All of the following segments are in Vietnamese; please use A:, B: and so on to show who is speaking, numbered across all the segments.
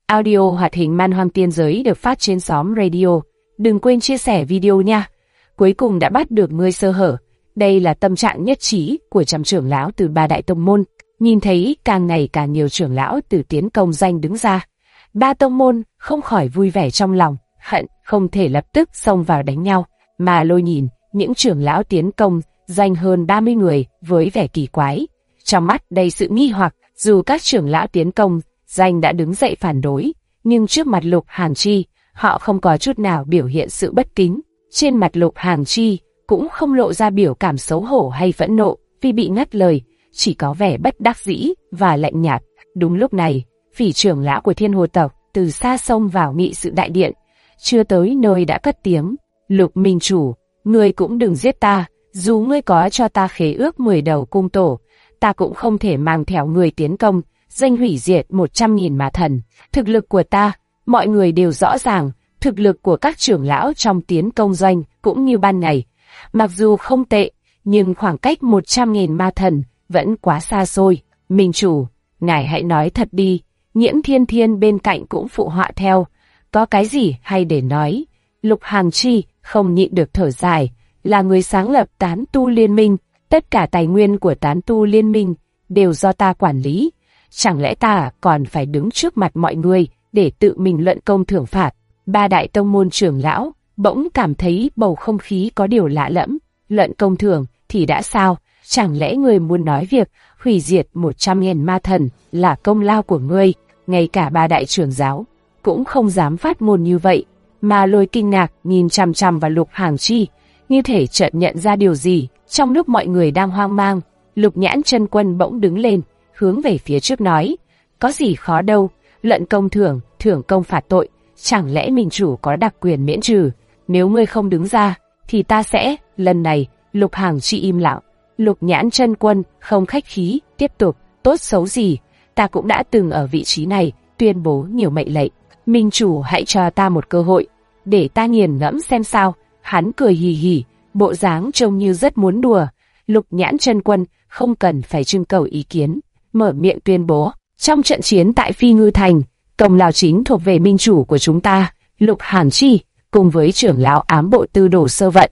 A: Audio hoạt hình Man Hoang Tiên Giới được phát trên xóm radio. Đừng quên chia sẻ video nha. Cuối cùng đã bắt được ngươi sơ hở. Đây là tâm trạng nhất trí của trăm trưởng lão từ ba đại tông môn. Nhìn thấy càng ngày càng nhiều trưởng lão từ Tiến Công Doanh đứng ra, ba tông môn không khỏi vui vẻ trong lòng, hận không thể lập tức xông vào đánh nhau. Mà Lôi nhìn những trưởng lão Tiến Công Doanh hơn 30 người với vẻ kỳ quái, trong mắt đầy sự nghi hoặc. Dù các trưởng lão Tiến Công Doanh đã đứng dậy phản đối, nhưng trước mặt Lục Hàn Chi, họ không có chút nào biểu hiện sự bất kính. Trên mặt Lục Hàn Chi cũng không lộ ra biểu cảm xấu hổ hay phẫn nộ vì bị ngắt lời, chỉ có vẻ bất đắc dĩ và lạnh nhạt. Đúng lúc này, Phỉ trưởng lão của Thiên Hồ tộc từ xa xông vào nghị sự đại điện, chưa tới nơi đã cất tiếng: "Lục minh chủ, ngươi cũng đừng giết ta, dù ngươi có cho ta khế ước 10 đầu cung tổ, ta cũng không thể mang theo người Tiến Công Doanh hủy diệt 100.000 ma thần. Thực lực của ta, mọi người đều rõ ràng, thực lực của các trưởng lão trong Tiến Công Doanh cũng như ban ngày. Mặc dù không tệ, nhưng khoảng cách 100.000 ma thần vẫn quá xa xôi. Minh chủ, ngài hãy nói thật đi." Nhiễm Thiên Thiên bên cạnh cũng phụ họa theo: "Có cái gì hay để nói?" Lục Hàn Chi không nhịn được thở dài: "Là người sáng lập Tán Tu Liên Minh, tất cả tài nguyên của Tán Tu Liên Minh đều do ta quản lý. Chẳng lẽ ta còn phải đứng trước mặt mọi người để tự mình luận công thưởng phạt?" Ba đại tông môn trưởng lão bỗng cảm thấy bầu không khí có điều lạ lẫm. "Luận công thưởng thì đã sao? Chẳng lẽ ngươi muốn nói việc hủy diệt 100.000 ma thần là công lao của ngươi?" Ngay cả ba đại trưởng giáo cũng không dám phát ngôn như vậy. Mà Lôi kinh ngạc nhìn chằm chằm vào Lục Hàn Chi, như thể chợt nhận ra điều gì. Trong lúc mọi người đang hoang mang, Lục Nhãn Chân Quân bỗng đứng lên, hướng về phía trước nói: "Có gì khó đâu, luận công thưởng, thưởng công phạt tội, chẳng lẽ minh chủ có đặc quyền miễn trừ? Nếu ngươi không đứng ra, thì ta sẽ..." Lần này, Lục Hàn Chi im lặng. Lục Nhãn Chân Quân không khách khí, tiếp tục: "Tốt xấu gì, ta cũng đã từng ở vị trí này, tuyên bố nhiều mệnh lệnh. Minh chủ hãy cho ta một cơ hội, để ta nghiền ngẫm xem sao." Hắn cười hì hì, bộ dáng trông như rất muốn đùa. Lục Nhãn Chân Quân không cần phải trưng cầu ý kiến, mở miệng tuyên bố: "Trong trận chiến tại Phi Ngư Thành, công lao chính thuộc về minh chủ của chúng ta, Lục Hàn Chi, cùng với trưởng lão ám bộ Tư Đồ Sơ Vận."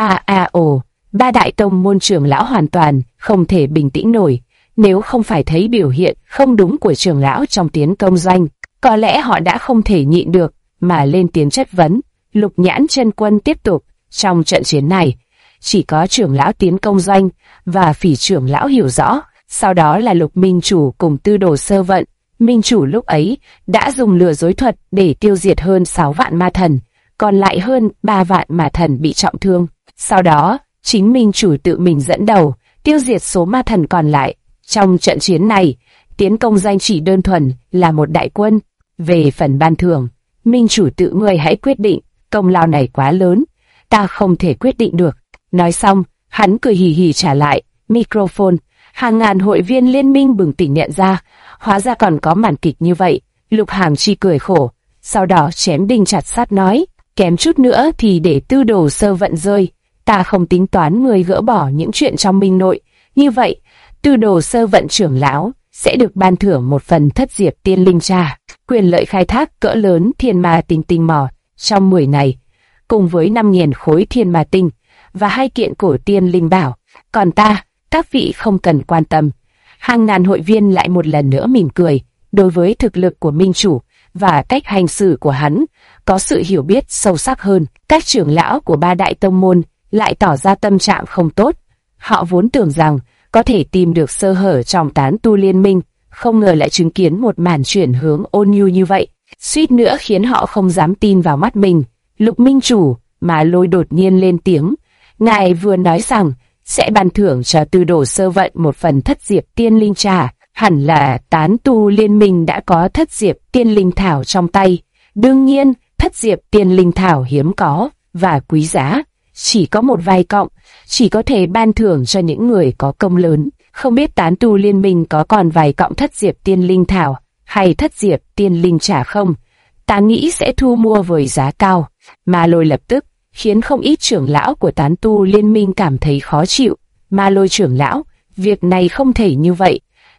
A: Ba đại tông môn trưởng lão hoàn toàn không thể bình tĩnh nổi. Nếu không phải thấy biểu hiện không đúng của trưởng lão trong Tiến Công Doanh, có lẽ họ đã không thể nhịn được mà lên tiếng chất vấn. Lục Nhãn Chân Quân tiếp tục: "Trong trận chiến này, chỉ có trưởng lão Tiến Công Doanh và Phỉ trưởng lão hiểu rõ, sau đó là Lục minh chủ cùng Tư Đồ Sơ Vận. Minh chủ lúc ấy đã dùng lừa dối thuật để tiêu diệt hơn 6 vạn ma thần, còn lại hơn 3 vạn ma thần bị trọng thương. Sau đó, chính minh chủ tự mình dẫn đầu tiêu diệt số ma thần còn lại. Trong trận chiến này, Tiến Công Doanh chỉ đơn thuần là một đại quân. Về phần ban thưởng, minh chủ tự ngươi hãy quyết định, công lao này quá lớn, ta không thể quyết định được." Nói xong, hắn cười hì hì trả lại microphone. Hàng ngàn hội viên liên minh bừng tỉnh nhận ra, hóa ra còn có màn kịch như vậy. Lục Hàn Chi cười khổ, sau đó chém đinh chặt sắt nói: "Kém chút nữa thì để Tư Đồ Sơ Vận rơi. Ta không tính toán người gỡ bỏ những chuyện trong minh nội. Như vậy, Tư Đồ Sơ Vận trưởng lão sẽ được ban thưởng một phần thất diệp tiên linh trà, quyền lợi khai thác cỡ lớn thiên ma tinh mỏ trong 10 ngày, cùng với 5.000 khối thiên ma tinh và 2 kiện cổ tiên linh bảo. Còn ta, các vị không cần quan tâm." Hàng ngàn hội viên lại một lần nữa mỉm cười. Đối với thực lực của minh chủ và cách hành xử của hắn, có sự hiểu biết sâu sắc hơn. Các trưởng lão của ba đại tông môn lại tỏ ra tâm trạng không tốt. Họ vốn tưởng rằng có thể tìm được sơ hở trong Tán Tu Liên Minh, không ngờ lại chứng kiến một màn chuyển hướng ôn nhu như vậy, suýt nữa khiến họ không dám tin vào mắt mình. "Lục minh chủ," mà Lôi đột nhiên lên tiếng, "ngài vừa nói rằng sẽ ban thưởng cho Tư Đồ Sơ Vận một phần thất diệp tiên linh trà, hẳn là Tán Tu Liên Minh đã có thất diệp tiên linh thảo trong tay. Đương nhiên, thất diệp tiên linh thảo hiếm có và quý giá, chỉ có một vài cọng, chỉ có thể ban thưởng cho những người có công lớn. Không biết Tán Tu Liên Minh có còn vài cọng thất diệp tiên linh thảo hay thất diệp tiên linh trà không? Ta nghĩ sẽ thu mua với giá cao." Ma Lôi lập tức khiến không ít trưởng lão của Tán Tu Liên Minh cảm thấy khó chịu. "Ma Lôi trưởng lão, việc này không thể như vậy.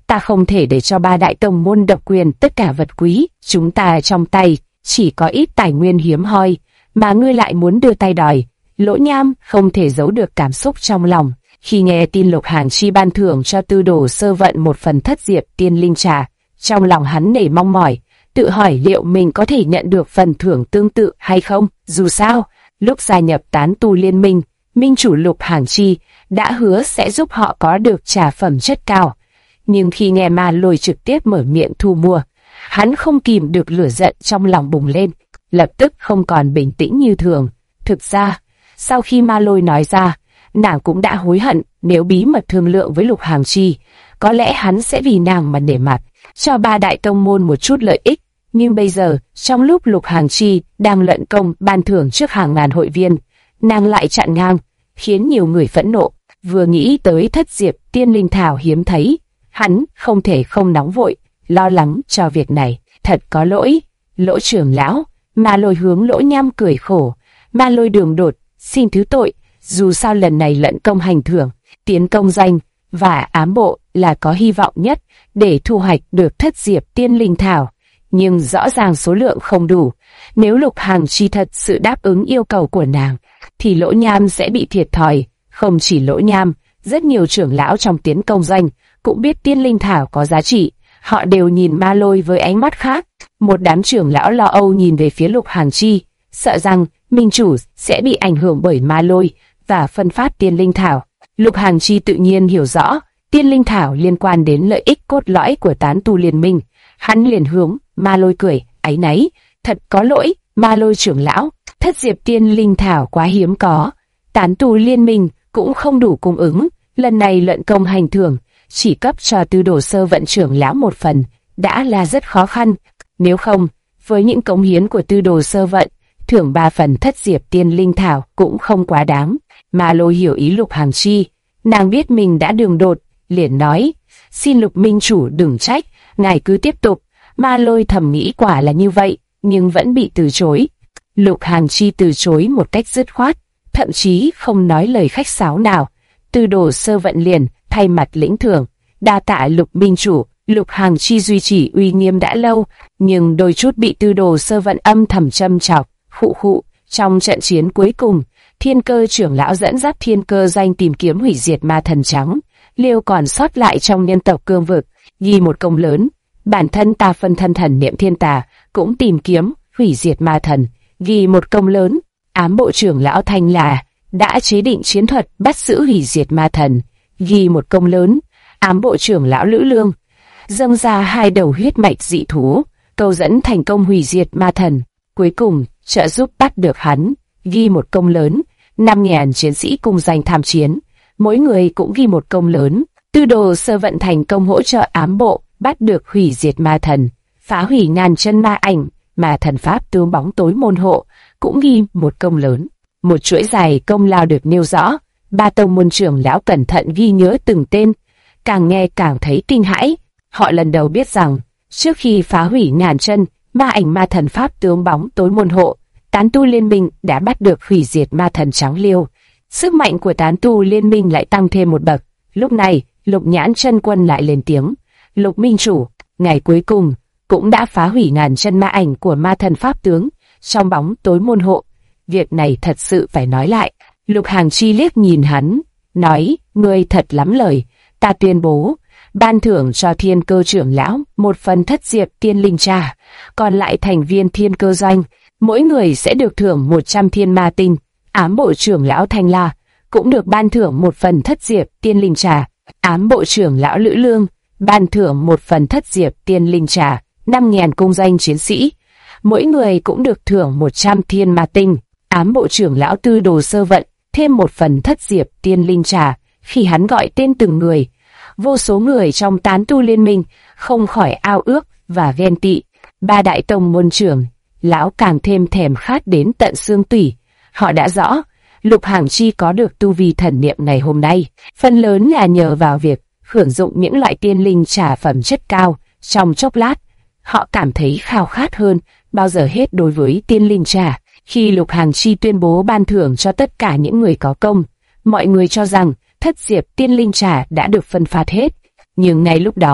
A: ta không thể để cho ba đại tông môn độc quyền tất cả vật quý, chúng ta trong tay chỉ có ít tài nguyên hiếm hoi, mà ngươi lại muốn đưa tay đòi. Lỗ Nham không thể giấu được cảm xúc trong lòng, khi nghe tin Lục Hàng Chi ban thưởng cho Tư Đồ Sơ Vận một phần thất diệp tiên linh trà, trong lòng hắn nảy mong mỏi, tự hỏi liệu mình có thể nhận được phần thưởng tương tự hay không. Dù sao, lúc gia nhập Tán Tu Liên Minh, minh chủ Lục Hàng Chi đã hứa sẽ giúp họ có được trà phẩm chất cao. Nhưng khi nghe Ma Lôi trực tiếp mở miệng thu mua, hắn không kìm được lửa giận trong lòng bùng lên, lập tức không còn bình tĩnh như thường. Thực ra, sau khi Ma Lôi nói ra, nàng cũng đã hối hận. Nếu bí mật thương lượng với Lục Hàng Chi, có lẽ hắn sẽ vì nàng mà nể mặt, cho ba đại tông môn một chút lợi ích. Nhưng bây giờ, trong lúc Lục Hàng Chi đang luận công ban thưởng trước hàng ngàn hội viên, nàng lại chặn ngang, khiến nhiều người phẫn nộ. Vừa nghĩ tới thất diệp tiên linh thảo hiếm thấy, hắn không thể không nóng vội, lo lắng cho việc này. Thật có lỗi, Lỗ trưởng lão. Ma Lôi hướng Lỗ Nham cười khổ. Ma Lôi đường đột, xin thứ tội. Dù sao lần này lận công hành thưởng, tiến công danh và ám bộ là có hy vọng nhất để thu hoạch được thất diệp tiên linh thảo. Nhưng rõ ràng số lượng không đủ. Nếu Lục Hàng Chi thật sự đáp ứng yêu cầu của nàng, thì Lỗ Nham sẽ bị thiệt thòi. Không chỉ Lỗ Nham, rất nhiều trưởng lão trong tiến công danh cũng biết tiên linh thảo có giá trị. Họ đều nhìn Ma Lôi với ánh mắt khác. Một đám trưởng lão lo âu nhìn về phía Lục Hàng Chi, sợ rằng minh chủ sẽ bị ảnh hưởng bởi Ma Lôi và phân phát tiên linh thảo. Lục Hàng Chi tự nhiên hiểu rõ, tiên linh thảo liên quan đến lợi ích cốt lõi của Tán Tu Liên Minh. Hắn liền hướng Ma Lôi cười, áy náy, thật có lỗi, Ma Lôi trưởng lão, thất diệp tiên linh thảo quá hiếm có, Tán Tu Liên Minh cũng không đủ cung ứng, lần này luận công hành thưởng chỉ cấp cho Tư Đồ Sơ Vận trưởng lão một phần, đã là rất khó khăn. Nếu không, với những cống hiến của Tư Đồ Sơ Vận, thưởng 3 phần thất diệp tiên linh thảo cũng không quá đáng. Ma Lôi hiểu ý Lục Hàng Chi, nàng biết mình đã đường đột, liền nói, xin Lục minh chủ đừng trách, ngài cứ tiếp tục. Ma Lôi thầm nghĩ quả là như vậy, nhưng vẫn bị từ chối. Lục Hàng Chi từ chối một cách dứt khoát, thậm chí không nói lời khách sáo nào. Tư Đồ Sơ Vận liền thay mặt lĩnh thưởng, đa tạ Lục minh chủ. Lục Hàng Chi duy trì uy nghiêm đã lâu, nhưng đôi chút bị Tư Đồ Sơ Vận âm thầm châm chọc. Khụ khụ, trong trận chiến cuối cùng, Thiên Cơ trưởng lão dẫn dắt Thiên Cơ danh tìm kiếm hủy diệt ma thần trắng, liêu còn sót lại trong nhân tộc cương vực, ghi một công lớn. Bản thân ta phân thân thần niệm thiên tà cũng tìm kiếm hủy diệt ma thần, ghi một công lớn. Ám bộ trưởng lão Thanh là đã chế định chiến thuật bắt giữ hủy diệt ma thần, ghi một công lớn. Ám bộ trưởng lão Lữ Lương dâng ra 2 đầu huyết mạch dị thú, câu dẫn thành công hủy diệt ma thần, cuối cùng trợ giúp bắt được hắn, ghi một công lớn. 5.000 chiến sĩ cùng danh tham chiến, mỗi người cũng ghi một công lớn. Tư Đồ Sơ Vận thành công hỗ trợ ám bộ bắt được hủy diệt ma thần, phá hủy ngàn chân ma ảnh, mà thần pháp tướng bóng tối môn hộ cũng ghi một công lớn. Một chuỗi dài công lao được nêu rõ, 3 tông môn trưởng lão cẩn thận ghi nhớ từng tên, càng nghe càng thấy kinh hãi. Họ lần đầu biết rằng, trước khi phá hủy ngàn chân ma ảnh ma thần pháp tướng bóng tối môn hộ, Tán Tu Liên Minh đã bắt được hủy diệt ma thần trắng liêu. Sức mạnh của Tán Tu Liên Minh lại tăng thêm một bậc. Lúc này, Lục Nhãn Chân Quân lại lên tiếng, Lục minh chủ, ngày cuối cùng cũng đã phá hủy ngàn chân ma ảnh của ma thần pháp tướng trong bóng tối môn hộ. Việc này thật sự phải nói lại. Lục Hàng Chi liếc nhìn hắn, nói, ngươi thật lắm lời. Ta tuyên bố ban thưởng cho Thiên Cơ trưởng lão một phần thất diệp tiên linh trà, còn lại thành viên Thiên Cơ doanh, mỗi người sẽ được thưởng 100 thiên ma tinh. Ám bộ trưởng lão Thanh La cũng được ban thưởng một phần thất diệp tiên linh trà. Ám bộ trưởng lão Lữ Lương ban thưởng một phần thất diệp tiên linh trà. 5.000 cung danh chiến sĩ, mỗi người cũng được thưởng 100 thiên ma tinh. Ám bộ trưởng lão Tư Đồ Sơ Vận thêm một phần thất diệp tiên linh trà. Khi hắn gọi tên từng người, vô số người trong Tán Tu Liên Minh không khỏi ao ước và ghen tị. 3 đại tông môn trưởng lão càng thêm thèm khát đến tận xương tủy. Họ đã rõ, Lục Hàng Chi có được tu vi thần niệm ngày hôm nay, phần lớn là nhờ vào việc hưởng dụng những loại tiên linh trà phẩm chất cao. Trong chốc lát, họ cảm thấy khao khát hơn bao giờ hết đối với tiên linh trà. Khi Lục Hàng Chi tuyên bố ban thưởng cho tất cả những người có công, mọi người cho rằng thất diệp tiên linh trà đã được phân phát hết. Nhưng ngay lúc đó,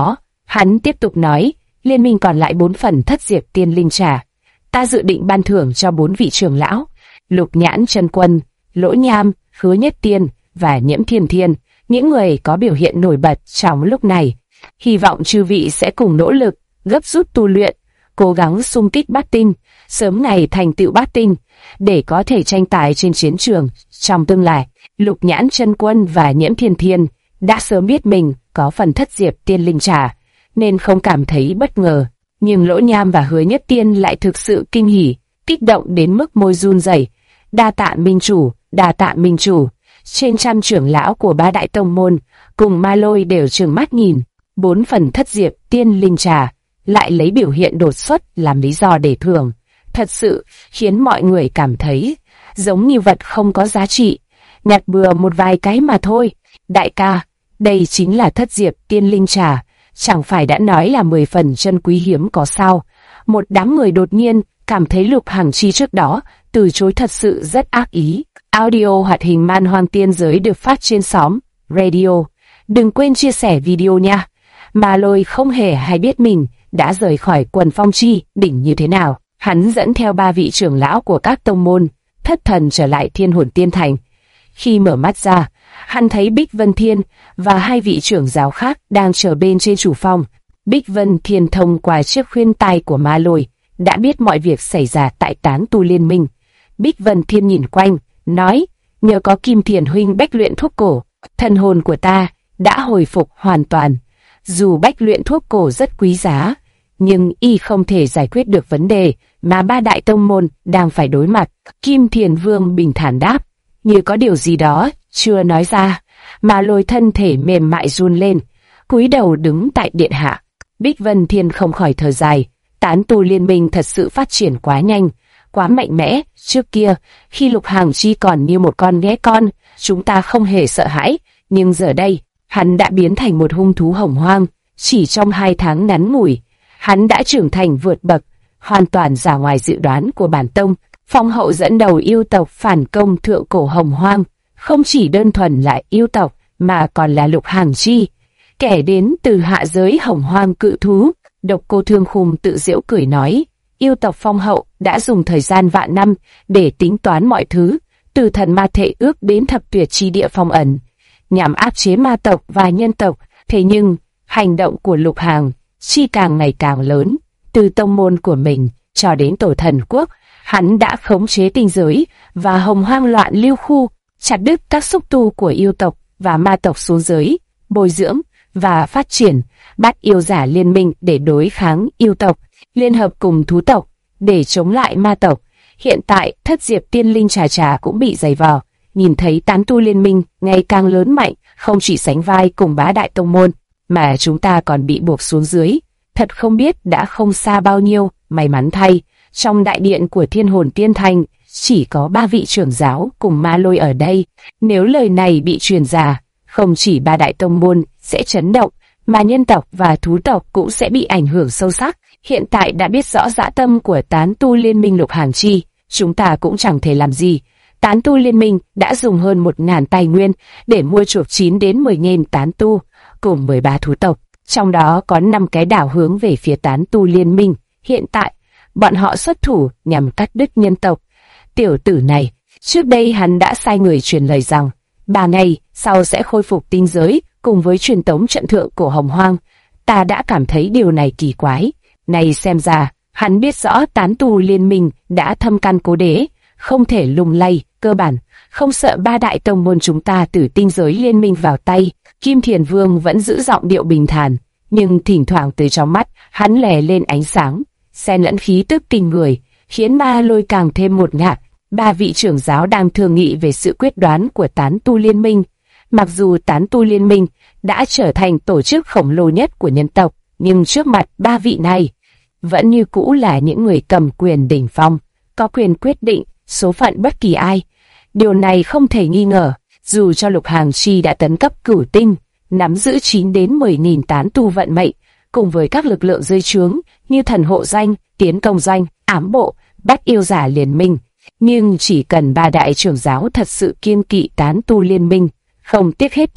A: Hắn tiếp tục nói, liên minh còn lại 4 phần thất diệp tiên linh trà. Ta dự định ban thưởng cho 4 vị trưởng lão, Lục Nhãn Chân Quân, Lỗ Nham, Hứa Nhất Tiên và Nhiễm Thiên Thiên, những người có biểu hiện nổi bật trong lúc này. Hy vọng chư vị sẽ cùng nỗ lực, gấp rút tu luyện, cố gắng xung kích bát tinh, sớm ngày thành tựu bát tinh, để có thể tranh tài trên chiến trường trong tương lai. Lục Nhãn Chân Quân và Nhiễm Thiên Thiên đã sớm biết mình có phần thất diệp tiên linh trà, nên không cảm thấy bất ngờ. Nhưng Lỗ Nham và Hứa Nhất Tiên lại thực sự kinh hỉ, kích động đến mức môi run rẩy. Đa tạ minh chủ, đa tạ minh chủ. Trên trăm trưởng lão của 3 đại tông môn cùng Ma Lôi đều trừng mắt nhìn 4 phần thất diệp tiên linh trà, lại lấy biểu hiện đột xuất làm lý do để thưởng. Thật sự khiến mọi người cảm thấy giống như vật không có giá trị, nhặt bừa một vài cái mà thôi. Đại ca, đây chính là thất diệp tiên linh trà, chẳng phải đã nói là 10 phần chân quý hiếm có sao? Một đám người đột nhiên cảm thấy Lục Hằng Chi trước đó từ chối thật sự rất ác ý. Audio hoạt hình Man Hoang Tiên Giới được phát trên xóm Radio. Đừng quên chia sẻ video nha. Ma Lôi không hề hay biết mình đã rời khỏi quần Phong Chi đỉnh như thế nào. Hắn dẫn theo 3 vị trưởng lão của các tông môn, thất thần trở lại Thiên Hồn Tiên Thành. Khi mở mắt ra, hắn thấy Bích Vân Thiên và 2 vị trưởng giáo khác đang chờ bên trên chủ phòng. Bích Vân Thiên thông qua chiếc khuyên tai của Ma Lôi đã biết mọi việc xảy ra tại Tán Tu Liên Minh. Bích Vân Thiên nhìn quanh, nói, nhờ có Kim Thiền huynh bách luyện thuốc cổ, thần hồn của ta đã hồi phục hoàn toàn. Dù bách luyện thuốc cổ rất quý giá, nhưng y không thể giải quyết được vấn đề mà 3 đại tông môn đang phải đối mặt. Kim Thiền Vương bình thản đáp, như có điều gì đó chưa nói ra. Ma Lôi thân thể mềm mại run lên, cúi đầu đứng tại điện hạ. Bích Vân Thiên không khỏi thở dài, Tán Tu Liên Minh thật sự phát triển quá nhanh, quá mạnh mẽ. Trước kia, khi Lục Hằng Chi còn như một con nghé con, chúng ta không hề sợ hãi, nhưng giờ đây, hắn đã biến thành một hung thú hồng hoang. Chỉ trong 2 tháng ngắn ngủi, hắn đã trưởng thành vượt bậc, hoàn toàn ra ngoài dự đoán của bản tông. Phong hậu dẫn đầu yêu tộc phản công thượng cổ hồng hoang, không chỉ đơn thuần là yêu tộc, mà còn là Lục Hằng Chi, kẻ đến từ hạ giới hồng hoang cự thú. Độc Cô Thương Khung tự giễu cười nói, yêu tộc Phong hậu đã dùng thời gian vạn năm để tính toán mọi thứ, từ thần ma thể ước đến thập tuyệt chi địa phong ẩn, nhằm áp chế ma tộc và nhân tộc. Thế nhưng, hành động của Lục Hằng Chi càng ngày càng lớn, từ tông môn của mình cho đến tổ thần quốc, hắn đã khống chế tinh giới và hồng hoang loạn lưu khu, chặt đứt các xúc tu của yêu tộc và ma tộc xuống giới, bồi dưỡng và phát triển bắt yêu giả liên minh để đối kháng yêu tộc, liên hợp cùng thú tộc để chống lại ma tộc. Hiện tại thất diệp tiên linh trà cũng bị giày vò, nhìn thấy Tán Tu Liên Minh ngày càng lớn mạnh, không chỉ sánh vai cùng 3 đại tông môn, mà chúng ta còn bị buộc xuống dưới. Thật không biết đã không xa bao nhiêu. May mắn thay, trong đại điện của Thiên Hồn Tiên Thành chỉ có 3 vị trưởng giáo cùng Ma Lôi ở đây. Nếu lời này bị truyền ra, không chỉ 3 đại tông môn sẽ chấn động, mà nhân tộc và thú tộc cũng sẽ bị ảnh hưởng sâu sắc. Hiện tại đã biết rõ dã tâm của Tán Tu Liên Minh Lục Hằng Chi, chúng ta cũng chẳng thể làm gì. Tán Tu Liên Minh đã dùng hơn 1000 tài nguyên để mua chuộc 9 đến 10.000 tán tu, cùng 13 thú tộc, trong đó có 5 cái đảo hướng về phía Tán Tu Liên Minh. Hiện tại, bọn họ xuất thủ nhằm cắt đứt nhân tộc. Tiểu tử này, trước đây hắn đã sai người truyền lời rằng 3 ngày sau sẽ khôi phục tinh giới cùng với truyền tống trận thượng cổ hồng hoang. Ta đã cảm thấy điều này kỳ quái. Này xem ra, hắn biết rõ Tán Tu Liên Minh đã thâm căn cố đế, không thể lung lay, cơ bản không sợ 3 đại tông môn chúng ta từ tinh giới liên minh vào tay. Kim Thiền Vương vẫn giữ giọng điệu bình thản, nhưng thỉnh thoảng từ trong mắt hắn lè lên ánh sáng, xen lẫn khí tức kinh người, khiến Ma Lôi càng thêm ngột ngạt. 3 vị trưởng giáo đang thương nghị về sự quyết đoán của Tán Tu Liên Minh. Mặc dù Tán Tu Liên Minh đã trở thành tổ chức khổng lồ nhất của nhân tộc, nhưng trước mặt 3 vị này vẫn như cũ là những người cầm quyền đỉnh phong, có quyền quyết định số phận bất kỳ ai. Điều này không thể nghi ngờ. Dù cho Lục Hằng Chi đã tấn cấp cửu tinh, nắm giữ 9 đến 10.000 tán tu vận mệnh, cùng với các lực lượng dưới trướng như thần hộ danh, tiến công doanh, ám bộ, bắt yêu giả liên minh, nhưng chỉ cần 3 đại trưởng giáo thật sự kiêng kỵ Tán Tu Liên Minh, không tiếc hết thảy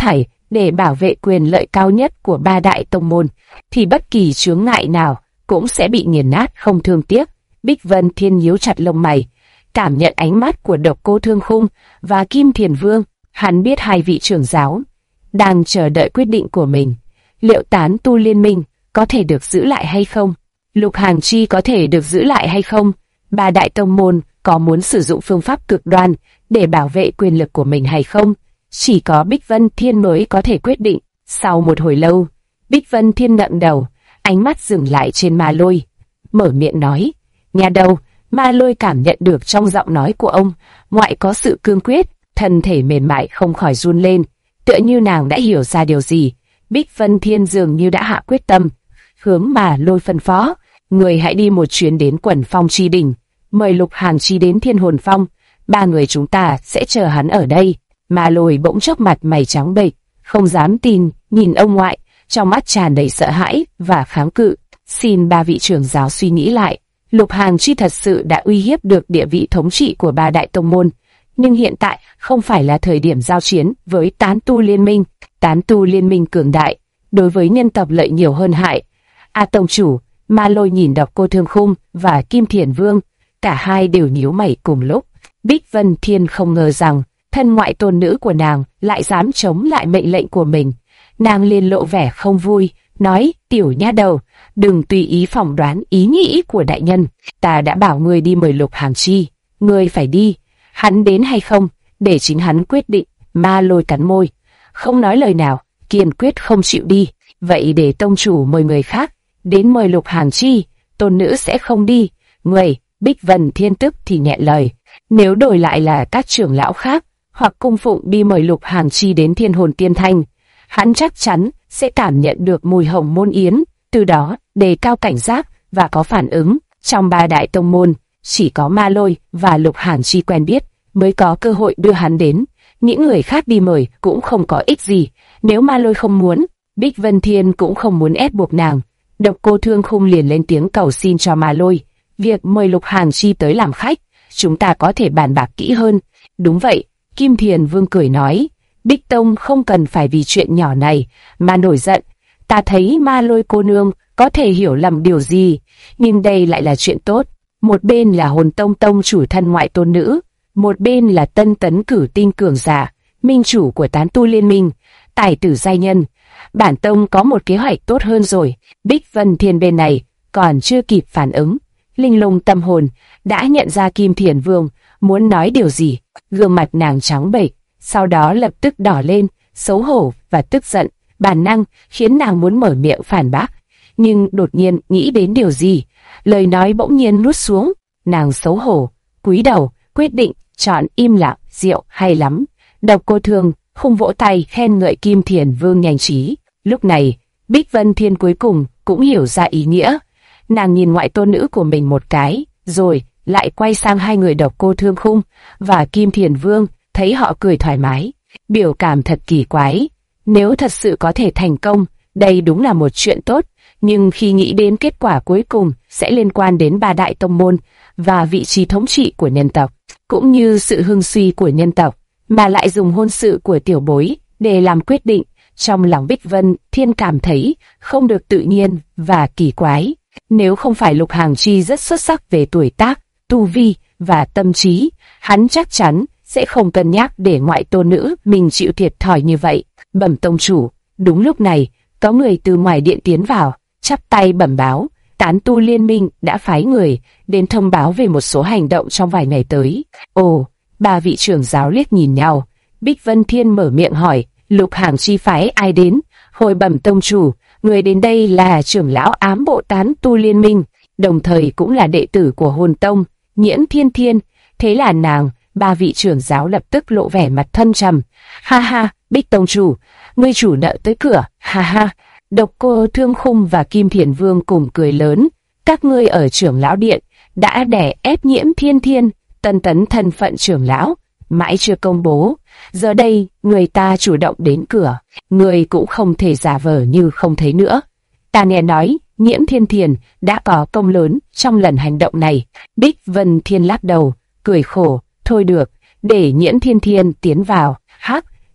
A: để bảo vệ quyền lợi cao nhất của ba đại tông môn, thì bất kỳ chướng ngại nào cũng sẽ bị nghiền nát không thương tiếc. Bích Vân Thiên nhíu chặt lông mày, cảm nhận ánh mắt của Độc Cô Thương Khung và Kim Thiền Vương. Hắn biết hai vị trưởng giáo đang chờ đợi quyết định của mình. Liệu tán tu liên minh có thể được giữ lại hay không? Lục Hàng Chi có thể được giữ lại hay không? Ba đại tông môn có muốn sử dụng phương pháp cực đoan để bảo vệ quyền lực của mình hay không? Chỉ có Bích Vân Thiên mới có thể quyết định. Sau một hồi lâu, Bích Vân Thiên ngẩng đầu, ánh mắt dừng lại trên Ma Lôi, mở miệng nói: "Nhà đầu." Ma Lôi cảm nhận được trong giọng nói của ông ngoại có sự cương quyết, thân thể mềm mại không khỏi run lên, tựa như nàng đã hiểu ra điều gì. Bích Vân Thiên dường như đã hạ quyết tâm, hướng Ma Lôi phân phó: "Người hãy đi một chuyến đến Quần Phong Chi Đỉnh, mời Lục Hàng Chi đến Thiên Hồn Phong, ba người chúng ta sẽ chờ hắn ở đây." Ma Lôi bỗng chốc mặt mày trắng bệch, không dám tin, nhìn ông ngoại, trong mắt tràn đầy sợ hãi và kháng cự. Xin ba vị trưởng giáo suy nghĩ lại. Lục Hàng Chi thật sự đã uy hiếp được địa vị thống trị của ba đại tông môn, nhưng hiện tại không phải là thời điểm giao chiến với tán tu liên minh. Tán tu liên minh cường đại, đối với nhân tộc lợi nhiều hơn hại. Tông chủ. Ma Lôi nhìn Độc Cô Thương Khung và Kim Thiền Vương, cả hai đều nhíu mày cùng lúc. Bích Vân Thiên không ngờ rằng thân ngoại tôn nữ của nàng lại dám chống lại mệnh lệnh của mình. Nàng liền lộ vẻ không vui, nói: "Tiểu nha đầu, đừng tùy ý phỏng đoán ý nghĩ của đại nhân. Ta đã bảo ngươi đi mời Lục Hàng Chi, ngươi phải đi. Hắn đến hay không, để chính hắn quyết định." Ma Lôi cắn môi, không nói lời nào, kiên quyết không chịu đi. "Vậy để tông chủ mời người khác đến mời Lục Hàng Chi, tôn nữ sẽ không đi." Người Bích Vân Thiên tức thì nhẹ lời: "Nếu đổi lại là các trưởng lão khác, hoặc cung phụng đi mời Lục Hàng Chi đến Thiên Hồn Tiên Thanh, hắn chắc chắn sẽ cảm nhận được mùi hồng môn yến, từ đó đề cao cảnh giác và có phản ứng. Trong ba đại tông môn, chỉ có Ma Lôi và Lục Hàng Chi quen biết mới có cơ hội đưa hắn đến. Những người khác đi mời cũng không có ích gì. Nếu Ma Lôi không muốn, Bích Vân Thiên cũng không muốn ép buộc nàng." Độc Cô Thương Khung liền lên tiếng cầu xin cho Ma Lôi: "Việc mời Lục Hàng Chi tới làm khách, chúng ta có thể bàn bạc kỹ hơn." "Đúng vậy." Kim Thiền Vương cười nói: "Bích Tông không cần phải vì chuyện nhỏ này mà nổi giận. Ta thấy Ma Lôi cô nương có thể hiểu lầm điều gì, nhưng đây lại là chuyện tốt. Một bên là Hồn Tông tông chủ thân ngoại tôn nữ, một bên là tân tấn cử tinh cường giả, minh chủ của tán tu liên minh, tài tử giai nhân. Bản tông có một kế hoạch tốt hơn rồi." Bích Vân Thiên bên này còn chưa kịp phản ứng, linh lung tâm hồn đã nhận ra Kim Thiền Vương muốn nói điều gì. Gương mặt nàng trắng bệch, sau đó lập tức đỏ lên, xấu hổ và tức giận. Bản năng khiến nàng muốn mở miệng phản bác, nhưng đột nhiên nghĩ đến điều gì, lời nói bỗng nhiên nuốt xuống. Nàng xấu hổ, cúi đầu, quyết định chọn im lặng. "Rượu hay lắm." Độc Cô Thương Khung vỗ tay khen ngợi Kim Thiền Vương nhanh trí. Lúc này, Bích Vân Thiên cuối cùng cũng hiểu ra ý nghĩa. Nàng nhìn ngoại tôn nữ của mình một cái, rồi lại quay sang hai người Độc Cô Thương Khung và Kim Thiền Vương, thấy họ cười thoải mái, biểu cảm thật kỳ quái. Nếu thật sự có thể thành công, đây đúng là một chuyện tốt, nhưng khi nghĩ đến kết quả cuối cùng sẽ liên quan đến ba đại tông môn và vị trí thống trị của nhân tộc, cũng như sự hưng suy của nhân tộc, mà lại dùng hôn sự của tiểu bối để làm quyết định, trong lòng Bích Vân Thiên cảm thấy không được tự nhiên và kỳ quái. Nếu không phải Lục Hàng Chi rất xuất sắc về tuổi tác, tu vi và tâm trí, hắn chắc chắn sẽ không cân nhắc để ngoại tôn nữ mình chịu thiệt thòi như vậy. "Bẩm tông chủ." Đúng lúc này, có người từ ngoài điện tiến vào, chắp tay bẩm báo: "Tán tu liên minh đã phái người đến thông báo về một số hành động trong vài ngày tới." Ồ, ba vị trưởng giáo liếc nhìn nhau. Bích Vân Thiên mở miệng hỏi: "Lục Hàng Chi phái ai đến?" "Hồi bẩm tông chủ, người đến đây là trưởng lão ám bộ tán tu liên minh, đồng thời cũng là đệ tử của Hồn Tông, Nhiễm Thiên Thiên." Thế là nàng, ba vị trưởng giáo lập tức lộ vẻ mặt thâm trầm. "Ha ha, Bích tông chủ, ngươi chủ nợ tới cửa." "Ha ha." Độc Cô Thương Khung và Kim Thiền Vương cùng cười lớn: "Các ngươi ở trưởng lão điện đã đè ép Nhiễm Thiên Thiên tân tấn thân phận trưởng lão, mãi chưa công bố. Giờ đây, người ta chủ động đến cửa, người cũng không thể giả vờ như không thấy nữa. Ta nghe nói, Nhiễm Thiên Thiên đã có công lớn trong lần hành động này." Bích Vân Thiên lắc đầu, cười khổ: "Thôi được, để Nhiễm Thiên Thiên tiến vào." "Hắc."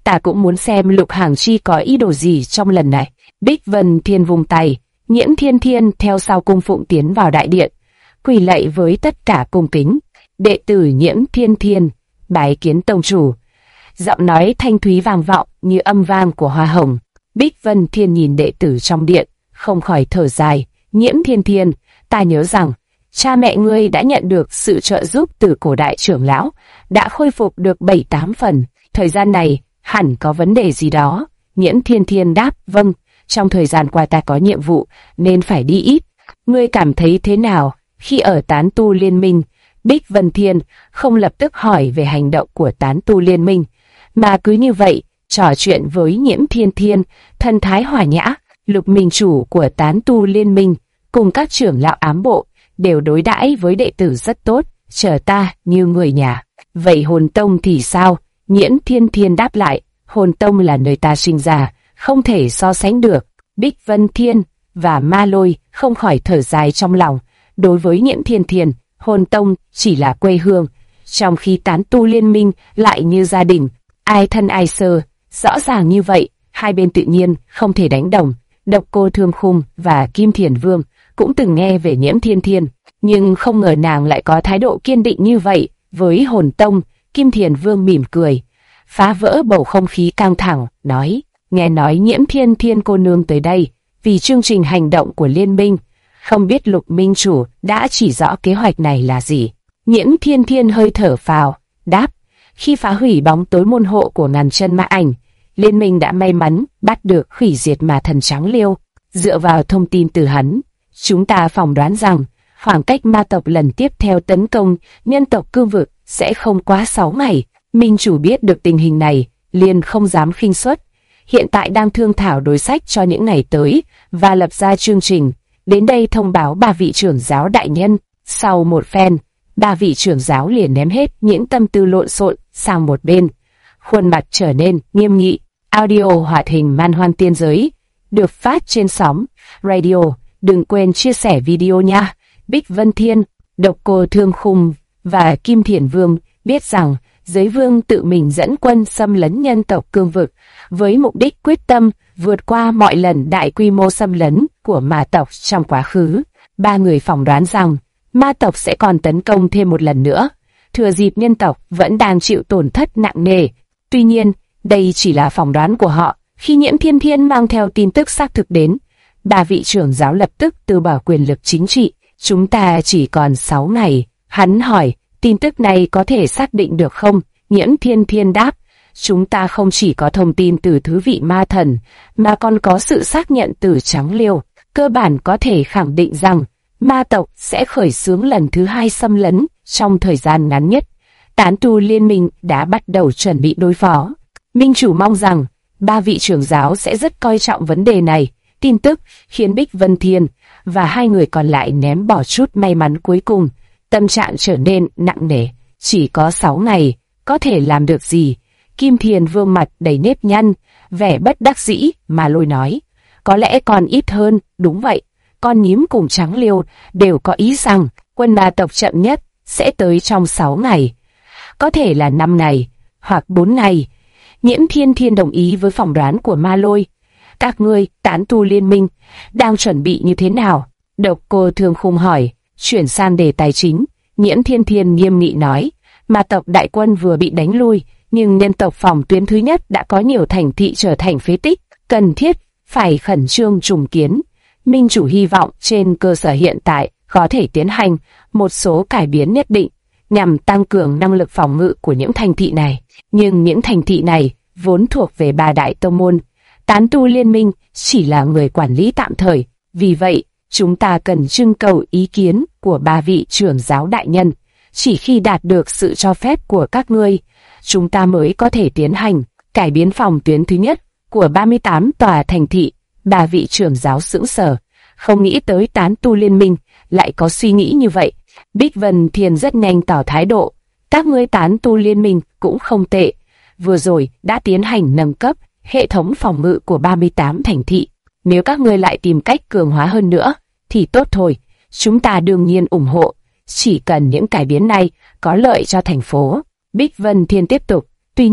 A: Ta cũng muốn xem Lục Hàng Chi có ý đồ gì trong lần này. Bích Vân Thiên vùng tay, Nhiễm Thiên Thiên theo sau cung phụng tiến vào đại điện, quỳ lạy với tất cả cung kính. Đệ tử Nhiễm Thiên Thiên bái kiến tông chủ. Giọng nói thanh thúy vang vọng như âm vang của hoa hồng. Bích Vân Thiên nhìn đệ tử trong điện, không khỏi thở dài. Nhiễm Thiên Thiên, ta nhớ rằng cha mẹ ngươi đã nhận được sự trợ giúp từ cổ đại trưởng lão, đã khôi phục được 7-8 phần. Thời gian này hẳn có vấn đề gì đó. Nhiễm Thiên Thiên đáp, vâng, trong thời gian qua ta có nhiệm vụ nên phải đi ít. Ngươi cảm thấy thế nào khi ở tán tu liên minh? Bích Vân Thiên không lập tức hỏi về hành động của tán tu liên minh, mà cứ như vậy trò chuyện với Nhiễm Thiên Thiên, thần thái hòa nhã. Lục minh chủ của tán tu liên minh cùng các trưởng lão ám bộ đều đối đãi với đệ tử rất tốt, chờ ta như người nhà. Vậy hồn tông thì sao? Nhiễm Thiên Thiên đáp lại, hồn tông là nơi ta sinh ra, không thể so sánh được. Bích Vân Thiên và Ma Lôi không khỏi thở dài trong lòng. Đối với Nhiễm Thiên Thiên, hồn tông chỉ là quê hương, trong khi tán tu liên minh lại như gia đình, ai thân ai sơ. Rõ ràng như vậy, hai bên tự nhiên không thể đánh đồng. Độc Cô Thương Khung và Kim Thiền Vương cũng từng nghe về Nhiễm Thiên Thiên, nhưng không ngờ nàng lại có thái độ kiên định như vậy với hồn tông. Kim Thiền Vương mỉm cười, phá vỡ bầu không khí căng thẳng, nói, nghe nói Nhiễm Thiên Thiên cô nương tới đây vì chương trình hành động của liên minh, không biết Lục minh chủ đã chỉ rõ kế hoạch này là gì? Nhiễm Thiên Thiên hơi thở phào, đáp, khi phá hủy bóng tối môn hộ của ngàn chân ma ảnh, liên minh đã may mắn bắt được hủy diệt ma thần Trắng Liêu. Dựa vào thông tin từ hắn, chúng ta phỏng đoán rằng khoảng cách ma tộc lần tiếp theo tấn công nhân tộc cương vực sẽ không quá 6 ngày. Minh chủ biết được tình hình này, liền không dám khinh suất. Hiện tại đang thương thảo đối sách cho những ngày tới và lập ra chương trình. Đến đây thông báo 3 vị trưởng giáo đại nhân. Sau một phen, 3 vị trưởng giáo liền ném hết những tâm tư lộn xộn sang một bên, khuôn mặt trở nên nghiêm nghị. Audio hoạt hình Man Hoan Tiên Giới được phát trên sóng radio. Đừng quên chia sẻ video nha. Bích Vân Thiên, Độc Cô Thương Khung và Kim Thiền Vương biết rằng Giới Vương tự mình dẫn quân xâm lấn nhân tộc cương vực với mục đích quyết tâm vượt qua mọi lần đại quy mô xâm lấn của ma tộc trong quá khứ. 3 người phỏng đoán rằng ma tộc sẽ còn tấn công thêm một lần nữa, thừa dịp nhân tộc vẫn đang chịu tổn thất nặng nề. Tuy nhiên, đây chỉ là phỏng đoán của họ. Khi Nhiễm Thiên Thiên mang theo tin tức xác thực đến, 3 vị trưởng giáo lập tức từ bỏ quyền lực chính trị. Chúng ta chỉ còn 6 ngày. Hắn hỏi, tin tức này có thể xác định được không? Nhiễm Thiên Thiên đáp, chúng ta không chỉ có thông tin từ thứ vị ma thần, mà còn có sự xác nhận từ Trắng Liêu. Cơ bản có thể khẳng định rằng ma tộc sẽ khởi xướng lần thứ 2 xâm lấn trong thời gian ngắn nhất. Tán tu liên minh đã bắt đầu chuẩn bị đối phó. Minh chủ mong rằng 3 vị trưởng giáo sẽ rất coi trọng vấn đề này. Tin tức khiến Bích Vân Thiên và 2 người còn lại ném bỏ chút may mắn cuối cùng. Tâm trạng trở nên nặng nề. Chỉ có 6 ngày, có thể làm được gì? Kim Thiền Vương mặt đầy nếp nhăn, vẻ bất đắc dĩ. Mà Lôi nói, có lẽ còn ít hơn. Đúng vậy, con nhím cùng Trắng Liêu đều có ý rằng quân ma tộc chậm nhất sẽ tới trong 6 ngày. Có thể là 5 ngày, hoặc 4 ngày. Nhiễm Thiên Thiên đồng ý với phỏng đoán của Ma Lôi. Các ngươi, tán tu liên minh, đang chuẩn bị như thế nào? Độc Cô Thương Khung hỏi. Chuyển sang đề tài chính, Nhiễm Thiên Thiên nghiêm nghị nói, ma tộc đại quân vừa bị đánh lui, nhưng nhân tộc phòng tuyến thứ nhất đã có nhiều thành thị trở thành phế tích, cần thiết phải khẩn trương trùng kiến. Minh chủ hy vọng trên cơ sở hiện tại có thể tiến hành một số cải biến nhất định nhằm tăng cường năng lực phòng ngự của những thành thị này. Nhưng những thành thị này vốn thuộc về 3 đại tông môn, tán tu liên minh chỉ là người quản lý tạm thời. Vì vậy, chúng ta cần trưng cầu ý kiến của 3 vị trưởng giáo đại nhân. Chỉ khi đạt được sự cho phép của các ngươi, chúng ta mới có thể tiến hành cải biến phòng tuyến thứ nhất của 38 tòa thành thị. 3 vị trưởng giáo sững sờ, không nghĩ tới tán tu liên minh lại có suy nghĩ như vậy. Bích Vân Thiên rất nhanh tỏ thái độ, các ngươi tán tu liên minh cũng không tệ, vừa rồi đã tiến hành nâng cấp hệ thống phòng ngự của 38 thành thị. Nếu các ngươi lại tìm cách cường hóa hơn nữa, thì tốt thôi, chúng ta đương nhiên ủng hộ, chỉ cần những cải biến này có lợi cho thành phố. Bích Vân Thiên tiếp tục, tuy nhiên,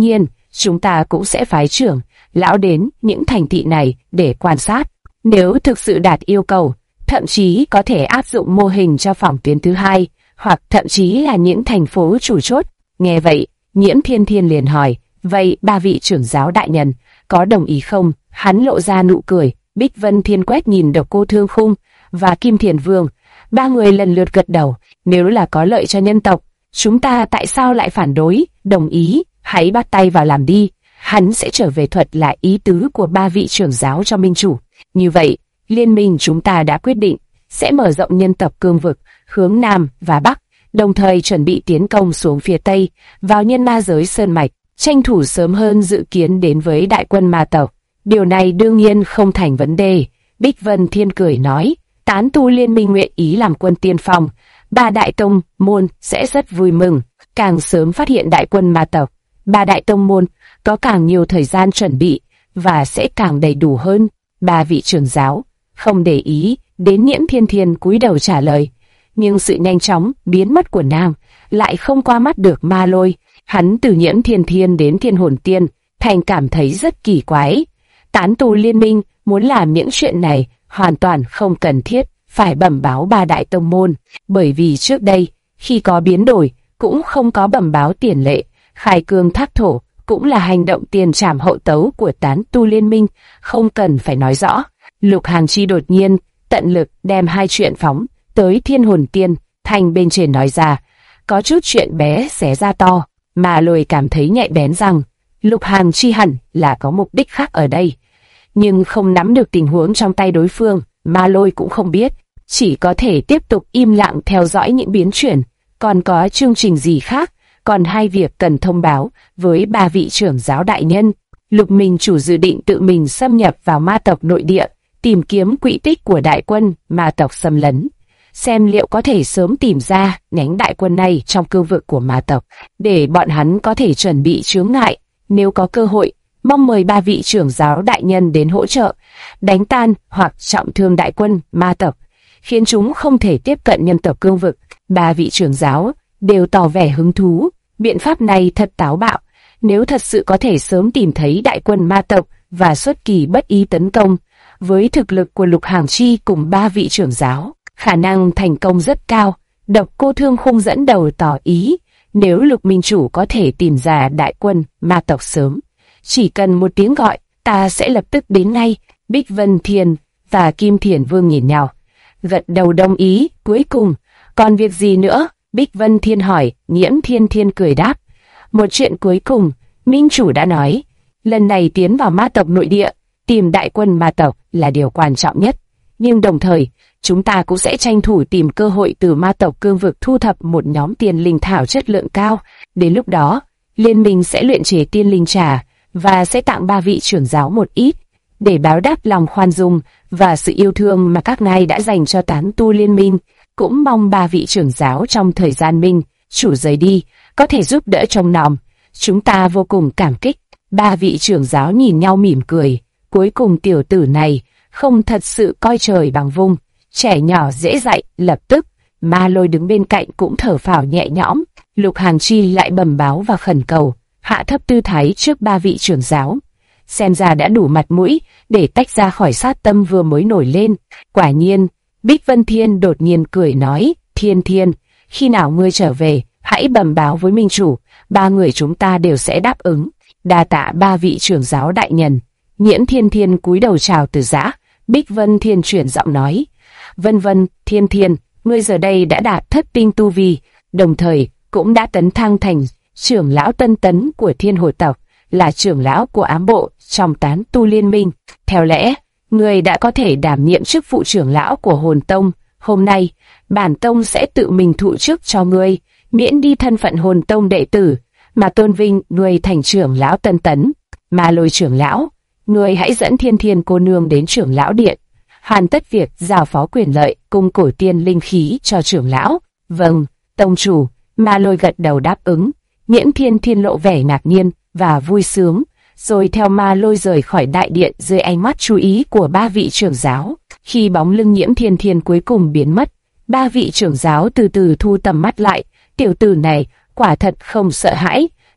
A: chúng ta cũng sẽ phái trưởng lão đến những thành thị này để quan sát. Nếu thực sự đạt yêu cầu, thậm chí có thể áp dụng mô hình cho phòng tuyến thứ hai, hoặc thậm chí là những thành phố chủ chốt. Nghe vậy, Nhiễm Thiên Thiên liền hỏi, vậy ba vị trưởng giáo đại nhân có đồng ý không? Hắn lộ ra nụ cười. Bích Vân Thiên quét nhìn Độc Cô Thương Khung và Kim Thiền Vương, ba người lần lượt gật đầu. Nếu là có lợi cho nhân tộc, chúng ta tại sao lại phản đối? Đồng ý, hãy bắt tay vào làm đi. Hắn sẽ trở về thuật lại ý tứ của ba vị trưởng giáo cho minh chủ. Như vậy, liên minh chúng ta đã quyết định sẽ mở rộng nhân tộc cương vực hướng Nam và Bắc, đồng thời chuẩn bị tiến công xuống phía Tây, vào nhân ma giới Sơn Mạch, tranh thủ sớm hơn dự kiến đến với đại quân ma tộc. Điều này đương nhiên không thành vấn đề. Bích Vân Thiên cười nói, tán tu liên minh nguyện ý làm quân tiên phong, ba đại tông môn sẽ rất vui mừng, càng sớm phát hiện đại quân ma tộc, ba đại tông môn có càng nhiều thời gian chuẩn bị và sẽ càng đầy đủ hơn. Ba vị trưởng giáo không để ý đến Nhiễm Thiên Thiên cúi đầu trả lời, nhưng sự nhanh chóng biến mất của nàng lại không qua mắt được Ma Lôi. Hắn từ Nhiễm Thiên Thiên đến Thiên Hồn Tiên thành cảm thấy rất kỳ quái. Tán tu liên minh muốn làm những chuyện này hoàn toàn không cần thiết phải bẩm báo ba đại tông môn, bởi vì trước đây khi có biến đổi cũng không có bẩm báo tiền lệ. Khai cương thác thổ cũng là hành động tiền trảm hậu tấu của tán tu liên minh, không cần phải nói rõ. Lục Hàng Chi đột nhiên tận lực đem hai chuyện phóng tới Thiên Hồn Tiên thành bên trên nói ra, có chút chuyện bé xé ra to. Mà Lôi cảm thấy nhạy bén rằng Lục Hàng Chi hẳn là có mục đích khác ở đây, nhưng không nắm được tình huống trong tay đối phương. Ma Lôi cũng không biết, chỉ có thể tiếp tục im lặng theo dõi những biến chuyển. Còn có chương trình gì khác? Còn hai việc cần thông báo với ba vị trưởng giáo đại nhân. Lục Minh chủ dự định tự mình xâm nhập vào ma tộc nội địa, tìm kiếm quỹ tích của đại quân ma tộc xâm lấn, xem liệu có thể sớm tìm ra nhánh đại quân này trong cương vực của ma tộc, để bọn hắn có thể chuẩn bị chướng ngại. Nếu có cơ hội, mong mời ba vị trưởng giáo đại nhân đến hỗ trợ, đánh tan hoặc trọng thương đại quân ma tộc, khiến chúng không thể tiếp cận nhân tộc cương vực. Ba vị trưởng giáo đều tỏ vẻ hứng thú. Biện pháp này thật táo bạo. Nếu thật sự có thể sớm tìm thấy đại quân ma tộc và xuất kỳ bất ý tấn công, với thực lực của Lục Hàng Chi cùng ba vị trưởng giáo, khả năng thành công rất cao. Độc Cô Thương Khung dẫn đầu tỏ ý, nếu Lục Minh chủ có thể tìm ra đại quân ma tộc sớm, chỉ cần một tiếng gọi, ta sẽ lập tức đến ngay. Bích Vân Thiên và Kim Thiền Vương nhìn nhau, gật đầu đồng ý. Cuối cùng, còn việc gì nữa? Bích Vân Thiên hỏi. Nhiễm Thiên Thiên cười đáp, một chuyện cuối cùng. Minh chủ đã nói, lần này tiến vào ma tộc nội địa, tìm đại quân ma tộc là điều quan trọng nhất. Nhưng đồng thời, chúng ta cũng sẽ tranh thủ tìm cơ hội từ ma tộc cương vực thu thập một nhóm tiên linh thảo chất lượng cao. Đến lúc đó, liên minh sẽ luyện chế tiên linh trà và sẽ tặng ba vị trưởng giáo một ít, để báo đáp lòng khoan dung và sự yêu thương mà các ngài đã dành cho tán tu liên minh. Cũng mong ba vị trưởng giáo trong thời gian minh chủ rời đi có thể giúp đỡ trông nom. Chúng ta vô cùng cảm kích. Ba vị trưởng giáo nhìn nhau mỉm cười. Cuối cùng tiểu tử này không thật sự coi trời bằng vung, trẻ nhỏ dễ dạy. Lập tức, Ma Lôi đứng bên cạnh cũng thở phào nhẹ nhõm. Lục Hàng Chi lại bẩm báo và khẩn cầu, hạ thấp tư thái trước ba vị trưởng giáo. Xem ra đã đủ mặt mũi để tách ra khỏi sát tâm vừa mới nổi lên. Quả nhiên, Bích Vân Thiên đột nhiên cười nói, Thiên Thiên, khi nào ngươi trở về, hãy bẩm báo với minh chủ, ba người chúng ta đều sẽ đáp ứng. Đa tạ ba vị trưởng giáo đại nhân. Nhiễm Thiên Thiên cúi đầu chào từ giã. Bích Vân Thiên chuyển giọng nói, Vân Vân, Thiên Thiên, ngươi giờ đây đã đạt thất tinh tu vi, đồng thời cũng đã tấn thăng thành trưởng lão tân tấn của Thiên Hồ tộc, là trưởng lão của ám bộ trong tán tu liên minh. Theo lẽ, ngươi đã có thể đảm nhiệm chức vụ trưởng lão của Hồn Tông. Hôm nay, bản tông sẽ tự mình thụ chức cho ngươi, miễn đi thân phận Hồn Tông đệ tử, mà tôn vinh ngươi thành trưởng lão tân tấn. Ma Lôi trưởng lão, ngươi hãy dẫn Thiên Thiên cô nương đến trưởng lão điện, hoàn tất việc giao phó quyền lợi cung cổ tiên linh khí cho trưởng lão. Vâng, tông chủ. Ma Lôi gật đầu đáp ứng. Nhiễm Thiên Thiên lộ vẻ ngạc nhiên và vui sướng, rồi theo Ma Lôi rời khỏi đại điện dưới ánh mắt chú ý của ba vị trưởng giáo. Khi bóng lưng Nhiễm Thiên Thiên cuối cùng biến mất, ba vị trưởng giáo từ từ thu tầm mắt lại. Tiểu tử này quả thật không sợ hãi,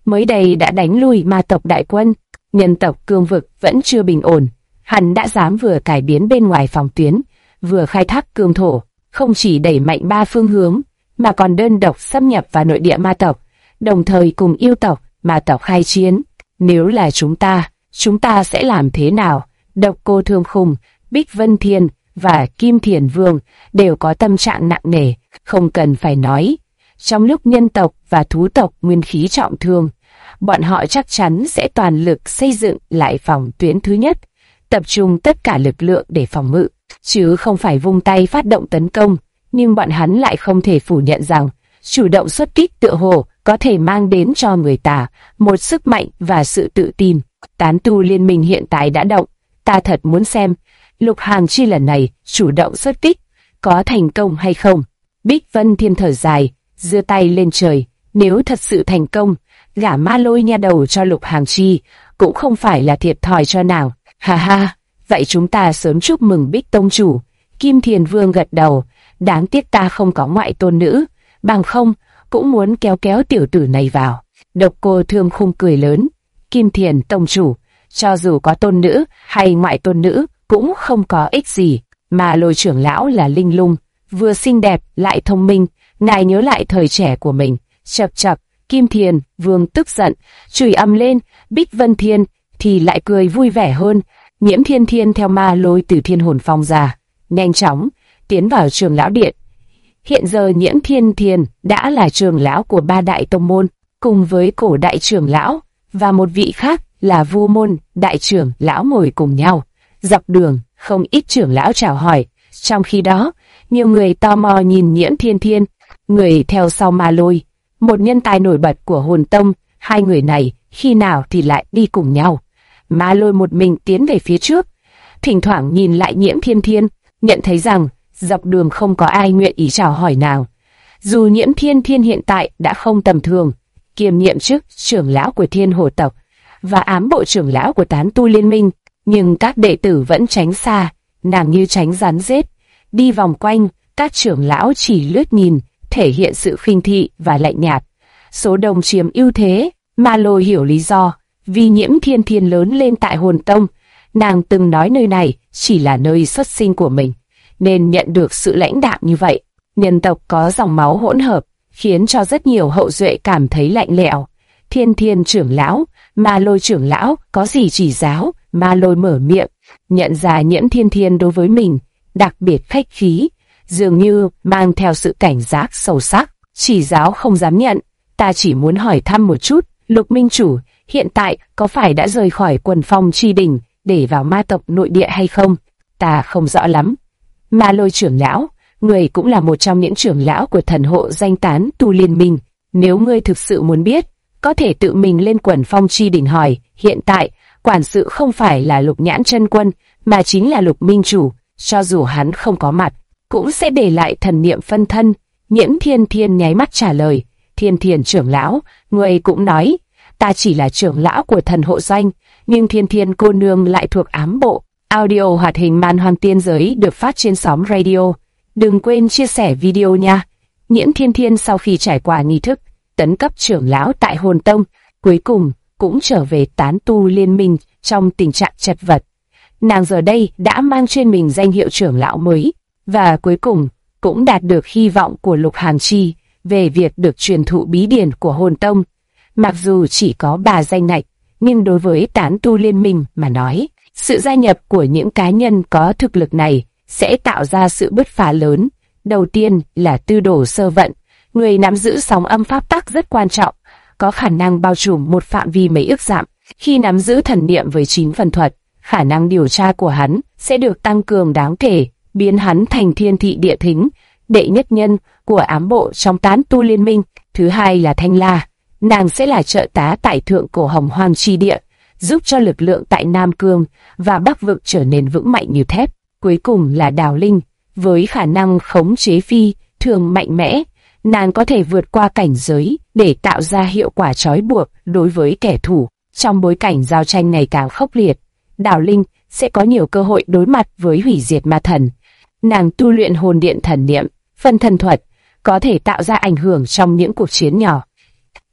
A: mới đây đã đánh lui ma tộc đại quân. Nhân tộc cương vực vẫn chưa bình ổn, hắn đã dám vừa cải biến bên ngoài phòng tuyến, vừa khai thác cương thổ, không chỉ đẩy mạnh ba phương hướng, mà còn đơn độc xâm nhập vào nội địa ma tộc, đồng thời cùng yêu tộc, ma tộc khai chiến. Nếu là chúng ta sẽ làm thế nào? Độc Cô Thương Khung, Bích Vân Thiên và Kim Thiền Vương đều có tâm trạng nặng nề, không cần phải nói. Trong lúc nhân tộc và thú tộc nguyên khí trọng thương, bọn họ chắc chắn sẽ toàn lực xây dựng lại phòng tuyến thứ nhất, tập trung tất cả lực lượng để phòng ngự, chứ không phải vung tay phát động tấn công. Nhưng bọn hắn lại không thể phủ nhận rằng, chủ động xuất kích tựa hồ có thể mang đến cho người ta một sức mạnh và sự tự tin. Tán tu liên minh hiện tại đã động, ta thật muốn xem, Lục Hàng Chi lần này chủ động xuất kích, có thành công hay không? Bích Vân Thiên thở dài, giơ tay lên trời, nếu thật sự thành công, gả Ma Lôi nha đầu cho Lục Hàng Chi, cũng không phải là thiệt thòi cho nào. Ha ha, vậy chúng ta sớm chúc mừng Bích Tông Chủ. Kim Thiền Vương gật đầu, đáng tiếc ta không có ngoại tôn nữ, bằng không, cũng muốn kéo kéo tiểu tử này vào. Độc Cô Thương Khung cười lớn, Kim Thiền Tông Chủ, cho dù có tôn nữ hay ngoại tôn nữ, cũng không có ích gì. Mà Lôi trưởng lão là linh lung, vừa xinh đẹp lại thông minh, ngài nhớ lại thời trẻ của mình. Chập chập, Kim Thiền Vương tức giận, chửi ầm lên. Bích Vân Thiên thì lại cười vui vẻ hơn. Nhiễm Thiên Thiên theo Ma Lôi từ Thiên Hồn Phong ra, nhanh chóng tiến vào trường lão điện. Hiện giờ Nhiễm Thiên Thiên đã là trưởng lão của ba đại tông môn, cùng với Cổ đại trưởng lão và một vị khác là Vu môn đại trưởng lão ngồi cùng nhau. Dọc đường, không ít trưởng lão chào hỏi. Trong khi đó, nhiều người tò mò nhìn Nhiễm Thiên Thiên, người theo sau Ma Lôi, một nhân tài nổi bật của Hồn Tông. Hai người này khi nào thì lại đi cùng nhau. Ma Lôi một mình tiến về phía trước, thỉnh thoảng nhìn lại Nhiễm Thiên Thiên, nhận thấy rằng dọc đường không có ai nguyện ý chào hỏi nào. Dù Nhiễm Thiên Thiên hiện tại đã không tầm thường, kiêm nhiệm chức trưởng lão của Thiên Hồ tộc và ám bộ trưởng lão của Tán Tu Liên minh, nhưng các đệ tử vẫn tránh xa, nàng như tránh rắn rết, đi vòng quanh. Các trưởng lão chỉ lướt nhìn, thể hiện sự khinh thị và lạnh nhạt. Số đông chiếm ưu thế. Ma Lôi hiểu lý do, vì Nhiễm Thiên Thiên lớn lên tại Hồn Tông, nàng từng nói nơi này chỉ là nơi xuất sinh của mình, nên nhận được sự lãnh đạm như vậy. Nhân tộc có dòng máu hỗn hợp, khiến cho rất nhiều hậu duệ cảm thấy lạnh lẽo. Thiên Thiên trưởng lão, Ma Lôi trưởng lão, có gì chỉ giáo? Ma Lôi mở miệng, nhận ra Nhiễm Thiên Thiên đối với mình đặc biệt khách khí, dường như mang theo sự cảnh giác sâu sắc. Chỉ giáo không dám nhận, ta chỉ muốn hỏi thăm một chút, Lục Minh Chủ hiện tại có phải đã rời khỏi Quần Phong Chi Đỉnh để vào ma tộc nội địa hay không? Ta không rõ lắm. Ma Lôi trưởng lão, người cũng là một trong những trưởng lão của thần hộ danh Tán Tu Liên minh. Nếu ngươi thực sự muốn biết, có thể tự mình lên Quần Phong Chi Đỉnh hỏi. Hiện tại, quản sự không phải là Lục Nhãn Chân Quân, mà chính là Lục Minh Chủ. Cho dù hắn không có mặt, cũng sẽ để lại thần niệm phân thân. Nhiễm Thiên Thiên nháy mắt trả lời, Thiên Thiên trưởng lão, người cũng nói, ta chỉ là trưởng lão của thần hộ doanh, nhưng Thiên Thiên cô nương lại thuộc ám bộ. Audio hoạt hình Man Hoang Tiên Giới được phát trên xóm radio. Đừng quên chia sẻ video nha. Nhiễm Thiên Thiên sau khi trải qua nghi thức tấn cấp trưởng lão tại Hồn Tông, cuối cùng cũng trở về Tán Tu Liên minh trong tình trạng chật vật. Nàng giờ đây đã mang trên mình danh hiệu trưởng lão mới, và cuối cùng cũng đạt được hy vọng của Lục Hàng Chi về việc được truyền thụ bí điển của Hồn Tông. Mặc dù chỉ có 3 danh ngạch, nhưng đối với Tán Tu Liên minh mà nói, sự gia nhập của những cá nhân có thực lực này sẽ tạo ra sự bứt phá lớn. Đầu tiên là Tư Đồ Sơ Vận, người nắm giữ sóng âm pháp tắc rất quan trọng, có khả năng bao trùm một phạm vi mấy ức dặm. Khi nắm giữ thần niệm với 9 phần thuật, khả năng điều tra của hắn sẽ được tăng cường đáng kể, biến hắn thành thiên thị địa thính, đệ nhất nhân của ám bộ trong Tán Tu Liên minh. Thứ hai là Thanh La, nàng sẽ là trợ tá tại Thượng Cổ Hồng Hoang Chi Địa, giúp cho lực lượng tại Nam Cương và Bắc Vực trở nên vững mạnh như thép. Cuối cùng là Đào Linh, với khả năng khống chế phi thường mạnh mẽ, nàng có thể vượt qua cảnh giới để tạo ra hiệu quả trói buộc đối với kẻ thù. Trong bối cảnh giao tranh ngày càng khốc liệt, Đào Linh sẽ có nhiều cơ hội đối mặt với hủy diệt ma thần. Nàng tu luyện hồn điện thần niệm, phân thân thuật, có thể tạo ra ảnh hưởng trong những cuộc chiến nhỏ.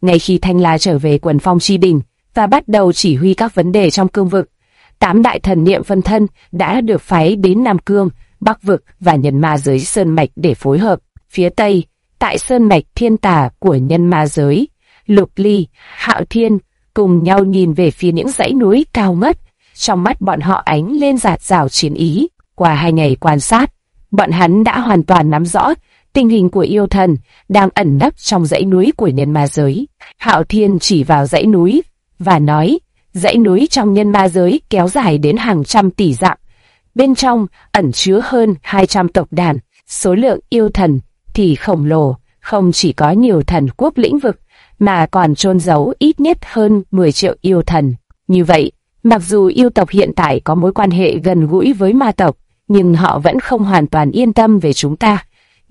A: Ngay khi Thanh La trở về Quần Phong Chi Đỉnh và bắt đầu chỉ huy các vấn đề trong cương vực, 8 đại thần niệm phân thân đã được phái đến Nam Cương, Bắc Vực và nhân ma giới Sơn Mạch để phối hợp. Phía Tây, tại Sơn Mạch Thiên Tà của nhân ma giới, Lục Ly, Hạo Thiên cùng nhau nhìn về phía những dãy núi cao ngất. Trong mắt bọn họ ánh lên rạt rào chiến ý. Qua 2 ngày quan sát, bọn hắn đã hoàn toàn nắm rõ tình hình của yêu thần đang ẩn nấp trong dãy núi của nhân ma giới. Hạo Thiên chỉ vào dãy núi và nói, dãy núi trong nhân ma giới kéo dài đến hàng trăm tỷ dặm. Bên trong ẩn chứa hơn 200 tộc đàn, số lượng yêu thần thì khổng lồ, không chỉ có nhiều thần quốc lĩnh vực, mà còn chôn giấu ít nhất hơn 10 triệu yêu thần. Như vậy, mặc dù yêu tộc hiện tại có mối quan hệ gần gũi với ma tộc, nhưng họ vẫn không hoàn toàn yên tâm về chúng ta.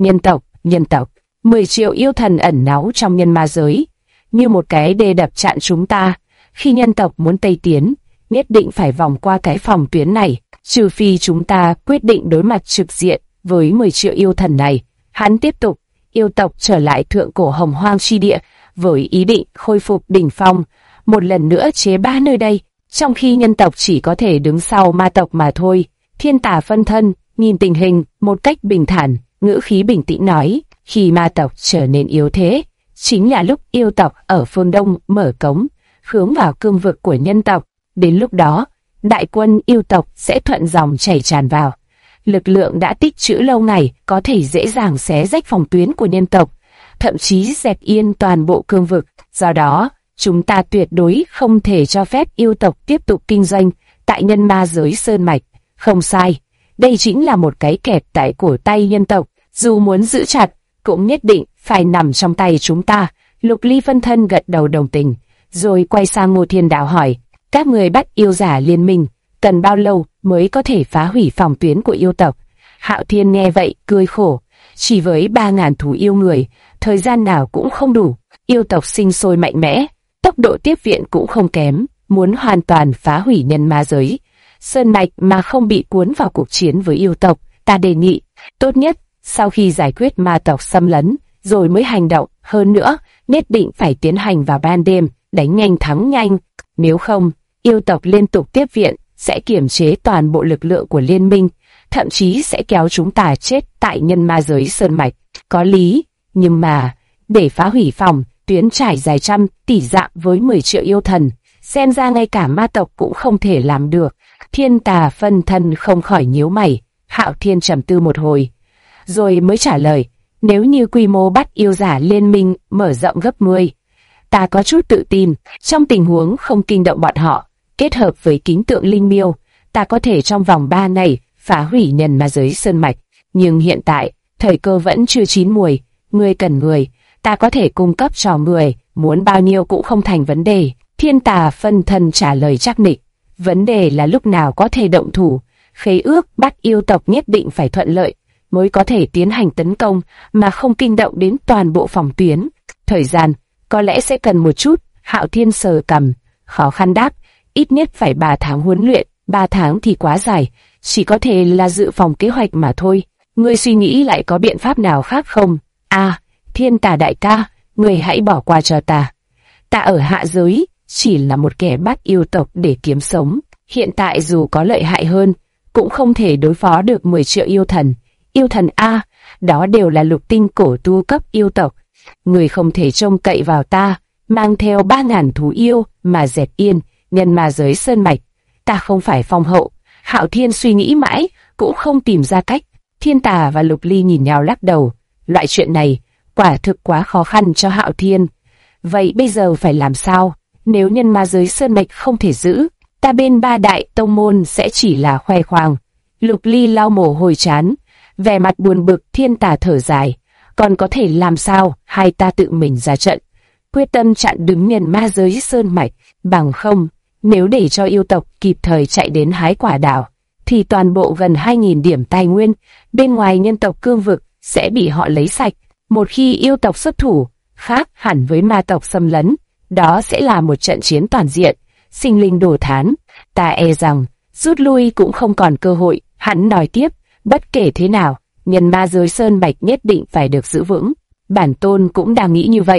A: Nhân tộc, 10 triệu yêu thần ẩn náu trong nhân ma giới, như một cái đê đập chặn chúng ta. Khi nhân tộc muốn tây tiến, nhất định phải vòng qua cái phòng tuyến này, trừ phi chúng ta quyết định đối mặt trực diện với 10 triệu yêu thần này. Hắn tiếp tục, yêu tộc trở lại thượng cổ hồng hoang chi địa với ý định khôi phục đỉnh phong, một lần nữa chế bá nơi đây, trong khi nhân tộc chỉ có thể đứng sau ma tộc mà thôi. Thiên Tà phân thân nhìn tình hình một cách bình thản, ngữ khí bình tĩnh nói, khi ma tộc trở nên yếu thế, chính là lúc yêu tộc ở phương Đông mở cống, hướng vào cương vực của nhân tộc. Đến lúc đó, đại quân yêu tộc sẽ thuận dòng chảy tràn vào. Lực lượng đã tích trữ lâu ngày có thể dễ dàng xé rách phòng tuyến của nhân tộc, thậm chí dẹp yên toàn bộ cương vực. Do đó, chúng ta tuyệt đối không thể cho phép yêu tộc tiếp tục kinh doanh tại nhân ma giới Sơn Mạch. Không sai, đây chính là một cái kẹp tại cổ tay nhân tộc, dù muốn giữ chặt, cũng nhất định phải nằm trong tay chúng ta. Lục Ly phân thân gật đầu đồng tình, rồi quay sang Ngô Thiên Đạo hỏi, các người bắt yêu giả liên minh, cần bao lâu mới có thể phá hủy phòng tuyến của yêu tộc? Hạo Thiên nghe vậy cười khổ, chỉ với 3.000 thú yêu người, thời gian nào cũng không đủ. Yêu tộc sinh sôi mạnh mẽ, tốc độ tiếp viện cũng không kém, muốn hoàn toàn phá hủy nhân ma giới Sơn Mạch mà không bị cuốn vào cuộc chiến với yêu tộc, ta đề nghị, tốt nhất, sau khi giải quyết ma tộc xâm lấn, rồi mới hành động. Hơn nữa, nhất định phải tiến hành vào ban đêm, đánh nhanh thắng nhanh. Nếu không, yêu tộc liên tục tiếp viện, sẽ kiểm chế toàn bộ lực lượng của liên minh, thậm chí sẽ kéo chúng ta chết tại nhân ma giới Sơn Mạch. Có lý, nhưng mà, để phá hủy phòng tuyến trải dài trăm tỷ dặm với 10 triệu yêu thần, xem ra ngay cả ma tộc cũng không thể làm được. Thiên Tà phân thân không khỏi nhíu mày. Hạo Thiên trầm tư một hồi, rồi mới trả lời, nếu như quy mô bắt yêu giả liên minh mở rộng gấp 10, ta có chút tự tin, trong tình huống không kinh động bọn họ, kết hợp với kính tượng linh miêu, ta có thể trong vòng 3 ngày phá hủy nhân ma giới Sơn Mạch. Nhưng hiện tại, thời cơ vẫn chưa chín muồi, ngươi cần người, ta có thể cung cấp cho người, muốn bao nhiêu cũng không thành vấn đề. Thiên Tà phân thân trả lời chắc nịch, vấn đề là lúc nào có thể động thủ. Khế ước bắt yêu tộc nhất định phải thuận lợi, mới có thể tiến hành tấn công mà không kinh động đến toàn bộ phòng tuyến. Thời gian có lẽ sẽ cần một chút. Hạo Thiên sờ cằm, khó khăn đáp, ít nhất phải 3 tháng huấn luyện. 3 tháng thì quá dài, chỉ có thể là dự phòng kế hoạch mà thôi. Ngươi suy nghĩ lại có biện pháp nào khác không? Thiên Tà đại ca, ngươi hãy bỏ qua cho ta. Ta ở hạ giới, chỉ là một kẻ bắt yêu tộc để kiếm sống. Hiện tại dù có lợi hại hơn, cũng không thể đối phó được 10 triệu yêu thần. Yêu thần đó đều là lục tinh cổ tu cấp yêu tộc. Người không thể trông cậy vào ta, mang theo 3.000 thú yêu mà dẹp yên nhân ma giới Sơn Mạch. Ta không phải phong hậu. Hạo Thiên suy nghĩ mãi, cũng không tìm ra cách. Thiên Tà và Lục Ly nhìn nhau lắc đầu. Loại chuyện này, quả thực quá khó khăn cho Hạo Thiên. Vậy bây giờ phải làm sao? Nếu nhân ma giới Sơn Mạch không thể giữ, ta bên 3 đại tông môn sẽ chỉ là khoe khoang. Lục Ly lau mồ hôi trán, vẻ mặt buồn bực. Thiên Tà thở dài, còn có thể làm sao? Hai ta tự mình ra trận, quyết tâm chặn đứng nhân ma giới Sơn Mạch. Bằng không, nếu để cho yêu tộc kịp thời chạy đến hái quả đào, thì toàn bộ gần 2.000 điểm tài nguyên bên ngoài nhân tộc cương vực sẽ bị họ lấy sạch. Một khi yêu tộc xuất thủ, khác hẳn với ma tộc xâm lấn, đó sẽ là một trận chiến toàn diện, sinh linh đồ thán. Ta e rằng rút lui cũng không còn cơ hội. Hắn nói tiếp, bất kể thế nào, nhân ma giới Sơn Mạch nhất định phải được giữ vững. Bản tôn cũng đang nghĩ như vậy.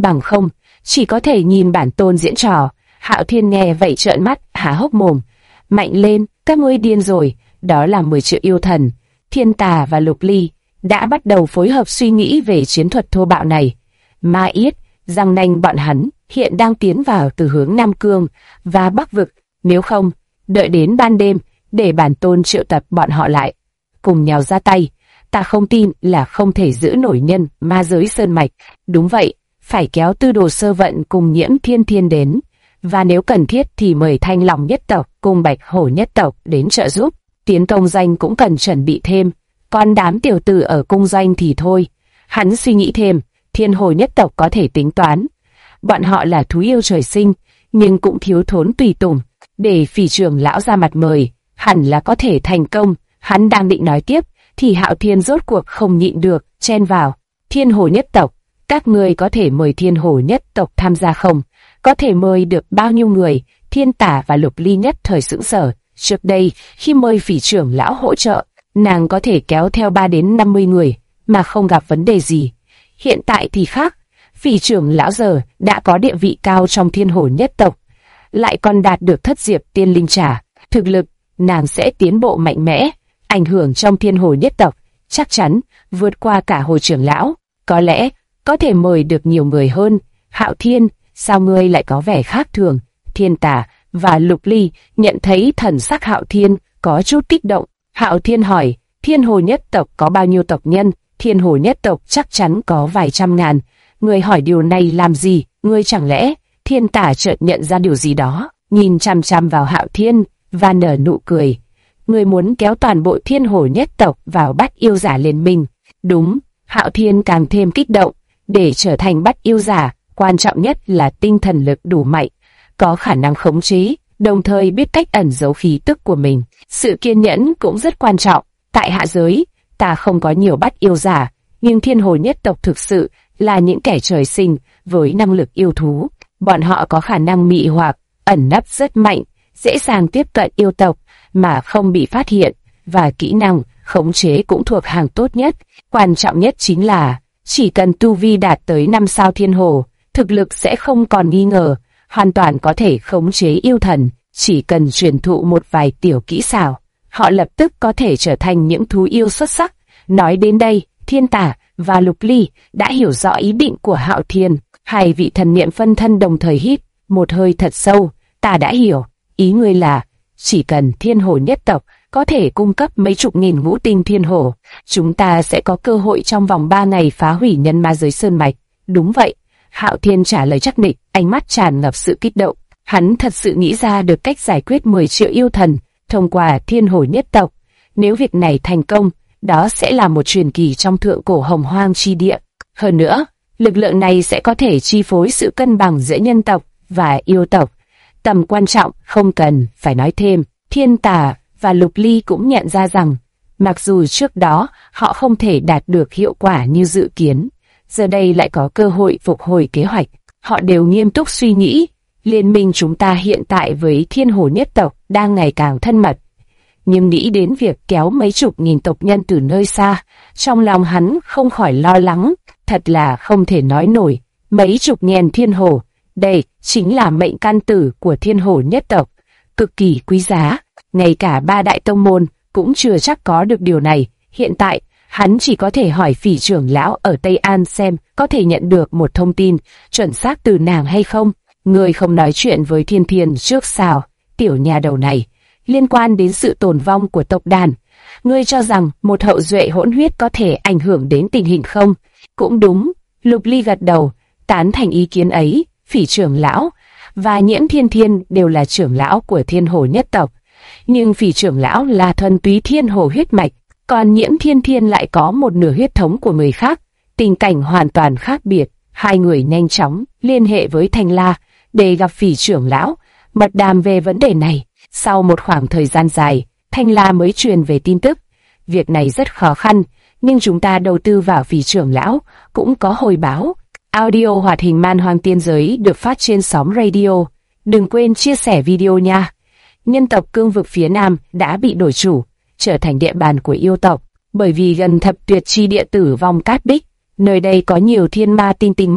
A: bằng không, chỉ có thể nhìn bản tôn diễn trò. Hạo Thiên nghe vậy trợn mắt, há hốc mồm. Mạnh lên, các ngươi điên rồi, đó là 10 triệu yêu thần. Thiên Tà và Lục Ly đã bắt đầu phối hợp suy nghĩ về chiến thuật thô bạo này. Ma Yết, Giang Nanh bọn hắn hiện đang tiến vào từ hướng Nam Cương và Bắc Vực, nếu không, đợi đến ban đêm để bản tôn triệu tập bọn họ lại, cùng nhau ra tay. Ta không tin là không thể giữ nổi nhân ma giới sơn mạch. Đúng vậy, phải kéo Tư Đồ Sơ Vận cùng Nhiễm Thiên Thiên đến, và nếu cần thiết thì mời Thanh Long nhất tộc cùng Bạch Hổ nhất tộc đến trợ giúp. Tiến công doanh cũng cần chuẩn bị thêm, còn đám tiểu tử ở cung doanh thì thôi. Hắn suy nghĩ thêm, Thiên Hồ nhất tộc có thể tính toán. Bọn họ là thú yêu trời sinh, nhưng cũng thiếu thốn tùy tùng. Để Phỉ trưởng lão ra mặt mời, hẳn là có thể thành công. Hắn đang định nói tiếp, thì Hạo Thiên rốt cuộc không nhịn được, chen vào. Thiên Hồ nhất tộc, các ngươi có thể mời Thiên Hồ nhất tộc tham gia không? Có thể mời được bao nhiêu người? Thiên Tả và Lục Ly nhất thời sững sờ. Trước đây, khi mời Phỉ trưởng lão hỗ trợ, nàng có thể kéo theo 3 đến 50 người, mà không gặp vấn đề gì. Hiện tại thì khác, Phỉ trưởng lão giờ đã có địa vị cao trong Thiên Hồ nhất tộc, lại còn đạt được thất diệp tiên linh trà. Thực lực, nàng sẽ tiến bộ mạnh mẽ, ảnh hưởng trong Thiên Hồ nhất tộc, chắc chắn vượt qua cả Hồ trưởng lão. Có lẽ, có thể mời được nhiều người hơn. Hạo Thiên, sao ngươi lại có vẻ khác thường? Thiên Tả và Lục Ly nhận thấy thần sắc Hạo Thiên có chút kích động. Hạo Thiên hỏi, Thiên Hồ nhất tộc có bao nhiêu tộc nhân? Thiên Hồ nhất tộc chắc chắn có vài trăm ngàn. Ngươi hỏi điều này làm gì? Ngươi chẳng lẽ? Thiên Tả chợt nhận ra điều gì đó, nhìn chăm chăm vào Hạo Thiên và nở nụ cười. Ngươi muốn kéo toàn bộ Thiên Hồ nhất tộc vào Bát Yêu Giả liên minh? Đúng. Hạo Thiên càng thêm kích động. Để trở thành Bát Yêu Giả, quan trọng nhất là tinh thần lực đủ mạnh, có khả năng khống chế, đồng thời biết cách ẩn giấu khí tức của mình. Sự kiên nhẫn cũng rất quan trọng. Tại hạ giới, ta không có nhiều Bát Yêu Giả, nhưng Thiên Hồ nhất tộc thực sự là những kẻ trời sinh với năng lực yêu thú. Bọn họ có khả năng mị hoặc, ẩn nấp rất mạnh, dễ dàng tiếp cận yêu tộc mà không bị phát hiện, và kỹ năng khống chế cũng thuộc hàng tốt nhất. Quan trọng nhất chính là chỉ cần tu vi đạt tới 5 sao Thiên Hồ, thực lực sẽ không còn nghi ngờ, hoàn toàn có thể khống chế yêu thần. Chỉ cần truyền thụ một vài tiểu kỹ xảo, họ lập tức có thể trở thành những thú yêu xuất sắc. Nói đến đây, Thiên Tả và Lục Ly đã hiểu rõ ý định của Hạo Thiên. Hai vị thần niệm phân thân đồng thời hít một hơi thật sâu. Ta đã hiểu, ý ngươi là chỉ cần Thiên Hồ nhất tộc có thể cung cấp mấy chục nghìn ngũ tinh thiên hồ, chúng ta sẽ có cơ hội trong vòng 3 ngày phá hủy nhân ma giới sơn mạch. Đúng vậy, Hạo Thiên trả lời chắc nịch, ánh mắt tràn ngập sự kích động. Hắn thật sự nghĩ ra được cách giải quyết 10 triệu yêu thần thông qua Thiên Hồ nhất tộc. Nếu việc này thành công, đó sẽ là một truyền kỳ trong thượng cổ hồng hoang chi địa. Hơn nữa, lực lượng này sẽ có thể chi phối sự cân bằng giữa nhân tộc và yêu tộc. Tầm quan trọng không cần phải nói thêm. Thiên Tả và Lục Ly cũng nhận ra rằng, mặc dù trước đó họ không thể đạt được hiệu quả như dự kiến, giờ đây lại có cơ hội phục hồi kế hoạch. Họ đều nghiêm túc suy nghĩ, liên minh chúng ta hiện tại với Thiên Hồ nhất tộc đang ngày càng thân mật. Nhưng nghĩ đến việc kéo mấy chục nghìn tộc nhân từ nơi xa, trong lòng hắn không khỏi lo lắng. Thật là không thể nói nổi, mấy chục nghìn thiên hồ, đây chính là mệnh căn tử của Thiên Hồ nhất tộc, cực kỳ quý giá. Ngay cả 3 đại tông môn cũng chưa chắc có được điều này. Hiện tại, hắn chỉ có thể hỏi Phỉ trưởng lão ở Tây An xem có thể nhận được một thông tin chuẩn xác từ nàng hay không. Ngươi không nói chuyện với Thiên Thiên trước sao? Tiểu nhà đầu này, liên quan đến sự tồn vong của tộc đàn, ngươi cho rằng một hậu duệ hỗn huyết có thể ảnh hưởng đến tình hình không? Cũng đúng, Lục Ly gật đầu, tán thành ý kiến ấy. Phỉ trưởng lão và Nhiễm Thiên Thiên đều là trưởng lão của Thiên Hồ nhất tộc, nhưng Phỉ trưởng lão là thuần túy Thiên Hồ huyết mạch, còn Nhiễm Thiên Thiên lại có một nửa huyết thống của người khác, tình cảnh hoàn toàn khác biệt. Hai người nhanh chóng liên hệ với Thanh La để gặp Phỉ trưởng lão, mật đàm về vấn đề này. Sau một khoảng thời gian dài, Thanh La mới truyền về tin tức. Việc này rất khó khăn, nhưng chúng ta đầu tư vào Phỉ trưởng lão cũng có hồi báo. Audio hoạt hình Man Hoang Tiên Giới được phát trên Xóm Radio. Đừng quên chia sẻ video nha. Nhân tộc cương vực phía Nam đã bị đổi chủ, trở thành địa bàn của yêu tộc, bởi vì gần thập tuyệt chi địa tử vong cát bích. Nơi đây có nhiều thiên ma tinh tinh mỏ,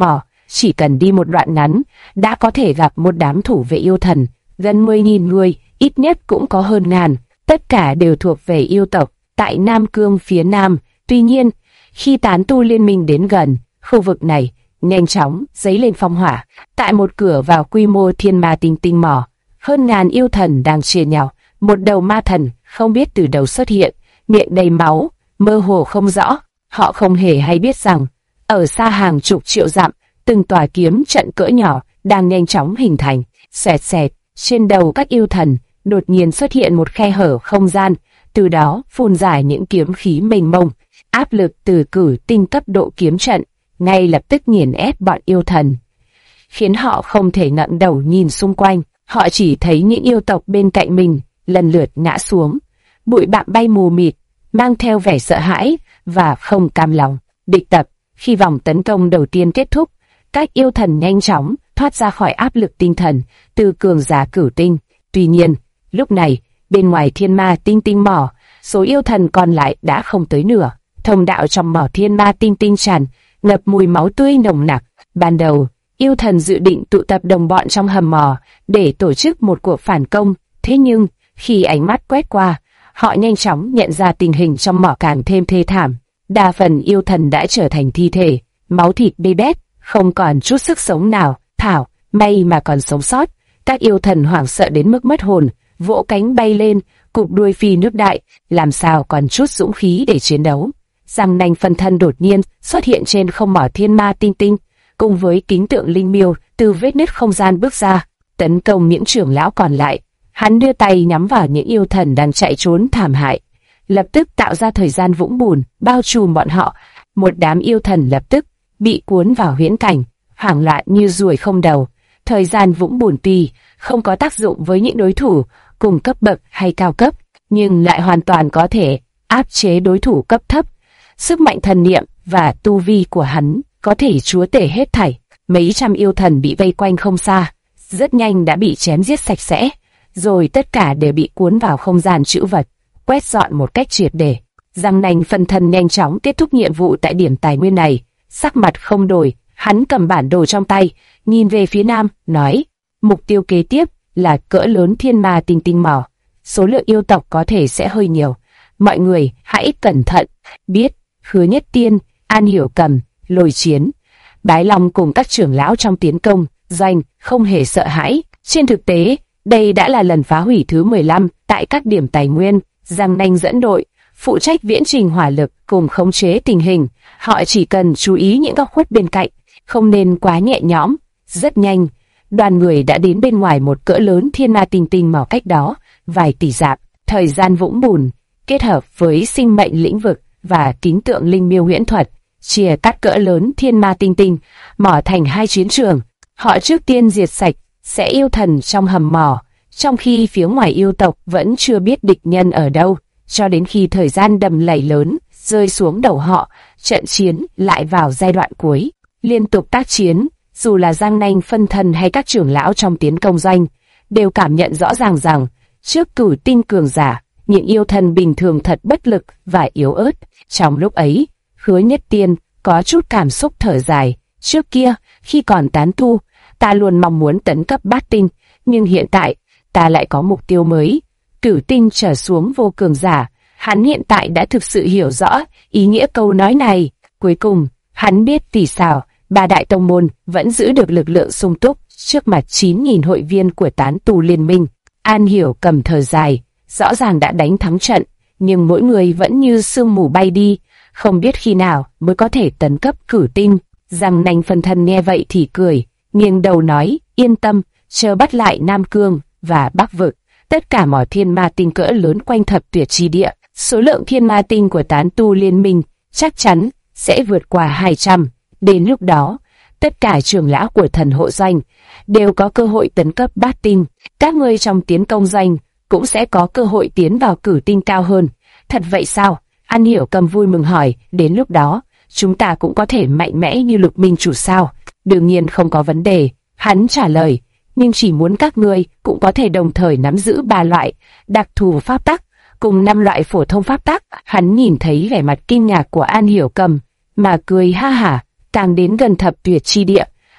A: chỉ cần đi một đoạn ngắn, đã có thể gặp một đám thủ vệ yêu thần, gần 10.000 người, ít nhất cũng có hơn ngàn, tất cả đều thuộc về yêu tộc, tại Nam Cương phía Nam. Tuy nhiên, khi tán tu liên minh đến gần, khu vực này nhanh chóng dấy lên phong hỏa. Tại một cửa vào quy mô thiên ma tinh tinh mỏ, hơn ngàn yêu thần đang chia nhau. Một đầu ma thần không biết từ đâu xuất hiện, miệng đầy máu, mơ hồ không rõ. Họ không hề hay biết rằng, ở xa hàng chục triệu dặm, từng tòa kiếm trận cỡ nhỏ đang nhanh chóng hình thành. Xẹt xẹt, trên đầu các yêu thần đột nhiên xuất hiện một khe hở không gian, từ đó phun ra những kiếm khí mênh mông. Áp lực từ cửu tinh cấp độ kiếm trận ngay lập tức nghiền ép bọn yêu thần, khiến họ không thể ngẩng đầu nhìn xung quanh. Họ chỉ thấy những yêu tộc bên cạnh mình lần lượt ngã xuống, bụi bặm bay mù mịt, mang theo vẻ sợ hãi và không cam lòng. Địch tập. Khi vòng tấn công đầu tiên kết thúc, các yêu thần nhanh chóng thoát ra khỏi áp lực tinh thần từ cường giả cửu tinh. Tuy nhiên, lúc này, bên ngoài thiên ma tinh tinh mỏ, số yêu thần còn lại đã không tới nửa. Thông đạo trong mỏ thiên ma tinh tinh tràn ngập mùi máu tươi nồng nặc. Ban đầu, yêu thần dự định tụ tập đồng bọn trong hầm mỏ để tổ chức một cuộc phản công. Thế nhưng, khi ánh mắt quét qua, họ nhanh chóng nhận ra tình hình trong mỏ càng thêm thê thảm. Đa phần yêu thần đã trở thành thi thể, máu thịt bê bết, không còn chút sức sống nào. Thảo, may mà còn sống sót. Các yêu thần hoảng sợ đến mức mất hồn, vỗ cánh bay lên, cụp đuôi phi nước đại, làm sao còn chút dũng khí để chiến đấu. Răng nanh phân thân đột nhiên xuất hiện trên không mỏ thiên ma tinh tinh, cùng với kính tượng linh miêu từ vết nứt không gian bước ra, tấn công những trưởng lão còn lại. Hắn đưa tay nhắm vào những yêu thần đang chạy trốn thảm hại, lập tức tạo ra thời gian vũng bùn bao trùm bọn họ. Một đám yêu thần lập tức bị cuốn vào huyễn cảnh, hoảng loạn như ruồi không đầu. Thời gian vũng bùn tuy không có tác dụng với những đối thủ cùng cấp bậc hay cao cấp, nhưng lại hoàn toàn có thể áp chế đối thủ cấp thấp. Sức mạnh thần niệm và tu vi của hắn có thể chúa tể hết thảy. Mấy trăm yêu thần bị vây quanh không xa, rất nhanh đã bị chém giết sạch sẽ, rồi tất cả đều bị cuốn vào không gian trữ vật, quét dọn một cách triệt để. Răng nanh phân thân nhanh chóng kết thúc nhiệm vụ tại điểm tài nguyên này, sắc mặt không đổi, hắn cầm bản đồ trong tay, nhìn về phía nam, nói: mục tiêu kế tiếp là cỡ lớn thiên ma tinh tinh mỏ. Số lượng yêu tộc có thể sẽ hơi nhiều, mọi người hãy cẩn thận. Biết. Hứa Nhất Tiên, An Hiểu Cầm, Lôi Chiến, Bái Long cùng các trưởng lão trong tiến công doanh không hề sợ hãi. Trên thực tế, đây đã là lần phá hủy thứ 15 tại các điểm tài nguyên. Giang Nanh dẫn đội, phụ trách viễn trình hỏa lực cùng khống chế tình hình. Họ chỉ cần chú ý những góc khuất bên cạnh, không nên quá nhẹ nhõm. Rất nhanh, đoàn người đã đến bên ngoài một cỡ lớn thiên ma tinh tinh mỏ cách đó vài tỷ dặm. Thời gian vũng bùn kết hợp với sinh mệnh lĩnh vực và kính tượng linh miêu huyễn thuật, chia cắt cỡ lớn thiên ma tinh tinh mỏ thành hai chiến trường. Họ trước tiên diệt sạch sẽ yêu thần trong hầm mỏ, trong khi phía ngoài yêu tộc vẫn chưa biết địch nhân ở đâu, cho đến khi thời gian đầm lầy lớn rơi xuống đầu họ, trận chiến lại vào giai đoạn cuối. Liên tục tác chiến, dù là Giang Nanh phân thân hay các trưởng lão trong tiến công doanh, đều cảm nhận rõ ràng rằng trước cửu tinh cường giả, những yêu thần bình thường thật bất lực và yếu ớt. Trong lúc ấy, Hứa Nhất Tiên có chút cảm xúc thở dài. Trước kia, khi còn tán tu, ta luôn mong muốn tấn cấp bát tinh, nhưng hiện tại, ta lại có mục tiêu mới. Cửu tinh trở xuống vô cường giả. Hắn hiện tại đã thực sự hiểu rõ ý nghĩa câu nói này. Cuối cùng, hắn biết vì sao ba đại tông môn vẫn giữ được lực lượng sung túc trước mặt 9.000 hội viên của tán tu liên minh. An Hiểu Cầm thở dài, rõ ràng đã đánh thắng trận, nhưng mỗi người vẫn như sương mù bay đi, không biết khi nào mới có thể tấn cấp cửu tinh. Giang Nanh phân thân nghe vậy thì cười, nghiêng đầu nói: yên tâm, chờ bắt lại Nam Cương và Bắc Vực, tất cả mỏ thiên ma tinh cỡ lớn quanh thập tuyệt chi địa, số lượng thiên ma tinh của tán tu liên minh chắc chắn sẽ vượt qua 200. Đến lúc đó, tất cả trưởng lão của thần hộ doanh đều có cơ hội tấn cấp bát tinh. Các ngươi trong tiến công doanh cũng sẽ có cơ hội tiến vào cửu tinh cao hơn. Thật vậy sao? An Hiểu Cầm vui mừng hỏi. Đến lúc đó, chúng ta cũng có thể mạnh mẽ như Lục Minh Chủ sao? Đương nhiên không có vấn đề, hắn trả lời. Nhưng chỉ muốn các ngươi cũng có thể đồng thời nắm giữ 3 loại đặc thù pháp tắc cùng 5 loại phổ thông pháp tắc. Hắn nhìn thấy vẻ mặt kinh ngạc của An Hiểu Cầm mà cười ha hả. Càng đến gần thập tuyệt chi địa,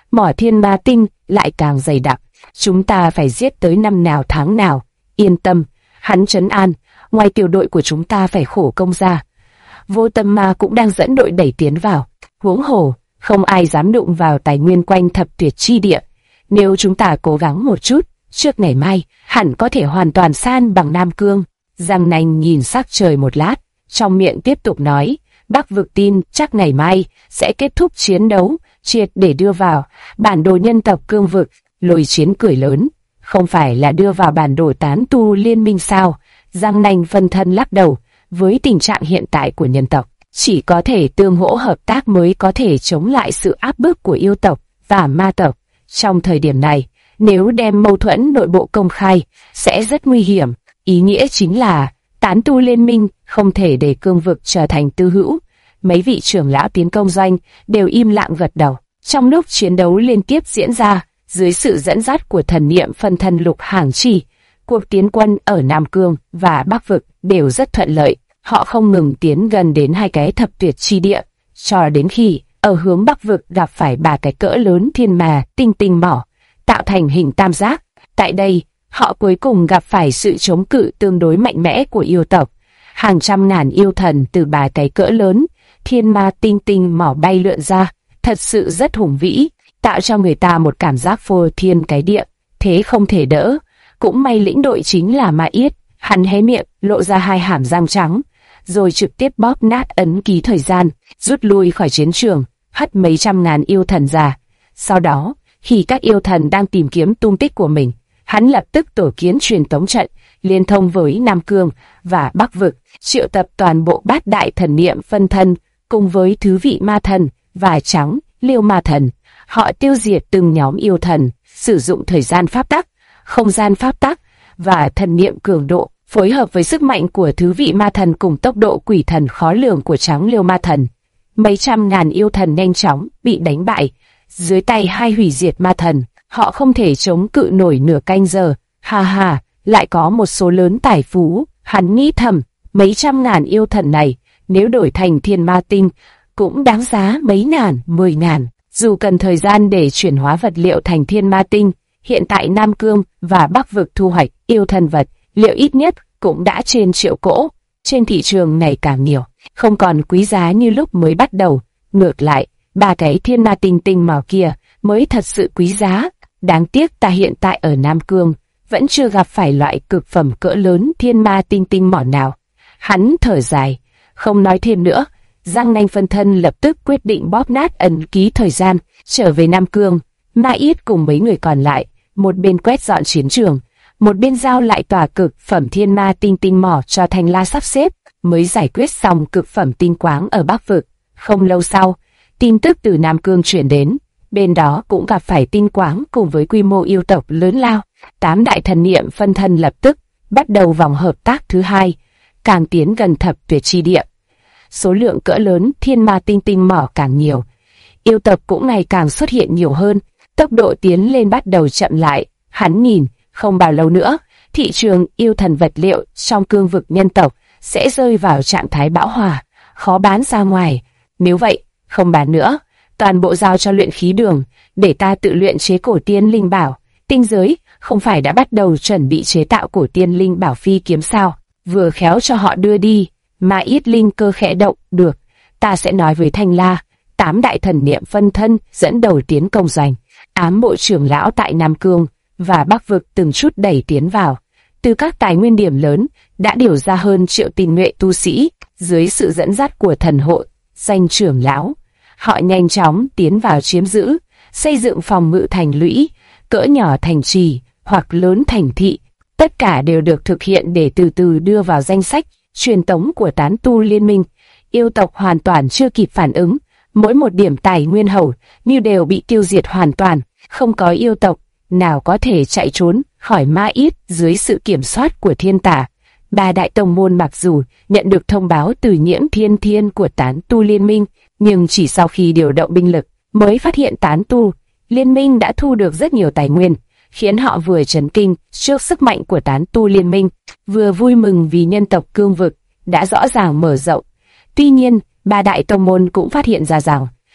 A: mỏ thiên ma tinh lại càng dày đặc. Chúng ta phải giết tới năm nào tháng nào. Yên tâm, hắn trấn an, ngoài tiểu đội của chúng ta phải khổ công ra. Vô Tâm Ma cũng đang dẫn đội đẩy tiến vào. Huống hồ, không ai dám đụng vào tài nguyên quanh thập tuyệt chi địa. Nếu chúng ta cố gắng một chút, trước ngày mai, hẳn có thể hoàn toàn san bằng Nam Cương. Giang Nanh nhìn sắc trời một lát, trong miệng tiếp tục nói, Bắc vực tin chắc ngày mai sẽ kết thúc chiến đấu, triệt để đưa vào bản đồ nhân tộc cương vực. Lôi Chiến cười lớn, không phải là đưa vào bản đồ tán tu liên minh sao? Giang Nanh phân thân lắc đầu, với tình trạng hiện tại của nhân tộc, chỉ có thể tương hỗ hợp tác mới có thể chống lại sự áp bức của yêu tộc và ma tộc. Trong thời điểm này, nếu đem mâu thuẫn nội bộ công khai, sẽ rất nguy hiểm. Ý nghĩa chính là, tán tu liên minh không thể để cương vực trở thành tư hữu. Mấy vị trưởng lão tiến công doanh đều im lặng gật đầu. Trong lúc chiến đấu liên tiếp diễn ra, dưới sự dẫn dắt của thần niệm phân thân Lục Hàng Chi, cuộc tiến quân ở Nam Cương và Bắc vực đều rất thuận lợi. Họ không ngừng tiến gần đến hai cái thập tuyệt chi địa, cho đến khi ở hướng Bắc vực gặp phải ba cái cỡ lớn thiên ma tinh tinh mỏ, tạo thành hình tam giác. Tại đây, họ cuối cùng gặp phải sự chống cự tương đối mạnh mẽ của yêu tộc. Hàng trăm ngàn yêu thần từ ba cái cỡ lớn thiên ma tinh tinh mỏ bay lượn ra, thật sự rất hùng vĩ, tạo cho người ta một cảm giác phô thiên cái địa, thế không thể đỡ. Cũng may lĩnh đội chính là Ma Yết, hắn hé miệng, lộ ra hai hàm răng trắng, rồi trực tiếp bóp nát ấn ký thời gian, rút lui khỏi chiến trường, hất mấy trăm ngàn yêu thần ra. Sau đó, khi các yêu thần đang tìm kiếm tung tích của mình, hắn lập tức tổ kiến truyền tống trận, liên thông với Nam Cương và Bắc vực, triệu tập toàn bộ bát đại thần niệm phân thân, cùng với thứ vị ma thần và trắng liêu ma thần. Họ tiêu diệt từng nhóm yêu thần, sử dụng thời gian pháp tắc, không gian pháp tắc và thần niệm cường độ, phối hợp với sức mạnh của thứ vị ma thần cùng tốc độ quỷ thần khó lường của trắng liêu ma thần. Mấy trăm ngàn yêu thần nhanh chóng bị đánh bại dưới tay hai hủy diệt ma thần. Họ không thể chống cự nổi nửa canh giờ. Ha ha, lại có một số lớn tài phú. Hắn nghĩ thầm, mấy trăm ngàn yêu thần này, nếu đổi thành thiên ma tinh, cũng đáng giá mấy ngàn, 10 ngàn. Dù cần thời gian để chuyển hóa vật liệu thành thiên ma tinh, hiện tại Nam Cương và Bắc vực thu hoạch yêu thần vật liệu ít nhất cũng đã trên triệu cỗ. Trên thị trường ngày càng nhiều, không còn quý giá như lúc mới bắt đầu. Ngược lại, ba cái thiên ma tinh tinh mỏ kia mới thật sự quý giá. Đáng tiếc ta hiện tại ở Nam Cương vẫn chưa gặp phải loại cực phẩm cỡ lớn thiên ma tinh tinh mỏ nào. Hắn thở dài, không nói thêm nữa. Giang Nanh phân thân lập tức quyết định bóp nát ấn ký thời gian, trở về Nam Cương. Ma Yết cùng mấy người còn lại, một bên quét dọn chiến trường, một bên giao lại tòa cực phẩm thiên ma tinh tinh mỏ cho Thanh La sắp xếp, mới giải quyết xong cực phẩm tinh quáng ở Bắc vực. Không lâu sau, tin tức từ Nam Cương chuyển đến, bên đó cũng gặp phải tinh quáng cùng với quy mô yêu tộc lớn lao. 8 đại thần niệm phân thân lập tức bắt đầu vòng hợp tác thứ hai, càng tiến gần thập tuyệt chi địa. Số lượng cỡ lớn thiên ma tinh tinh mỏ càng nhiều, yêu tộc cũng ngày càng xuất hiện nhiều hơn, tốc độ tiến lên bắt đầu chậm lại. Hắn nhìn, không bao lâu nữa, thị trường yêu thần vật liệu trong cương vực nhân tộc sẽ rơi vào trạng thái bão hòa, khó bán ra ngoài. Nếu vậy, không bán nữa, toàn bộ giao cho luyện khí đường, để ta tự luyện chế cổ tiên linh bảo. Tinh giới không phải đã bắt đầu chuẩn bị chế tạo cổ tiên linh bảo phi kiếm sao? Vừa khéo cho họ đưa đi. Ma Yết linh cơ khẽ động, được, ta sẽ nói với Thanh La. 8 đại thần niệm phân thân dẫn đầu tiến công doanh. Ám bộ trưởng lão tại Nam Cương và Bắc vực từng chút đẩy tiến vào. Từ các tài nguyên điểm lớn đã điều ra hơn triệu tinh nhuệ tu sĩ, dưới sự dẫn dắt của thần hộ danh trưởng lão. Họ nhanh chóng tiến vào chiếm giữ, xây dựng phòng ngự thành lũy, cỡ nhỏ thành trì hoặc lớn thành thị. Tất cả đều được thực hiện để từ từ đưa vào danh sách truyền tống của tán tu liên minh. Yêu tộc hoàn toàn chưa kịp phản ứng, mỗi một điểm tài nguyên hầu như đều bị tiêu diệt hoàn toàn. Không có yêu tộc nào có thể chạy trốn khỏi Ma Yết dưới sự kiểm soát của thiên tả. 3 đại tông môn mặc dù nhận được thông báo từ Nhiễm Thiên Thiên của tán tu liên minh, nhưng chỉ sau khi điều động binh lực mới phát hiện tán tu liên minh đã thu được rất nhiều tài nguyên, khiến họ vừa chấn kinh trước sức mạnh của tán tu liên minh, vừa vui mừng vì nhân tộc cương vực đã rõ ràng mở rộng. Tuy nhiên, 3 đại tông môn cũng phát hiện ra rằng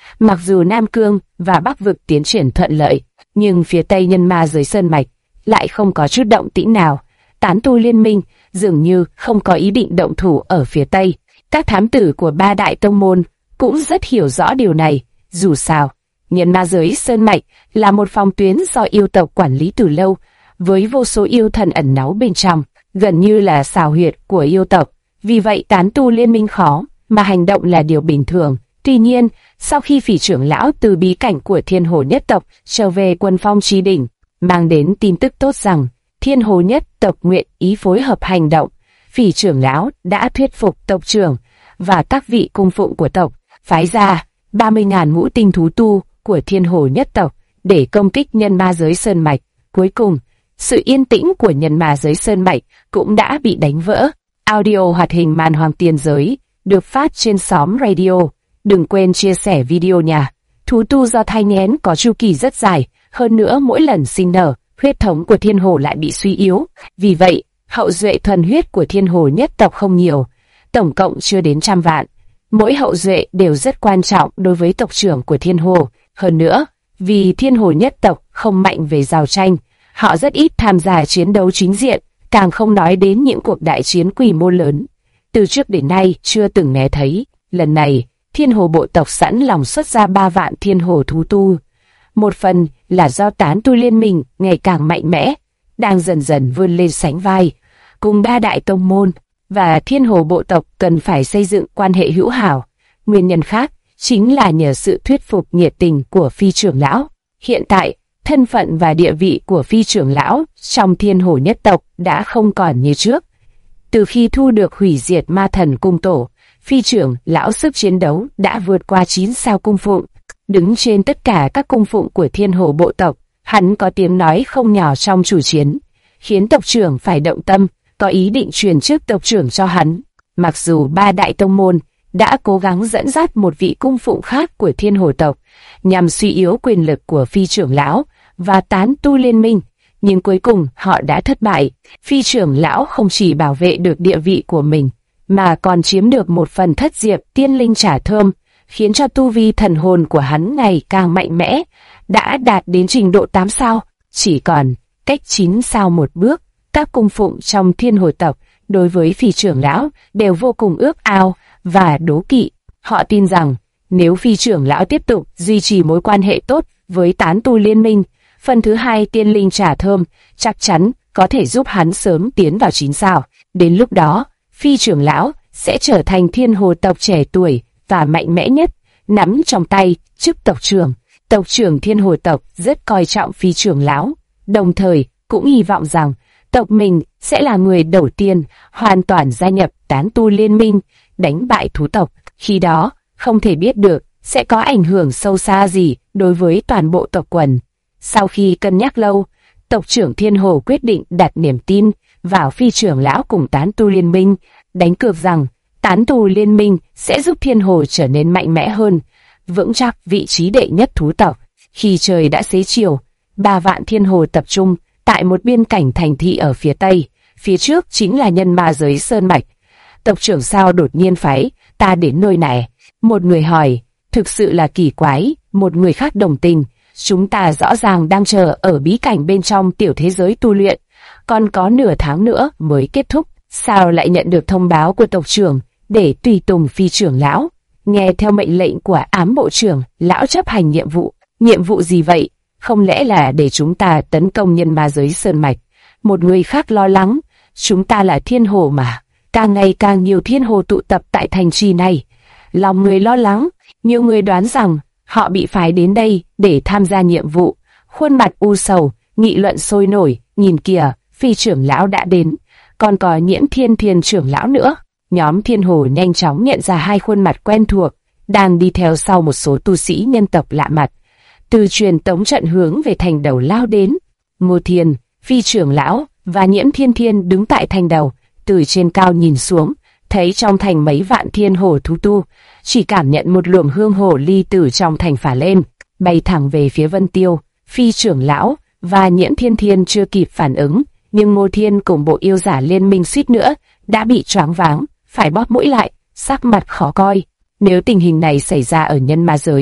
A: Mặc dù Nam Cương và Bắc Vực tiến triển thuận lợi, nhưng phía Tây nhân ma giới sơn mạch lại không có chút động tĩnh nào. Tán tu liên minh dường như không có ý định động thủ ở phía Tây. Các thám tử của ba đại tông môn cũng rất hiểu rõ điều này. Dù sao, nhân ma giới sơn mạch là một phòng tuyến do yêu tộc quản lý từ lâu, với vô số yêu thần ẩn náu bên trong, gần như là xào huyệt của yêu tộc. Vì vậy tán tu liên minh khó mà hành động là điều bình thường. Tuy nhiên, sau khi Phỉ trưởng lão từ bí cảnh của Thiên Hồ nhất tộc trở về Quân Phong Chi đỉnh, mang đến tin tức tốt rằng Thiên Hồ nhất tộc nguyện ý phối hợp hành động, Phỉ trưởng lão đã thuyết phục tộc trưởng và các vị cung phụng của tộc phái ra 30.000 ngũ tinh thú tu của Thiên Hồ nhất tộc để công kích nhân ma giới sơn mạch. Cuối cùng, sự yên tĩnh của nhân ma giới sơn mạch cũng đã bị đánh vỡ. Audio hoạt hình Man Hoang Tiên Giới được phát trên xóm radio. Đừng quên chia sẻ video nha. Thú tu do thai nghén có chu kỳ rất dài, hơn nữa mỗi lần sinh nở, huyết thống của Thiên Hồ lại bị suy yếu. Vì vậy, hậu duệ thuần huyết của Thiên Hồ nhất tộc không nhiều, tổng cộng chưa đến 100 vạn. Mỗi hậu duệ đều rất quan trọng đối với tộc trưởng của Thiên Hồ. Hơn nữa, vì Thiên Hồ nhất tộc không mạnh về giao tranh, họ rất ít tham gia chiến đấu chính diện, càng không nói đến những cuộc đại chiến quy mô lớn. Từ trước đến nay chưa từng nghe thấy. Lần này, Thiên Hồ bộ tộc sẵn lòng xuất ra 3 vạn Thiên Hồ thú tu. Một phần là do tán tu liên minh ngày càng mạnh mẽ, đang dần dần vươn lên sánh vai cùng ba đại tông môn, và Thiên Hồ bộ tộc cần phải xây dựng quan hệ hữu hảo. Nguyên nhân khác chính là nhờ sự thuyết phục nhiệt tình của Phi trưởng lão. Hiện tại, thân phận và địa vị của Phi trưởng lão trong Thiên Hồ nhất tộc đã không còn như trước. Từ khi thu được hủy diệt ma thần cung tổ, Phi trưởng lão sức chiến đấu đã vượt qua 9 sao cung phụng, đứng trên tất cả các cung phụng của Thiên Hồ bộ tộc. Hắn có tiếng nói không nhỏ trong chủ chiến, khiến tộc trưởng phải động tâm, có ý định truyền chức tộc trưởng cho hắn. Mặc dù ba đại tông môn đã cố gắng dẫn dắt một vị cung phụng khác của Thiên Hồ tộc nhằm suy yếu quyền lực của Phi trưởng lão và tán tu liên minh, nhưng cuối cùng họ đã thất bại. Phi trưởng lão không chỉ bảo vệ được địa vị của mình, mà còn chiếm được một phần thất diệp tiên linh trả thơm, khiến cho tu vi thần hồn của hắn ngày càng mạnh mẽ, đã đạt đến trình độ 8 sao, chỉ còn cách 9 sao một bước. Các cung phụng trong Thiên Hồ tộc đối với Phi trưởng lão đều vô cùng ước ao và đố kỵ. Họ tin rằng nếu Phi trưởng lão tiếp tục duy trì mối quan hệ tốt với tán tu liên minh, phần thứ hai tiên linh trả thơm chắc chắn có thể giúp hắn sớm tiến vào 9 sao. Đến lúc đó, Phi trưởng lão sẽ trở thành Thiên Hồ tộc trẻ tuổi và mạnh mẽ nhất, nắm trong tay chức tộc trưởng. Tộc trưởng Thiên Hồ tộc rất coi trọng Phi trưởng lão, đồng thời cũng hy vọng rằng tộc mình sẽ là người đầu tiên hoàn toàn gia nhập tán tu liên minh, đánh bại thú tộc. Khi đó, không thể biết được sẽ có ảnh hưởng sâu xa gì đối với toàn bộ tộc quần. Sau khi cân nhắc lâu, tộc trưởng Thiên Hồ quyết định đặt niềm tin vào Phi trưởng lão cùng tán tu liên minh, đánh cược rằng tán tu liên minh sẽ giúp Thiên Hồ trở nên mạnh mẽ hơn, vững chắc vị trí đệ nhất thú tộc. Khi trời đã xế chiều, 3 vạn Thiên Hồ tập trung tại một biên cảnh thành thị ở phía tây, phía trước chính là nhân ma giới sơn mạch. Tộc trưởng sao đột nhiên phái ta đến nơi này? Một người hỏi. Thực sự là kỳ quái. Một người khác đồng tình. Chúng ta rõ ràng đang chờ ở bí cảnh bên trong tiểu thế giới tu luyện, còn có nửa tháng nữa mới kết thúc, sao lại nhận được thông báo của tộc trưởng để tùy tùng Phi trưởng lão, nghe theo mệnh lệnh của ám bộ trưởng lão chấp hành nhiệm vụ? Nhiệm vụ gì vậy? Không lẽ là để chúng ta tấn công nhân ma giới sơn mạch? Một người khác lo lắng. Chúng ta là Thiên Hồ mà, càng ngày càng nhiều Thiên Hồ tụ tập tại thành trì này. Lòng người lo lắng, nhiều người đoán rằng họ bị phái đến đây để tham gia nhiệm vụ. Khuôn mặt u sầu, nghị luận sôi nổi. Nhìn kìa, Phi trưởng lão đã đến, còn có Nhiễm Thiên trưởng lão nữa. Nhóm Thiên Hồ nhanh chóng nhận ra hai khuôn mặt quen thuộc đang đi theo sau một số tu sĩ nhân tộc lạ mặt, từ truyền tống trận hướng về thành đầu lao đến. Ngô Thiên, Phi trưởng lão và Nhiễm Thiên đứng tại thành đầu, từ trên cao nhìn xuống, thấy trong thành mấy vạn Thiên Hồ thú tu, chỉ cảm nhận một luồng hương hồ ly từ trong thành phả lên, bay thẳng về phía Vân Tiêu. Phi trưởng lão và Nhiễm Thiên chưa kịp phản ứng, nhưng Ngô Thiên cùng bộ yêu giả liên minh suýt nữa đã bị choáng váng, phải bóp mũi lại, sắc mặt khó coi. Nếu tình hình này xảy ra ở nhân ma giới,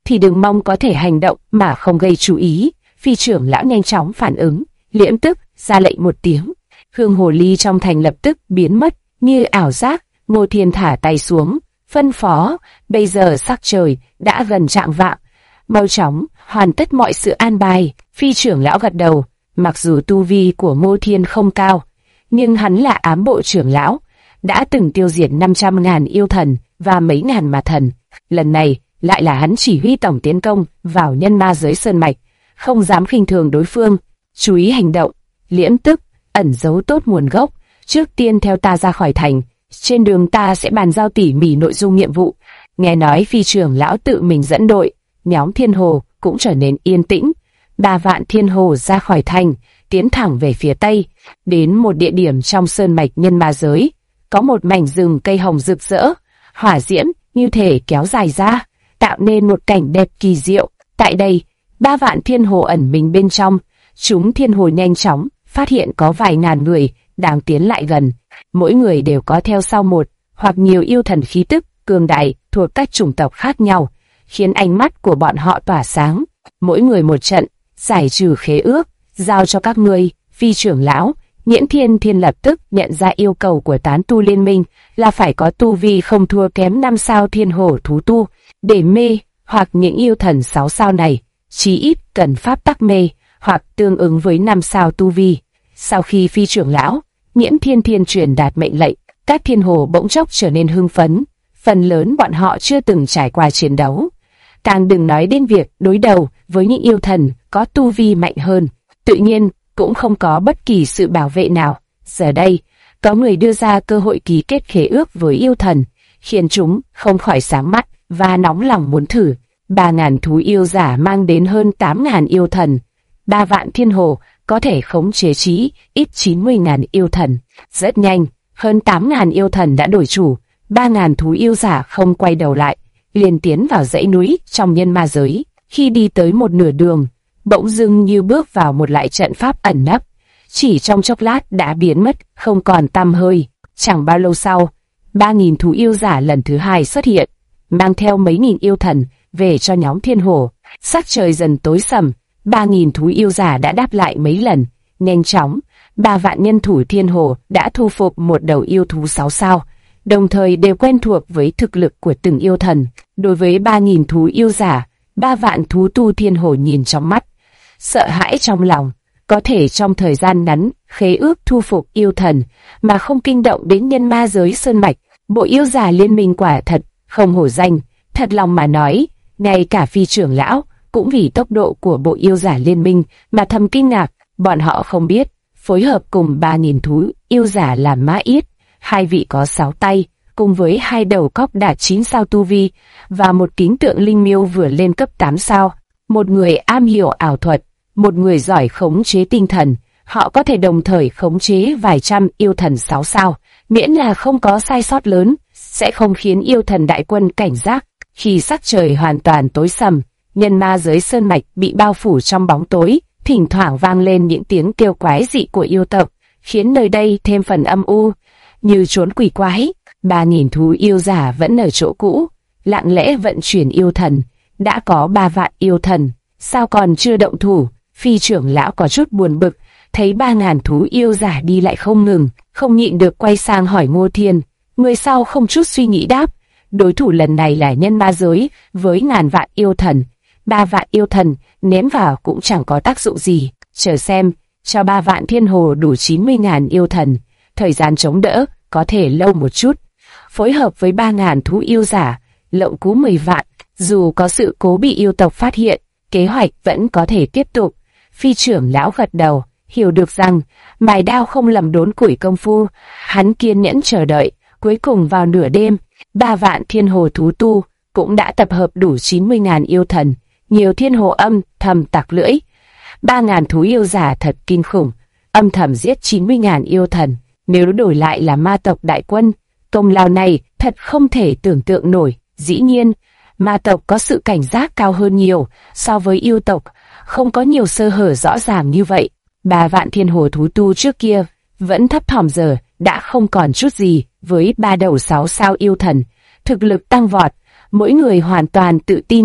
A: thì đừng mong có thể hành động mà không gây chú ý. Phi trưởng lão nhanh chóng phản ứng, liễm tức ra lệnh một tiếng. Hương hồ ly trong thành lập tức biến mất như ảo giác. Ngô Thiên thả tay xuống, phân phó, bây giờ sắc trời đã gần rạng vạng, mau chóng hoàn tất mọi sự an bài. Phi trưởng lão gật đầu, mặc dù tu vi của Ngô Thiên không cao, nhưng hắn là ám bộ trưởng lão, đã từng tiêu diệt 500.000 yêu thần và mấy ngàn ma thần. Lần này lại là hắn chỉ huy tổng tiến công vào nhân ma giới sơn mạch, không dám khinh thường đối phương. Chú ý hành động, liễm tức, ẩn giấu tốt nguồn gốc. Trước tiên theo ta ra khỏi thành, trên đường ta sẽ bàn giao tỉ mỉ nội dung nhiệm vụ. Nghe nói phi trưởng lão tự mình dẫn đội, nhóm thiên hồ cũng trở nên yên tĩnh. 3 vạn thiên hồ ra khỏi thành, tiến thẳng về phía tây, đến một địa điểm trong sơn mạch nhân ma giới. Có một mảnh rừng cây hồng rực rỡ, hỏa diễm như thể kéo dài ra, tạo nên một cảnh đẹp kỳ diệu. Tại đây, 3 vạn thiên hồ ẩn mình bên trong. Chúng thiên hồ nhanh chóng phát hiện có vài ngàn người đang tiến lại gần. Mỗi người đều có theo sau một hoặc nhiều yêu thần khí tức cường đại thuộc các chủng tộc khác nhau, khiến ánh mắt của bọn họ tỏa sáng. Mỗi người một trận, giải trừ khế ước, giao cho các ngươi. Phi trưởng lão Nghiễn Thiên Thiên lập tức nhận ra yêu cầu của tán tu liên minh là phải có tu vi không thua kém 5 sao thiên hổ thú tu. Để mê hoặc những yêu thần 6 sao này, chí ít cần pháp tắc mê hoặc tương ứng với 5 sao tu vi. Sau khi phi trưởng lão Nghiễn Thiên Thiên truyền đạt mệnh lệnh, các thiên hồ bỗng chốc trở nên hưng phấn. Phần lớn bọn họ chưa từng trải qua chiến đấu, càng đừng nói đến việc đối đầu với những yêu thần có tu vi mạnh hơn. Tự nhiên cũng không có bất kỳ sự bảo vệ nào. Giờ đây, có người đưa ra cơ hội ký kết khế ước với yêu thần, khiến chúng không khỏi sáng mắt và nóng lòng muốn thử. 3.000 thú yêu giả mang đến hơn 8.000 yêu thần. 3 vạn thiên hồ có thể khống chế chí ít 90.000 yêu thần. Rất nhanh, hơn 8.000 yêu thần đã đổi chủ. 3.000 thú yêu giả không quay đầu lại, liền tiến vào dãy núi trong nhân ma giới. Khi đi tới một nửa đường, bỗng dưng như bước vào một lại trận pháp ẩn nấp, chỉ trong chốc lát đã biến mất, không còn tăm hơi. Chẳng bao lâu sau, 3.000 thú yêu giả lần thứ hai xuất hiện, mang theo mấy nghìn yêu thần về cho nhóm thiên hồ. Sắc trời dần tối sầm, 3.000 thú yêu giả đã đáp lại mấy lần. Nhanh chóng, 3 vạn nhân thủ thiên hồ đã thu phục một đầu yêu thú 6 sao, đồng thời đều quen thuộc với thực lực của từng yêu thần. Đối với 3.000 thú yêu giả, 3 vạn thú tu thiên hồ nhìn trong mắt, sợ hãi trong lòng. Có thể trong thời gian ngắn khế ước thu phục yêu thần mà không kinh động đến nhân ma giới sơn mạch, bộ yêu giả liên minh quả thật không hổ danh. Thật lòng mà nói, ngay cả phi trưởng lão cũng vì tốc độ của bộ yêu giả liên minh mà thầm kinh ngạc. Bọn họ không biết, phối hợp cùng 3.000 thú yêu giả là Ma Yết, 2 vị có 6 tay, cùng với 2 đầu cóc đạt 9 sao tu vi và một kính tượng linh miêu vừa lên cấp 8 sao. Một người am hiểu ảo thuật, một người giỏi khống chế tinh thần. Họ có thể đồng thời khống chế vài trăm yêu thần 6 sao, miễn là không có sai sót lớn, sẽ không khiến yêu thần đại quân cảnh giác. Khi sắc trời hoàn toàn tối sầm, nhân ma giới sơn mạch bị bao phủ trong bóng tối, thỉnh thoảng vang lên những tiếng kêu quái dị của yêu tộc, khiến nơi đây thêm phần âm u, như trốn quỷ quái. 3.000 thú yêu giả vẫn ở chỗ cũ, lặng lẽ vận chuyển yêu thần. Đã có 3 vạn yêu thần, sao còn chưa động thủ? Phi trưởng lão có chút buồn bực, thấy 3.000 thú yêu giả đi lại không ngừng, không nhịn được quay sang hỏi Ngô Thiên. Người sau không chút suy nghĩ đáp, đối thủ lần này là nhân ma giới với ngàn vạn yêu thần. 3 vạn yêu thần ném vào cũng chẳng có tác dụng gì. Chờ xem, cho 3 vạn thiên hồ đủ 90.000 yêu thần, thời gian chống đỡ có thể lâu một chút. Phối hợp với 3.000 thú yêu giả, lộng cú 10 vạn, dù có sự cố bị yêu tộc phát hiện, kế hoạch vẫn có thể tiếp tục. Phi trưởng lão gật đầu, hiểu được rằng mài đao không lầm đốn củi công phu. Hắn kiên nhẫn chờ đợi. Cuối cùng vào nửa đêm, 3 vạn thiên hồ thú tu cũng đã tập hợp đủ 90.000 yêu thần. Nhiều thiên hồ âm thầm tặc lưỡi. 3.000 thú yêu giả thật kinh khủng, âm thầm giết 90.000 yêu thần. Nếu đổi lại là ma tộc đại quân, công lao này thật không thể tưởng tượng nổi. Dĩ nhiên, ma tộc có sự cảnh giác cao hơn nhiều so với yêu tộc, không có nhiều sơ hở rõ ràng như vậy. 3 vạn thiên hồ thú tu trước kia vẫn thấp thỏm, giờ đã không còn chút gì. Với 3 đầu 6 sao yêu thần, thực lực tăng vọt, mỗi người hoàn toàn tự tin,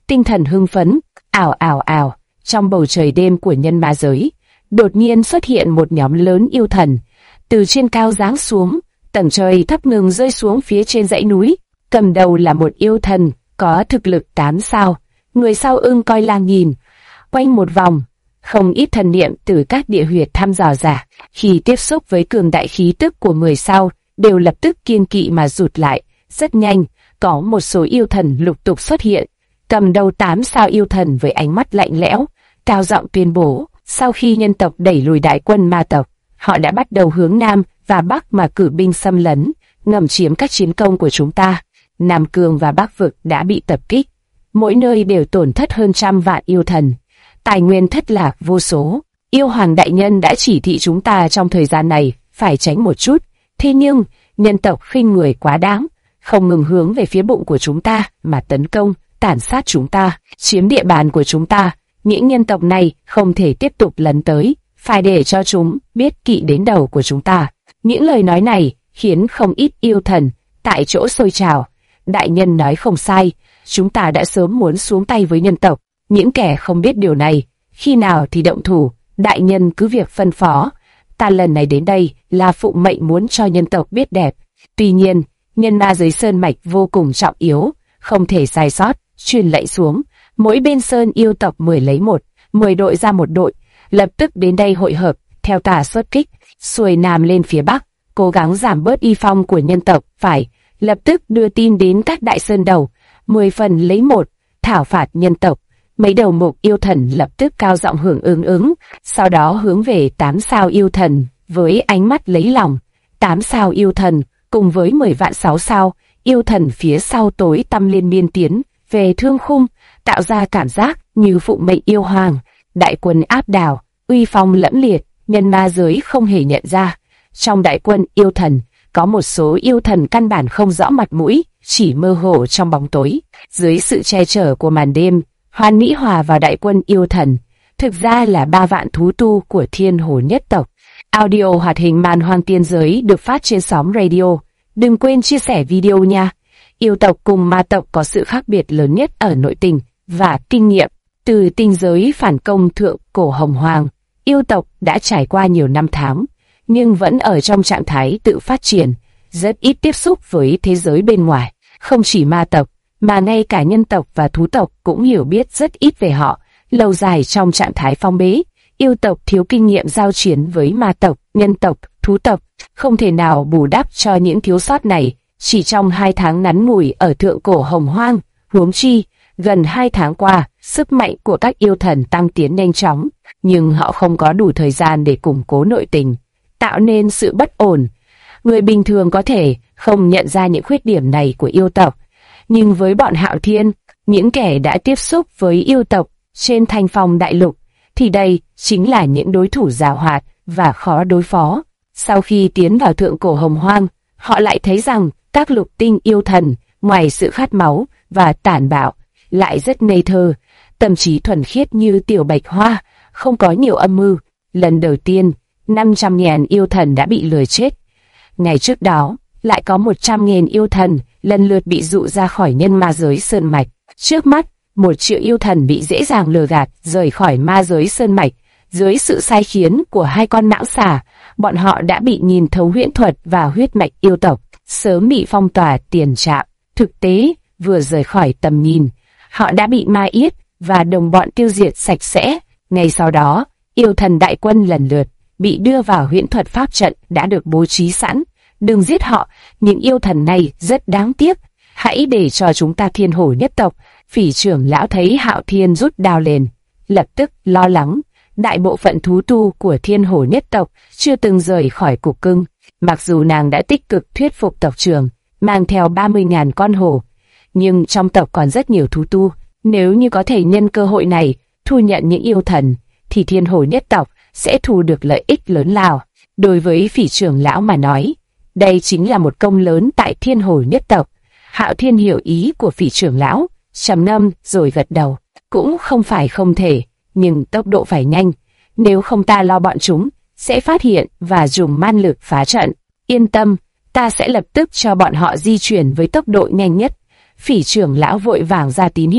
A: tinh thần hưng phấn. Ào ào ào, trong bầu trời đêm của nhân ma giới, đột nhiên xuất hiện một nhóm lớn yêu thần, từ trên cao giáng xuống, tầng trời thấp ngừng rơi xuống phía trên dãy núi. Cầm đầu là một yêu thần có thực lực 8 sao, người sau ưng coi lang nhìn, quanh một vòng, không ít thần niệm từ các địa huyệt thăm dò ra, khi tiếp xúc với cường đại khí tức của 10 sao, đều lập tức kiêng kỵ mà rụt lại. Rất nhanh, có một số yêu thần lục tục xuất hiện. Cầm đầu 8 sao yêu thần với ánh mắt lạnh lẽo, cao giọng tuyên bố, sau khi nhân tộc đẩy lùi đại quân ma tộc, họ đã bắt đầu hướng Nam và Bắc mà cử binh xâm lấn, ngầm chiếm các chiến công của chúng ta. Nam Cương và Bắc Vực đã bị tập kích, mỗi nơi đều tổn thất hơn 100 vạn yêu thần, tài nguyên thất lạc vô số. Yêu Hoàng đại nhân đã chỉ thị chúng ta trong thời gian này phải tránh một chút, thế nhưng nhân tộc khinh người quá đáng, không ngừng hướng về phía bụng của chúng ta mà tấn công, tàn sát chúng ta, chiếm địa bàn của chúng ta. Những nhân tộc này không thể tiếp tục lấn tới, phải để cho chúng biết kỵ đến đầu của chúng ta. Những lời nói này khiến không ít yêu thần tại chỗ sôi trào. Đại nhân nói không sai, chúng ta đã sớm muốn xuống tay với nhân tộc. Những kẻ không biết điều này, khi nào thì động thủ, đại nhân cứ việc phân phó. Ta lần này đến đây là phụng mệnh muốn cho nhân tộc biết đẹp. Tuy nhiên, nhân ma giới sơn mạch vô cùng trọng yếu, không thể sai sót. Truyền lệnh xuống, mỗi bên sơn yêu tộc 10 lấy 10 đội ra một đội, lập tức đến đây hội hợp, theo ta xuất kích, xuôi nam lên phía bắc, cố gắng giảm bớt uy phong của nhân tộc. Phải lập tức đưa tin đến các đại sơn đầu, 10 phần lấy 1, thảo phạt nhân tộc. Mấy đầu mục yêu thần lập tức cao giọng hưởng ứng, sau đó hướng về 8 sao yêu thần với ánh mắt lấy lòng. 8 sao yêu thần cùng với 10 vạn 6 sao yêu thần phía sau tối tăm liên miên tiến về thương khung, tạo ra cảm giác như phụng mệnh yêu hoàng. Đại quân áp đảo, uy phong lẫm liệt, nhân ma giới không hề nhận ra. Trong đại quân yêu thần, có một số yêu thần căn bản không rõ mặt mũi, chỉ mơ hồ trong bóng tối. Dưới sự che chở của màn đêm, Hoan Mỹ hòa vào đại quân yêu thần, thực ra là 3 vạn thú tu của Thiên Hồ nhất tộc. Audio hoạt hình Man Hoang Tiên Giới được phát trên Xóm Radio. Đừng quên chia sẻ video nha. Yêu tộc cùng ma tộc có sự khác biệt lớn nhất ở nội tình và kinh nghiệm. Từ tinh giới phản công thượng cổ hồng hoàng, yêu tộc đã trải qua nhiều năm tháng, nhưng vẫn ở trong trạng thái tự phát triển, rất ít tiếp xúc với thế giới bên ngoài. Không chỉ ma tộc, mà ngay cả nhân tộc và thú tộc cũng hiểu biết rất ít về họ. Lâu dài trong trạng thái phong bế, yêu tộc thiếu kinh nghiệm giao chiến với ma tộc, nhân tộc, thú tộc, không thể nào bù đắp cho những thiếu sót này. Chỉ trong 2 tháng ngắn ngủi ở thượng cổ hồng hoang, huống chi, gần 2 tháng qua, sức mạnh của các yêu thần tăng tiến nhanh chóng, nhưng họ không có đủ thời gian để củng cố nội tình, tạo nên sự bất ổn. Người bình thường có thể không nhận ra những khuyết điểm này của yêu tộc, nhưng với bọn Hạo Thiên, những kẻ đã tiếp xúc với yêu tộc trên Thanh Phong đại lục, thì đây chính là những đối thủ giàu hoạt và khó đối phó. Sau khi tiến vào thượng cổ hồng hoang, họ lại thấy rằng các lục tinh yêu thần, ngoài sự khát máu và tàn bạo, lại rất ngây thơ, tâm trí thuần khiết như tiểu bạch hoa, không có nhiều âm mưu. Lần đầu tiên, 500.000 yêu thần đã bị lừa chết. Ngày trước đó, lại có 100.000 yêu thần lần lượt bị dụ ra khỏi nhân ma giới sơn mạch. Trước mắt, 1 triệu yêu thần bị dễ dàng lừa gạt rời khỏi ma giới sơn mạch. Dưới sự sai khiến của 2 con mãng xà, bọn họ đã bị nhìn thấu huyễn thuật và huyết mạch yêu tộc, sớm bị phong tỏa tiền trạm. Thực tế, vừa rời khỏi tầm nhìn, họ đã bị ma yết và đồng bọn tiêu diệt sạch sẽ. Ngay sau đó, yêu thần đại quân lần lượt bị đưa vào huyễn thuật pháp trận đã được bố trí sẵn. Đừng giết họ, những yêu thần này rất đáng tiếc. Hãy để cho chúng ta Thiên Hổ nhất tộc. Phỉ trưởng lão thấy Hạo Thiên rút đao lên, lập tức lo lắng. Đại bộ phận thú tu của Thiên Hổ nhất tộc chưa từng rời khỏi cục cưng. Mặc dù nàng đã tích cực thuyết phục tộc trưởng, mang theo 30.000 con hổ, nhưng trong tộc còn rất nhiều thú tu. Nếu như có thể nhân cơ hội này thu nhận những yêu thần, thì Thiên Hổ nhất tộc sẽ thu được lợi ích lớn lao. Đối với Phỉ trưởng lão mà nói, đây chính là một công lớn tại Thiên Hổ nhất tộc. Hạo Thiên hiểu ý của Phỉ trưởng lão, trầm ngâm rồi gật đầu. Cũng không phải không thể, nhưng tốc độ phải nhanh. Nếu không ta lo bọn chúng sẽ phát hiện và dùng man lực phá trận. Yên tâm, ta sẽ lập tức cho bọn họ di chuyển với tốc độ nhanh nhất. Phỉ trưởng lão vội vàng ra tín hiệu,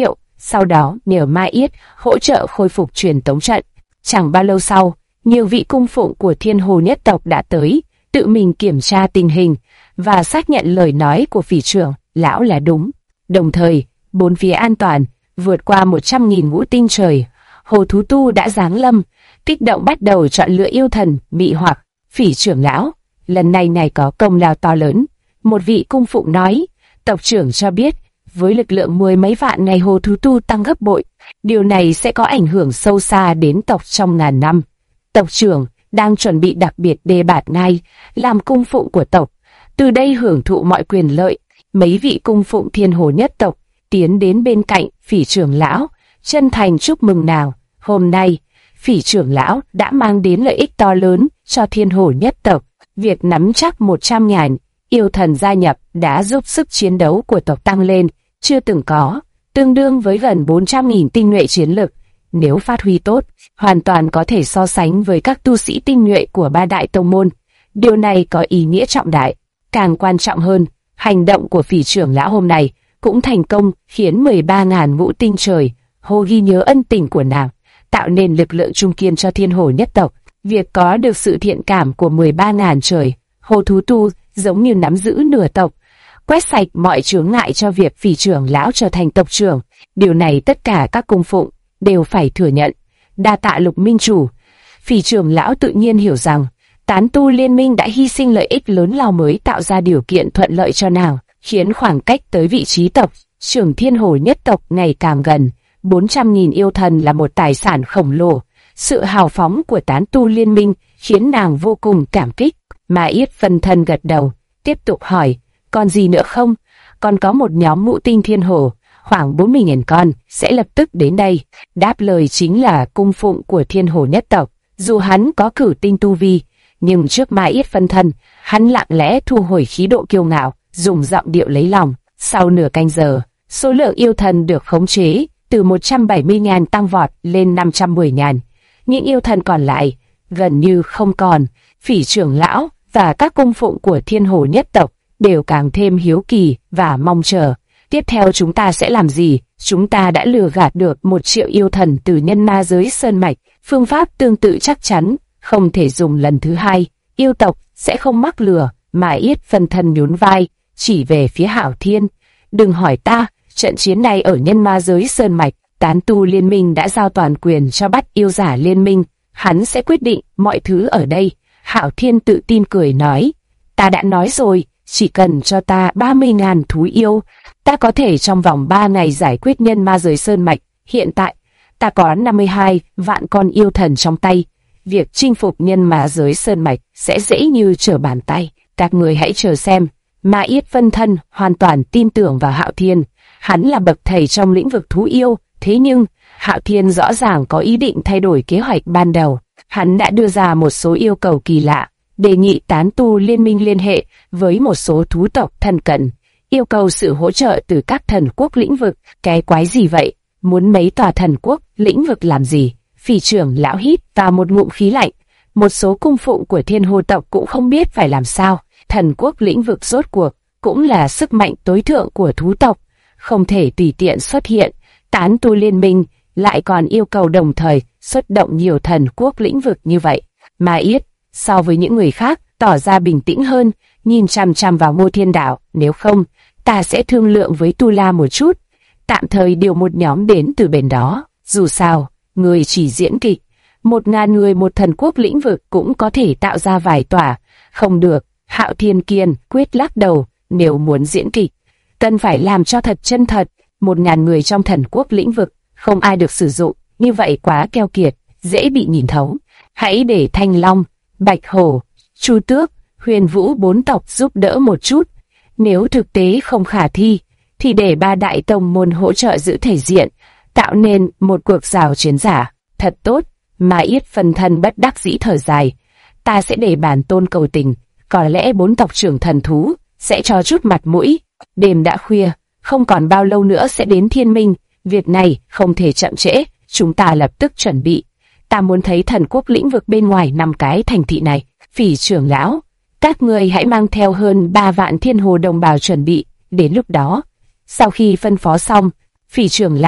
A: sau đó nhờ Mai Yết hỗ trợ khôi phục truyền tống trận. Chẳng bao lâu sau, nhiều vị cung phụng của Thiên Hồ nhất tộc đã tới, tự mình kiểm tra tình hình và xác nhận lời nói của phỉ trưởng lão là đúng. Đồng thời, bốn phía an toàn, vượt qua 100.000 ngũ tinh trời, Hồ Thú Tu đã giáng lâm, kích động bắt đầu chọn lựa yêu thần, mị hoặc. Phỉ trưởng lão, lần này có công lao to lớn. Một vị cung phụng nói, tộc trưởng cho biết, với lực lượng 10 mấy vạn ngày Hồ Thú Tu tăng gấp bội, điều này sẽ có ảnh hưởng sâu xa đến tộc trong ngàn năm. Tộc trưởng đang chuẩn bị đặc biệt đề bạt ngài làm cung phụng của tộc, từ đây hưởng thụ mọi quyền lợi. Mấy vị cung phụng Thiên Hồ nhất tộc tiến đến bên cạnh phỉ trưởng lão, chân thành chúc mừng nào. Hôm nay, phỉ trưởng lão đã mang đến lợi ích to lớn cho Thiên Hồ nhất tộc. Việc nắm chắc 100.000 yêu thần gia nhập đã giúp sức chiến đấu của tộc tăng lên, chưa từng có, tương đương với gần 400.000 tinh nhuệ chiến lực. Nếu phát huy tốt, hoàn toàn có thể so sánh với các tu sĩ tinh nhuệ của ba đại tông môn. Điều này có ý nghĩa trọng đại. Càng quan trọng hơn, hành động của phỉ trưởng lão hôm nay cũng thành công khiến 13.000 ngũ tinh trời Hồ ghi nhớ ân tình của nàng, tạo nên lực lượng trung kiên cho Thiên Hồ nhất tộc. Việc có được sự thiện cảm của 13.000 trời Hồ Thú Tu giống như nắm giữ nửa tộc, quét sạch mọi chướng ngại cho việc phỉ trưởng lão trở thành tộc trưởng. Điều này tất cả các cung phụng đều phải thừa nhận. Đa tạ Lục Minh chủ. Phỉ trưởng lão tự nhiên hiểu rằng tán tu liên minh đã hy sinh lợi ích lớn lao mới tạo ra điều kiện thuận lợi cho nàng, khiến khoảng cách tới vị trí tộc trưởng Thiên Hồ nhất tộc ngày càng gần. 400.000 yêu thần là một tài sản khổng lồ. Sự hào phóng của tán tu liên minh khiến nàng vô cùng cảm kích. Mà Yết phân thân gật đầu, tiếp tục hỏi, còn gì nữa không? Còn có một nhóm ngũ tinh thiên hồ, khoảng 40.000 con, sẽ lập tức đến đây. Đáp lời chính là cung phụng của Thiên Hồ nhất tộc. Dù hắn có cửu tinh tu vi, nhưng trước Mai Yết phân thân, hắn lặng lẽ thu hồi khí độ kiêu ngạo, dùng giọng điệu lấy lòng. Sau nửa canh giờ, số lượng yêu thần được khống chế từ 170.000 tăng vọt lên 510.000. Những yêu thần còn lại gần như không còn. Phỉ trưởng lão và các cung phụng của Thiên Hồ nhất tộc đều càng thêm hiếu kỳ và mong chờ. Tiếp theo chúng ta sẽ làm gì? Chúng ta đã lừa gạt được 1 triệu yêu thần từ nhân ma giới sơn mạch. Phương pháp tương tự chắc chắn không thể dùng lần thứ hai. Yêu tộc sẽ không mắc lừa. Mà Yết phân thân nhún vai, chỉ về phía Hạo Thiên. Đừng hỏi ta, trận chiến này ở nhân ma giới sơn mạch, tán tu liên minh đã giao toàn quyền cho Bắt Yêu Giả liên minh. Hắn sẽ quyết định mọi thứ ở đây. Hạo Thiên tự tin cười nói, ta đã nói rồi, chỉ cần cho ta 30.000 thú yêu, ta có thể trong vòng 3 ngày giải quyết nhân ma giới sơn mạch. Hiện tại, ta có 52 vạn con yêu thần trong tay. Việc chinh phục nhân ma giới sơn mạch sẽ dễ như trở bàn tay. Các người hãy chờ xem. Ma Yết phân thân hoàn toàn tin tưởng vào Hạo Thiên. Hắn là bậc thầy trong lĩnh vực thú yêu. Thế nhưng, Hạo Thiên rõ ràng có ý định thay đổi kế hoạch ban đầu. Hắn đã đưa ra một số yêu cầu kỳ lạ, đề nghị tán tu liên minh liên hệ với một số thú tộc thân cận, yêu cầu sự hỗ trợ từ các thần quốc lĩnh vực. Cái quái gì vậy? Muốn mấy tòa thần quốc lĩnh vực làm gì? Phỉ trưởng lão hít vào một ngụm khí lạnh. Một số cung phụng của Thiên Hồ tộc cũng không biết phải làm sao. Thần quốc lĩnh vực rốt cuộc cũng là sức mạnh tối thượng của thú tộc, không thể tùy tiện xuất hiện. Tán tu liên minh lại còn yêu cầu đồng thời xuất động nhiều thần quốc lĩnh vực như vậy. Mà Yết, so với những người khác, tỏ ra bình tĩnh hơn, nhìn chằm chằm vào Ngô Thiên Đạo. Nếu không, ta sẽ thương lượng với Tu La một chút, tạm thời điều một nhóm đến từ bên đó. Dù sao, người chỉ diễn kịch, 1.000 người một thần quốc lĩnh vực cũng có thể tạo ra vài tòa. Không được. Hạo Thiên kiên quyết lắc đầu. Nếu muốn diễn kịch, cần phải làm cho thật chân thật. 1.000 người trong thần quốc lĩnh vực, không ai được sử dụng, như vậy quá keo kiệt, dễ bị nhìn thấu. Hãy để Thanh Long, Bạch Hổ, Chu Tước, Huyền Vũ 4 tộc giúp đỡ một chút. Nếu thực tế không khả thi, thì để 3 đại tông môn hỗ trợ giữ thể diện, tạo nên một cuộc giao chiến giả. Thật tốt. Mà Yết phân thân bất đắc dĩ thở dài. Ta sẽ để bản tôn cầu tình, có lẽ 4 tộc trưởng thần thú sẽ cho chút mặt mũi. Đêm đã khuya, không còn bao lâu nữa sẽ đến thiên minh. Việc này không thể chậm trễ, chúng ta lập tức chuẩn bị. Ta muốn thấy thần quốc lĩnh vực bên ngoài 5 cái thành thị này. Phỉ trưởng lão, các người hãy mang theo hơn 3 vạn thiên hồ đồng bào chuẩn bị. Đến lúc đó, sau khi phân phó xong, phỉ trưởng lão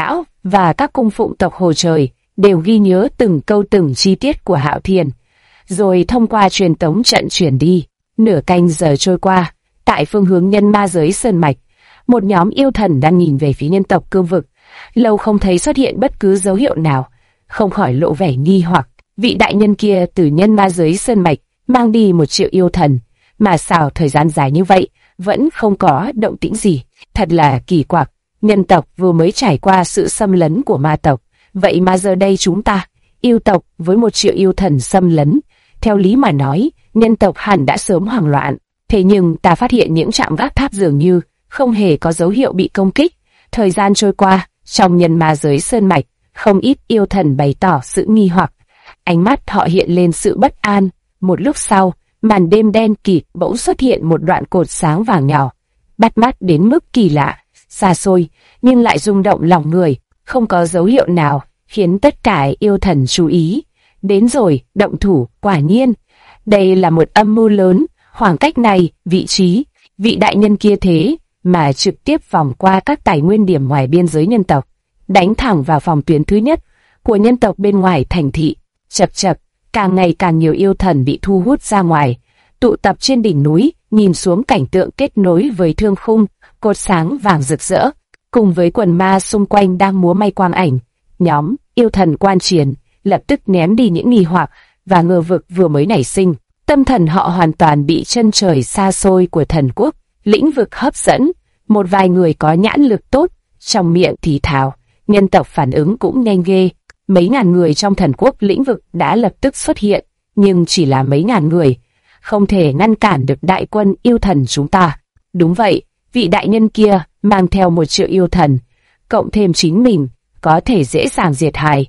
A: và các cung phụng tộc Hồ Trời đều ghi nhớ từng câu từng chi tiết của Hạo Thiên, rồi thông qua truyền tống trận chuyển đi. Nửa canh giờ trôi qua, tại phương hướng nhân ma giới sơn mạch, một nhóm yêu thần đang nhìn về phía nhân tộc cương vực, lâu không thấy xuất hiện bất cứ dấu hiệu nào, không khỏi lộ vẻ nghi hoặc. Vị đại nhân kia từ nhân ma giới sơn mạch mang đi 1 triệu yêu thần, mà sao thời gian dài như vậy vẫn không có động tĩnh gì, thật là kỳ quặc. Nhân tộc vừa mới trải qua sự xâm lấn của ma tộc, vậy mà giờ đây chúng ta, yêu tộc với 1 triệu yêu thần xâm lấn, theo lý mà nói, nhân tộc hẳn đã sớm hoảng loạn. Thế nhưng ta phát hiện những trạm gác tháp dường như không hề có dấu hiệu bị công kích. Thời gian trôi qua, trong nhân ma giới sơn mạch, không ít yêu thần bày tỏ sự nghi hoặc, ánh mắt họ hiện lên sự bất an. Một lúc sau, màn đêm đen kịt bỗng xuất hiện một đoạn cột sáng vàng nhỏ, bắt mắt đến mức kỳ lạ, xa xôi nhưng lại rung động lòng người, không có dấu hiệu nào khiến tất cả yêu thần chú ý. Đến rồi, động thủ, quả nhiên, đây là một âm mưu lớn. Khoảng cách này, vị trí, vị đại nhân kia thế mà trực tiếp vòng qua các tài nguyên điểm ngoài biên giới nhân tộc, đánh thẳng vào phòng tuyến thứ nhất của nhân tộc bên ngoài thành thị. Chập chập, càng ngày càng nhiều yêu thần bị thu hút ra ngoài, tụ tập trên đỉnh núi, nhìn xuống cảnh tượng kết nối với thương khung, cột sáng vàng rực rỡ, cùng với quần ma xung quanh đang múa may quang ảnh. Nhóm yêu thần quan chiến lập tức ném đi những nghi hoặc và ngờ vực vừa mới nảy sinh. Tâm thần họ hoàn toàn bị chân trời xa xôi của thần quốc, lĩnh vực hấp dẫn. Một vài người có nhãn lực tốt, trong miệng thì thào, nhân tộc phản ứng cũng nhanh ghê. Mấy ngàn người trong thần quốc lĩnh vực đã lập tức xuất hiện, nhưng chỉ là mấy ngàn người, không thể ngăn cản được đại quân yêu thần chúng ta. Đúng vậy, vị đại nhân kia mang theo 1 triệu yêu thần, cộng thêm chính mình, có thể dễ dàng diệt hại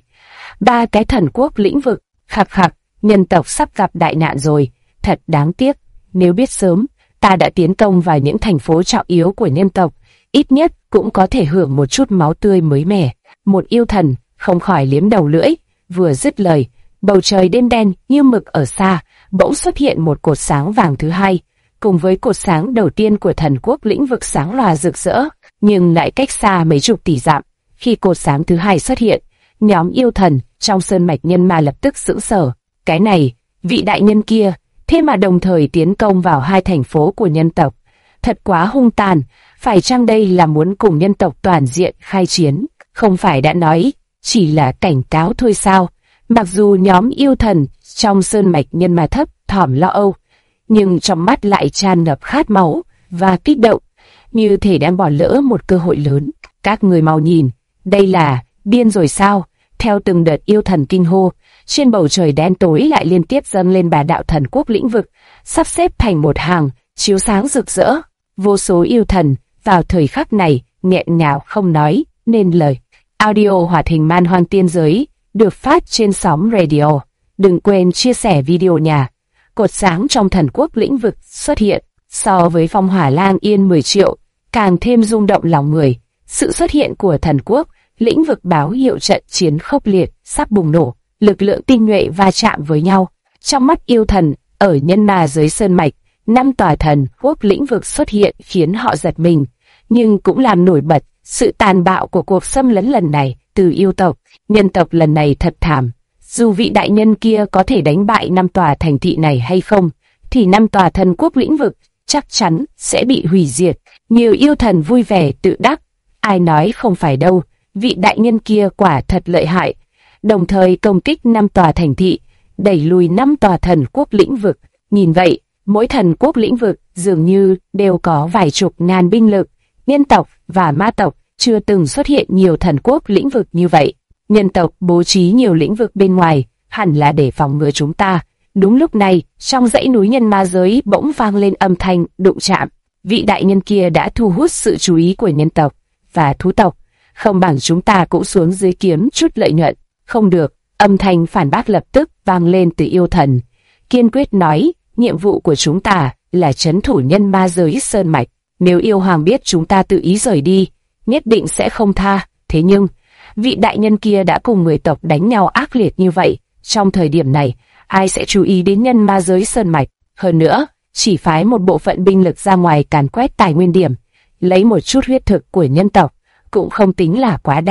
A: 3 cái thần quốc lĩnh vực. Khặc khặc, nhân tộc sắp gặp đại nạn rồi, thật đáng tiếc. Nếu biết sớm, ta đã tiến công vào những thành phố trọng yếu của nhân tộc, ít nhất cũng có thể hưởng một chút máu tươi mới mẻ. Một yêu thần không khỏi liếm đầu lưỡi. Vừa dứt lời, bầu trời đêm đen như mực ở xa, bỗng xuất hiện một cột sáng vàng thứ hai, cùng với cột sáng đầu tiên của thần quốc lĩnh vực sáng lòa rực rỡ, nhưng lại cách xa mấy chục tỷ dặm. Khi cột sáng thứ hai xuất hiện, nhóm yêu thần trong sơn mạch nhân ma lập tức sững sờ. Cái này, vị đại nhân kia, thế mà đồng thời tiến công vào 2 thành phố của nhân tộc. Thật quá hung tàn, phải chăng đây là muốn cùng nhân tộc toàn diện khai chiến? Không phải đã nói, chỉ là cảnh cáo thôi sao? Mặc dù nhóm yêu thần trong sơn mạch nhân ma thấp thỏm lo âu, nhưng trong mắt lại tràn ngập khát máu và kích động, như thể đang bỏ lỡ một cơ hội lớn. Các người mau nhìn, đây là điên rồi sao? Theo từng đợt yêu thần kinh hô, trên bầu trời đen tối lại liên tiếp dâng lên 3 đạo thần quốc lĩnh vực, sắp xếp thành một hàng, chiếu sáng rực rỡ. Vô số yêu thần vào thời khắc này nghẹn ngào không nói nên lời. Audio hoạt hình Man Hoang Tiên Giới được phát trên sóng radio. Đừng quên chia sẻ video nha. Cột sáng trong thần quốc lĩnh vực xuất hiện, so với phong hỏa lang yên 10 triệu, càng thêm rung động lòng người. Sự xuất hiện của thần quốc lĩnh vực báo hiệu trận chiến khốc liệt sắp bùng nổ, lực lượng tinh nhuệ va chạm với nhau. Trong mắt yêu thần ở nhân ma giới sơn mạch, 5 tòa thần quốc lĩnh vực xuất hiện khiến họ giật mình, nhưng cũng làm nổi bật sự tàn bạo của cuộc xâm lấn lần này từ yêu tộc. Nhân tộc lần này thật thảm. Dù vị đại nhân kia có thể đánh bại 5 tòa thành thị này hay không, thì 5 tòa thần quốc lĩnh vực chắc chắn sẽ bị hủy diệt. Nhiều yêu thần vui vẻ tự đắc. Ai nói không phải đâu, vị đại nhân kia quả thật lợi hại. Đồng thời công kích 5 tòa thành thị, đẩy lùi 5 tòa thần quốc lĩnh vực. Nhìn vậy, mỗi thần quốc lĩnh vực dường như đều có vài chục ngàn binh lực. Nhân tộc và ma tộc chưa từng xuất hiện nhiều thần quốc lĩnh vực như vậy. Nhân tộc bố trí nhiều lĩnh vực bên ngoài, hẳn là để phòng ngừa chúng ta. Đúng lúc này, trong dãy núi nhân ma giới bỗng vang lên âm thanh đụng chạm. Vị đại nhân kia đã thu hút sự chú ý của nhân tộc và thú tộc. Không bằng chúng ta cũng xuống dưới kiếm chút lợi nhuận. Không được, âm thanh phản bác lập tức vang lên từ yêu thần. Kiên quyết nói, nhiệm vụ của chúng ta là trấn thủ nhân ma giới sơn mạch. Nếu yêu hoàng biết chúng ta tự ý rời đi, nhất định sẽ không tha. Thế nhưng, vị đại nhân kia đã cùng người tộc đánh nhau ác liệt như vậy. Trong thời điểm này, ai sẽ chú ý đến nhân ma giới sơn mạch? Hơn nữa, chỉ phái một bộ phận binh lực ra ngoài càn quét tài nguyên điểm, lấy một chút huyết thực của nhân tộc, cũng không tính là quá đáng.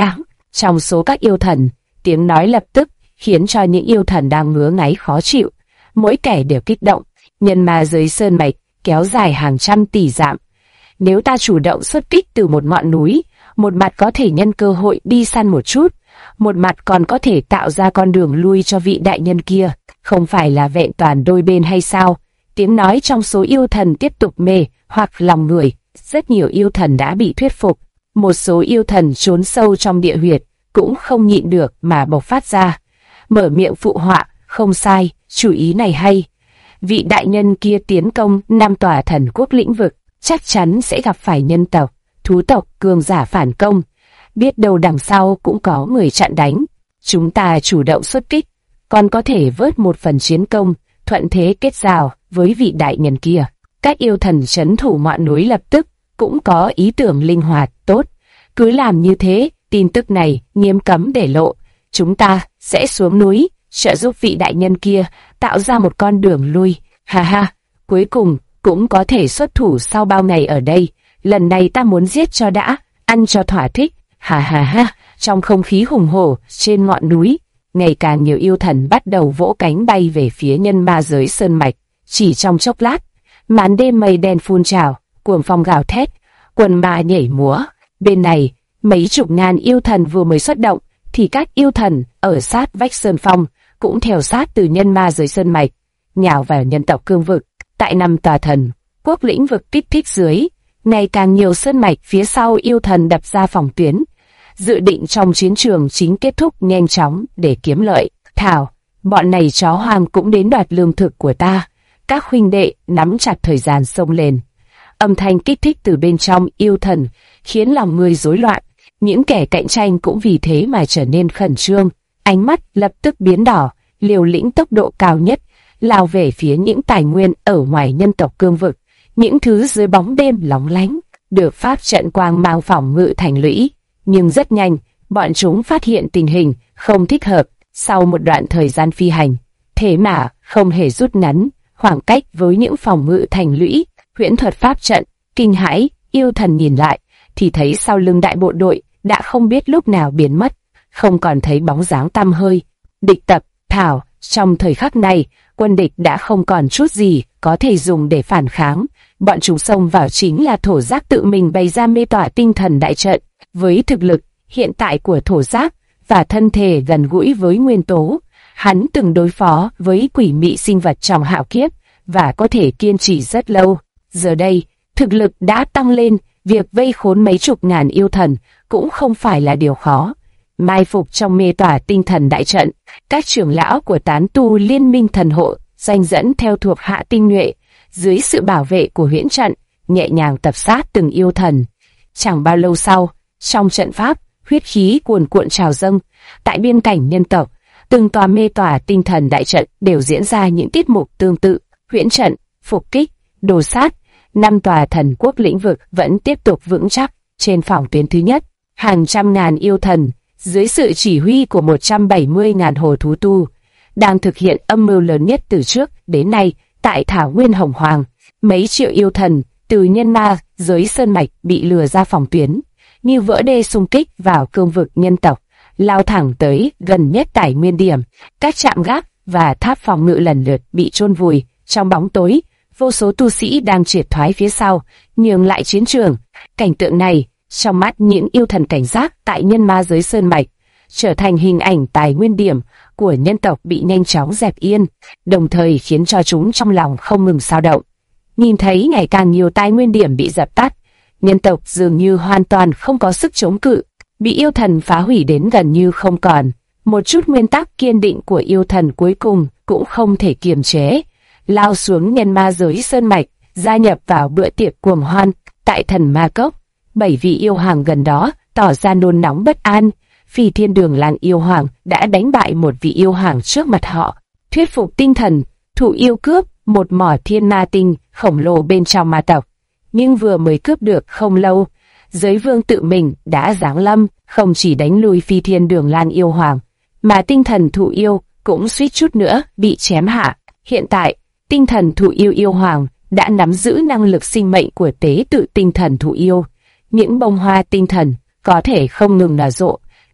A: Trong số các yêu thần, tiếng nói lập tức khiến cho những yêu thần đang ngứa ngáy khó chịu. Mỗi kẻ đều kích động, nhân ma giới sơn mạch kéo dài hàng trăm tỷ dặm. Nếu ta chủ động xuất kích từ một ngọn núi, một mặt có thể nhân cơ hội đi săn một chút, một mặt còn có thể tạo ra con đường lui cho vị đại nhân kia, không phải là vẹn toàn đôi bên hay sao? Tiếng nói trong số yêu thần tiếp tục mê hoặc lòng người. Rất nhiều yêu thần đã bị thuyết phục. Một số yêu thần trốn sâu trong địa huyệt cũng không nhịn được mà bộc phát ra, mở miệng phụ họa, không sai, chủ ý này hay. Vị đại nhân kia tiến công 5 tòa thần quốc lĩnh vực, chắc chắn sẽ gặp phải nhân tộc, thú tộc cường giả phản công. Biết đâu đằng sau cũng có người chặn đánh. Chúng ta chủ động xuất kích, còn có thể vớt một phần chiến công, thuận thế kết giao với vị đại nhân kia. Các yêu thần trấn thủ ngọn núi lập tức cũng có ý tưởng linh hoạt, tốt. Cứ làm như thế, tin tức này nghiêm cấm để lộ. Chúng ta sẽ xuống núi, trợ giúp vị đại nhân kia tạo ra một con đường lui. Ha ha, cuối cùng cũng có thể xuất thủ sau bao ngày ở đây. Lần này ta muốn giết cho đã, ăn cho thỏa thích. Ha ha ha, trong không khí hùng hổ trên ngọn núi, ngày càng nhiều yêu thần bắt đầu vỗ cánh bay về phía nhân ma giới sơn mạch. Chỉ trong chốc lát, màn đêm mây đen phun trào, cuồng phong gào thét, quần ma nhảy múa. Bên này, mấy chục ngàn yêu thần vừa mới xuất động, thì các yêu thần ở sát vách sơn phong cũng theo sát từ nhân ma giới sơn mạch, nhào vào nhân tộc cương vực. Tại 5 tòa thần quốc lĩnh vực kích thích dưới, ngày càng nhiều sơn mạch phía sau yêu thần đập ra phòng tuyến, dự định trong chiến trường chính kết thúc nhanh chóng để kiếm lợi. Thảo, bọn này chó hoang cũng đến đoạt lương thực của ta. Các huynh đệ nắm chặt thời gian xông lên. Âm thanh kích thích từ bên trong yêu thần khiến lòng người rối loạn. Những kẻ cạnh tranh cũng vì thế mà trở nên khẩn trương, ánh mắt lập tức biến đỏ, liều lĩnh tốc độ cao nhất, lao về phía những tài nguyên ở ngoài nhân tộc cương vực, những thứ dưới bóng đêm lóng lánh, được pháp trận quang mang phòng ngự thành lũy. Nhưng rất nhanh, bọn chúng phát hiện tình hình không thích hợp. Sau một đoạn thời gian phi hành, thế mà không hề rút ngắn khoảng cách với những phòng ngự thành lũy, huyễn thuật pháp trận. Kinh hãi, yêu thần nhìn lại thì thấy sau lưng đại bộ đội đã không biết lúc nào biến mất, không còn thấy bóng dáng tăm hơi. Địch tập, Thảo, trong thời khắc này, quân địch đã không còn chút gì có thể dùng để phản kháng. Bọn chúng xông vào chính là thổ giác tự mình bày ra mê tỏa tinh thần đại trận. Với thực lực hiện tại của thổ giác và thân thể gần gũi với nguyên tố, hắn từng đối phó với quỷ mị sinh vật trong hạo kiếp và có thể kiên trì rất lâu. Giờ đây, thực lực đã tăng lên, việc vây khốn mấy chục ngàn yêu thần cũng không phải là điều khó. Mai phục trong mê tỏa tinh thần đại trận, các trưởng lão của tán tu liên minh thần hộ danh dẫn theo thuộc hạ tinh nhuệ, dưới sự bảo vệ của huyễn trận, nhẹ nhàng tập sát từng yêu thần. Chẳng bao lâu sau, trong trận pháp, huyết khí cuồn cuộn trào dâng. Tại biên cảnh nhân tộc, từng tòa mê tỏa tinh thần đại trận đều diễn ra những tiết mục tương tự. Huyễn trận, phục kích, đồ sát. 5 tòa thần quốc lĩnh vực vẫn tiếp tục vững chắc trên phòng tuyến thứ nhất. Hàng trăm ngàn yêu thần dưới sự chỉ huy của 170.000 hồ thú tu đang thực hiện âm mưu lớn nhất từ trước đến nay tại Thảo Nguyên Hồng Hoàng. Mấy triệu yêu thần từ nhân ma giới sơn mạch bị lừa ra phòng tuyến, như vỡ đê xung kích vào cương vực nhân tộc, lao thẳng tới gần nhất tài nguyên điểm. Các trạm gác và tháp phòng ngự lần lượt bị chôn vùi trong bóng tối. Vô số tu sĩ đang triệt thoái phía sau, nhường lại chiến trường. Cảnh tượng này, trong mắt những yêu thần cảnh giác tại nhân ma giới sơn mạch, trở thành hình ảnh tài nguyên điểm của nhân tộc bị nhanh chóng dẹp yên, đồng thời khiến cho chúng trong lòng không ngừng xao động. Nhìn thấy ngày càng nhiều tài nguyên điểm bị dập tắt, nhân tộc dường như hoàn toàn không có sức chống cự, bị yêu thần phá hủy đến gần như không còn. Một chút nguyên tắc kiên định của yêu thần cuối cùng cũng không thể kiềm chế, lao xuống nhân ma giới sơn mạch, gia nhập vào bữa tiệc cuồng hoan tại thần ma cốc. 7 vị yêu hoàng gần đó tỏ ra nôn nóng bất an. Phi Thiên Đường Lang yêu hoàng đã đánh bại một vị yêu hoàng trước mặt họ, thuyết phục tinh thần thủ yêu cướp một mỏ thiên ma tinh khổng lồ bên trong ma tộc. Nhưng vừa mới cướp được không lâu, giới vương tự mình đã giáng lâm, không chỉ đánh lui Phi Thiên Đường Lang yêu hoàng, mà tinh thần thủ yêu cũng suýt chút nữa bị chém hạ. Hiện tại, tinh thần thủ yêu yêu hoàng đã nắm giữ năng lực sinh mệnh của tế tự tinh thần thủ yêu. Những bông hoa tinh thần có thể không ngừng nở rộ,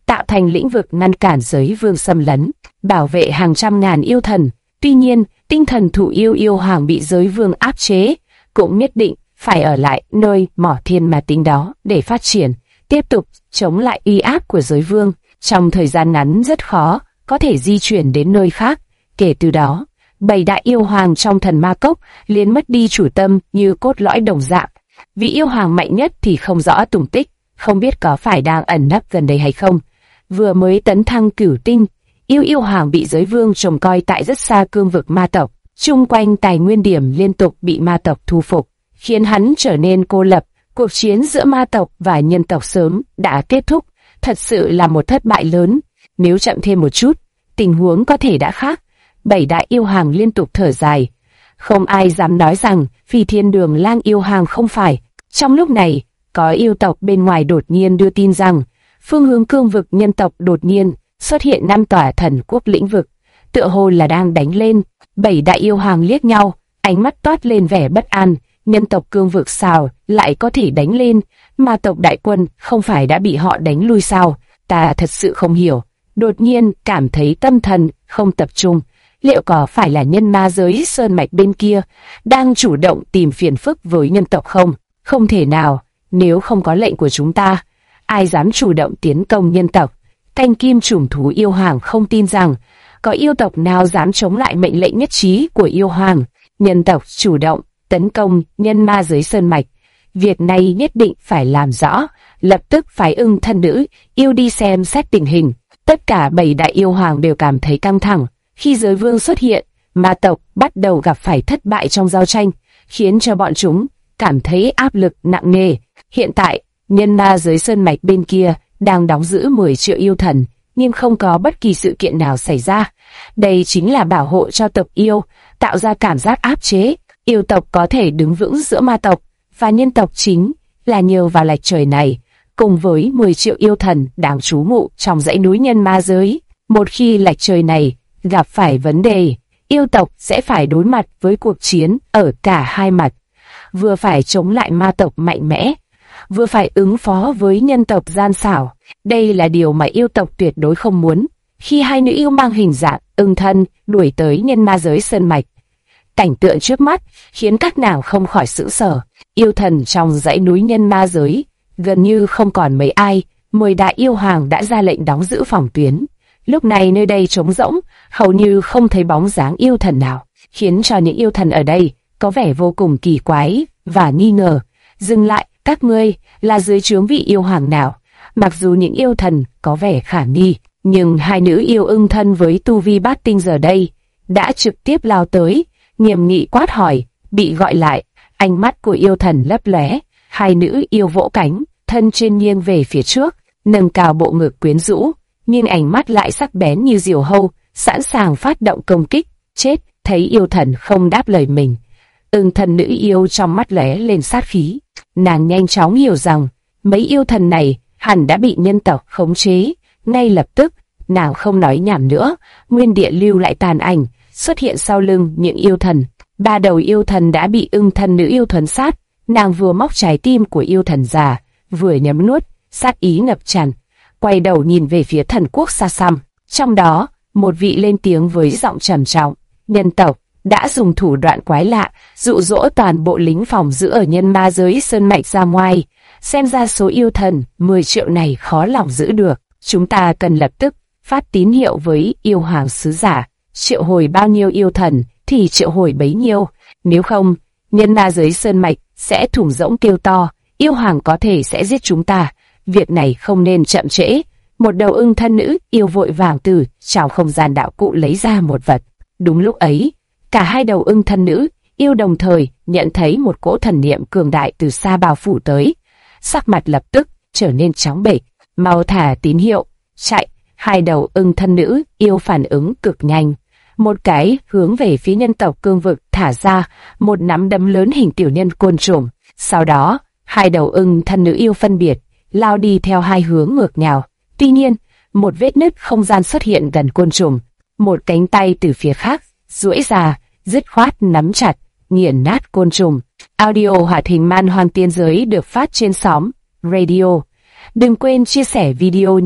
A: tạo thành lĩnh vực ngăn cản giới vương xâm lấn, bảo vệ hàng trăm ngàn yêu thần. Tuy nhiên, tinh thần thủ yêu hoàng bị giới vương áp chế, cũng nhất định phải ở lại nơi mỏ thiên ma tính đó để phát triển, tiếp tục chống lại uy áp của giới vương. Trong thời gian ngắn rất khó có thể di chuyển đến nơi khác. Kể từ đó, 7 đại yêu hoàng trong thần ma cốc liền mất đi chủ tâm như cốt lõi đồng dạng. Vị yêu hoàng mạnh nhất thì không rõ tung tích, không biết có phải đang ẩn nấp gần đây hay không. Vừa mới tấn thăng cửu tinh, yêu hoàng bị giới vương trông coi tại rất xa cương vực ma tộc. Chung quanh tài nguyên điểm liên tục bị ma tộc thu phục, khiến hắn trở nên cô lập. Cuộc chiến giữa ma tộc và nhân tộc sớm đã kết thúc, thật sự là một thất bại lớn. Nếu chậm thêm một chút, tình huống có thể đã khác. 7 đại yêu hoàng liên tục thở dài. Không ai dám nói rằng Phi Thiên Đường Lang yêu hoàng không phải. Trong lúc này, có yêu tộc bên ngoài đột nhiên đưa tin rằng phương hướng cương vực nhân tộc đột nhiên xuất hiện 5 tòa thần quốc lĩnh vực, tựa hồ là đang đánh lên. 7 đại yêu hoàng liếc nhau, ánh mắt toát lên vẻ bất an. Nhân tộc cương vực sao lại có thể đánh lên? Ma tộc đại quân không phải đã bị họ đánh lui sao? Ta thật sự không hiểu. Đột nhiên cảm thấy tâm thần không tập trung. Liệu có phải là nhân ma giới sơn mạch bên kia đang chủ động tìm phiền phức với nhân tộc không? Không thể nào, nếu không có lệnh của chúng ta, ai dám chủ động tiến công nhân tộc? Canh kim trùng thú yêu hoàng không tin rằng có yêu tộc nào dám chống lại mệnh lệnh nhất trí của yêu hoàng. Nhân tộc chủ động tấn công nhân ma giới sơn mạch, việc này nhất định phải làm rõ, lập tức phải ưng thân nữ yêu đi xem xét tình hình. Tất cả 7 đại yêu hoàng đều cảm thấy căng thẳng. Khi giới vương xuất hiện, ma tộc bắt đầu gặp phải thất bại trong giao tranh, khiến cho bọn chúng cảm thấy áp lực nặng nề. Hiện tại, nhân ma giới sơn mạch bên kia đang đóng giữ 10 triệu yêu thần, nhưng không có bất kỳ sự kiện nào xảy ra. Đây chính là bảo hộ cho tộc yêu, tạo ra cảm giác áp chế. Yêu tộc có thể đứng vững giữa ma tộc và nhân tộc chính là nhờ vào lạch trời này, cùng với 10 triệu yêu thần đang trú ngụ trong dãy núi nhân ma giới. Một khi lạch trời này gặp phải vấn đề, yêu tộc sẽ phải đối mặt với cuộc chiến ở cả hai mặt, vừa phải chống lại ma tộc mạnh mẽ, vừa phải ứng phó với nhân tộc gian xảo. Đây là điều mà yêu tộc tuyệt đối không muốn. Khi hai nữ yêu mang hình dạng ưng thân đuổi tới nhân ma giới sơn mạch, cảnh tượng trước mắt khiến các nàng không khỏi sững sờ. Yêu thần trong dãy núi nhân ma giới gần như không còn mấy ai. 10 đại yêu hoàng đã ra lệnh đóng giữ phòng tuyến. Lúc này nơi đây trống rỗng, hầu như không thấy bóng dáng yêu thần nào, khiến cho những yêu thần ở đây có vẻ vô cùng kỳ quái và nghi ngờ. Dừng lại, các ngươi là dưới trướng vị yêu hoàng nào? Mặc dù những yêu thần có vẻ khả nghi, nhưng hai nữ yêu ưng thân với tu vi bát tinh giờ đây đã trực tiếp lao tới, nghiêm nghị quát hỏi. Bị gọi lại, ánh mắt của yêu thần lấp lóe. Hai nữ yêu vỗ cánh, thân trên nghiêng về phía trước, nâng cao bộ ngực quyến rũ, nhưng ánh mắt lại sắc bén như diều hâu, sẵn sàng phát động công kích. Chết! Thấy yêu thần không đáp lời mình, ưng thần nữ yêu trong mắt lóe lên sát khí. Nàng nhanh chóng hiểu rằng mấy yêu thần này hẳn đã bị nhân tộc khống chế. Ngay lập tức, nàng không nói nhảm nữa, nguyên địa lưu lại tàn ảnh, xuất hiện sau lưng những yêu thần. 3 đầu yêu thần đã bị ưng thần nữ yêu thuần sát. Nàng vừa móc trái tim của yêu thần già, vừa nhấm nuốt, sát ý ngập tràn. Quay đầu nhìn về phía thần quốc xa xăm. Trong đó, một vị lên tiếng với giọng trầm trọng. Nhân tộc đã dùng thủ đoạn quái lạ, dụ dỗ toàn bộ lính phòng giữ ở nhân ma giới sơn mạch ra ngoài. Xem ra số yêu thần 10 triệu này khó lòng giữ được. Chúng ta cần lập tức phát tín hiệu với yêu hoàng sứ giả. Triệu hồi bao nhiêu yêu thần thì triệu hồi bấy nhiêu. Nếu không, nhân ma giới sơn mạch sẽ thủng rỗng kêu to. Yêu hoàng có thể sẽ giết chúng ta. Việc này không nên chậm trễ. Một đầu ưng thân nữ yêu vội vàng từ trong không gian đạo cụ lấy ra một vật. Đúng lúc ấy, cả hai đầu ưng thân nữ yêu đồng thời nhận thấy một cỗ thần niệm cường đại từ xa bao phủ tới. Sắc mặt lập tức trở nên trắng bệch. Mau thả tín hiệu, chạy! Hai đầu ưng thân nữ yêu phản ứng cực nhanh. Một cái hướng về phía nhân tộc cương vực thả ra một nắm đấm lớn hình tiểu nhân côn trùng. Sau đó, hai đầu ưng thân nữ yêu phân biệt lao đi theo hai hướng ngược nhau. Tuy nhiên, một vết nứt không gian xuất hiện gần côn trùng. Một cánh tay từ phía khác duỗi ra, dứt khoát nắm chặt, nghiền nát côn trùng. Audio hoạt hình Man Hoang Tiên Giới được phát trên xóm Radio. Đừng quên chia sẻ video nha.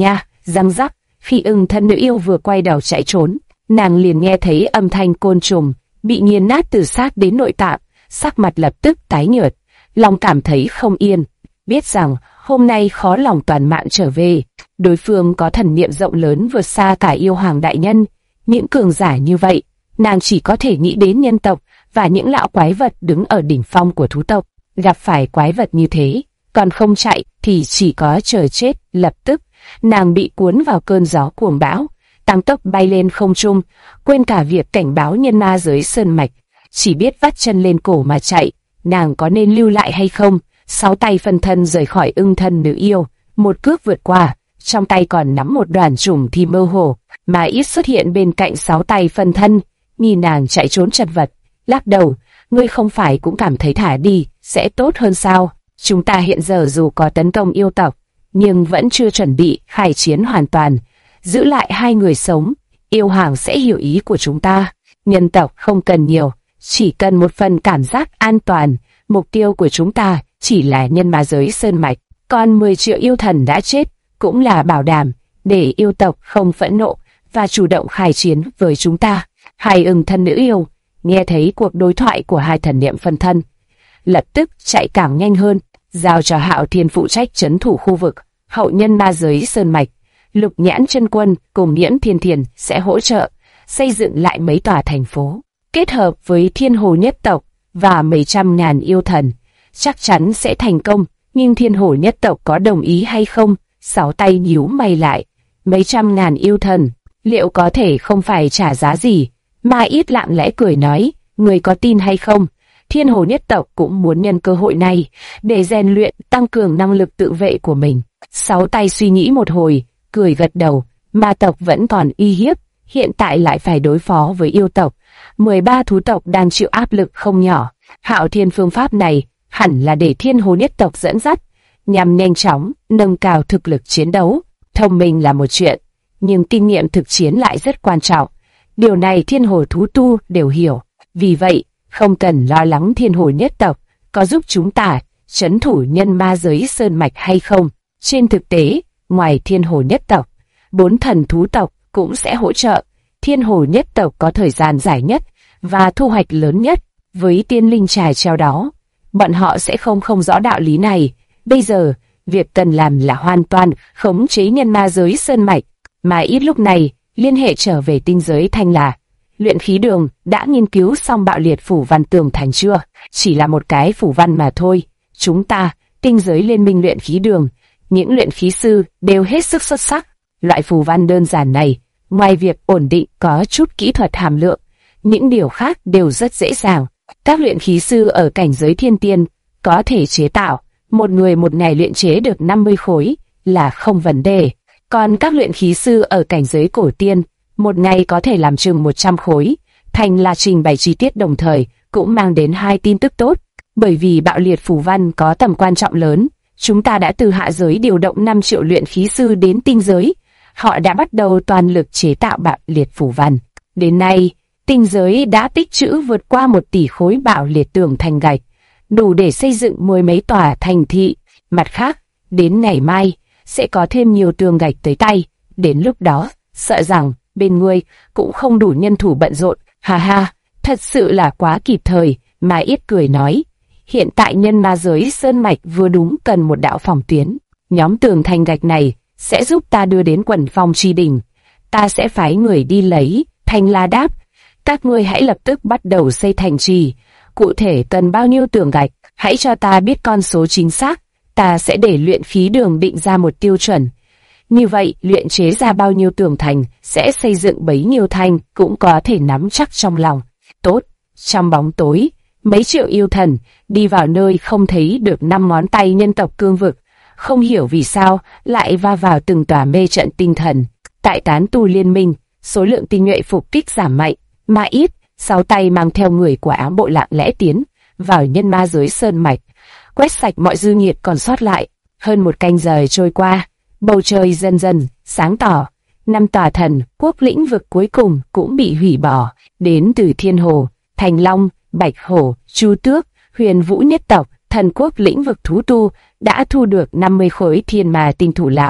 A: Răng rắc, khi ưng thân nữ yêu vừa quay đầu chạy trốn, nàng liền nghe thấy âm thanh côn trùng bị nghiền nát từ xác đến nội tạng, sắc mặt lập tức tái nhợt, lòng cảm thấy không yên, biết rằng hôm nay khó lòng toàn mạng trở về. Đối phương có thần niệm rộng lớn vượt xa cả yêu hoàng đại nhân, những cường giả như vậy, nàng chỉ có thể nghĩ đến nhân tộc và những lão quái vật đứng ở đỉnh phong của thú tộc. Gặp phải quái vật như thế, còn không chạy thì chỉ có chờ chết. Lập tức, nàng bị cuốn vào cơn gió cuồng bão, tăng tốc bay lên không trung, quên cả việc cảnh báo nhân ma giới sơn mạch, chỉ biết vắt chân lên cổ mà chạy. Nàng có nên lưu lại hay không? 6 tay phân thân rời khỏi ưng thân nữ yêu, một cước vượt qua, trong tay còn nắm một đoàn trùng thì mơ hồ, mà ít xuất hiện bên cạnh 6 tay phân thân, nhìn nàng chạy trốn chật vật, lắc đầu, ngươi không phải cũng cảm thấy thả đi sẽ tốt hơn sao? Chúng ta hiện giờ dù có tấn công yêu tộc, nhưng vẫn chưa chuẩn bị khai chiến hoàn toàn, giữ lại 2 người sống, yêu hoàng sẽ hiểu ý của chúng ta. Nhân tộc không cần nhiều, chỉ cần một phần cảm giác an toàn. Mục tiêu của chúng ta chỉ là nhân ma giới sơn mạch, còn 10 triệu yêu thần đã chết cũng là bảo đảm để yêu tộc không phẫn nộ và chủ động khai chiến với chúng ta. 2 ưng thân nữ yêu nghe thấy cuộc đối thoại của 2 thần niệm phân thân, lập tức chạy càng nhanh hơn, giao cho Hạo Thiên phụ trách trấn thủ khu vực hậu nhân ma giới sơn mạch. Lục Nhãn chân quân cùng Nhiễm Thiên Thiền sẽ hỗ trợ xây dựng lại mấy tòa thành phố, kết hợp với Thiên Hồ nhất tộc và mấy trăm ngàn yêu thần, chắc chắn sẽ thành công. Nhưng Thiên Hồ nhất tộc có đồng ý hay không? 6 tay nhíu mày lại, mấy trăm ngàn yêu thần, liệu có thể không phải trả giá gì? Ma Ít lặng lẽ cười nói, người có tin hay không? Thiên Hồ nhất tộc cũng muốn nhân cơ hội này để rèn luyện, tăng cường năng lực tự vệ của mình. 6 tay suy nghĩ một hồi, cười gật đầu. Ma tộc vẫn còn uy hiếp, hiện tại lại phải đối phó với yêu tộc. 13 thú tộc đang chịu áp lực không nhỏ. Hạo Thiên phương pháp này hẳn là để Thiên Hồ nhất tộc dẫn dắt, nhằm nhanh chóng nâng cao thực lực chiến đấu. Thông minh là một chuyện, nhưng kinh nghiệm thực chiến lại rất quan trọng. Điều này Thiên Hồ thú tu đều hiểu. Vì vậy, không cần lo lắng Thiên Hồ nhất tộc có giúp chúng ta trấn thủ nhân ma giới sơn mạch hay không. Trên thực tế, ngoài Thiên Hồ nhất tộc, 4 thần thú tộc cũng sẽ hỗ trợ. Thiên Hồ nhất tộc có thời gian dài nhất và thu hoạch lớn nhất với tiên linh trài treo đó. Bọn họ sẽ không rõ đạo lý này. Bây giờ, việc cần làm là hoàn toàn khống chế nhân ma giới sơn mạch. Mà ít lúc này, liên hệ trở về tinh giới Thanh là luyện khí đường đã nghiên cứu xong bạo liệt phủ văn tường thành chưa? Chỉ là một cái phủ văn mà thôi. Chúng ta, tinh giới liên minh luyện khí đường, những luyện khí sư đều hết sức xuất sắc. Loại phù văn đơn giản này, ngoài việc ổn định có chút kỹ thuật hàm lượng, những điều khác đều rất dễ dàng. Các luyện khí sư ở cảnh giới thiên tiên có thể chế tạo, một người một ngày luyện chế được 50 khối là không vấn đề. Còn các luyện khí sư ở cảnh giới cổ tiên, một ngày có thể làm chừng 100 khối. Thành là trình bày chi tiết đồng thời cũng mang đến 2 tin tức tốt. Bởi vì bạo liệt phù văn có tầm quan trọng lớn, chúng ta đã từ hạ giới điều động 5 triệu luyện khí sư đến tinh giới. Họ đã bắt đầu toàn lực chế tạo bạo liệt phù văn. Đến nay, tinh giới đã tích trữ vượt qua 1 tỷ khối bạo liệt tường thành gạch, đủ để xây dựng 10 mấy tòa thành thị. Mặt khác, đến ngày mai, sẽ có thêm nhiều tường gạch tới tay. Đến lúc đó, sợ rằng bên ngươi cũng không đủ nhân thủ bận rộn. Ha ha, thật sự là quá kịp thời. Mà Ít cười nói, hiện tại nhân ma giới sơn mạch vừa đúng cần một đạo phòng tuyến. Nhóm tường thành gạch này sẽ giúp ta đưa đến Quần Phong Chi Đỉnh. Ta sẽ phái người đi lấy. Thanh La đáp, các ngươi hãy lập tức bắt đầu xây thành trì. Cụ thể cần bao nhiêu tường gạch, hãy cho ta biết con số chính xác. Ta sẽ để luyện khí đường định ra một tiêu chuẩn. Như vậy, luyện chế ra bao nhiêu tường thành, sẽ xây dựng bấy nhiêu thành, cũng có thể nắm chắc trong lòng. Tốt, trong bóng tối, mấy triệu yêu thần đi vào nơi không thấy được 5 ngón tay nhân tộc cương vực. Không hiểu vì sao lại va vào từng tòa mê trận tinh thần. Tại tán tu liên minh, số lượng tinh nhuệ phục kích giảm mạnh, mà Ít, 6 tay mang theo người của ám bộ lặng lẽ tiến vào nhân ma giới sơn mạch, quét sạch mọi dư nhiệt còn sót lại. Hơn 1 canh giờ trôi qua, bầu trời dần dần sáng tỏ. 5 tòa thần quốc lĩnh vực cuối cùng cũng bị hủy bỏ, đến từ Thiên Hồ, Thành Long, Bạch Hổ, Chu Tước, Huyền Vũ nhất tộc. Thần quốc lĩnh vực thú tu đã thu được 50 khối thiên ma tinh thủ lão.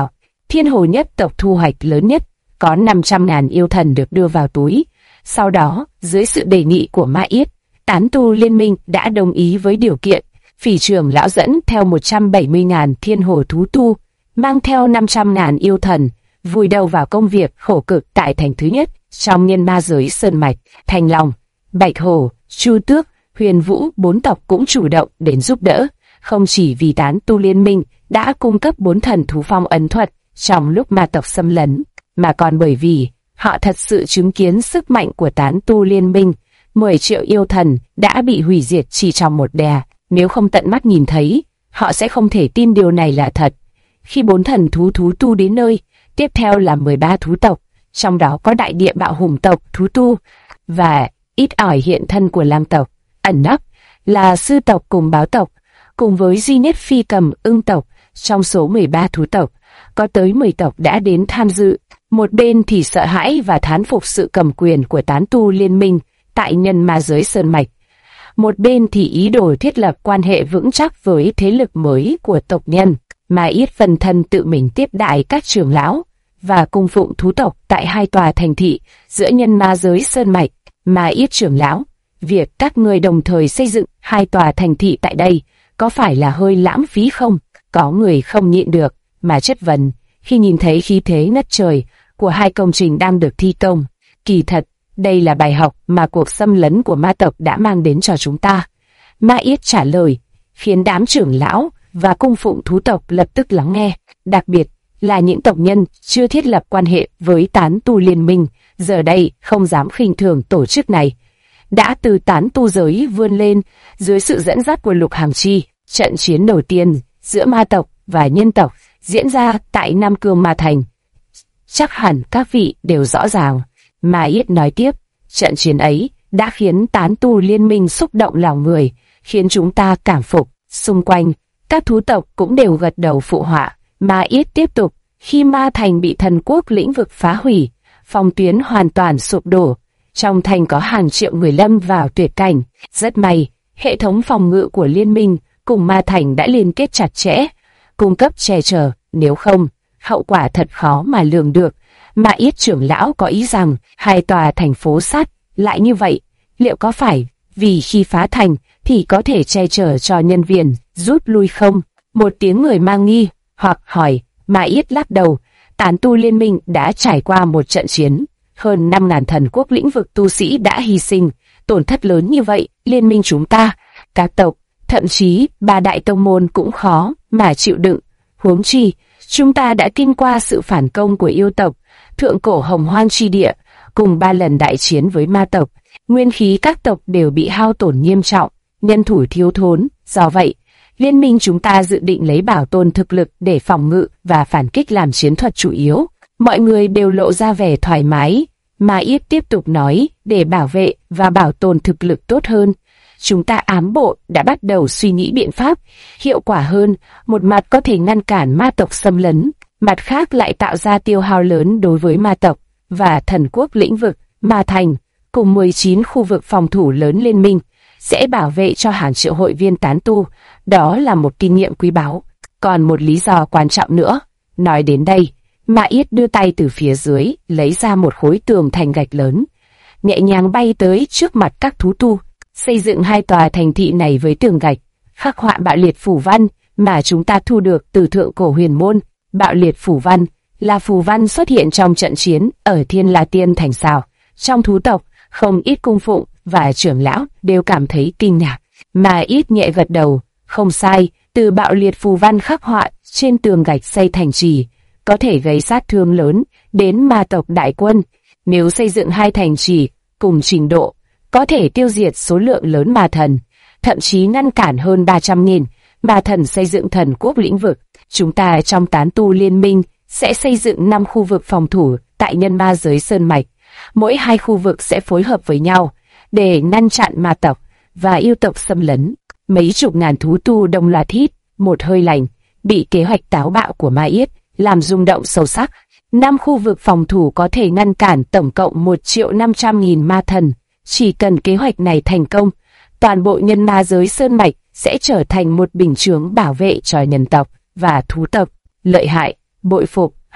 A: Thiên Hồ nhất tộc thu hoạch lớn nhất, có 500.000 yêu thần được đưa vào túi. Sau đó, dưới sự đề nghị của Ma Yết, tán tu liên minh đã đồng ý với điều kiện. Phỉ trưởng lão dẫn theo 170.000 thiên hồ thú tu, mang theo 500.000 yêu thần, vùi đầu vào công việc khổ cực tại thành thứ nhất trong nhân ma giới Sơn Mạch. Thanh Long, Bạch Hổ, Chu Tước, Huyền Vũ 4 tộc cũng chủ động đến giúp đỡ, không chỉ vì tán tu liên minh đã cung cấp 4 thần thú phong ấn thuật trong lúc ma tộc xâm lấn, mà còn bởi vì họ thật sự chứng kiến sức mạnh của tán tu liên minh. 10 triệu yêu thần đã bị hủy diệt chỉ trong một đè. Nếu không tận mắt nhìn thấy, họ sẽ không thể tin điều này là thật. Khi 4 thần thú tu đến nơi, tiếp theo là 13 thú tộc, trong đó có đại địa bạo hùng tộc thú tu và ít ỏi hiện thân của lang tộc, ẩn nấp là sư tộc cùng báo tộc, cùng với duy nhất phi cầm ưng tộc. Trong số 13 thú tộc, có tới 10 tộc đã đến tham dự. Một bên thì sợ hãi và thán phục sự cầm quyền của tán tu liên minh tại nhân ma giới Sơn Mạch. Một bên thì ý đồ thiết lập quan hệ vững chắc với thế lực mới của tộc nhân. Ma Yết phân thân tự mình tiếp đãi các trưởng lão và cung phụng thú tộc tại 2 tòa thành thị giữa nhân ma giới Sơn Mạch. Ma Yết trưởng lão, việc các người đồng thời xây dựng 2 tòa thành thị tại đây có phải là hơi lãng phí không? Có người không nhịn được mà chất vấn khi nhìn thấy khí thế ngất trời của 2 công trình đang được thi công. Kỳ thật, đây là bài học mà cuộc xâm lấn của ma tộc đã mang đến cho chúng ta. Ma Yết trả lời, khiến đám trưởng lão và cung phụng thú tộc lập tức lắng nghe, đặc biệt là những tộc nhân chưa thiết lập quan hệ với tán tu liên minh, giờ đây không dám khinh thường tổ chức này. Đã từ tán tu giới vươn lên dưới sự dẫn dắt của Lục Hằng Chi. Trận chiến đầu tiên giữa ma tộc và nhân tộc diễn ra tại Nam Cương Ma Thành. Chắc hẳn các vị đều rõ ràng. Ma Yết nói tiếp, trận chiến ấy đã khiến tán tu liên minh xúc động lòng người, khiến chúng ta cảm phục. Xung quanh, các thú tộc cũng đều gật đầu phụ họa. Ma Yết tiếp tục, khi Ma Thành bị thần quốc lĩnh vực phá hủy, phòng tuyến hoàn toàn sụp đổ, trong thành có hàng triệu người lâm vào tuyệt cảnh. Rất may, hệ thống phòng ngự của liên minh cùng Ma Thành đã liên kết chặt chẽ, cung cấp che chở, nếu không, hậu quả thật khó mà lường được. Ma Yết trưởng lão có ý rằng 2 tòa thành phố sát lại như vậy, liệu có phải vì khi phá thành thì có thể che chở cho nhân viên rút lui không? Một tiếng người mang nghi hoặc hỏi. Ma Yết lắc đầu, tán tu liên minh đã trải qua một trận chiến, hơn 5.000 thần quốc lĩnh vực tu sĩ đã hy sinh, tổn thất lớn như vậy, liên minh chúng ta, các tộc, thậm chí 3 đại tông môn cũng khó mà chịu đựng. Huống chi, chúng ta đã kinh qua sự phản công của yêu tộc, thượng cổ hồng hoang chi địa, cùng 3 lần đại chiến với ma tộc, nguyên khí các tộc đều bị hao tổn nghiêm trọng, nhân thủ thiếu thốn. Do vậy, liên minh chúng ta dự định lấy bảo tồn thực lực để phòng ngự và phản kích làm chiến thuật chủ yếu. Mọi người đều lộ ra vẻ thoải mái. Ma Yết tiếp tục nói, để bảo vệ và bảo tồn thực lực tốt hơn, chúng ta ám bộ đã bắt đầu suy nghĩ biện pháp hiệu quả hơn. Một mặt có thể ngăn cản ma tộc xâm lấn, mặt khác lại tạo ra tiêu hao lớn đối với ma tộc và thần quốc lĩnh vực. Ma Thành cùng 19 khu vực phòng thủ lớn liên minh sẽ bảo vệ cho hàng triệu hội viên tán tu. Đó là một kinh nghiệm quý báu. Còn một lý do quan trọng nữa. Nói đến đây, Ma Yết đưa tay từ phía dưới lấy ra một khối tường thành gạch lớn, nhẹ nhàng bay tới trước mặt các thú tu. Xây dựng 2 tòa thành thị này với tường gạch, khắc họa bạo liệt phù văn mà chúng ta thu được từ thượng cổ huyền môn. Bạo liệt phù văn là phù văn xuất hiện trong trận chiến ở Thiên La Tiên Thành sao? Trong thú tộc, không ít cung phụng và trưởng lão đều cảm thấy kinh ngạc. Ma Yết nhẹ gật đầu, không sai, từ bạo liệt phù văn khắc họa trên tường gạch xây thành trì, có thể gây sát thương lớn đến ma tộc đại quân. Nếu xây dựng 2 thành trì cùng trình độ, có thể tiêu diệt số lượng lớn ma thần, thậm chí ngăn cản hơn 300.000 ma thần xây dựng thần quốc lĩnh vực. Chúng ta trong tán tu liên minh sẽ xây dựng 5 khu vực phòng thủ tại nhân ma giới Sơn Mạch. Mỗi 2 khu vực sẽ phối hợp với nhau để ngăn chặn ma tộc và yêu tộc xâm lấn. Mấy chục ngàn thú tu đồng loạt hít một hơi lạnh, bị kế hoạch táo bạo của Ma Yết làm rung động sâu sắc. 5 khu vực phòng thủ có thể ngăn cản tổng cộng 1.500.000 ma thần. Chỉ cần kế hoạch này thành công, toàn bộ nhân ma giới Sơn Mạch sẽ trở thành một bình chướng bảo vệ cho nhân tộc và thú tộc. Lợi hại, bội phục,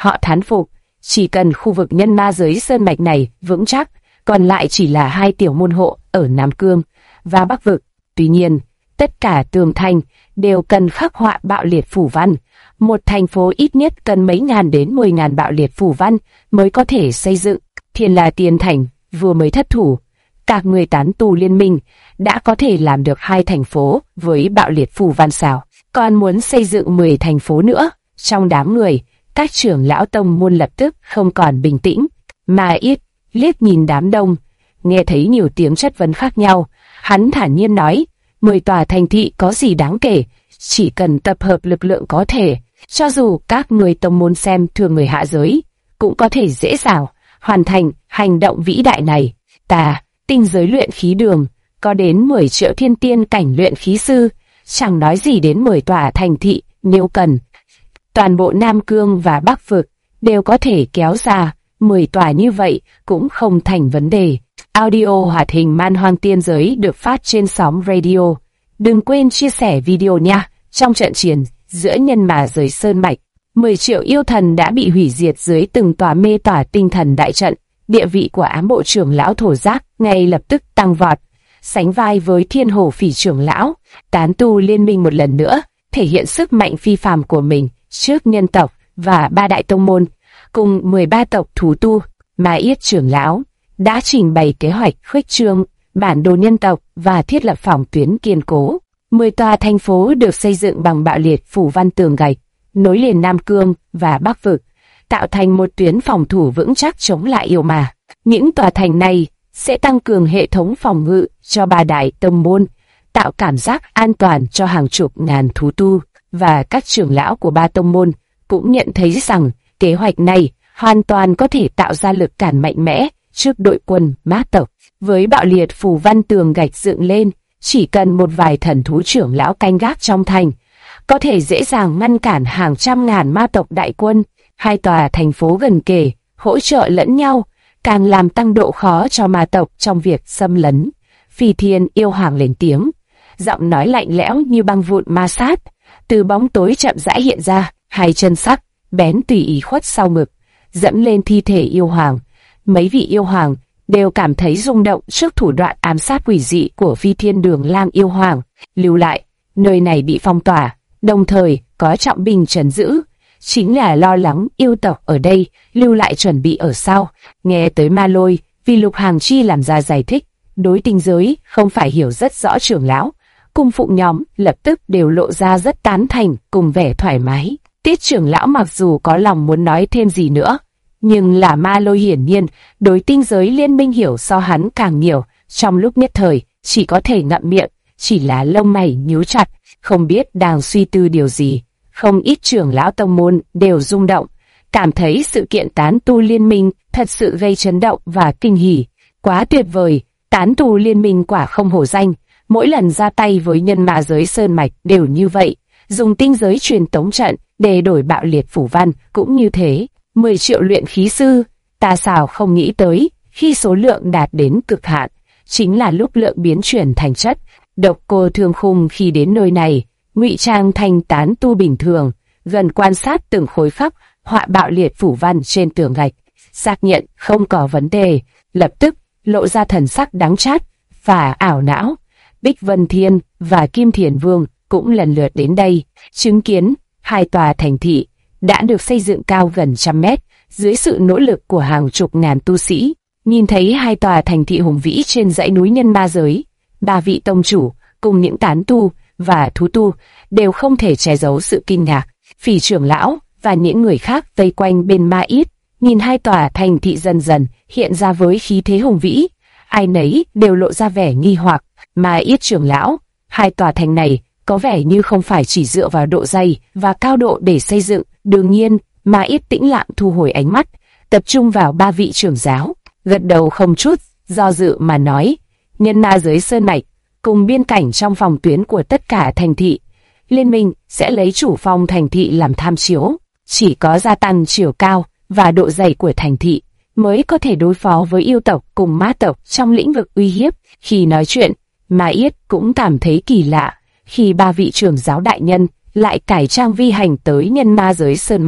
A: Họ thán phục, chỉ cần khu vực nhân ma giới sơn mạch này vững chắc, còn lại chỉ là 2 tiểu môn hộ ở Nam Cương và Bắc Vực. Tuy nhiên, tất cả tường thành đều cần khắc họa bạo liệt phù văn. Một thành phố ít nhất cần mấy ngàn đến 10.000 bạo liệt phù văn mới có thể xây dựng. Thiên La Tiên Thành vừa mới thất thủ, các người tán tu liên minh đã có thể làm được 2 thành phố với bạo liệt phù văn sao? Còn muốn xây dựng 10 thành phố nữa. Trong đám người, các trưởng lão tông môn lập tức không còn bình tĩnh. Ma Yết liếc nhìn đám đông, nghe thấy nhiều tiếng chất vấn khác nhau, hắn thản nhiên nói: 10 tòa thành thị có gì đáng kể, chỉ cần tập hợp lực lượng có thể, cho dù các người tông môn xem thường người hạ giới, cũng có thể dễ dàng hoàn thành hành động vĩ đại này. Ta, tinh giới luyện khí đường, có đến 10 triệu thiên tiên cảnh luyện khí sư, chẳng nói gì đến 10 tòa thành thị, nếu cần. Toàn bộ Nam Cương và Bắc Vực đều có thể kéo ra, 10 tòa như vậy cũng không thành vấn đề. Audio hoạt hình Man Hoang Tiên Giới được phát trên sóng radio. Đừng quên chia sẻ video nha. Trong trận chiến giữa nhân ma giới sơn mạch, 10 triệu yêu thần đã bị hủy diệt dưới từng tòa mê tỏa tinh thần đại trận. Địa vị của ám bộ trưởng lão Thổ Giác ngay lập tức tăng vọt, sánh vai với Thiên Hổ Phỉ trưởng lão. Tán tu liên minh một lần nữa thể hiện sức mạnh phi phàm của mình trước nhân tộc và 3 đại tông môn cùng 13 tộc thú tu. Ma Yết trưởng lão đã trình bày kế hoạch khuếch trương bản đồ nhân tộc và thiết lập phòng tuyến kiên cố. 10 tòa thành phố được xây dựng bằng bạo liệt phủ văn tường gạch, nối liền Nam Cương và Bắc Vực, tạo thành một tuyến phòng thủ vững chắc chống lại yêu ma. Những tòa thành này sẽ tăng cường hệ thống phòng ngự cho 3 đại tông môn, tạo cảm giác an toàn cho hàng chục ngàn thú tu, và các trưởng lão của 3 tông môn cũng nhận thấy rằng kế hoạch này hoàn toàn có thể tạo ra lực cản mạnh mẽ trước đội quân ma tộc. Với bạo liệt phù văn tường gạch dựng lên, chỉ cần một vài thần thú trưởng lão canh gác trong thành, có thể dễ dàng ngăn cản hàng trăm ngàn ma tộc đại quân. 2 tòa thành phố gần kề, hỗ trợ lẫn nhau, càng làm tăng độ khó cho ma tộc trong việc xâm lấn. Phi Thiên yêu hoàng lên tiếng, giọng nói lạnh lẽo như băng vụn ma sát, từ bóng tối chậm rãi hiện ra, 2 chân sắc bén tùy ý khuất sau ngực, dẫm lên thi thể yêu hoàng. Mấy vị yêu hoàng đều cảm thấy rung động trước thủ đoạn ám sát quỷ dị của Phi Thiên Đường Lang yêu hoàng. Lưu lại, nơi này bị phong tỏa, đồng thời có trọng binh trấn giữ, chính là lo lắng yêu tộc ở đây lưu lại chuẩn bị ở sau. Nghe tới Ma Lôi, vì Lục Hàng Chi làm ra giải thích, đối tinh giới không phải hiểu rất rõ trưởng lão, cung phụng nhóm lập tức đều lộ ra rất tán thành cùng vẻ thoải mái. Tiết trưởng lão mặc dù có lòng muốn nói thêm gì nữa, nhưng là Ma Lôi hiển nhiên đối tinh giới liên minh hiểu so hắn càng nhiều, trong lúc nhất thời chỉ có thể ngậm miệng, chỉ là lông mày nhíu chặt, không biết đang suy tư điều gì. Không ít trưởng lão tông môn đều rung động, cảm thấy sự kiện tán tu liên minh thật sự gây chấn động và kinh hỉ. Quá tuyệt vời, tán tu liên minh quả không hổ danh, mỗi lần ra tay với nhân ma giới sơn mạch đều như vậy, dùng tinh giới truyền tống trận để đổi bạo liệt phủ văn cũng như thế. 10 triệu luyện khí sư, ta sao không nghĩ tới, khi số lượng đạt đến cực hạn, chính là lúc lượng biến chuyển thành chất. Độc Cô Thương Khung khi đến nơi này, ngụy trang thành tán tu bình thường, gần quan sát từng khối khắc họa bạo liệt phủ văn trên tường gạch, xác nhận không có vấn đề, lập tức lộ ra thần sắc đắng chát và ảo não. Bích Vân Thiên và Kim Thiền Vương cũng lần lượt đến đây, chứng kiến 2 tòa thành thị đã được xây dựng cao gần 100 mét, dưới sự nỗ lực của hàng chục ngàn tu sĩ. Nhìn thấy 2 tòa thành thị hùng vĩ trên dãy núi nhân ma giới, 3 vị tông chủ cùng những tán tu và thú tu đều không thể che giấu sự kinh ngạc. Phỉ trưởng lão và những người khác vây quanh bên Ma Yết, nhìn 2 tòa thành thị dần dần hiện ra với khí thế hùng vĩ, ai nấy đều lộ ra vẻ nghi hoặc. Ma Yết trưởng lão, 2 tòa thành này có vẻ như không phải chỉ dựa vào độ dày và cao độ để xây dựng. Đương nhiên, Ma Yết tĩnh lặng thu hồi ánh mắt, tập trung vào 3 vị trưởng giáo, gật đầu không chút do dự mà nói: nhân ma giới sơn mạch cùng biên cảnh trong phòng tuyến của tất cả thành thị, liên minh sẽ lấy chủ phong thành thị làm tham chiếu. Chỉ có gia tăng chiều cao và độ dày của thành thị mới có thể đối phó với yêu tộc cùng ma tộc trong lĩnh vực uy hiếp. Khi nói chuyện, Ma Yết cũng cảm thấy kỳ lạ khi 3 vị trưởng giáo đại nhân lại cải trang vi hành tới nhân ma giới sơn mạch.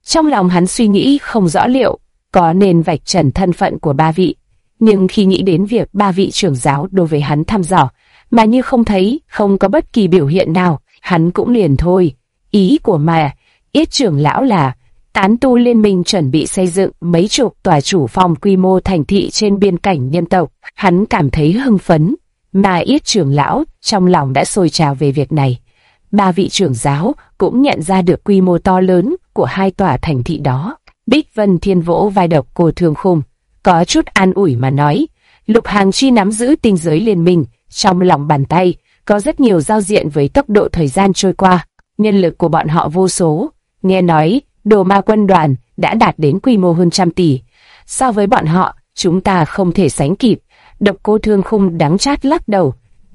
A: Trong lòng hắn suy nghĩ không rõ liệu có nên vạch trần thân phận của ba vị, nhưng khi nghĩ đến việc ba vị trưởng giáo đối với hắn thăm dò, mà như không thấy, không có bất kỳ biểu hiện nào, hắn cũng liền thôi. Ý của mà Yết trưởng lão là tán tu liên minh chuẩn bị xây dựng mấy chục tòa chủ phòng quy mô thành thị trên biên cảnh nhân tộc. Hắn cảm thấy hưng phấn, mà Yết trưởng lão trong lòng đã sôi trào về việc này. Ba vị trưởng giáo cũng nhận ra được quy mô to lớn của hai tòa thành thị đó. Bích Vân Thiên vỗ vai Độc Cô Thương Khung, có chút an ủi mà nói, Lục Hàng Chi nắm giữ tinh giới liên minh, trong lòng bàn tay có rất nhiều giao diện với tốc độ thời gian trôi qua, nhân lực của bọn họ vô số. Nghe nói Đồ Ma quân đoàn đã đạt đến quy mô hơn 100 tỷ, so với bọn họ chúng ta không thể sánh kịp. Độc Cô Thương Khung đắng chát lắc đầu.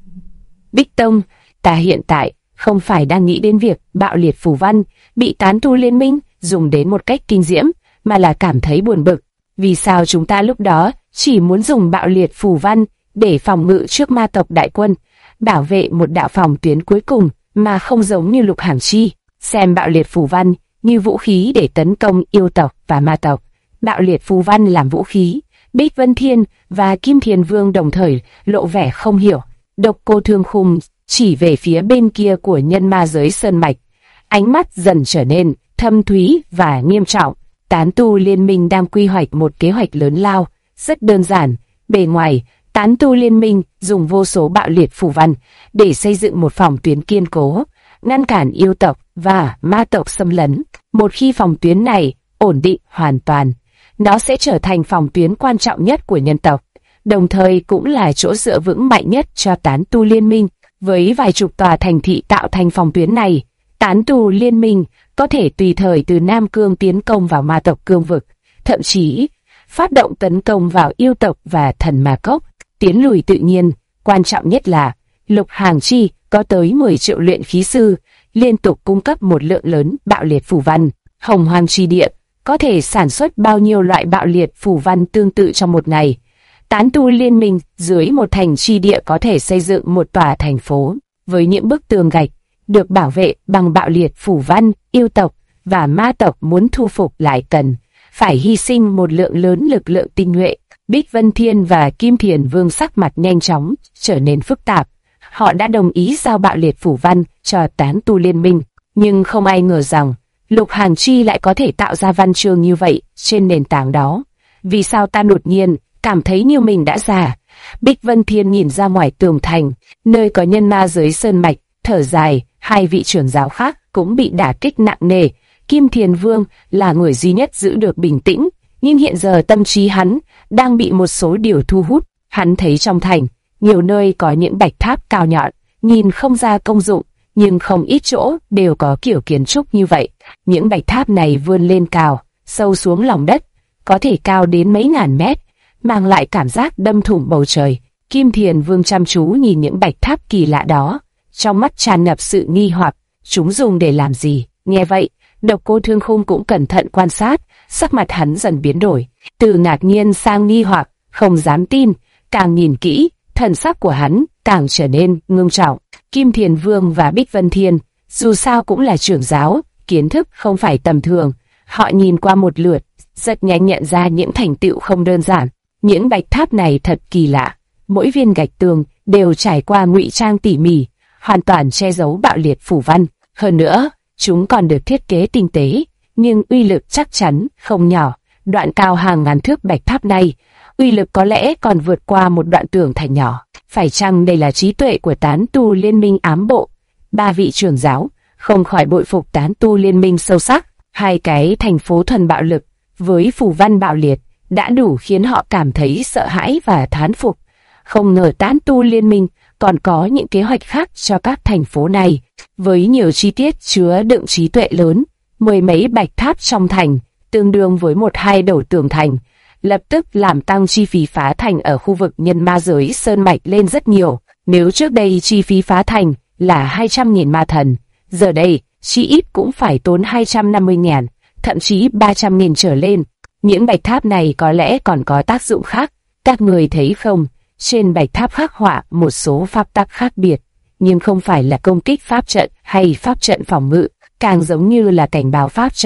A: Bích Tông, ta hiện tại không phải đang nghĩ đến việc bạo liệt phù văn bị tán tu liên minh dùng đến một cách kinh diễm, mà là cảm thấy buồn bực. Vì sao chúng ta lúc đó chỉ muốn dùng bạo liệt phù văn để phòng ngự trước ma tộc đại quân, bảo vệ một đạo phòng tuyến cuối cùng, mà không giống như Lục Hàng Chi, xem bạo liệt phù văn như vũ khí để tấn công yêu tộc và ma tộc. Bạo liệt phù văn làm vũ khí. Bích Vân Thiên và Kim Thiền Vương đồng thời lộ vẻ không hiểu. Độc Cô Thương Khung chỉ về phía bên kia của nhân ma giới sơn mạch, ánh mắt dần trở nên thâm thúy và nghiêm trọng. Tán tu liên minh đang quy hoạch một kế hoạch lớn lao, rất đơn giản. Bề ngoài, tán tu liên minh dùng vô số bạo liệt phù văn để xây dựng một phòng tuyến kiên cố, ngăn cản yêu tộc và ma tộc xâm lấn. Một khi phòng tuyến này ổn định hoàn toàn, nó sẽ trở thành phòng tuyến quan trọng nhất của nhân tộc, đồng thời cũng là chỗ dựa vững mạnh nhất cho tán tu liên minh. Với vài chục tòa thành thị tạo thành phòng tuyến này, tán tu liên minh có thể tùy thời từ Nam Cương tiến công vào ma tộc cương vực, thậm chí phát động tấn công vào yêu tộc và thần ma cốc. Tiến lùi tự nhiên, quan trọng nhất là Lục Hàng Chi có tới 10 triệu luyện khí sư, liên tục cung cấp một lượng lớn bạo liệt phù văn. Hồng Hoang Chi Địa có thể sản xuất bao nhiêu loại bạo liệt phù văn tương tự trong một ngày. Tán tu liên minh dưới một thành chi địa có thể xây dựng một tòa thành phố với những bức tường gạch được bảo vệ bằng bạo liệt phù văn. Yêu tộc và ma tộc muốn thu phục lại cần phải hy sinh một lượng lớn lực lượng tinh nhuệ. Bích Vân Thiên và Kim Thiền Vương sắc mặt nhanh chóng trở nên phức tạp. Họ đã đồng ý giao bạo liệt phù văn cho tán tu liên minh, nhưng không ai ngờ rằng Lục Hàng Chi lại có thể tạo ra văn chương như vậy trên nền tảng đó. Vì sao ta đột nhiên cảm thấy như mình đã già? Bích Vân Thiên nhìn ra ngoài tường thành, nơi có nhân ma giới sơn mạch, thở dài. Hai vị trưởng giáo khác cũng bị đả kích nặng nề. Kim Thiền Vương là người duy nhất giữ được bình tĩnh, nhưng hiện giờ tâm trí hắn đang bị một số điều thu hút. Hắn thấy trong thành nhiều nơi có những bạch tháp cao nhọn, nhìn không ra công dụng, nhưng không ít chỗ đều có kiểu kiến trúc như vậy. Những bạch tháp này vươn lên cao, sâu xuống lòng đất, có thể cao đến mấy ngàn mét, mang lại cảm giác đâm thủng bầu trời. Kim Thiền Vương chăm chú nhìn những bạch tháp kỳ lạ đó, trong mắt tràn ngập sự nghi hoặc. Chúng dùng để làm gì? Nghe vậy, Độc Cô Thương Khung cũng cẩn thận quan sát, sắc mặt hắn dần biến đổi, từ ngạc nhiên sang nghi hoặc, không dám tin. Càng nhìn kỹ, thần sắc của hắn càng trở nên ngưng trọng. Kim Thiền Vương và Bích Vân Thiên dù sao cũng là trưởng giáo, kiến thức không phải tầm thường. Họ nhìn qua một lượt, rất nhanh nhận ra những thành tựu không đơn giản. Những bạch tháp này thật kỳ lạ, mỗi viên gạch tường đều trải qua ngụy trang tỉ mỉ, hoàn toàn che giấu bạo liệt phù văn. Hơn nữa, chúng còn được thiết kế tinh tế, nhưng uy lực chắc chắn không nhỏ. Đoạn cao hàng ngàn thước bạch tháp này, uy lực có lẽ còn vượt qua một đoạn tường thành nhỏ. Phải chăng đây là trí tuệ của tán tu liên minh ám bộ? Ba vị trưởng giáo không khỏi bội phục tán tu liên minh sâu sắc. Hai cái thành phố thuần bạo lực với phù văn bạo liệt đã đủ khiến họ cảm thấy sợ hãi và thán phục. Không ngờ tán tu liên minh còn có những kế hoạch khác cho các thành phố này, với nhiều chi tiết chứa đựng trí tuệ lớn. Mười mấy bạch tháp trong thành, tương đương với 1-2 đầu tường thành, lập tức làm tăng chi phí phá thành ở khu vực nhân ma giới sơn mạch lên rất nhiều. Nếu trước đây chi phí phá thành là 200.000 ma thần, giờ đây chi ít cũng phải tốn 250.000, thậm chí 300.000 trở lên. Những bạch tháp này có lẽ còn có tác dụng khác. Các người thấy không, trên bạch tháp khắc họa một số pháp tắc khác biệt, nhưng không phải là công kích pháp trận hay pháp trận phòng ngự, càng giống như là cảnh báo pháp trận.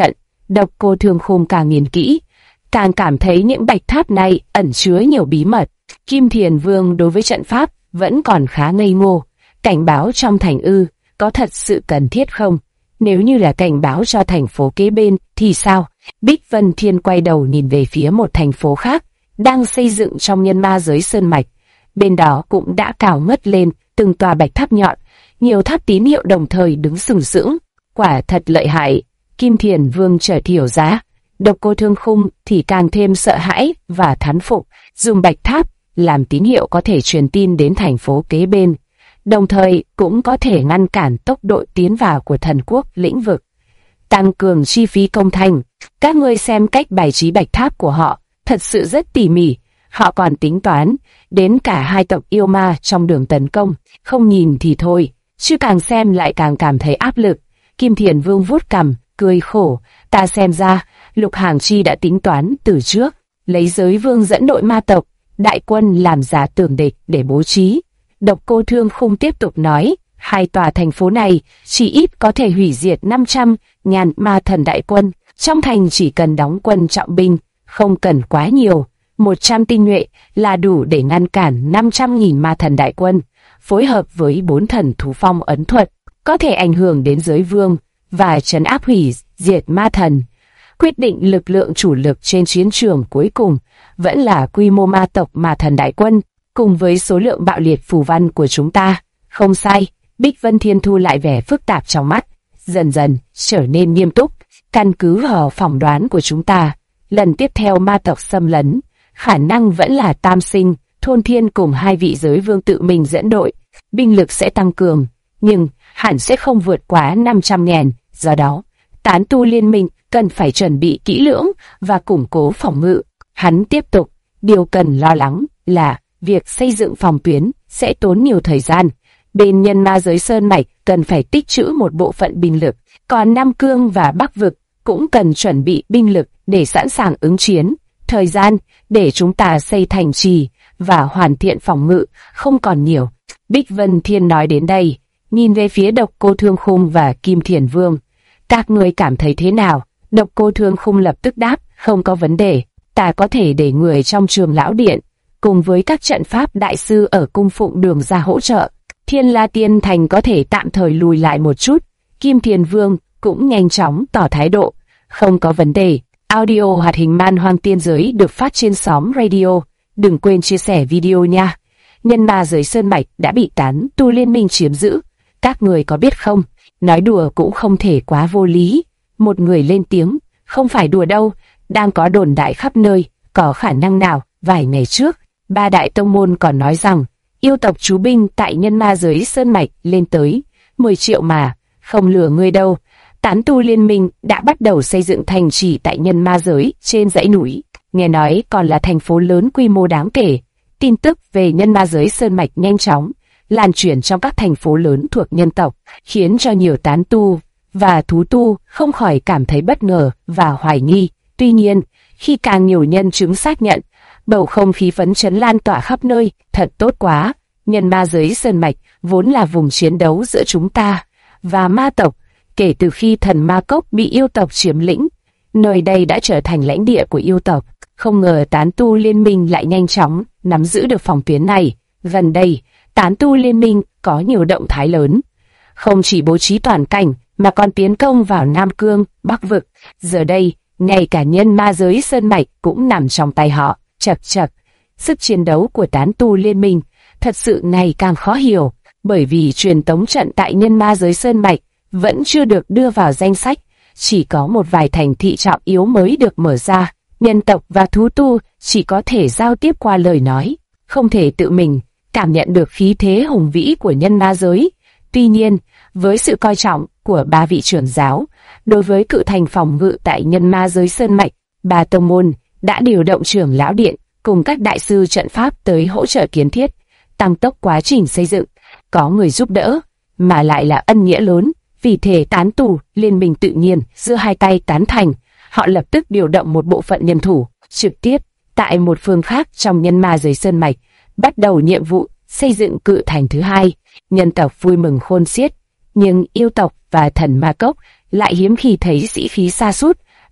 A: Độc Cô Thương Khung càng nhìn kỹ, càng cảm thấy những bạch tháp này ẩn chứa nhiều bí mật. Kim Thiền Vương đối với trận pháp vẫn còn khá ngây ngô. Cảnh báo trong thành ư, có thật sự cần thiết không? Nếu như là cảnh báo cho thành phố kế bên thì sao? Bích Vân Thiên quay đầu nhìn về phía một thành phố khác, đang xây dựng trong nhân ma giới sơn mạch. Bên đó cũng đã cào ngất lên từng tòa bạch tháp nhọn, nhiều tháp tín hiệu đồng thời đứng sừng sững. Quả thật lợi hại. Kim Thiền Vương chợt hiểu ra. Độc Cô Thương Khung thì càng thêm sợ hãi và thán phục, dùng bạch tháp làm tín hiệu có thể truyền tin đến thành phố kế bên, đồng thời cũng có thể ngăn cản tốc độ tiến vào của thần quốc lĩnh vực, tăng cường chi phí công thành. Các ngươi xem cách bài trí bạch tháp của họ, thật sự rất tỉ mỉ. Họ còn tính toán đến cả hai tộc yêu ma trong đường tấn công, không nhìn thì thôi, chứ càng xem lại càng cảm thấy áp lực. Kim Thiền Vương vuốt cằm, cười khổ, ta xem ra Lục Hàng Chi đã tính toán từ trước, lấy Giới Vương dẫn đội ma tộc, đại quân làm giả tưởng địch để bố trí. Độc Cô Thương Khung tiếp tục nói, hai tòa thành phố này chỉ ít có thể hủy diệt 500.000 ma thần đại quân, trong thành chỉ cần đóng quân trọng binh, không cần quá nhiều, 100 tinh nhuệ là đủ để ngăn cản 500.000 ma thần đại quân, phối hợp với 4 thần thú phong ấn thuật, có thể ảnh hưởng đến Giới Vương và trấn áp hủy diệt ma thần. Quyết định lực lượng chủ lực trên chiến trường cuối cùng vẫn là quy mô ma tộc ma thần đại quân, cùng với số lượng bạo liệt phù văn của chúng ta. Không sai. Bích Vân Thiên thu lại vẻ phức tạp trong mắt, dần dần trở nên nghiêm túc. Căn cứ vào phỏng đoán của chúng ta, lần tiếp theo ma tộc xâm lấn, khả năng vẫn là Tam Sinh, Thôn Thiên cùng hai vị Giới Vương tự mình dẫn đội. Binh lực sẽ tăng cường, nhưng hẳn sẽ không vượt quá 500.000. Do đó, tán tu liên minh cần phải chuẩn bị kỹ lưỡng và củng cố phòng ngự. Hắn tiếp tục, điều cần lo lắng là việc xây dựng phòng tuyến sẽ tốn nhiều thời gian. Bên nhân ma giới sơn mạch cần phải tích trữ một bộ phận binh lực, còn Nam Cương và Bắc Vực cũng cần chuẩn bị binh lực để sẵn sàng ứng chiến. Thời gian để chúng ta xây thành trì và hoàn thiện phòng ngự không còn nhiều. Bích Vân Thiên nói đến đây, nhìn về phía Độc Cô Thương Khung và Kim Thiền Vương. Các người cảm thấy thế nào? Độc Cô Thương Khung lập tức đáp, không có vấn đề, ta có thể để người trong Trường Lão Điện cùng với các trận pháp đại sư ở cung phụng đường ra hỗ trợ. Thiên La Tiên Thành có thể tạm thời lùi lại một chút. Kim Thiền Vương cũng nhanh chóng tỏ thái độ, không có vấn đề. Audio hoạt hình Man Hoang Tiên Giới được phát trên xóm radio. Đừng quên chia sẻ video nha. Nhân ma giới sơn mạch đã bị tán tu liên minh chiếm giữ. Các người có biết không? Nói đùa cũng không thể quá vô lý. Một người lên tiếng, không phải đùa đâu, đang có đồn đại khắp nơi, có khả năng nào vài ngày trước, ba đại tông môn còn nói rằng yêu tộc trú binh tại nhân ma giới sơn mạch lên tới 10 triệu mà, không lừa ngươi đâu. Tán tu liên minh đã bắt đầu xây dựng thành trì tại nhân ma giới trên dãy núi, nghe nói còn là thành phố lớn quy mô đáng kể. Tin tức về nhân ma giới sơn mạch nhanh chóng lan truyền trong các thành phố lớn thuộc nhân tộc, khiến cho nhiều tán tu và thú tu không khỏi cảm thấy bất ngờ và hoài nghi. Tuy nhiên, khi càng nhiều nhân chứng xác nhận, bầu không khí phấn chấn lan tỏa khắp nơi, thật tốt quá. Nhân ma giới sơn mạch vốn là vùng chiến đấu giữa chúng ta và ma tộc. Kể từ khi thần ma cốc bị yêu tộc chiếm lĩnh, nơi đây đã trở thành lãnh địa của yêu tộc. Không ngờ tán tu liên minh lại nhanh chóng nắm giữ được phòng tuyến này. Gần đây, tán tu liên minh có nhiều động thái lớn, không chỉ bố trí toàn cảnh mà còn tiến công vào Nam Cương, Bắc Vực. Giờ đây, ngay cả nhân ma giới sơn mạch cũng nằm trong tay họ. Chậc chậc, sức chiến đấu của tán tu liên minh thật sự ngày càng khó hiểu, bởi vì truyền tống trận tại nhân ma giới sơn mạch vẫn chưa được đưa vào danh sách, chỉ có một vài thành thị trọng yếu mới được mở ra. Nhân tộc và thú tu chỉ có thể giao tiếp qua lời nói, không thể tự mình cảm nhận được khí thế hùng vĩ của nhân ma giới. Tuy nhiên, với sự coi trọng của ba vị trưởng giáo đối với cự thành phòng ngự tại nhân ma giới sơn mạch, ba tông môn đã điều động trưởng lão điện cùng các đại sư trận pháp tới hỗ trợ kiến thiết, tăng tốc quá trình xây dựng. Có người giúp đỡ, mà lại là ân nghĩa lớn, vì thế tán tu liên minh tự nhiên giơ hai tay tán thành. Họ lập tức điều động một bộ phận nhân thủ trực tiếp tại một phương khác trong nhân ma giới sơn mạch, bắt đầu nhiệm vụ xây dựng cự thành thứ hai. Nhân tộc vui mừng khôn xiết, nhưng yêu tộc và thần ma cốc lại hiếm khi thấy sĩ khí sa sút,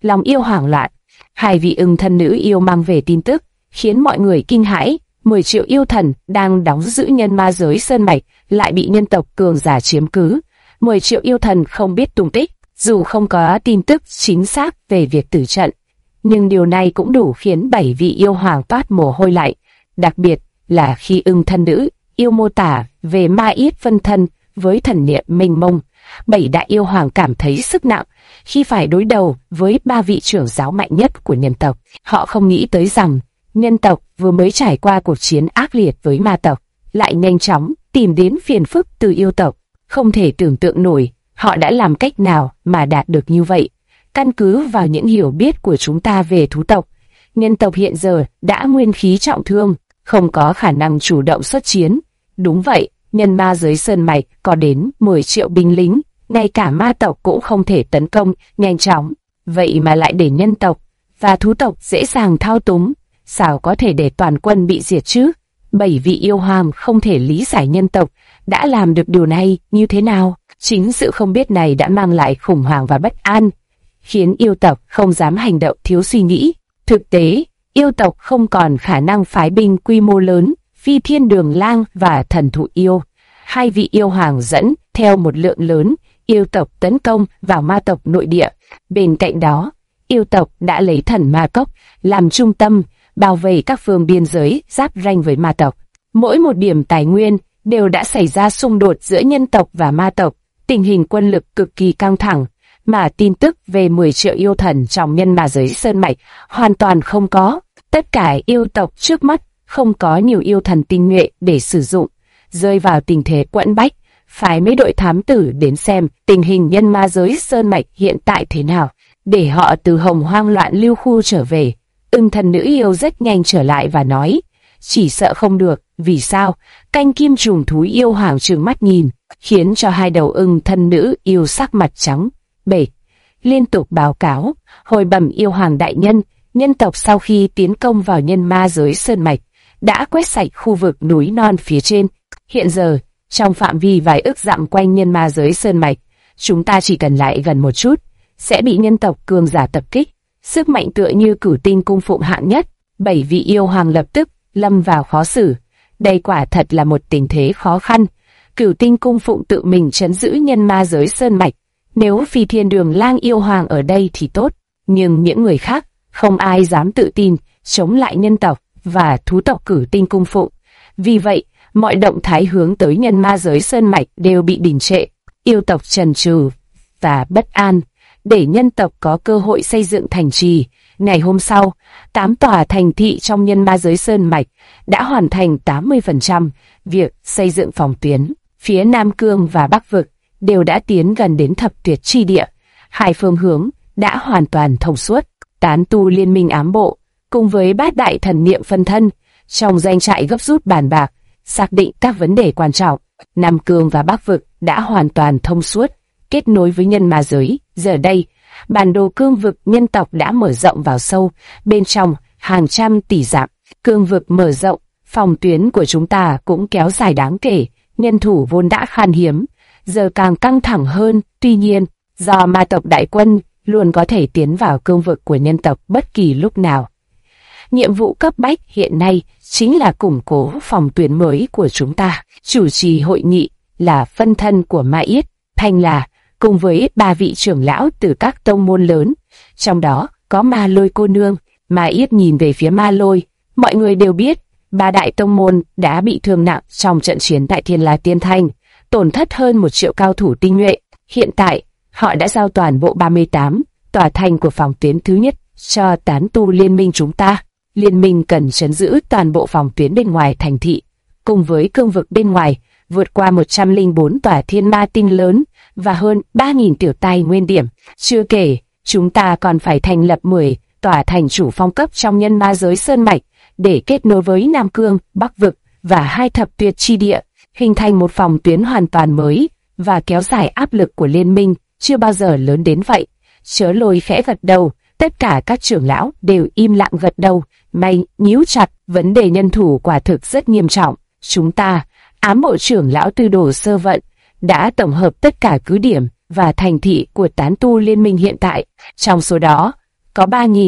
A: lòng yêu hoảng loạn. Hai vị ưng thân nữ yêu mang về tin tức, khiến mọi người kinh hãi. 10 triệu yêu thần đang đóng giữ nhân ma giới sơn mạch lại bị nhân tộc cường giả chiếm cứ. 10 triệu yêu thần không biết tung tích, dù không có tin tức chính xác về việc tử trận, nhưng điều này cũng đủ khiến 7 vị yêu hoàng toát mồ hôi lạnh. Đặc biệt là khi ưng thân nữ yêu mô tả về ma yết phân thân với thần niệm mênh mông, 7 đại yêu hoàng cảm thấy sức nặng khi phải đối đầu với 3 vị trưởng giáo mạnh nhất của nhân tộc. Họ không nghĩ tới rằng nhân tộc vừa mới trải qua cuộc chiến ác liệt với ma tộc, lại nhanh chóng tìm đến phiền phức từ yêu tộc. Không thể tưởng tượng nổi họ đã làm cách nào mà đạt được như vậy. Căn cứ vào những hiểu biết của chúng ta về thú tộc, nhân tộc hiện giờ đã nguyên khí trọng thương, không có khả năng chủ động xuất chiến. Đúng vậy, nhân ma giới sơn mạch có đến 10 triệu binh lính, ngay cả ma tộc cũng không thể tấn công nhanh chóng. Vậy mà lại để nhân tộc và thú tộc dễ dàng thao túng, sao có thể để toàn quân bị diệt chứ? 7 vị yêu hoàng không thể lý giải nhân tộc đã làm được điều này như thế nào. Chính sự không biết này đã mang lại khủng hoảng và bất an, khiến yêu tộc không dám hành động thiếu suy nghĩ. Thực tế, yêu tộc không còn khả năng phái binh quy mô lớn. Phi Thiên Đường Lang và Thần Thụ Yêu, hai vị yêu hoàng dẫn theo một lượng lớn yêu tộc tấn công vào ma tộc nội địa. Bên cạnh đó, yêu tộc đã lấy Thần Ma Cốc làm trung tâm, bao vây các phương biên giới giáp ranh với ma tộc. Mỗi một điểm tài nguyên đều đã xảy ra xung đột giữa nhân tộc và ma tộc, tình hình quân lực cực kỳ căng thẳng, mà tin tức về 10 triệu yêu thần trong nhân ma giới sơn mạch hoàn toàn không có. Tất cả yêu tộc trước mắt không có nhiều yêu thần tinh nhuệ để sử dụng, rơi vào tình thế quẫn bách, phái mấy đội thám tử đến xem tình hình nhân ma giới sơn mạch hiện tại thế nào, để họ từ hồng hoang loạn lưu khu trở về. Ưng thần nữ yêu rất nhanh trở lại và nói, chỉ sợ không được. Vì sao? Canh kim trùng thú yêu hoàng trừng mắt nhìn, khiến cho hai đầu ưng thân nữ yêu sắc mặt trắng bệch, liên tục báo cáo, hồi bẩm yêu hoàng đại nhân, nhân tộc sau khi tiến công vào nhân ma giới sơn mạch đã quét sạch khu vực núi non phía trên. Hiện giờ, trong phạm vi vài ức dặm quanh nhân ma giới sơn mạch, chúng ta chỉ cần lại gần một chút, sẽ bị nhân tộc cường giả tập kích. Sức mạnh tựa như cửu tinh cung phụng hạng nhất. 7 vị yêu hoàng lập tức lâm vào khó xử. Đây quả thật là một tình thế khó khăn. Cửu tinh cung phụng tự mình trấn giữ nhân ma giới sơn mạch. Nếu Phi Thiên Đường Lang yêu hoàng ở đây thì tốt, nhưng những người khác không ai dám tự tin chống lại nhân tộc và thú tộc cửu tinh cung phụng. Vì vậy, mọi động thái hướng tới nhân ma giới sơn mạch đều bị đình trệ. Yêu tộc chần chừ và bất an, để nhân tộc có cơ hội xây dựng thành trì. Ngày hôm sau, 8 tòa thành thị trong nhân ma giới sơn mạch đã hoàn thành 80% việc xây dựng phòng tuyến. Phía Nam Cương và Bắc Vực đều đã tiến gần đến thập tuyệt chi địa. Hai phương hướng đã hoàn toàn thông suốt. Tán tu liên minh ám bộ cùng với bát đại thần niệm phân thân trong doanh trại gấp rút bàn bạc, xác định các vấn đề quan trọng. Nam Cương và Bắc Vực đã hoàn toàn thông suốt, kết nối với nhân ma giới. Giờ đây, bản đồ cương vực nhân tộc đã mở rộng vào sâu, bên trong hàng trăm tỷ dặm. Cương vực mở rộng, phòng tuyến của chúng ta cũng kéo dài đáng kể. Nhân thủ vốn đã khan hiếm, giờ càng căng thẳng hơn. Tuy nhiên, do ma tộc đại quân luôn có thể tiến vào cương vực của nhân tộc bất kỳ lúc nào. Nhiệm vụ cấp bách hiện nay chính là củng cố phòng tuyến mới của chúng ta. Chủ trì hội nghị là phân thân của Ma Yết, Thanh La, cùng với 3 vị trưởng lão từ các tông môn lớn, trong đó có Ma Lôi cô nương. Ma Yết nhìn về phía Ma Lôi. Mọi người đều biết, 3 đại tông môn đã bị thương nặng trong trận chiến tại Thiên La Tiên Thành, tổn thất hơn 1 triệu cao thủ tinh nhuệ. Hiện tại, họ đã giao toàn bộ 38 tòa thành của phòng tuyến thứ nhất cho tán tu liên minh chúng ta. Liên minh cần trấn giữ toàn bộ phòng tuyến bên ngoài thành thị, cùng với cương vực bên ngoài, vượt qua 104 tòa thiên ma tinh lớn và hơn 3.000 tiểu tài nguyên điểm. Chưa kể, chúng ta còn phải thành lập 10 tòa thành chủ phong cấp trong nhân ma giới sơn mạch để kết nối với Nam Cương, Bắc Vực và 2 thập tuyệt chi địa, hình thành một phòng tuyến hoàn toàn mới và kéo dài áp lực của liên minh chưa bao giờ lớn đến vậy. Chớ Lôi khẽ gật đầu, tất cả các trưởng lão đều im lặng gật đầu. Mày nhíu chặt, vấn đề nhân thủ quả thực rất nghiêm trọng. Chúng ta, ám bộ trưởng lão Tư Đồ Sơ Vận, đã tổng hợp tất cả cứ điểm và thành thị của tán tu liên minh hiện tại. Trong số đó, có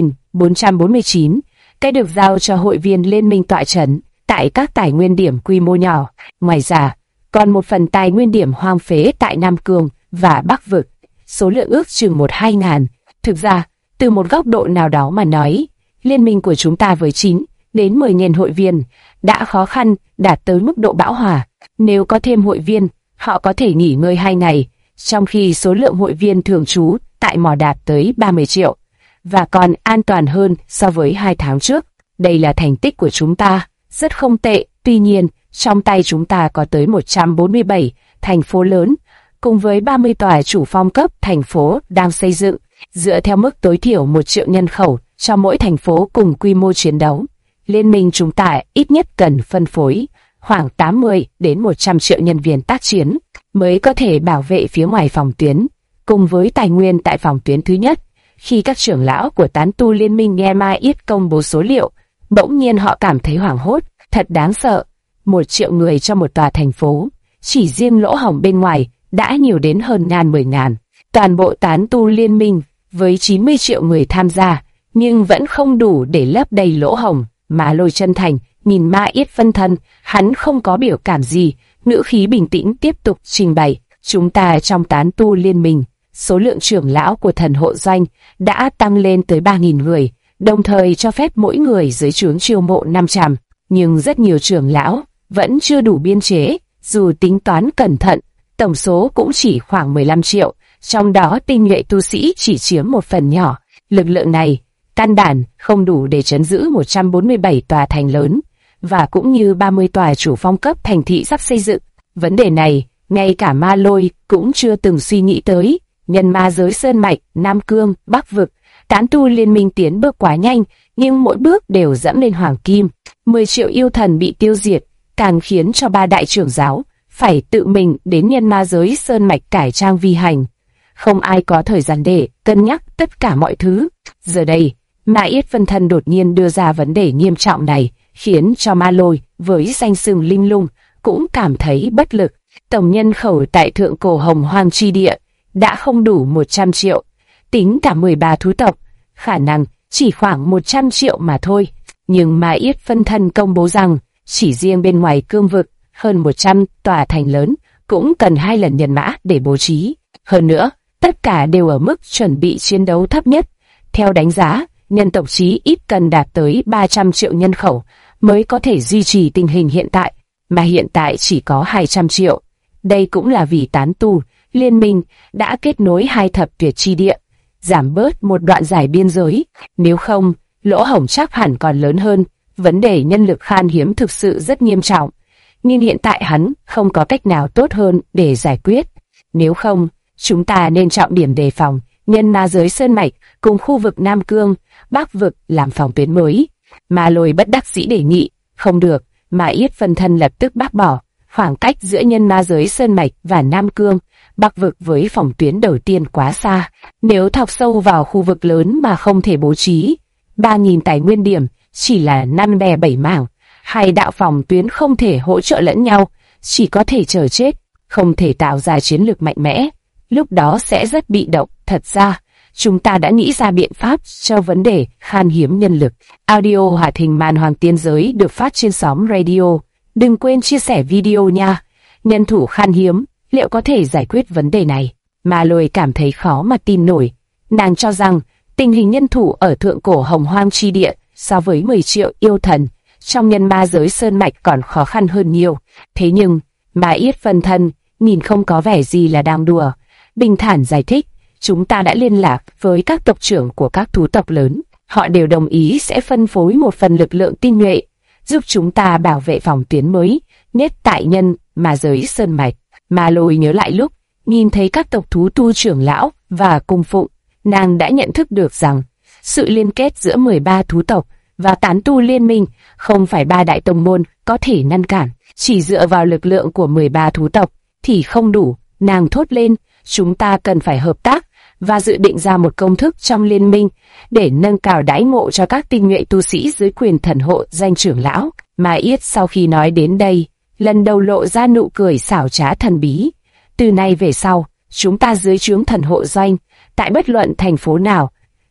A: 3.449 cái được giao cho hội viên liên minh tọa trấn tại các tài nguyên điểm quy mô nhỏ. Ngoài ra, còn một phần tài nguyên điểm hoang phế tại Nam Cương và Bắc Vực, số lượng ước chừng 1-2 ngàn. Thực ra, từ một góc độ nào đó mà nói, liên minh của chúng ta với 9 đến 10.000 hội viên đã khó khăn đạt tới mức độ bão hòa. Nếu có thêm hội viên, họ có thể nghỉ ngơi 2 ngày, trong khi số lượng hội viên thường trú tại mỏ đạt tới 30 triệu, và còn an toàn hơn so với 2 tháng trước. Đây là thành tích của chúng ta, rất không tệ. Tuy nhiên, trong tay chúng ta có tới 147 thành phố lớn, cùng với 30 tòa chủ phong cấp thành phố đang xây dựng, dựa theo mức tối thiểu 1 triệu nhân khẩu cho mỗi thành phố cùng quy mô chiến đấu. Liên minh chúng ta ít nhất cần phân phối khoảng 80 đến 100 triệu nhân viên tác chiến mới có thể bảo vệ phía ngoài phòng tuyến, cùng với tài nguyên tại phòng tuyến thứ nhất. Khi các trưởng lão của tán tu liên minh nghe Mai Yết công bố số liệu, bỗng nhiên họ cảm thấy hoảng hốt, thật đáng sợ. 1 triệu người cho một tòa thành phố, chỉ riêng lỗ hổng bên ngoài đã nhiều đến hơn 10.000. Toàn bộ tán tu liên minh với 90 triệu người tham gia, nhưng vẫn không đủ để lấp đầy lỗ hổng. Mà Lôi chân thành nhìn Ma Yết phân thân, hắn không có biểu cảm gì, ngữ khí bình tĩnh tiếp tục trình bày. Chúng ta trong tán tu liên minh, số lượng trưởng lão của thần hộ doanh đã tăng lên tới 3.000 người, đồng thời cho phép mỗi người dưới trướng chiêu mộ 500. Nhưng rất nhiều trưởng lão vẫn chưa đủ biên chế, dù tính toán cẩn thận, tổng số cũng chỉ khoảng 15 triệu, trong đó tinh nhuệ tu sĩ chỉ chiếm một phần nhỏ. Lực lượng này căn bản không đủ để trấn giữ 147 tòa thành lớn, và cũng như 30 tòa chủ phong cấp thành thị sắp xây dựng. Vấn đề này, ngay cả Ma Lôi cũng chưa từng suy nghĩ tới. Nhân ma giới Sơn Mạch, Nam Cương, Bắc Vực, tán tu liên minh tiến bước quá nhanh, nhưng mỗi bước đều dẫm lên hoàng kim. 10 triệu yêu thần bị tiêu diệt, càng khiến cho 3 đại trưởng giáo phải tự mình đến nhân ma giới Sơn Mạch cải trang vi hành. Không ai có thời gian để cân nhắc tất cả mọi thứ. Giờ đây, Ma Yết phân thân đột nhiên đưa ra vấn đề nghiêm trọng này, khiến cho Ma Lôi với danh xưng linh lung cũng cảm thấy bất lực. Tổng nhân khẩu tại thượng cổ Hồng Hoang chi địa đã không đủ 100 triệu, tính cả 13 thú tộc, khả năng chỉ khoảng 100 triệu mà thôi. Nhưng Ma Yết phân thân công bố rằng, chỉ riêng bên ngoài cương vực, hơn 100 tòa thành lớn cũng cần 2 lần nhân mã để bố trí. Hơn nữa, tất cả đều ở mức chuẩn bị chiến đấu thấp nhất. Theo đánh giá, nhân tộc chí ít cần đạt tới 300 triệu nhân khẩu mới có thể duy trì tình hình hiện tại, mà hiện tại chỉ có 200 triệu. Đây cũng là vì tán tu liên minh đã kết nối 2 thập tuyệt chi địa, giảm bớt một đoạn giải biên giới. Nếu không, lỗ hổng chắc hẳn còn lớn hơn. Vấn đề nhân lực khan hiếm thực sự rất nghiêm trọng, nhưng hiện tại hắn không có cách nào tốt hơn để giải quyết. Nếu không, chúng ta nên trọng điểm đề phòng nhân ma giới Sơn Mạch cùng khu vực Nam Cương, Bắc Vực làm phòng tuyến mới. Ma Lôi bất đắc dĩ đề nghị. Không được. Ma Yết phân thân lập tức bác bỏ. Khoảng cách giữa nhân ma giới Sơn Mạch và Nam Cương, Bắc Vực với phòng tuyến đầu tiên quá xa. Nếu thọc sâu vào khu vực lớn mà không thể bố trí 3.000 tài nguyên điểm, chỉ là 5 bè 7 mảng, 2 đạo phòng tuyến không thể hỗ trợ lẫn nhau, chỉ có thể chờ chết, không thể tạo ra chiến lược mạnh mẽ. Lúc đó sẽ rất bị động. Thật ra, chúng ta đã nghĩ ra biện pháp cho vấn đề khan hiếm nhân lực. Audio hoạt hình Man Hoàng Tiên Giới được phát trên xóm radio. Đừng quên chia sẻ video nha. Nhân thủ khan hiếm, liệu có thể giải quyết vấn đề này? Ma Lôi cảm thấy khó mà tin nổi. Nàng cho rằng tình hình nhân thủ ở thượng cổ Hồng Hoang chi địa so với 10 triệu yêu thần trong nhân ma giới Sơn Mạch còn khó khăn hơn nhiều. Thế nhưng, Ma Yết phân thân nhìn không có vẻ gì là đang đùa, bình thản giải thích. Chúng ta đã liên lạc với các tộc trưởng của các thú tộc lớn, họ đều đồng ý sẽ phân phối một phần lực lượng tinh nhuệ, giúp chúng ta bảo vệ phòng tuyến mới nhất tại nhân mà giới Sơn Mạch. Ma Lôi nhớ lại lúc nhìn thấy các tộc thú tu trưởng lão và cung phụng, nàng đã nhận thức được rằng sự liên kết giữa 13 thú tộc và tán tu liên minh không phải 3 đại tông môn có thể ngăn cản. Chỉ dựa vào lực lượng của 13 thú tộc thì không đủ. Nàng thốt lên, chúng ta cần phải hợp tác và dự định ra một công thức trong liên minh để nâng cao đãi ngộ cho các tinh nhuệ tu sĩ dưới quyền thần hộ danh trưởng lão. Ma Yết sau khi nói đến đây, lần đầu lộ ra nụ cười xảo trá thần bí. Từ nay về sau, chúng ta dưới trướng thần hộ doanh, tại bất luận thành phố nào,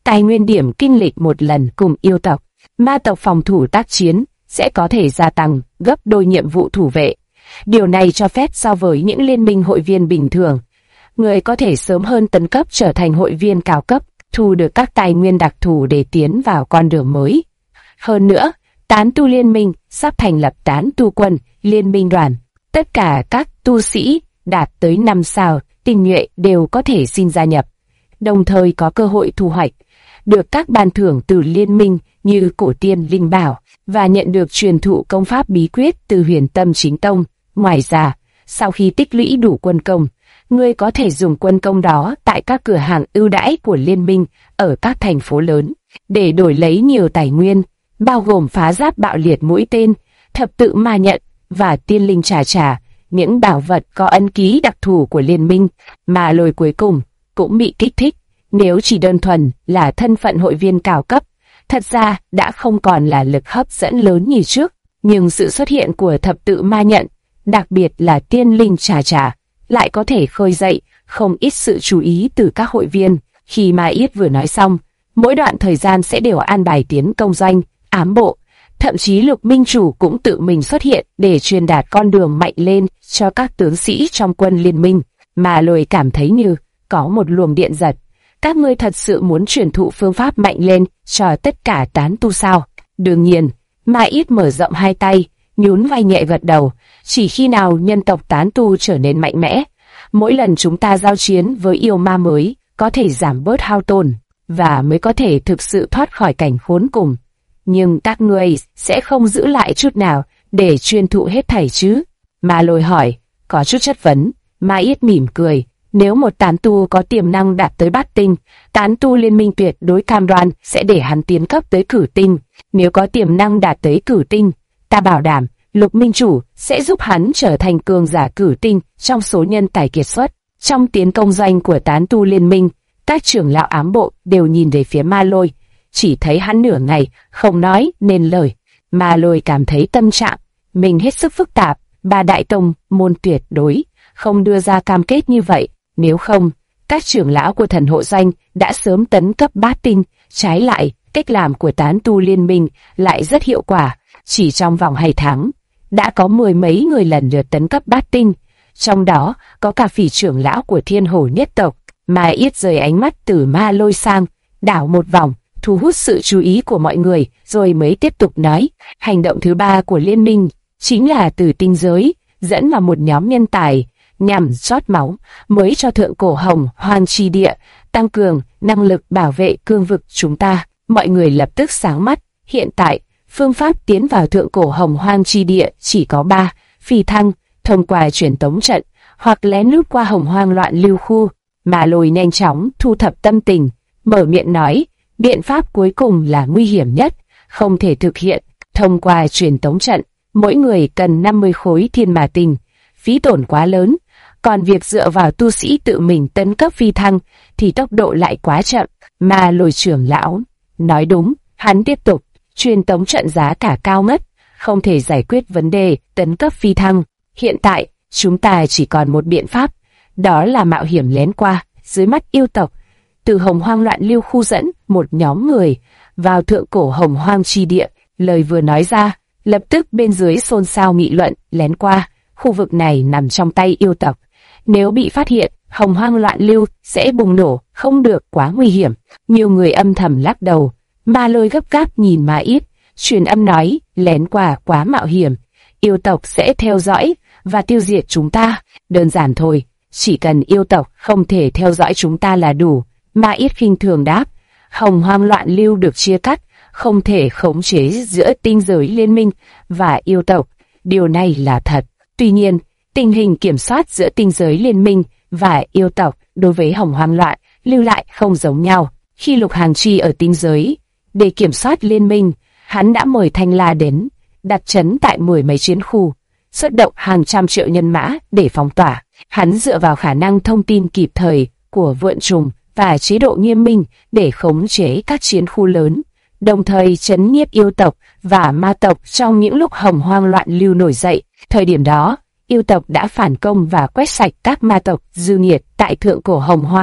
A: tài nguyên điểm kinh lịch một lần cùng yêu tộc. Ma tộc phòng thủ tác chiến sẽ có thể gia tăng gấp đôi nhiệm vụ thủ vệ. Điều này cho phép so với những liên minh hội viên bình thường, người có thể sớm hơn tấn cấp trở thành hội viên cao cấp, thu được các tài nguyên đặc thù để tiến vào con đường mới. Hơn nữa, tán tu liên minh sắp thành lập tán tu quân, liên minh đoàn. Tất cả các tu sĩ đạt tới 5 sao tinh nhuệ đều có thể xin gia nhập, đồng thời có cơ hội thu hoạch được các ban thưởng từ liên minh như cổ tiên linh bảo và nhận được truyền thụ công pháp bí quyết từ Huyền Tâm Chính Tông. Ngoài ra, sau khi tích lũy đủ quân công, ngươi có thể dùng quân công đó tại các cửa hàng ưu đãi của liên minh ở các thành phố lớn để đổi lấy nhiều tài nguyên, bao gồm phá giáp bạo liệt mũi tên, thập tự ma nhận và tiên linh trà trà, những bảo vật có ấn ký đặc thù của liên minh. Mà Lôi cuối cùng cũng bị kích thích. Nếu chỉ đơn thuần là thân phận hội viên cao cấp, thật ra đã không còn là lực hấp dẫn lớn như trước. Nhưng sự xuất hiện của thập tự ma nhận, đặc biệt là tiên linh trà trà, lại có thể khơi dậy không ít sự chú ý từ các hội viên. Khi Ma Yết vừa nói xong, mỗi đoạn thời gian sẽ đều an bài tiến công doanh, ám bộ. Thậm chí Lục Minh Chủ cũng tự mình xuất hiện để truyền đạt con đường mạnh lên cho các tướng sĩ trong quân liên minh. Mà Lôi cảm thấy như có một luồng điện giật. Các ngươi thật sự muốn truyền thụ phương pháp mạnh lên cho tất cả tán tu sao? Đương nhiên, Ma Yết mở rộng hai tay, nhún vai nhẹ gật đầu. Chỉ khi nào nhân tộc tán tu trở nên mạnh mẽ, mỗi lần chúng ta giao chiến với yêu ma mới có thể giảm bớt hao tổn và mới có thể thực sự thoát khỏi cảnh khốn cùng. Nhưng các ngươi sẽ không giữ lại chút nào để truyền thụ hết thảy chứ? Ma Lôi hỏi, có chút chất vấn. Ma Yết mỉm cười. Nếu một tán tu có tiềm năng đạt tới bát tinh, tán tu liên minh tuyệt đối cam đoan sẽ để hắn tiến cấp tới cửu tinh. Nếu có tiềm năng đạt tới cửu tinh, ta bảo đảm Lục Minh Chủ sẽ giúp hắn trở thành cường giả cửu tinh trong số nhân tài kiệt xuất. Trong tiến công doanh của tán tu liên minh, các trưởng lão ám bộ đều nhìn về phía Ma Lôi, chỉ thấy hắn nửa ngày không nói nên lời. Ma Lôi cảm thấy tâm trạng mình hết sức phức tạp. Ba đại tông môn tuyệt đối không đưa ra cam kết như vậy, nếu không, các trưởng lão của thần hộ doanh đã sớm tấn cấp bát tinh. Trái lại, cách làm của tán tu liên minh lại rất hiệu quả. Chỉ trong vòng 2 tháng, đã có 10 mấy người lần lượt tấn cấp bát tinh. Trong đó có cả Phỉ trưởng lão của Thiên Hổ nhất tộc. Ma Yết rời ánh mắt từ Ma Lôi sang, đảo một vòng, thu hút sự chú ý của mọi người, rồi mới tiếp tục nói. Hành động thứ 3 của liên minh chính là từ tinh giới dẫn vào một nhóm nhân tài nhằm rót máu mới cho thượng cổ Hồng Hoang chi địa, tăng cường năng lực bảo vệ cương vực chúng ta. Mọi người lập tức sáng mắt. Hiện tại, phương pháp tiến vào thượng cổ Hồng Hoang chi địa chỉ có 3: phi thăng, thông qua truyền tống trận, hoặc lén lút qua Hồng Hoang loạn lưu khu. Ma Lôi nhanh chóng thu thập tâm tình, mở miệng nói, biện pháp cuối cùng là nguy hiểm nhất, không thể thực hiện. Thông qua truyền tống trận, mỗi người cần 50 khối thiên ma tinh, phí tổn quá lớn. Còn việc dựa vào tu sĩ tự mình tấn cấp phi thăng thì tốc độ lại quá chậm. Ma Lôi trưởng lão nói đúng. Hắn tiếp tục, truyền tống trận giá cả cao ngất, không thể giải quyết vấn đề tấn cấp phi thăng. Hiện tại, chúng ta chỉ còn một biện pháp, đó là mạo hiểm lén qua dưới mắt yêu tộc, từ Hồng Hoang loạn lưu khu dẫn một nhóm người vào thượng cổ Hồng Hoang chi địa. Lời vừa nói ra, lập tức bên dưới xôn xao nghị luận. Lén qua, khu vực này nằm trong tay yêu tộc. Nếu bị phát hiện, Hồng Hoang loạn lưu sẽ bùng nổ, không được, quá nguy hiểm. Nhiều người âm thầm lắc đầu. Ma Lôi gấp gáp nhìn Ma Yết, truyền âm nói, lén qua quá mạo hiểm, yêu tộc sẽ theo dõi và tiêu diệt chúng ta. Đơn giản thôi, chỉ cần yêu tộc không thể theo dõi chúng ta là đủ. Ma Yết khinh thường đáp. Hồng Hoang loạn lưu được chia cắt, không thể khống chế giữa tinh giới liên minh và yêu tộc. Điều này là thật. Tuy nhiên, tình hình kiểm soát giữa tinh giới liên minh và yêu tộc đối với Hồng Hoang loạn lưu lại không giống nhau. Khi Lục Hàng Chi ở tinh giới, để kiểm soát liên minh, hắn đã mời Thanh La đến, đặt trấn tại 10 mấy chiến khu, xuất động hàng trăm triệu nhân mã để phong tỏa. Hắn dựa vào khả năng thông tin kịp thời của vượn trùng và chế độ nghiêm minh để khống chế các chiến khu lớn, đồng thời trấn nhiếp yêu tộc và ma tộc trong những lúc Hồng Hoang loạn lưu nổi dậy. Thời điểm đó, yêu tộc đã phản công và quét sạch các ma tộc dư nghiệt tại thượng cổ Hồng Hoang.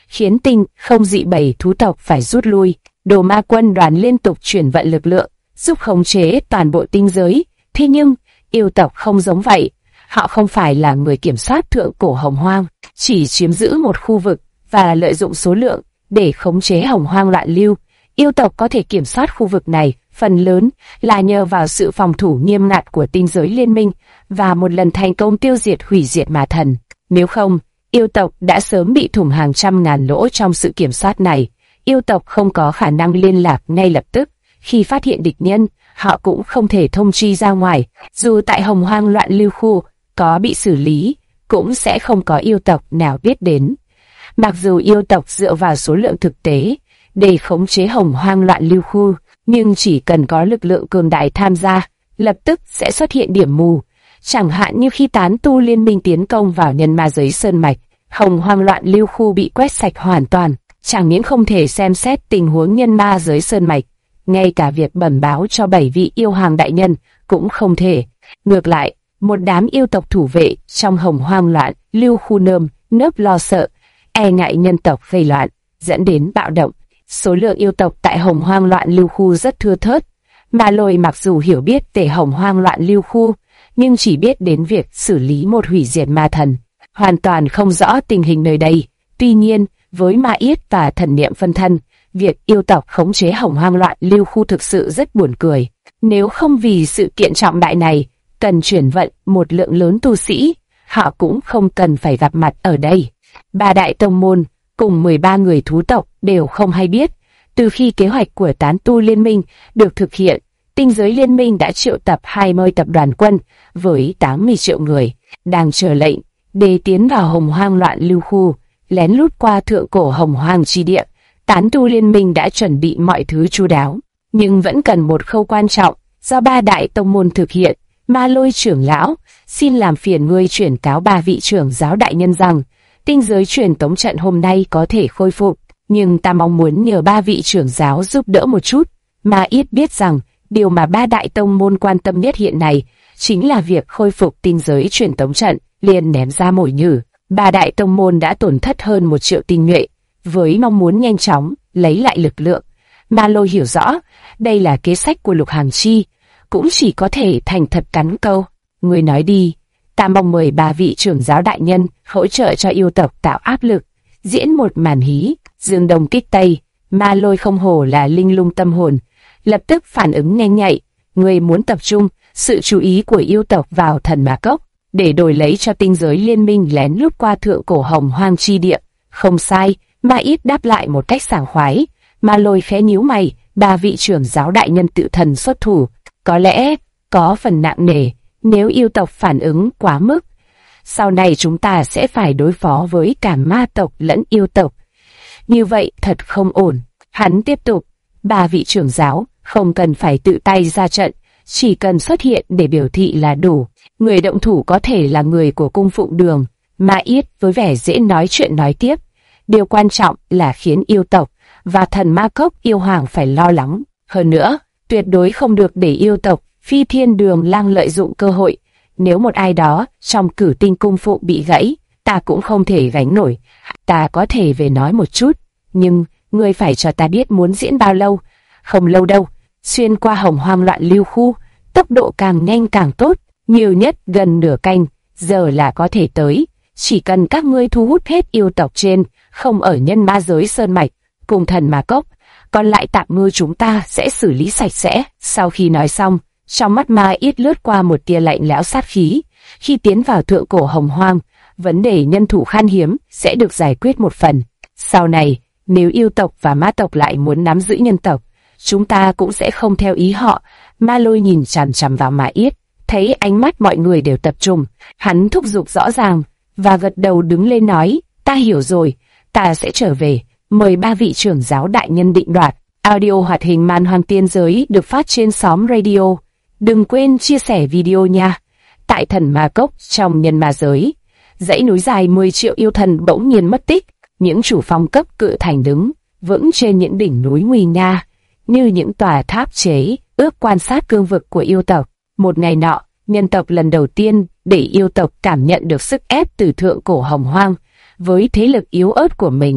A: khiến Tinh không dị bảy thú tộc phải rút lui. Đồ ma quân đoàn liên tục chuyển vận lực lượng, giúp khống chế toàn bộ tinh giới. Thế nhưng, yêu tộc không giống vậy. Họ không phải là người kiểm soát thượng cổ hồng hoang, chỉ chiếm giữ một khu vực và lợi dụng số lượng để khống chế hồng hoang loạn lưu. Yêu tộc có thể kiểm soát khu vực này phần lớn là nhờ vào sự phòng thủ nghiêm ngặt của tinh giới liên minh và một lần thành công tiêu diệt hủy diệt ma thần. Nếu không, yêu tộc đã sớm bị thủng hàng trăm ngàn lỗ trong sự kiểm soát này. Yêu tộc không có khả năng liên lạc ngay lập tức. Khi phát hiện địch nhân, họ cũng không thể thông chi ra ngoài. Dù tại hồng hoang loạn lưu khu có bị xử lý, cũng sẽ không có yêu tộc nào biết đến. Mặc dù yêu tộc dựa vào số lượng thực tế để khống chế hồng hoang loạn lưu khu, nhưng chỉ cần có lực lượng cường đại tham gia, lập tức sẽ xuất hiện điểm mù. Chẳng hạn như khi tán tu liên minh tiến công vào nhân ma giới sơn mạch, hồng hoang loạn lưu khu bị quét sạch hoàn toàn. Chẳng những không thể xem xét tình huống nhân ma giới sơn mạch, ngay cả việc bẩm báo cho 7 vị yêu hoàng đại nhân cũng không thể. Ngược lại, một đám yêu tộc thủ vệ trong hồng hoang loạn lưu khu nơm nớp lo sợ, e ngại nhân tộc gây loạn, dẫn đến bạo động. Số lượng yêu tộc tại hồng hoang loạn lưu khu rất thưa thớt. Ma Lôi mặc dù hiểu biết về hồng hoang loạn lưu khu, nhưng chỉ biết đến việc xử lý một hủy diệt ma thần, hoàn toàn không rõ tình hình nơi đây. Tuy nhiên, với Ma Yết và thần niệm phân thân, việc yêu tộc khống chế hồng hoang loạn lưu khu thực sự rất buồn cười. Nếu không vì sự kiện trọng đại này, cần chuyển vận một lượng lớn tu sĩ, họ cũng không cần phải gặp mặt ở đây. Ba đại tông môn cùng 13 người thú tộc đều không hay biết. Từ khi kế hoạch của tán tu liên minh được thực hiện, tinh giới liên minh đã triệu tập 20 tập đoàn quân với 80 triệu người, đang chờ lệnh để tiến vào hồng hoang loạn lưu khu, lén lút qua thượng cổ hồng hoang chi địa. Tán tu liên minh đã chuẩn bị mọi thứ chu đáo, nhưng vẫn cần một khâu quan trọng do ba đại tông môn thực hiện. Ma Lôi trưởng lão, xin làm phiền ngươi chuyển cáo 3 vị trưởng giáo đại nhân rằng tinh giới truyền tống trận hôm nay có thể khôi phục, nhưng ta mong muốn nhờ 3 vị trưởng giáo giúp đỡ một chút. Ma Yết biết rằng điều mà ba đại tông môn quan tâm nhất hiện nay chính là việc khôi phục tinh giới truyền tống trận, liền ném ra mồi nhử. Ba đại tông môn đã tổn thất hơn 1 triệu tinh nhuệ, với mong muốn nhanh chóng lấy lại lực lượng. Ma Lôi hiểu rõ, đây là kế sách của Lục Hằng Chi, cũng chỉ có thể thành thật cắn câu. Người nói đi, ta mong mời 3 vị trưởng giáo đại nhân hỗ trợ cho yêu tộc tạo áp lực, diễn một màn hí, dương đông kích tây. Ma Lôi không hổ là linh lung tâm hồn, lập tức phản ứng nhanh nhạy. Người muốn tập trung sự chú ý của yêu tộc vào thần ma cốc, để đổi lấy cho tinh giới liên minh lén lút qua thượng cổ hồng hoang chi địa. Không sai, Ma Yết đáp lại một cách sảng khoái. Ma Lôi khẽ nhíu mày, 3 vị trưởng giáo đại nhân tự thần xuất thủ, có lẽ có phần nặng nề. Nếu yêu tộc phản ứng quá mức, sau này chúng ta sẽ phải đối phó với cả ma tộc lẫn yêu tộc. Như vậy thật không ổn. Hắn tiếp tục, 3 vị trưởng giáo không cần phải tự tay ra trận, chỉ cần xuất hiện để biểu thị là đủ. Người động thủ có thể là người của cung phụng đường. Ma Yết với vẻ dễ nói chuyện nói tiếp, điều quan trọng là khiến yêu tộc và thần ma cốc yêu hoàng phải lo lắng. Hơn nữa, tuyệt đối không được để yêu tộc Phi Thiên Đường Lang lợi dụng cơ hội. Nếu một ai đó trong cử tinh cung phụng bị gãy, ta cũng không thể gánh nổi. Ta có thể về nói một chút, nhưng ngươi phải cho ta biết muốn diễn bao lâu. Không lâu đâu, xuyên qua hồng hoang loạn lưu khu, tốc độ càng nhanh càng tốt, nhiều nhất gần nửa canh giờ là có thể tới. Chỉ cần các ngươi thu hút hết yêu tộc trên, không ở nhân ma giới sơn mạch, cùng thần ma cốc, còn lại tạm ngư chúng ta sẽ xử lý sạch sẽ. Sau khi nói xong, trong mắt Ma Yết lướt qua một tia lạnh lẽo sát khí. Khi tiến vào thượng cổ hồng hoang, vấn đề nhân thủ khan hiếm sẽ được giải quyết một phần. Sau này, nếu yêu tộc và ma tộc lại muốn nắm giữ nhân tộc, chúng ta cũng sẽ không theo ý họ. Ma Lôi nhìn chằm chằm vào Ma Yết, thấy ánh mắt mọi người đều tập trung, hắn thúc giục rõ ràng và gật đầu đứng lên nói, ta hiểu rồi, ta sẽ trở về. Mời 3 vị trưởng giáo đại nhân định đoạt. Audio hoạt hình Man Hoang Tiên Giới được phát trên xóm radio. Đừng quên chia sẻ video nha. Tại thần ma cốc trong nhân ma giới, dãy núi dài 10 triệu yêu thần bỗng nhiên mất tích. Những chủ phong cấp cự thành đứng vững trên những đỉnh núi nguy nga, như những tòa tháp chế ước quan sát cương vực của yêu tộc. Một ngày nọ, nhân tộc lần đầu tiên để yêu tộc cảm nhận được sức ép từ thượng cổ hồng hoang. Với thế lực yếu ớt của mình,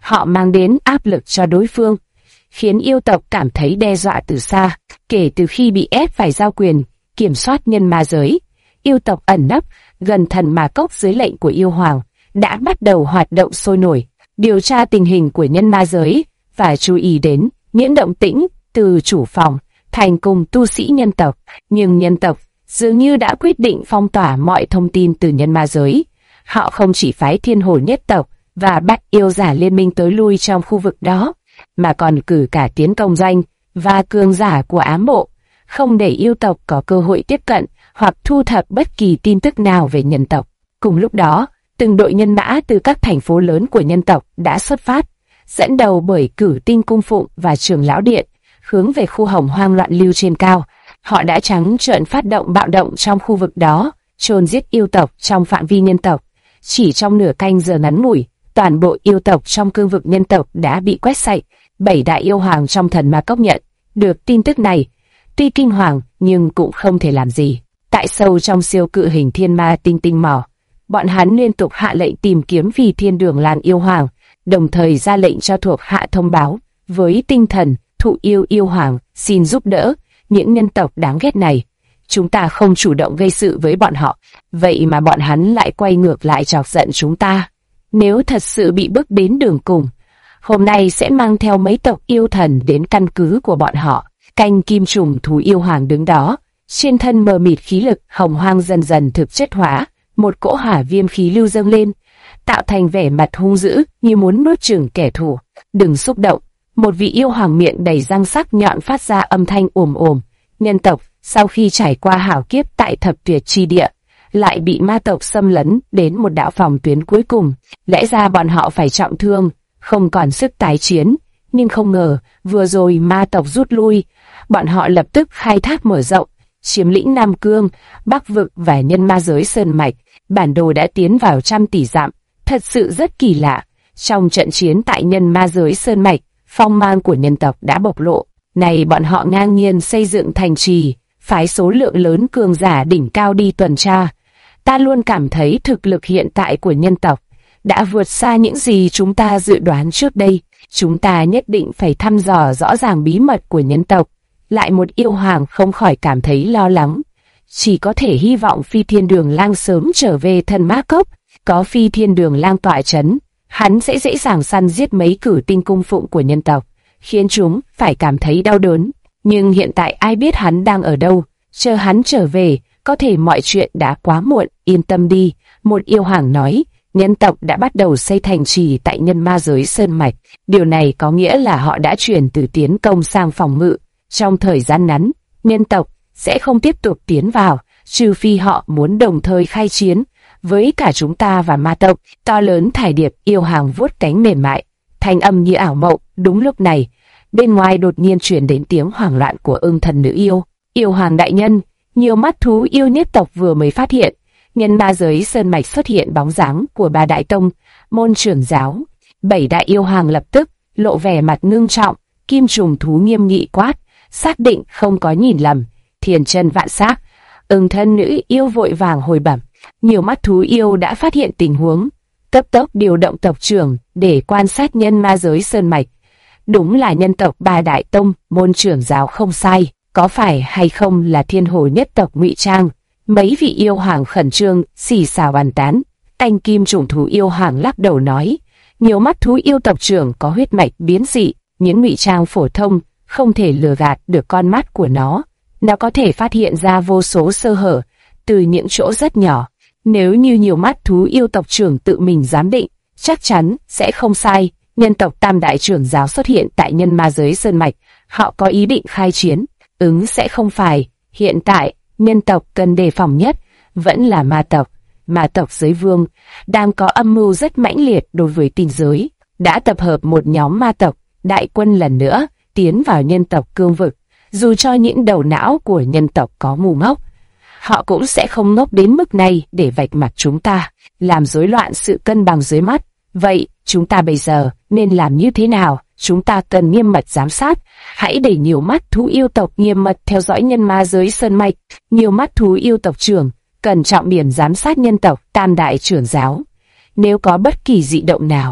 A: họ mang đến áp lực cho đối phương, khiến yêu tộc cảm thấy đe dọa từ xa. Kể từ khi bị ép phải giao quyền kiểm soát nhân ma giới, yêu tộc ẩn nấp gần thần ma cốc dưới lệnh của yêu hoàng đã bắt đầu hoạt động sôi nổi, điều tra tình hình của nhân ma giới và chú ý đến những động tĩnh từ chủ phòng thành cùng tu sĩ nhân tộc. Nhưng nhân tộc dường như đã quyết định phong tỏa mọi thông tin từ nhân ma giới. Họ không chỉ phái Thiên Hồ nhất tộc và bắt yêu giả liên minh tới lui trong khu vực đó, mà còn cử cả tiến công danh và cường giả của ám bộ, không để yêu tộc có cơ hội tiếp cận hoặc thu thập bất kỳ tin tức nào về nhân tộc. Cùng lúc đó, từng đội nhân mã từ các thành phố lớn của nhân tộc đã xuất phát, dẫn đầu bởi Cử Tinh Cung Phụng và Trưởng Lão Điện, hướng về khu hồng hoang loạn lưu trên cao. Họ đã trắng trợn phát động bạo động trong khu vực đó, chôn giết yêu tộc trong phạm vi nhân tộc. Chỉ trong nửa canh giờ ngắn ngủi, toàn bộ yêu tộc trong cương vực nhân tộc đã bị quét sạch. 7 đại yêu hoàng trong thần ma cốc nhận được tin tức này, tuy kinh hoàng nhưng cũng không thể làm gì. Tại sâu trong siêu cự hình thiên ma tinh tinh mỏ, bọn hắn liên tục hạ lệnh tìm kiếm vì thiên đường lan yêu hoàng, đồng thời ra lệnh cho thuộc hạ thông báo với tinh thần thụ yêu yêu hoàng xin giúp đỡ những nhân tộc đáng ghét này. Chúng ta không chủ động gây sự với bọn họ, vậy mà bọn hắn lại quay ngược lại chọc giận chúng ta. Nếu thật sự bị bước đến đường cùng, hôm nay sẽ mang theo mấy tộc yêu thần đến căn cứ của bọn họ. Canh kim trùng thú yêu hoàng đứng đó, trên thân mờ mịt khí lực hồng hoang dần dần thực chất hóa, một cỗ hỏa viêm khí lưu dâng lên, tạo thành vẻ mặt hung dữ như muốn nuốt chửng kẻ thù. Đừng xúc động. Một vị yêu hoàng miệng đầy răng sắc nhọn phát ra âm thanh ồm ồm. Nhân tộc sau khi trải qua hảo kiếp tại thập tuyệt chi địa, lại bị ma tộc xâm lấn đến một đạo phòng tuyến cuối cùng. Lẽ ra bọn họ phải trọng thương, không còn sức tái chiến, nhưng không ngờ vừa rồi ma tộc rút lui, bọn họ lập tức khai thác mở rộng, chiếm lĩnh Nam Cương, Bắc Vực và nhân ma giới sơn mạch. Bản đồ đã tiến vào trăm tỷ dặm, thật sự rất kỳ lạ. Trong trận chiến tại nhân ma giới sơn mạch, phong mang của nhân tộc đã bộc lộ. Này bọn họ ngang nhiên xây dựng thành trì, phái số lượng lớn cường giả đỉnh cao đi tuần tra. Ta luôn cảm thấy thực lực hiện tại của nhân tộc đã vượt xa những gì chúng ta dự đoán trước đây. Chúng ta nhất định phải thăm dò rõ ràng bí mật của nhân tộc. Lại một yêu hoàng không khỏi cảm thấy lo lắng. Chỉ có thể hy vọng Phi Thiên Đường Lang sớm trở về thần ma cốc. Có Phi Thiên Đường Lang tọa chấn, hắn sẽ dễ dàng săn giết mấy Cử Tinh Cung Phụng của nhân tộc, khiến chúng phải cảm thấy đau đớn. Nhưng hiện tại ai biết hắn đang ở đâu, chờ hắn trở về, có thể mọi chuyện đã quá muộn. Yên tâm đi, một yêu hoàng nói, nhân tộc đã bắt đầu xây thành trì tại nhân ma giới sơn mạch. Điều này có nghĩa là họ đã chuyển từ tiến công sang phòng ngự. Trong thời gian ngắn, nhân tộc sẽ không tiếp tục tiến vào, trừ phi họ muốn đồng thời khai chiến với cả chúng ta và ma tộc. To lớn thải điệp yêu hoàng vuốt cánh mềm mại, thanh âm như ảo mộng. Đúng lúc này, bên ngoài đột nhiên truyền đến tiếng hoảng loạn của Ưng Thần nữ yêu. Yêu hoàng đại nhân, nhiều mắt thú yêu nhất tộc vừa mới phát hiện nhân ma giới sơn mạch xuất hiện bóng dáng của ba đại tông môn trưởng giáo. 7 đại yêu hoàng lập tức lộ vẻ mặt ngưng trọng. Kim trùng thú nghiêm nghị quát, xác định không có nhìn lầm, thiền chân vạn xác. Ưng Thân nữ yêu vội vàng hồi bẩm, nhiều mắt thú yêu đã phát hiện tình huống, cấp tốc điều động tộc trưởng để quan sát nhân ma giới sơn mạch. Đúng là nhân tộc ba đại tông môn trưởng giáo không sai, có phải hay không là Thiên Hồ nhất tộc ngụy trang? Mấy vị yêu hoàng khẩn trương xì xào bàn tán. Canh kim trùng thú yêu hoàng lắc đầu nói, nhiều mắt thú yêu tộc trưởng có huyết mạch biến dị, những ngụy trang phổ thông không thể lừa gạt được con mắt của nó. Nó có thể phát hiện ra vô số sơ hở từ những chỗ rất nhỏ. Nếu như nhiều mắt thú yêu tộc trưởng tự mình giám định, chắc chắn sẽ không sai. Nhân tộc tam đại trưởng giáo xuất hiện tại nhân ma giới sơn mạch, họ có ý định khai chiến. Sẽ không phải. Hiện tại, nhân tộc cần đề phòng nhất vẫn là ma tộc. Ma tộc giới vương đang có âm mưu rất mãnh liệt đối với tinh giới, đã tập hợp một nhóm ma tộc đại quân lần nữa tiến vào nhân tộc cương vực. Dù cho những đầu não của nhân tộc có mù ngốc, họ cũng sẽ không ngốc đến mức này để vạch mặt chúng ta, làm rối loạn sự cân bằng dưới mắt. Vậy, chúng ta bây giờ nên làm như thế nào? Chúng ta cần nghiêm mật giám sát, hãy để nhiều mắt thú yêu tộc nghiêm mật theo dõi nhân ma giới sơn mạch. Nhiều mắt thú yêu tộc trưởng cần trọng điểm giám sát nhân tộc tam đại trưởng giáo. Nếu có bất kỳ dị động nào,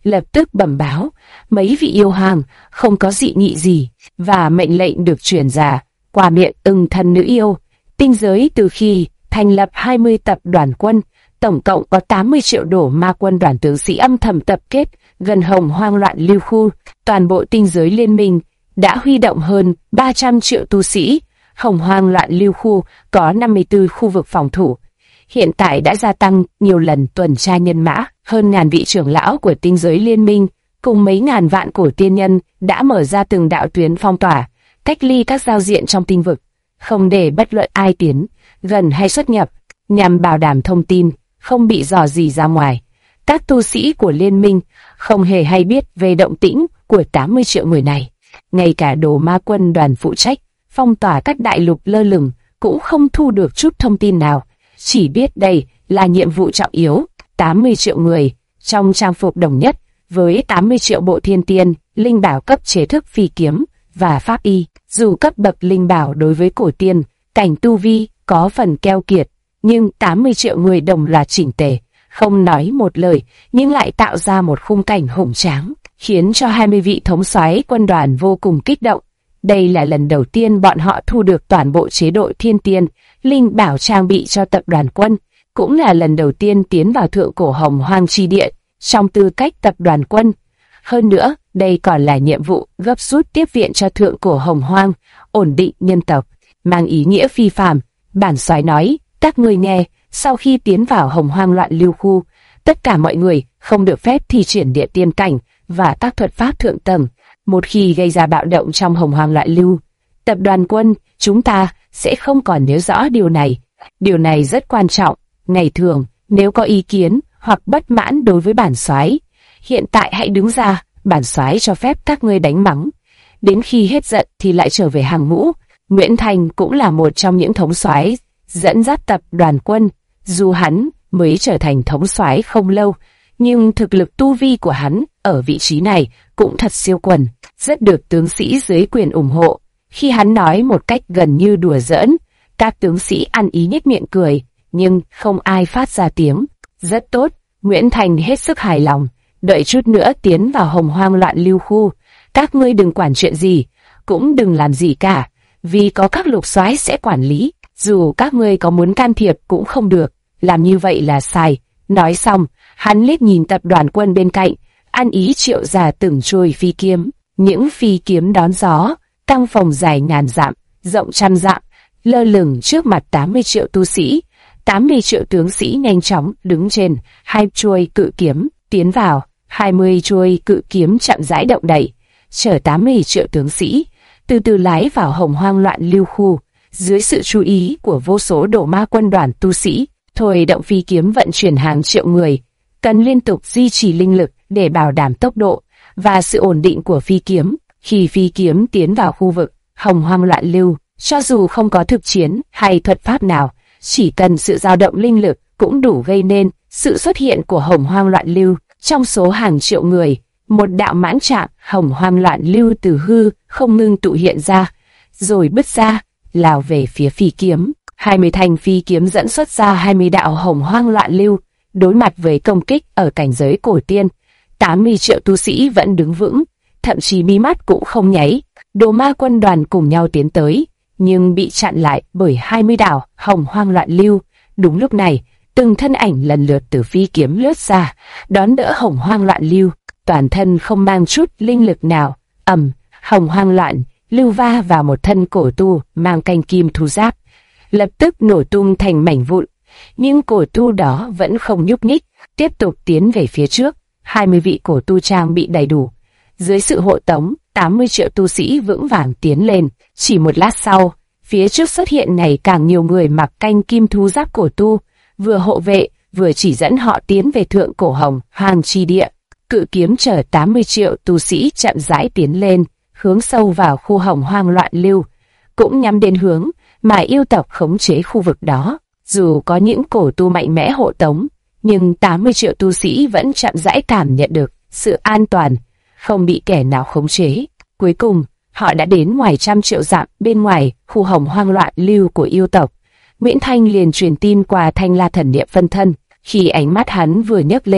A: lập tức bẩm báo, mấy vị yêu hoàng không có dị nghị gì, và mệnh lệnh được truyền ra qua miệng từng thần nữ yêu. Tinh giới từ khi thành lập 20 tập đoàn quân, tổng cộng có 80 triệu đổ ma quân đoàn tướng sĩ âm thầm tập kết gần Hồng Hoang Loạn Lưu khu. Toàn bộ tinh giới liên minh đã huy động hơn 300 triệu tu sĩ. Hồng Hoang Loạn Lưu khu có 54 khu vực phòng thủ. Hiện tại đã gia tăng nhiều lần tuần tra nhân mã. Hơn ngàn vị trưởng lão của tinh giới liên minh cùng mấy ngàn vạn cổ tiên nhân đã mở ra từng đạo tuyến phong tỏa, cách ly các giao diện trong tinh vực, không để bất luận ai tiến gần hay xuất nhập, nhằm bảo đảm thông tin không bị dò dỉ ra ngoài. Các tu sĩ của liên minh không hề hay biết về động tĩnh của 80 triệu người này. Ngay cả đồ ma quân đoàn phụ trách phong tỏa các đại lục lơ lửng cũng không thu được chút thông tin nào, chỉ biết đây là nhiệm vụ trọng yếu. 80 triệu người trong trang phục đồng nhất với 80 triệu bộ thiên tiên, linh bảo cấp chế thức phi kiếm và pháp y. Dù cấp bậc linh bảo đối với cổ tiên, cảnh tu vi có phần keo kiệt, nhưng 80 triệu người đồng loạt chỉnh tề, không nói một lời, nhưng lại tạo ra một khung cảnh hùng tráng, khiến cho 20 vị thống soái quân đoàn vô cùng kích động. Đây là lần đầu tiên bọn họ thu được toàn bộ chế độ thiên tiên, linh bảo trang bị cho tập đoàn quân, cũng là lần đầu tiên tiến vào thượng cổ Hồng Hoang chi địa trong tư cách tập đoàn quân. Hơn nữa, đây còn là nhiệm vụ gấp rút tiếp viện cho thượng cổ Hồng Hoang, ổn định nhân tộc, mang ý nghĩa phi phàm. Bản soái nói, các ngươi nghe, sau khi tiến vào Hồng Hoang Loạn Lưu khu, tất cả mọi người không được phép thi triển địa tiên cảnh và các thuật pháp thượng tầng. Một khi gây ra bạo động trong Hồng Hoang Loạn Lưu, tập đoàn quân chúng ta sẽ không còn nhớ rõ điều này. Điều này rất quan trọng. Ngày thường, nếu có ý kiến hoặc bất mãn đối với bản soái, hiện tại hãy đứng ra, bản soái cho phép các ngươi đánh mắng. Đến khi hết giận thì lại trở về hàng ngũ. Nguyễn Thành cũng là một trong những thống soái dẫn dắt tập đoàn quân. Dù hắn mới trở thành thống soái không lâu, nhưng thực lực tu vi của hắn ở vị trí này cũng thật siêu quần, rất được tướng sĩ dưới quyền ủng hộ. Khi hắn nói một cách gần như đùa giỡn, các tướng sĩ ăn ý nhếch miệng cười, nhưng không ai phát ra tiếng. Rất tốt, Nguyễn Thành hết sức hài lòng. Đợi chút nữa tiến vào Hồng Hoang Loạn Lưu khu, các ngươi đừng quản chuyện gì, cũng đừng làm gì cả, vì có các lục soái sẽ quản lý. Dù các ngươi có muốn can thiệp cũng không được, làm như vậy là sai. Nói xong, hắn liếc nhìn tập đoàn quân bên cạnh, ăn ý triệu ra từng chuôi phi kiếm. Những phi kiếm đón gió, căng phòng dài ngàn dặm, rộng trăm dặm, lơ lửng trước mặt 80 triệu tu sĩ. 80 triệu tướng sĩ nhanh chóng đứng trên 2 chuôi cự kiếm, tiến vào. 20 chuôi cự kiếm chậm rãi động đậy, chở 80 triệu tướng sĩ từ từ lái vào Hồng Hoang Loạn Lưu khu. Dưới sự chú ý của vô số đổ ma quân đoàn tu sĩ, thôi động phi kiếm vận chuyển hàng triệu người, cần liên tục duy trì linh lực để bảo đảm tốc độ và sự ổn định của phi kiếm. Khi phi kiếm tiến vào khu vực Hồng Hoang Loạn Lưu, cho dù không có thực chiến hay thuật pháp nào, chỉ cần sự dao động linh lực cũng đủ gây nên sự xuất hiện của Hồng Hoang Loạn Lưu. Trong số hàng triệu người, một đạo mãn trạng Hồng Hoang Loạn Lưu từ hư không ngưng tụ hiện ra, rồi bứt ra, lao về phía phi kiếm. 20 thanh phi kiếm dẫn xuất ra 20 đạo Hồng Hoang Loạn Lưu, đối mặt với công kích ở cảnh giới cổ tiên. 80 triệu tu sĩ vẫn đứng vững, thậm chí mí mắt cũng không nháy. Đồ ma quân đoàn cùng nhau tiến tới, nhưng bị chặn lại bởi 20 đạo Hồng Hoang Loạn Lưu. Đúng lúc này, từng thân ảnh lần lượt từ phi kiếm lướt ra, đón đỡ Hồng Hoang Loạn Lưu, toàn thân không mang chút linh lực nào. Hồng Hoang Loạn Lưu va vào một thân cổ tu mang canh kim thú giáp, lập tức nổ tung thành mảnh vụn. Nhưng cổ tu đó vẫn không nhúc nhích, tiếp tục tiến về phía trước. 20 vị cổ tu trang bị đầy đủ, dưới sự hộ tống, 80 triệu tu sĩ vững vàng tiến lên. Chỉ một lát sau, phía trước xuất hiện ngày càng nhiều người mặc canh kim thú giáp cổ tu, vừa hộ vệ, vừa chỉ dẫn họ tiến về thượng cổ Hồng Hoang chi địa. Cự kiếm chở 80 triệu tu sĩ chậm rãi tiến lên, hướng sâu vào khu Hồng Hoang Loạn Lưu, cũng nhắm đến hướng mà yêu tộc khống chế khu vực đó. Dù có những cổ tu mạnh mẽ hộ tống, nhưng 80 triệu tu sĩ vẫn chậm rãi cảm nhận được sự an toàn, không bị kẻ nào khống chế. Cuối cùng, họ đã đến ngoài trăm triệu dặm bên ngoài khu Hồng Hoang Loạn Lưu của yêu tộc. Nguyễn Thanh liền truyền tin qua Thanh La Thần Niệm phân thân. Khi ánh mắt hắn vừa nhấc lên,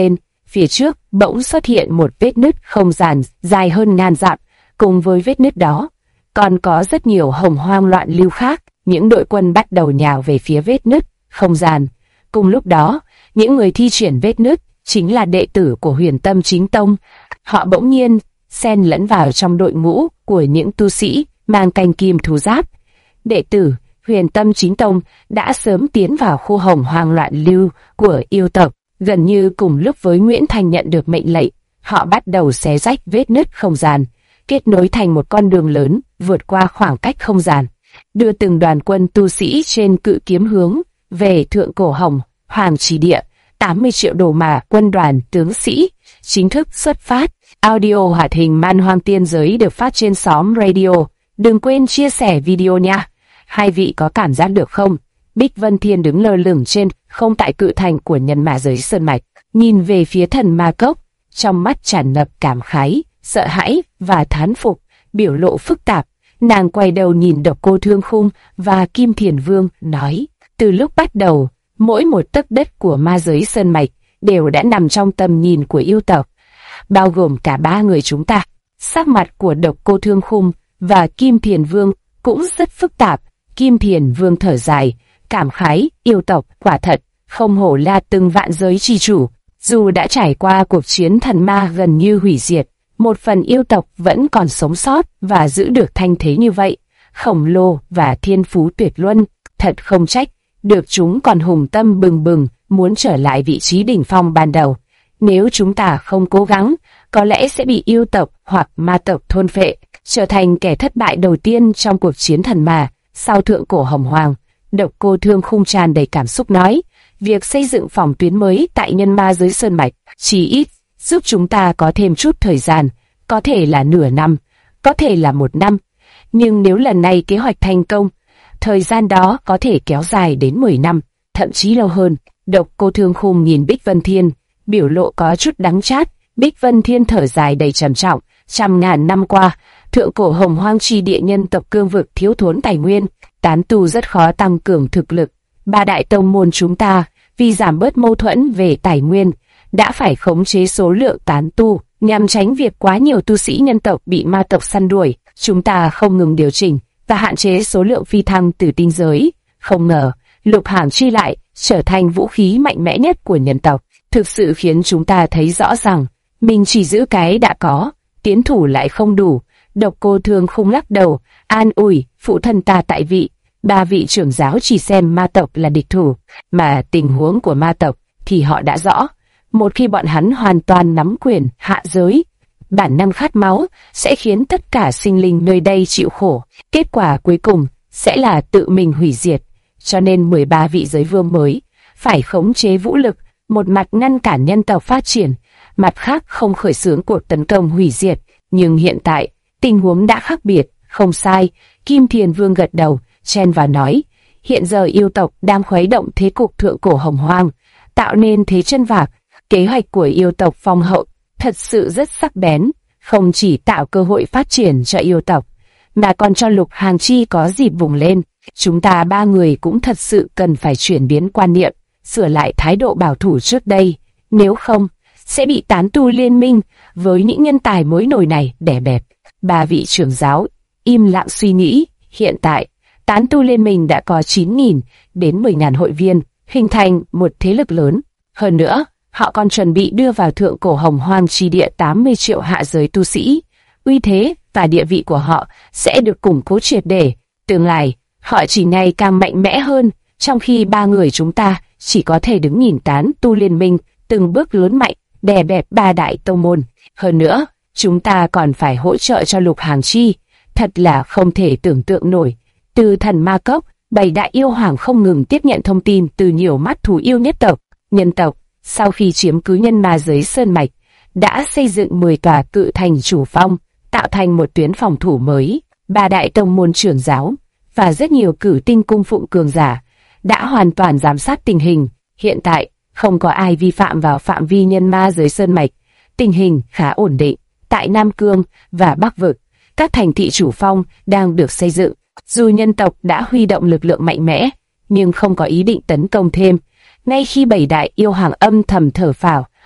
A: phía trước bỗng xuất hiện một vết nứt không gian dài hơn ngàn dặm, cùng với vết nứt đó còn có rất nhiều hồng hoang loạn lưu khác. Những đội quân bắt đầu nhào về phía vết nứt không gian. Cùng lúc đó, những người thi triển vết nứt chính là đệ tử của Huyền Tâm Chính Tông. Họ bỗng nhiên xen lẫn vào trong đội ngũ của những tu sĩ mang canh kim thú giáp. Đệ tử Huyền Tâm Chính Tông đã sớm tiến vào khu hồng hoang loạn lưu của yêu tộc, gần như cùng lúc với Nguyễn Thành nhận được mệnh lệnh. Họ bắt đầu xé rách vết nứt không gian, kết nối thành một con đường lớn vượt qua khoảng cách không gian, đưa từng đoàn quân tu sĩ trên cự kiếm hướng về thượng cổ hồng hoàng chỉ địa. 80 triệu đồ mã quân đoàn tướng sĩ chính thức xuất phát. Audio hoạt hình Man Hoang Tiên Giới được phát trên xóm radio. Đừng quên chia sẻ video nha. Hai vị có cảm giác được không? Bích Vân Thiên đứng lơ lửng trên không tại cự thành của nhân ma giới sơn mạch, nhìn về phía thần ma cốc, trong mắt tràn ngập cảm khái, sợ hãi và thán phục, biểu lộ phức tạp. Nàng quay đầu nhìn Độc Cô Thương Khung và Kim Thiền Vương, nói: từ lúc bắt đầu, mỗi một tấc đất của ma giới sơn mạch đều đã nằm trong tầm nhìn của yêu tộc, bao gồm cả ba người chúng ta. Sắc mặt của Độc Cô Thương Khung và Kim Thiền Vương cũng rất phức tạp. Kim Thiền Vương thở dài, cảm khái: yêu tộc quả thật không hổ là từng vạn giới chi chủ. Dù đã trải qua cuộc chiến thần ma gần như hủy diệt, một phần yêu tộc vẫn còn sống sót và giữ được thanh thế như vậy, khổng lồ và thiên phú tuyệt luân. Thật không trách được chúng còn hùng tâm bừng bừng muốn trở lại vị trí đỉnh phong ban đầu. Nếu chúng ta không cố gắng, có lẽ sẽ bị yêu tộc hoặc ma tộc thôn phệ, trở thành kẻ thất bại đầu tiên trong cuộc chiến thần ma sau thượng cổ hồng hoàng. Độc Cô Thương Khung tràn đầy cảm xúc nói: việc xây dựng phòng tuyến mới tại nhân ma giới sơn mạch chỉ ít giúp chúng ta có thêm chút thời gian, có thể là nửa năm, có thể là một năm. Nhưng nếu lần này kế hoạch thành công, thời gian đó có thể kéo dài đến 10 năm, thậm chí lâu hơn. Độc Cô Thương Khung nhìn Bích Vân Thiên, biểu lộ có chút đắng chát. Bích Vân Thiên thở dài đầy trầm trọng: trăm ngàn năm qua, thượng cổ hồng hoang chi địa nhân tộc cương vực thiếu thốn tài nguyên, tán tu rất khó tăng cường thực lực. Ba đại tông môn chúng ta, vì giảm bớt mâu thuẫn về tài nguyên, đã phải khống chế số lượng tán tu, nhằm tránh việc quá nhiều tu sĩ nhân tộc bị ma tộc săn đuổi. Chúng ta không ngừng điều chỉnh và hạn chế số lượng phi thăng từ tinh giới. Không ngờ, lục hàng chi lại trở thành vũ khí mạnh mẽ nhất của nhân tộc, thực sự khiến chúng ta thấy rõ rằng mình chỉ giữ cái đã có, tiến thủ lại không đủ. Độc Cô Thương Khung lắc đầu, an ủi: phụ thân ta tại vị, ba vị trưởng giáo chỉ xem ma tộc là địch thủ, mà tình huống của ma tộc thì họ đã rõ. Một khi bọn hắn hoàn toàn nắm quyền hạ giới, bản năng khát máu sẽ khiến tất cả sinh linh nơi đây chịu khổ. Kết quả cuối cùng sẽ là tự mình hủy diệt. Cho nên 13 vị giới vương mới phải khống chế vũ lực, một mặt ngăn cản nhân tộc phát triển, mặt khác không khởi xướng cuộc tấn công hủy diệt. Nhưng hiện tại, tình huống đã khác biệt. Không sai, Kim Thiền Vương gật đầu, chen vào nói: hiện giờ yêu tộc đang khuấy động thế cục thượng cổ hồng hoang, tạo nên thế chân vạc. Kế hoạch của yêu tộc Phong Hậu thật sự rất sắc bén, không chỉ tạo cơ hội phát triển cho yêu tộc, mà còn cho Lục Hàng Chi có dịp vùng lên. Chúng ta ba người cũng thật sự cần phải chuyển biến quan niệm, sửa lại thái độ bảo thủ trước đây, nếu không sẽ bị tán tu liên minh với những nhân tài mới nổi này đè bẹp. Ba vị trưởng giáo im lặng suy nghĩ. Hiện tại, tán tu liên minh đã có 9.000 đến 10.000 hội viên, hình thành một thế lực lớn. Hơn nữa, họ còn chuẩn bị đưa vào thượng cổ hồng hoang chi địa 80 triệu hạ giới tu sĩ. Uy thế và địa vị của họ sẽ được củng cố triệt để. Tương lai, họ chỉ ngày càng mạnh mẽ hơn, trong khi ba người chúng ta chỉ có thể đứng nhìn tán tu liên minh từng bước lớn mạnh, đè bẹp ba đại tông môn. Hơn nữa, chúng ta còn phải hỗ trợ cho Lục Hàng Chi. Thật là không thể tưởng tượng nổi. Từ thần ma cốc, 7 đại yêu hoàng không ngừng tiếp nhận thông tin từ nhiều mắt thú yêu nhất tộc, nhân tộc. Sau khi chiếm cứ nhân ma giới sơn mạch, đã xây dựng 10 tòa cự thành chủ phong, tạo thành một tuyến phòng thủ mới. Ba đại tông môn trưởng giáo và rất nhiều cử tinh cung phụng cường giả đã hoàn toàn giám sát tình hình. Hiện tại, không có ai vi phạm vào phạm vi nhân ma giới sơn mạch. Tình hình khá ổn định. Tại Nam Cương và Bắc Vực, các thành thị chủ phong đang được xây dựng. Dù nhân tộc đã huy động lực lượng mạnh mẽ, nhưng không có ý định tấn công thêm. Ngay khi 7 đại yêu hoàng âm thầm thở phào,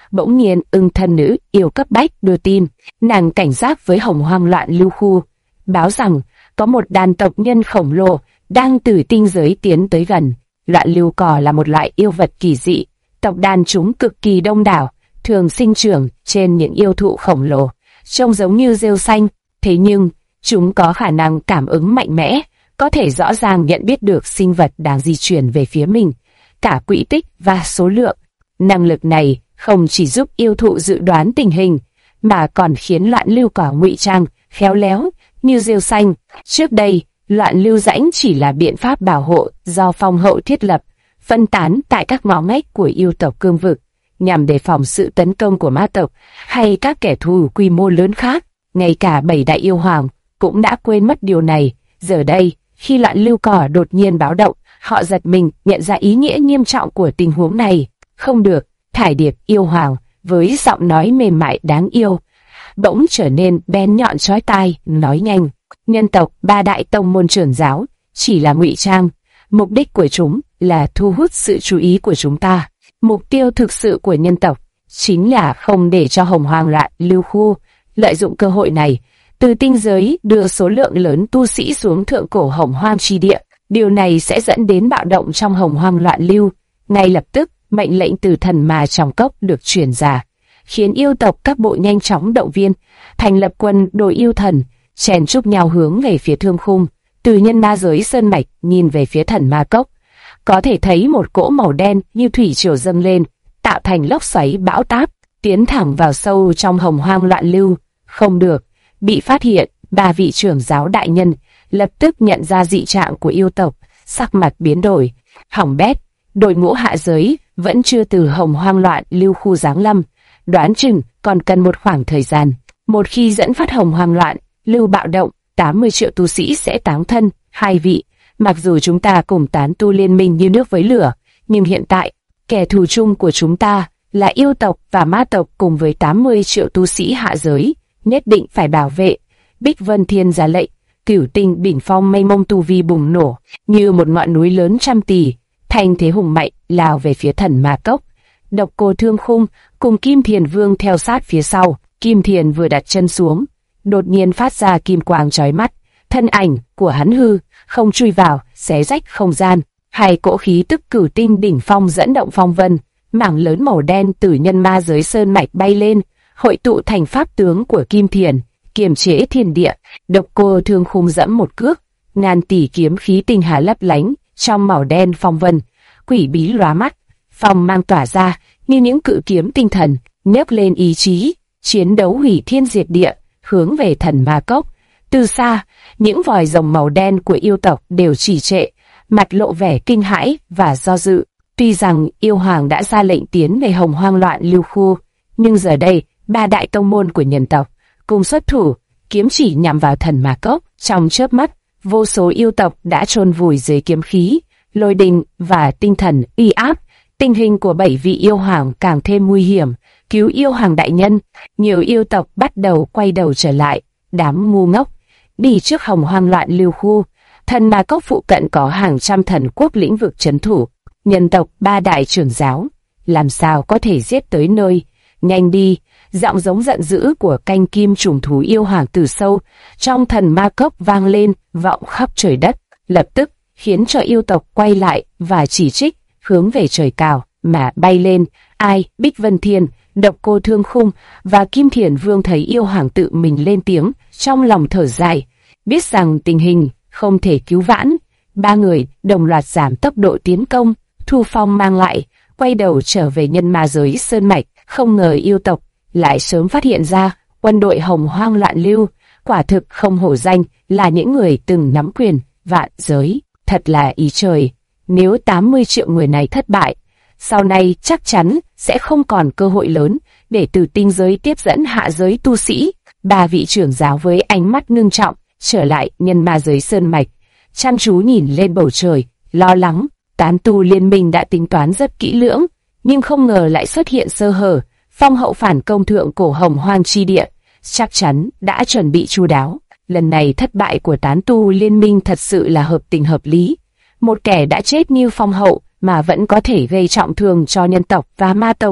A: Bỗng nhiên Ưng thân nữ yêu cấp bách đưa tin, nàng cảnh giác với Hồng Hoang Loạn Lưu khu, báo rằng có một đàn tộc nhân khổng lồ đang từ tinh giới tiến tới gần. Loạn lưu cỏ là một loại yêu vật kỳ dị, tộc đàn chúng cực kỳ đông đảo, thường sinh trưởng trên những yêu thụ khổng lồ, trông giống như rêu xanh, thế nhưng chúng có khả năng cảm ứng mạnh mẽ, có thể rõ ràng nhận biết được sinh vật đang di chuyển về phía mình, cả quỹ tích và số lượng. Năng lực này không chỉ giúp yêu thụ dự đoán tình hình, mà còn khiến loạn lưu cỏ ngụy trang, khéo léo, như rêu xanh. Trước đây, loạn lưu rãnh chỉ là biện pháp bảo hộ do phong hậu thiết lập, phân tán tại các ngõ ngách của yêu tộc cương vực, nhằm đề phòng sự tấn công của ma tộc hay các kẻ thù quy mô lớn khác. Ngay cả 7 đại yêu hoàng cũng đã quên mất điều này. Giờ đây, khi loạn lưu cỏ đột nhiên báo động, họ giật mình nhận ra ý nghĩa nghiêm trọng của tình huống này. Không được, Thải Điệp yêu hoàng với giọng nói mềm mại đáng yêu bỗng trở nên bén nhọn chói tai, nói nhanh: nhân tộc 3 đại tông môn trưởng giáo chỉ là ngụy trang, mục đích của chúng là thu hút sự chú ý của chúng ta. Mục tiêu thực sự của nhân tộc chính là không để cho Hồng Hoang Loạn Lưu khu lợi dụng cơ hội này, từ tinh giới đưa số lượng lớn tu sĩ xuống thượng cổ Hồng Hoang chi địa. Điều này sẽ dẫn đến bạo động trong Hồng Hoang Loạn Lưu. Ngay lập tức, mệnh lệnh từ thần mà trong cốc được truyền ra, khiến yêu tộc các bộ nhanh chóng động viên, thành lập quân đội yêu thần, chèn chúc nhau hướng về phía thương khung. Từ nhân ma giới sơn mạch nhìn về phía thần ma cốc, có thể thấy một cỗ màu đen như thủy triều dâng lên, tạo thành lốc xoáy bão táp, tiến thẳng vào sâu trong Hồng Hoang Loạn Lưu. Không được, bị phát hiện. 3 vị trưởng giáo đại nhân lập tức nhận ra dị trạng của yêu tộc, sắc mặt biến đổi. Hỏng bét, đội ngũ hạ giới vẫn chưa từ Hồng Hoang Loạn Lưu khu giáng lâm, đoán chừng còn cần một khoảng thời gian. Một khi dẫn phát Hồng Hoang Loạn Lưu bạo động, 80 triệu tu sĩ sẽ táng thân. 2 vị, mặc dù chúng ta cùng tán tu liên minh như nước với lửa, nhưng hiện tại kẻ thù chung của chúng ta là yêu tộc và ma tộc cùng với 80 triệu tu sĩ hạ giới, nhất định phải bảo vệ. Bích Vân Thiên ra lệnh, Cửu Tinh Đỉnh Phong mênh mông tu vi bùng nổ như một ngọn núi lớn trăm tỷ, thanh thế hùng mạnh lao về phía thần ma cốc. Độc Cô Thương Khung cùng Kim Thiền Vương theo sát phía sau. Kim Thiền vừa đặt chân xuống, đột nhiên phát ra kim quang chói mắt, thân ảnh của hắn hư không chui vào, xé rách không gian. 2 cỗ khí tức Cửu Tinh Đỉnh Phong dẫn động phong vân, mảng lớn màu đen từ nhân ma giới sơn mạch bay lên, hội tụ thành pháp tướng của Kim Thiền, kiềm chế thiên địa. Độc Cô Thương Khung dẫm một cước, ngàn tỷ kiếm khí tinh hà lấp lánh trong màu đen phong vân, quỷ bí lóa mắt, phong mang tỏa ra như những cự kiếm tinh thần, nhấc lên ý chí chiến đấu hủy thiên diệt địa, hướng về thần ma cốc. Từ xa, những vòi rồng màu đen của yêu tộc đều trì trệ, mặt lộ vẻ kinh hãi và do dự. Tuy rằng yêu hoàng đã ra lệnh tiến về Hồng Hoang Loạn Lưu khu, nhưng giờ đây 3 đại tông môn của nhân tộc cùng xuất thủ, kiếm chỉ nhằm vào thần ma cốc. Trong chớp mắt, vô số yêu tộc đã chôn vùi dưới kiếm khí, lôi đình và tinh thần uy áp. Tình hình của 7 vị yêu hoàng càng thêm nguy hiểm. Cứu yêu hoàng đại nhân, nhiều yêu tộc bắt đầu quay đầu trở lại. Đám ngu ngốc, đi trước Hồng Hoang Loạn Lưu khu. Thần ma cốc phụ cận có hàng trăm thần quốc lĩnh vực trấn thủ. Nhân tộc 3 đại trưởng giáo, làm sao có thể giết tới nơi? Nhanh đi! Giọng giống giận dữ của canh kim trùng thú yêu hoàng từ sâu trong thần ma cốc vang lên, vọng khắp trời đất, lập tức khiến cho yêu tộc quay lại và chỉ trích, hướng về trời cao mà bay lên. Ai? Bích Vân Thiên, Độc Cô Thương Khung và Kim Thiền Vương thấy yêu hoàng tự mình lên tiếng, trong lòng thở dài, biết rằng tình hình không thể cứu vãn. 3 người đồng loạt giảm tốc độ tiến công, thu phong mang lại, quay đầu trở về nhân ma giới sơn mạch. Không ngờ yêu tộc lại sớm phát hiện ra quân đội Hồng Hoang Loạn Lưu, quả thực không hổ danh là những người từng nắm quyền vạn giới. Thật là ý trời, nếu 80 triệu người này thất bại, sau này chắc chắn sẽ không còn cơ hội lớn để từ tinh giới tiếp dẫn hạ giới tu sĩ. 3 vị trưởng giáo với ánh mắt ngưng trọng trở lại nhân ma giới sơn mạch, chăm chú nhìn lên bầu trời, lo lắng. Tán tu liên minh đã tính toán rất kỹ lưỡng, nhưng không ngờ lại xuất hiện sơ hở. Phong hậu phản công thượng cổ Hồng Hoang chi địa chắc chắn đã chuẩn bị chu đáo. Lần này thất bại của tán tu liên minh thật sự là hợp tình hợp lý. Một kẻ đã chết như phong hậu mà vẫn có thể gây trọng thương cho nhân tộc và ma tộc,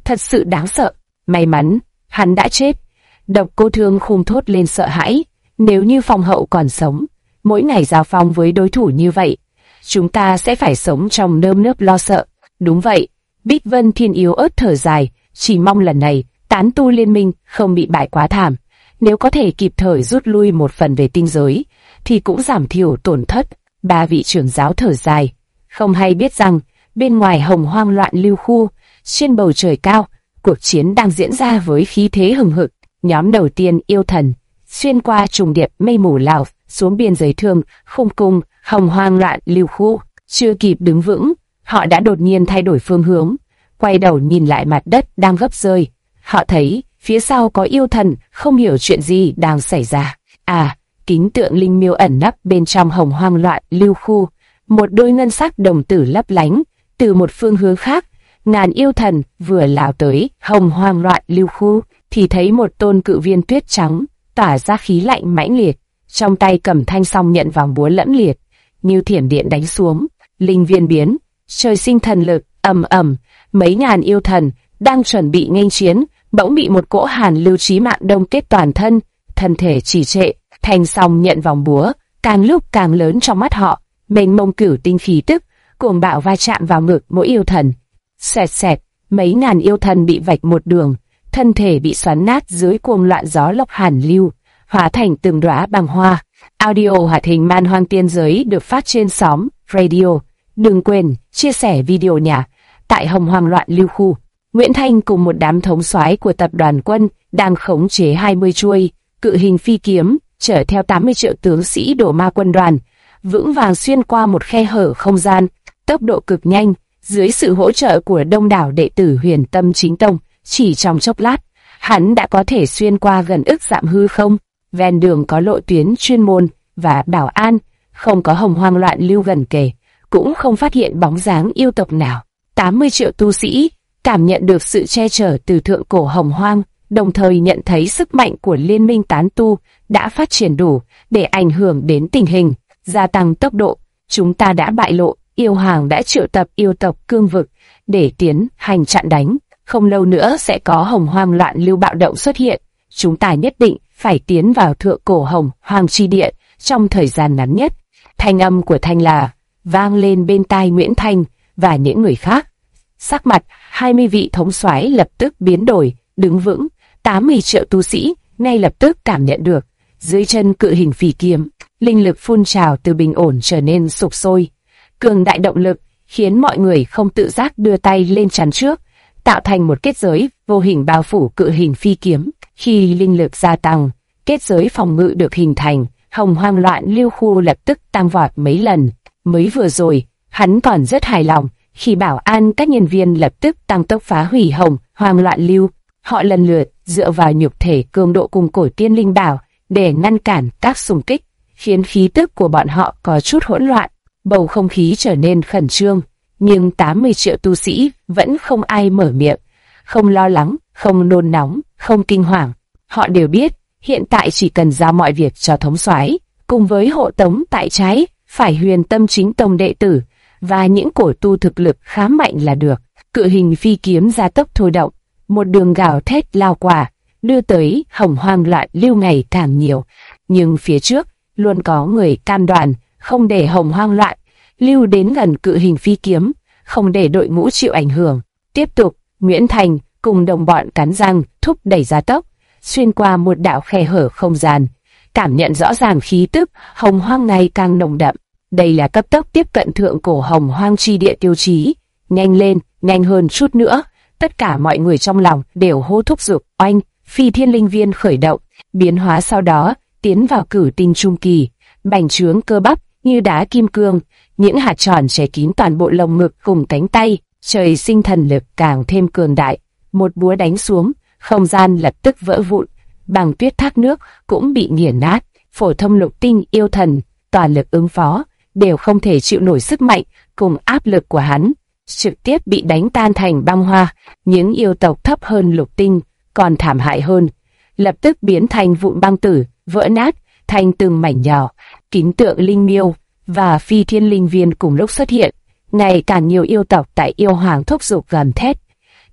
A: thật sự đáng sợ. May mắn, hắn đã chết. Độc Cô Thương khum thốt lên sợ hãi. Nếu như Phong hậu còn sống, mỗi ngày giao phong với đối thủ như vậy, chúng ta sẽ phải sống trong nơm nớp lo sợ. Đúng vậy, Bích Vân Thiên yếu ớt thở dài, chỉ mong lần này tán tu liên minh không bị bại quá thảm. Nếu có thể kịp thời rút lui một phần về tinh giới, thì cũng giảm thiểu tổn thất. Ba vị trưởng giáo thở dài, không hay biết rằng bên ngoài Hồng Hoang loạn lưu khu, trên bầu trời cao, cuộc chiến đang diễn ra với khí thế hừng hực. Nhóm đầu tiên yêu thần xuyên qua trùng điệp mây mù lao xuống biên giới Thương Khung cung Hồng Hoang loạn lưu khu. Chưa kịp đứng vững, họ đã đột nhiên thay đổi phương hướng, quay đầu nhìn lại mặt đất đang gấp rơi. Họ thấy phía sau có yêu thần, không hiểu chuyện gì đang xảy ra. À, kính tượng linh miêu ẩn nấp bên trong Hồng Hoang loạn lưu khu, một đôi ngân sắc đồng tử lấp lánh. Từ một phương hướng khác, ngàn yêu thần vừa lao tới Hồng Hoang loạn lưu khu, thì thấy một tôn cự viên tuyết trắng tỏa ra khí lạnh mãnh liệt, trong tay cầm thanh song nhận vàng búa lẫm liệt, như thiểm điện đánh xuống. Linh viên biến, trời sinh thần lực, ầm ầm, mấy ngàn yêu thần đang chuẩn bị nghênh chiến, bỗng bị một cỗ hàn lưu chí mạng đông kết toàn thân, thân thể trì trệ. Thanh song nhận vòng búa càng lúc càng lớn trong mắt họ, mênh mông cửu tinh khí tức cuồng bạo va chạm vào ngực mỗi yêu thần. Xẹt xẹt, mấy ngàn yêu thần bị vạch một đường, thân thể bị xoắn nát dưới cuồng loạn gió lốc hàn lưu, hóa thành từng đóa băng hoa. Audio hoạt hình Man Hoang Tiên Giới được phát trên xóm Radio. Đừng quên chia sẻ video nha. Tại Hồng Hoang loạn lưu khu, Nguyễn Thanh cùng một đám thống soái của tập đoàn quân đang khống chế 20 chuôi cự hình phi kiếm, chở theo 80 triệu tướng sĩ đổ ma quân đoàn, vững vàng xuyên qua một khe hở không gian, tốc độ cực nhanh. Dưới sự hỗ trợ của đông đảo đệ tử Huyền Tâm Chính Tông, chỉ trong chốc lát, hắn đã có thể xuyên qua gần ức dặm hư không. Ven đường có lộ tuyến chuyên môn và bảo an, không có Hồng Hoang loạn lưu gần kề, cũng không phát hiện bóng dáng yêu tộc nào. 80 triệu tu sĩ cảm nhận được sự che chở từ thượng cổ Hồng Hoang, đồng thời nhận thấy sức mạnh của liên minh tán tu đã phát triển đủ để ảnh hưởng đến tình hình, gia tăng tốc độ. Chúng ta đã bại lộ, yêu hoàng đã triệu tập yêu tộc cương vực để tiến hành chặn đánh. Không lâu nữa sẽ có Hồng Hoang loạn lưu bạo động xuất hiện. Chúng ta nhất định phải tiến vào thượng cổ Hồng Hoang chi địa trong thời gian ngắn nhất. Thanh âm của Thanh Là vang lên bên tai Nguyễn Thanh và những người khác. Sắc mặt 20 vị thống soái lập tức biến đổi, đứng vững. 80 triệu tu sĩ ngay lập tức cảm nhận được dưới chân cự hình phỉ kiếm, linh lực phun trào từ bình ổn trở nên sục sôi. Cường đại động lực khiến mọi người không tự giác đưa tay lên chắn trước, tạo thành một kết giới vô hình bao phủ cự hình phi kiếm. Khi linh lực gia tăng, kết giới phòng ngự được hình thành, Hồng Hoang loạn lưu khu lập tức tăng vọt mấy lần. Mới vừa rồi, hắn còn rất hài lòng khi bảo an các nhân viên lập tức tăng tốc phá hủy Hồng Hoang loạn lưu. Họ lần lượt dựa vào nhục thể cường độ cùng cổ tiên linh bảo để ngăn cản các xung kích, khiến khí tức của bọn họ có chút hỗn loạn. Bầu không khí trở nên khẩn trương, nhưng 80 triệu tu sĩ vẫn không ai mở miệng, không lo lắng, không nôn nóng, không kinh hoàng. Họ đều biết, hiện tại chỉ cần giao mọi việc cho thống soái, cùng với hộ tống tại trái, phải Huyền Tâm Chính Tông đệ tử và những cổ tu thực lực khá mạnh là được. Cự hình phi kiếm gia tốc thôi động, một đường gào thét lao qua, đưa tới Hồng Hoang loạn lưu ngày càng nhiều. Nhưng phía trước luôn có người cam đoan không để Hồng Hoang loạn lưu đến gần cự hình phi kiếm, không để đội ngũ chịu ảnh hưởng. Tiếp tục, Nguyễn Thành cùng đồng bọn cắn răng thúc đẩy gia tốc, xuyên qua một đạo khe hở không gian, cảm nhận rõ ràng khí tức Hồng Hoang ngày càng nồng đậm. Đây là cấp tốc tiếp cận thượng cổ Hồng Hoang chi địa tiêu chí. Nhanh lên, nhanh hơn chút nữa. Tất cả mọi người trong lòng đều hô thúc giục. Oanh, Phi Thiên Linh Viên khởi động, biến hóa sau đó tiến vào cửu tinh trung kỳ, bành trướng cơ bắp như đá kim cương, những hạt tròn che kín toàn bộ lồng ngực cùng cánh tay. Trời sinh thần lực càng thêm cường đại, một búa đánh xuống, không gian lập tức vỡ vụn, bằng tuyết thác nước cũng bị nghiền nát. Phổ thông lục tinh yêu thần toàn lực ứng phó đều không thể chịu nổi sức mạnh cùng áp lực của hắn, trực tiếp bị đánh tan thành băng hoa. Những yêu tộc thấp hơn lục tinh còn thảm hại hơn, lập tức biến thành vụn băng tử, vỡ nát thành từng mảnh nhỏ. Kính tượng linh miêu và Phi Thiên Linh Viên cùng lúc xuất hiện, ngày càng nhiều yêu tộc tại yêu hoàng thúc giục gầm thét.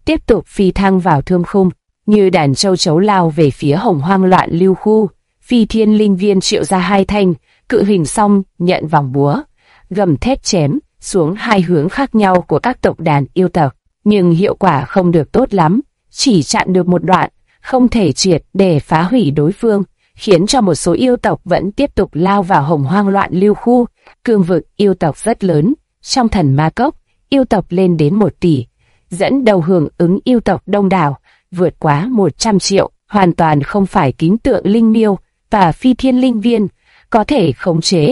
A: tiếp tục phi thăng vào thương khung, như đàn châu chấu lao về phía Hồng Hoang Loạn Lưu khu. Phi Thiên Linh Viên triệu ra hai thanh cự hình song nhận vòng búa, gầm thét chém xuống hai hướng khác nhau của các tộc đàn yêu tộc, nhưng hiệu quả không được tốt lắm, chỉ chặn được một đoạn, không thể triệt để phá hủy đối phương, khiến cho một số yêu tộc vẫn tiếp tục lao vào Hồng Hoang Loạn Lưu khu. Cương vực yêu tộc rất lớn, trong Thần Ma Cốc, yêu tộc lên đến 1 tỷ, dẫn đầu hưởng ứng yêu tộc đông đảo, vượt quá 100 triệu, hoàn toàn không phải Kính Tượng Linh Miêu và Phi Thiên Linh Viên có thể khống chế.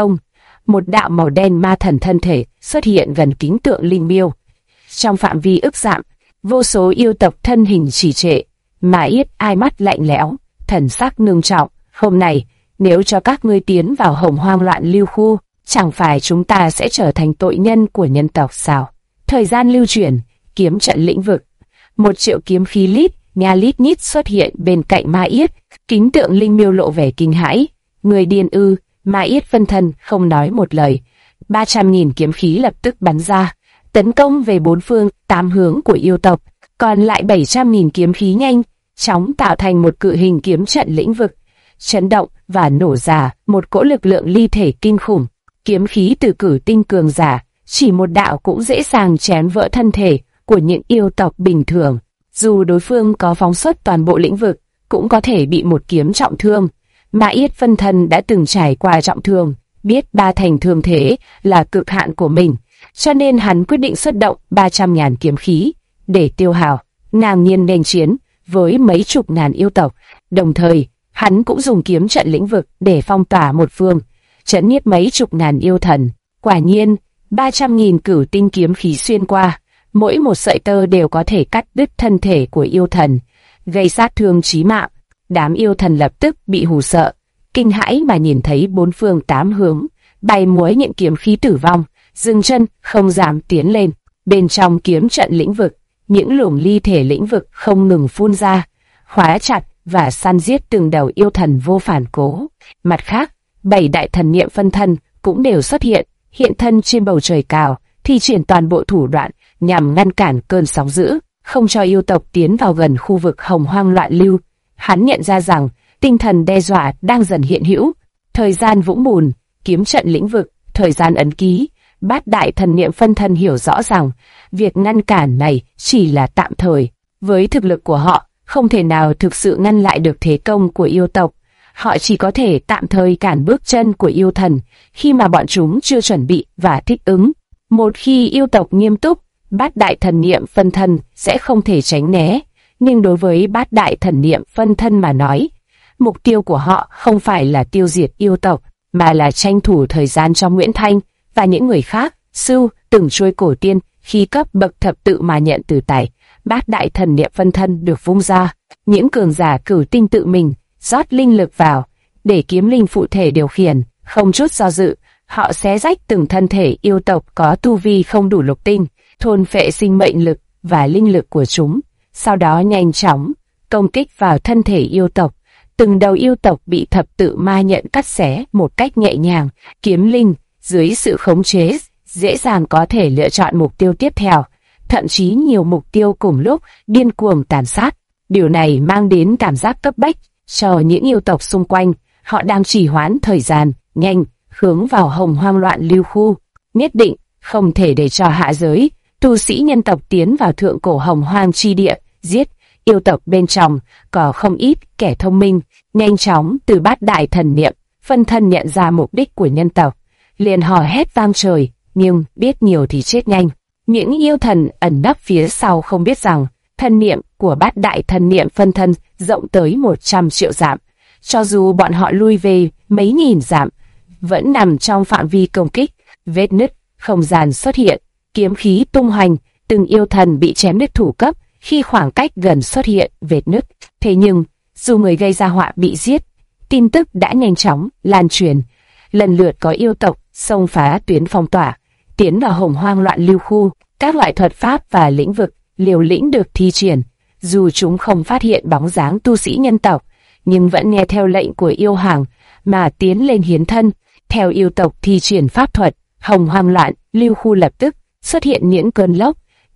A: Một đạo màu đen ma thần thân thể xuất hiện gần Kính Tượng Linh Miêu. Trong phạm vi ức dặm, vô số yêu tộc thân hình trì trệ, mà Yết ai mắt lạnh lẽo, thần sắc ngưng trọng. Hôm nay, nếu cho các ngươi tiến vào Hồng Hoang Loạn Lưu khu, chẳng phải chúng ta sẽ trở thành tội nhân của nhân tộc sao? Thời gian lưu chuyển, kiếm trận lĩnh vực, 1 triệu kiếm khí lít nhít xuất hiện bên cạnh Ma Yết. Kính Tượng Linh Miêu lộ vẻ kinh hãi. Người điên ư? Ma Yết phân thân không nói một lời. 300.000 kiếm khí lập tức bắn ra, tấn công về 4 phương 8 hướng của yêu tộc. Còn lại 700.000 kiếm khí nhanh chóng tạo thành một cự hình kiếm trận lĩnh vực, chấn động và nổ ra một cỗ lực lượng ly thể kinh khủng. Kiếm khí từ cử tinh cường giả, chỉ một đạo cũng dễ dàng chém vỡ thân thể của những yêu tộc bình thường. Dù đối phương có phóng xuất toàn bộ lĩnh vực, cũng có thể bị một kiếm trọng thương. Ma Yết phân thân đã từng trải qua trọng thương, biết 3 thành thương thế là cực hạn của mình, cho nên hắn quyết định xuất động 300.000 kiếm khí để tiêu hao, ngang nhiên nghênh chiến với mấy chục ngàn yêu tộc. Đồng thời, hắn cũng dùng kiếm trận lĩnh vực để phong tỏa một phương, trấn nhiếp mấy chục ngàn yêu thần. Quả nhiên, 300.000 cửu tinh kiếm khí xuyên qua, mỗi một sợi tơ đều có thể cắt đứt thân thể của yêu thần, gây sát thương chí mạng. Đám yêu thần lập tức bị hù sợ, kinh hãi mà nhìn thấy 4 phương 8 hướng bay múa những kiếm khí tử vong, dừng chân không dám tiến lên. Bên trong kiếm trận lĩnh vực, những luồng ly thể lĩnh vực không ngừng phun ra, khóa chặt và săn giết từng đầu yêu thần vô phản cố. Mặt khác, 7 đại thần niệm phân thân cũng đều xuất hiện thân trên bầu trời cao, thi triển toàn bộ thủ đoạn nhằm ngăn cản cơn sóng dữ, không cho yêu tộc tiến vào gần khu vực Hồng Hoang Loạn Lưu. Hắn nhận ra rằng tinh thần đe dọa đang dần hiện hữu. Thời gian vũng bùn, kiếm trận lĩnh vực, thời gian ấn ký. 8 đại thần niệm phân thân hiểu rõ rằng việc ngăn cản này chỉ là tạm thời. Với thực lực của họ, không thể nào thực sự ngăn lại được thế công của yêu tộc. Họ chỉ có thể tạm thời cản bước chân của yêu thần khi mà bọn chúng chưa chuẩn bị và thích ứng. Một khi yêu tộc nghiêm túc, 8 đại thần niệm phân thân sẽ không thể tránh né. Nhưng đối với 8 đại thần niệm phân thân mà nói, mục tiêu của họ không phải là tiêu diệt yêu tộc, mà là tranh thủ thời gian cho Nguyễn Thanh và những người khác. Sưu từng trôi cổ tiên khi cấp bậc thập tự mà nhận từ tay 8 đại thần niệm phân thân được vung ra. Những cường giả cửu tinh tự mình rót linh lực vào để kiếm linh phụ thể điều khiển, không chút do dự, họ xé rách từng thân thể yêu tộc có tu vi không đủ lục tinh, thôn phệ sinh mệnh lực và linh lực của chúng. Sau đó nhanh chóng công kích vào thân thể yêu tộc. Từng đầu yêu tộc bị thập tự ma nhận cắt xé một cách nhẹ nhàng. Kiếm linh dưới sự khống chế dễ dàng có thể lựa chọn mục tiêu tiếp theo, thậm chí nhiều mục tiêu cùng lúc điên cuồng tàn sát. Điều này mang đến cảm giác cấp bách cho những yêu tộc xung quanh. Họ đang trì hoãn thời gian, nhanh hướng vào Hồng Hoang Loạn Lưu khu. Nhất định không thể để cho hạ giới tu sĩ nhân tộc tiến vào thượng cổ Hồng Hoang chi địa giết yêu tộc. Bên trong có không ít kẻ thông minh, nhanh chóng từ 8 đại thần niệm phân thân nhận ra mục đích của nhân tộc, liền hò hét vang trời, nhưng biết nhiều thì chết nhanh. Những yêu thần ẩn nấp phía sau không biết rằng thần niệm của 8 đại thần niệm phân thân rộng tới 100 triệu dặm, cho dù bọn họ lui về mấy nghìn dặm, vẫn nằm trong phạm vi công kích. Vết nứt không gian xuất hiện, kiếm khí tung hoành, từng yêu thần bị chém đứt thủ cấp khi khoảng cách gần xuất hiện vết nứt. Thế nhưng, dù người gây ra họa bị giết, tin tức đã nhanh chóng lan truyền. Lần lượt có yêu tộc xông phá tuyến phong tỏa, tiến vào Hồng Hoang Loạn Lưu khu. Các loại thuật pháp và lĩnh vực liều lĩnh được thi triển, dù chúng không phát hiện bóng dáng tu sĩ nhân tộc, nhưng vẫn nghe theo lệnh của yêu hoàng mà tiến lên hiến thân. Theo yêu tộc thi triển pháp thuật, Hồng Hoang Loạn Lưu khu lập tức xuất hiện những cơn lốc,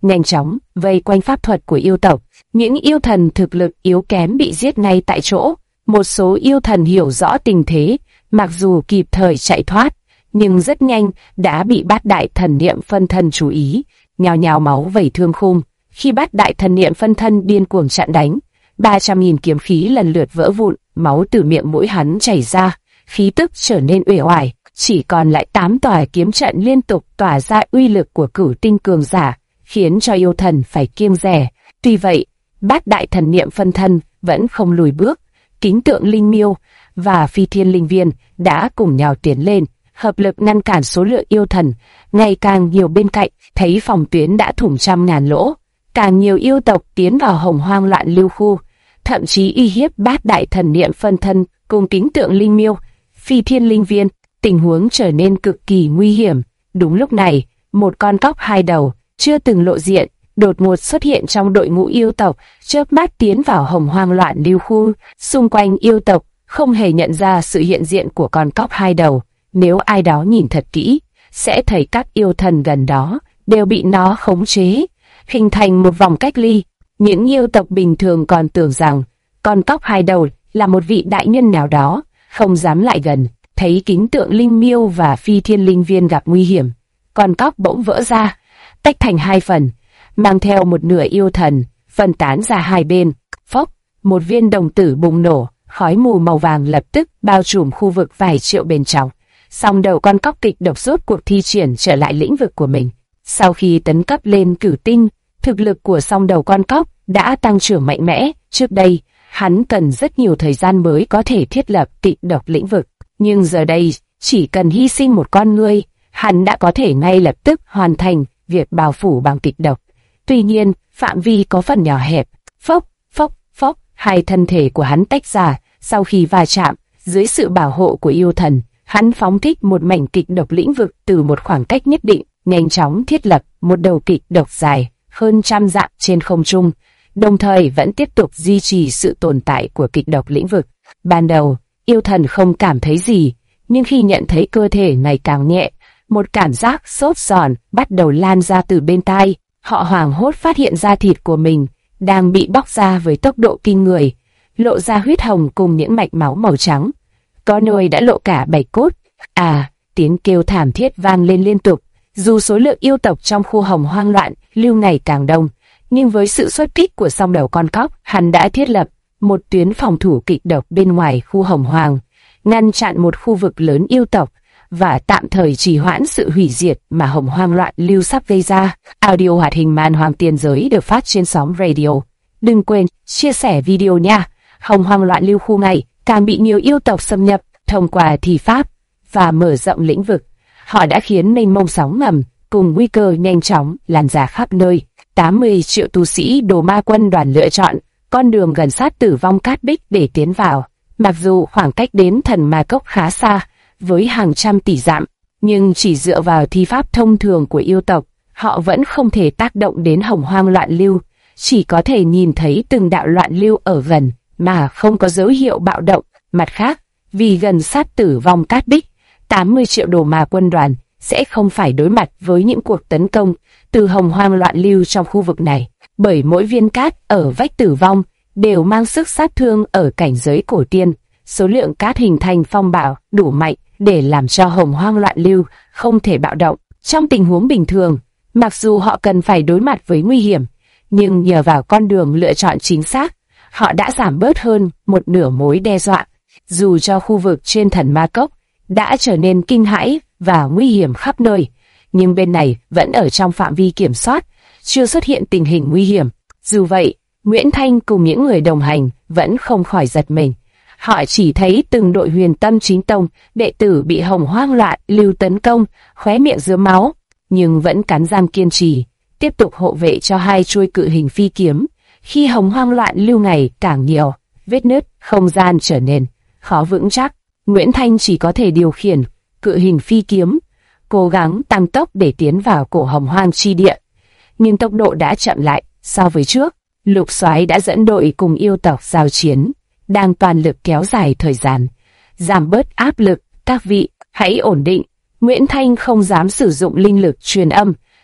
A: nhanh chóng vây quanh pháp thuật của yêu tộc. Những yêu thần thực lực yếu kém bị giết ngay tại chỗ. Một số yêu thần hiểu rõ tình thế, mặc dù kịp thời chạy thoát, nhưng rất nhanh đã bị bát đại thần niệm phân thân chú ý, nhào nhào máu vẩy thương khung. Khi bát đại thần niệm phân thân điên cuồng chặn đánh, 300.000 kiếm khí lần lượt vỡ vụn, máu từ miệng mũi hắn chảy ra, khí tức trở nên uể oải. Chỉ còn lại 8 tòa kiếm trận liên tục tỏa ra uy lực của cửu tinh cường giả, khiến cho yêu thần phải kiêng dè. Tuy vậy, bát đại thần niệm phân thân vẫn không lùi bước. Kính tượng linh miêu và phi thiên linh viên đã cùng nhau tiến lên, hợp lực ngăn cản số lượng yêu thần ngày càng nhiều bên cạnh. Thấy phòng tuyến đã thủng trăm ngàn lỗ, càng nhiều yêu tộc tiến vào hồng hoang loạn lưu khu, thậm chí uy hiếp bát đại thần niệm phân thân cùng kính tượng linh miêu, phi thiên linh viên. Tình huống trở nên cực kỳ nguy hiểm. Đúng lúc này, một con cóc hai đầu chưa từng lộ diện đột ngột xuất hiện trong đội ngũ yêu tộc, chớp mắt tiến vào hồng hoang loạn lưu khu. Xung quanh yêu tộc không hề nhận ra sự hiện diện của con cóc hai đầu. Nếu ai đó nhìn thật kỹ, sẽ thấy các yêu thần gần đó đều bị nó khống chế, hình thành một vòng cách ly. Những yêu tộc bình thường còn tưởng rằng con cóc hai đầu là một vị đại nhân nào đó, không dám lại gần. Thấy kính tượng linh miêu và phi thiên linh viên gặp nguy hiểm, con cóc bỗng vỡ ra, tách thành hai phần, mang theo một nửa yêu thần, phân tán ra hai bên. Phốc, một viên đồng tử bùng nổ, khói mù màu vàng lập tức bao trùm khu vực vài triệu bên trong. Song đầu con cóc kịch độc rốt cuộc thi triển trở lại lĩnh vực của mình. Sau khi tấn cấp lên cửu tinh, thực lực của song đầu con cóc đã tăng trưởng mạnh mẽ. Trước đây, hắn cần rất nhiều thời gian mới có thể thiết lập kịch độc lĩnh vực. Nhưng giờ đây, chỉ cần hy sinh một con ngươi, hắn đã có thể ngay lập tức hoàn thành việc bao phủ bằng kịch độc. Tuy nhiên, phạm vi có phần nhỏ hẹp. Phốc, phốc, phốc, hai thân thể của hắn tách ra. Sau khi va chạm, dưới sự bảo hộ của yêu thần, hắn phóng thích một mảnh kịch độc lĩnh vực từ một khoảng cách nhất định, nhanh chóng thiết lập một đầu kịch độc dài hơn 100 dặm trên không trung, đồng thời vẫn tiếp tục duy trì sự tồn tại của kịch độc lĩnh vực. Ban đầu, yêu thần không cảm thấy gì, nhưng khi nhận thấy cơ thể ngày càng nhẹ, một cảm giác sốt sòn bắt đầu lan ra từ bên tai. Họ hoảng hốt phát hiện da thịt của mình đang bị bóc ra với tốc độ kinh người, lộ ra huyết hồng cùng những mạch máu màu trắng. Có nơi đã lộ cả bạch cốt. Tiếng kêu thảm thiết vang lên liên tục. Dù số lượng yêu tộc trong khu hồng hoang loạn lưu ngày càng đông, nhưng với sự xuất kích của song đầu con cóc, hắn đã thiết lập một tuyến phòng thủ kịch độc bên ngoài khu hồng hoang, ngăn chặn một khu vực lớn yêu tộc và tạm thời trì hoãn sự hủy diệt mà hồng hoang loạn lưu sắp gây ra. Audio hoạt hình Man Hoang Tiên Giới được phát trên sóng radio. Đừng quên chia sẻ video nha. Hồng hoang loạn lưu khu này càng bị nhiều yêu tộc xâm nhập thông qua thi pháp và mở rộng lĩnh vực. Họ đã khiến mênh mông sóng ngầm cùng nguy cơ nhanh chóng lan ra khắp nơi. 80 triệu tu sĩ Đồ Ma Quân đoàn lựa chọn con đường gần sát Tử Vong Cát Bích để tiến vào. Mặc dù khoảng cách đến Thần Ma Cốc khá xa, với hàng trăm tỷ dặm, nhưng chỉ dựa vào thi pháp thông thường của yêu tộc, họ vẫn không thể tác động đến hồng hoang loạn lưu, chỉ có thể nhìn thấy từng đạo loạn lưu ở gần, mà không có dấu hiệu bạo động. Mặt khác, vì gần sát Tử Vong Cát Bích, 80 triệu Đồ Ma Quân đoàn sẽ không phải đối mặt với những cuộc tấn công từ hồng hoang loạn lưu trong khu vực này, bởi mỗi viên cát ở vách tử vong đều mang sức sát thương ở cảnh giới cổ tiên. Số lượng cát hình thành phong bạo đủ mạnh để làm cho hồng hoang loạn lưu không thể bạo động. Trong tình huống bình thường, mặc dù họ cần phải đối mặt với nguy hiểm, nhưng nhờ vào con đường lựa chọn chính xác, họ đã giảm bớt hơn một nửa mối đe dọa. Dù cho khu vực trên Thần Ma Cốc đã trở nên kinh hãi và nguy hiểm khắp nơi, nhưng bên này vẫn ở trong phạm vi kiểm soát, chưa xuất hiện tình hình nguy hiểm. Dù vậy, Nguyễn Thanh cùng những người đồng hành vẫn không khỏi giật mình. Họ chỉ thấy từng đội Huyền Tâm Chính Tông đệ tử bị hồng hoang loạn lưu tấn công, khóe miệng rớm máu, nhưng vẫn cắn răng kiên trì, tiếp tục hộ vệ cho hai chuôi cự hình phi kiếm. Khi hồng hoang loạn lưu ngày càng nhiều, vết nứt không gian trở nên khó vững chắc, Nguyễn Thanh chỉ có thể điều khiển cự hình phi kiếm, cố gắng tăng tốc để tiến vào cổ hồng hoang chi địa. Nhưng tốc độ đã chậm lại so với trước. Lục Soái đã dẫn đội cùng yêu tộc giao chiến, đang toàn lực kéo dài thời gian, giảm bớt áp lực. Các vị hãy ổn định. Nguyễn Thanh không dám sử dụng linh lực truyền âm,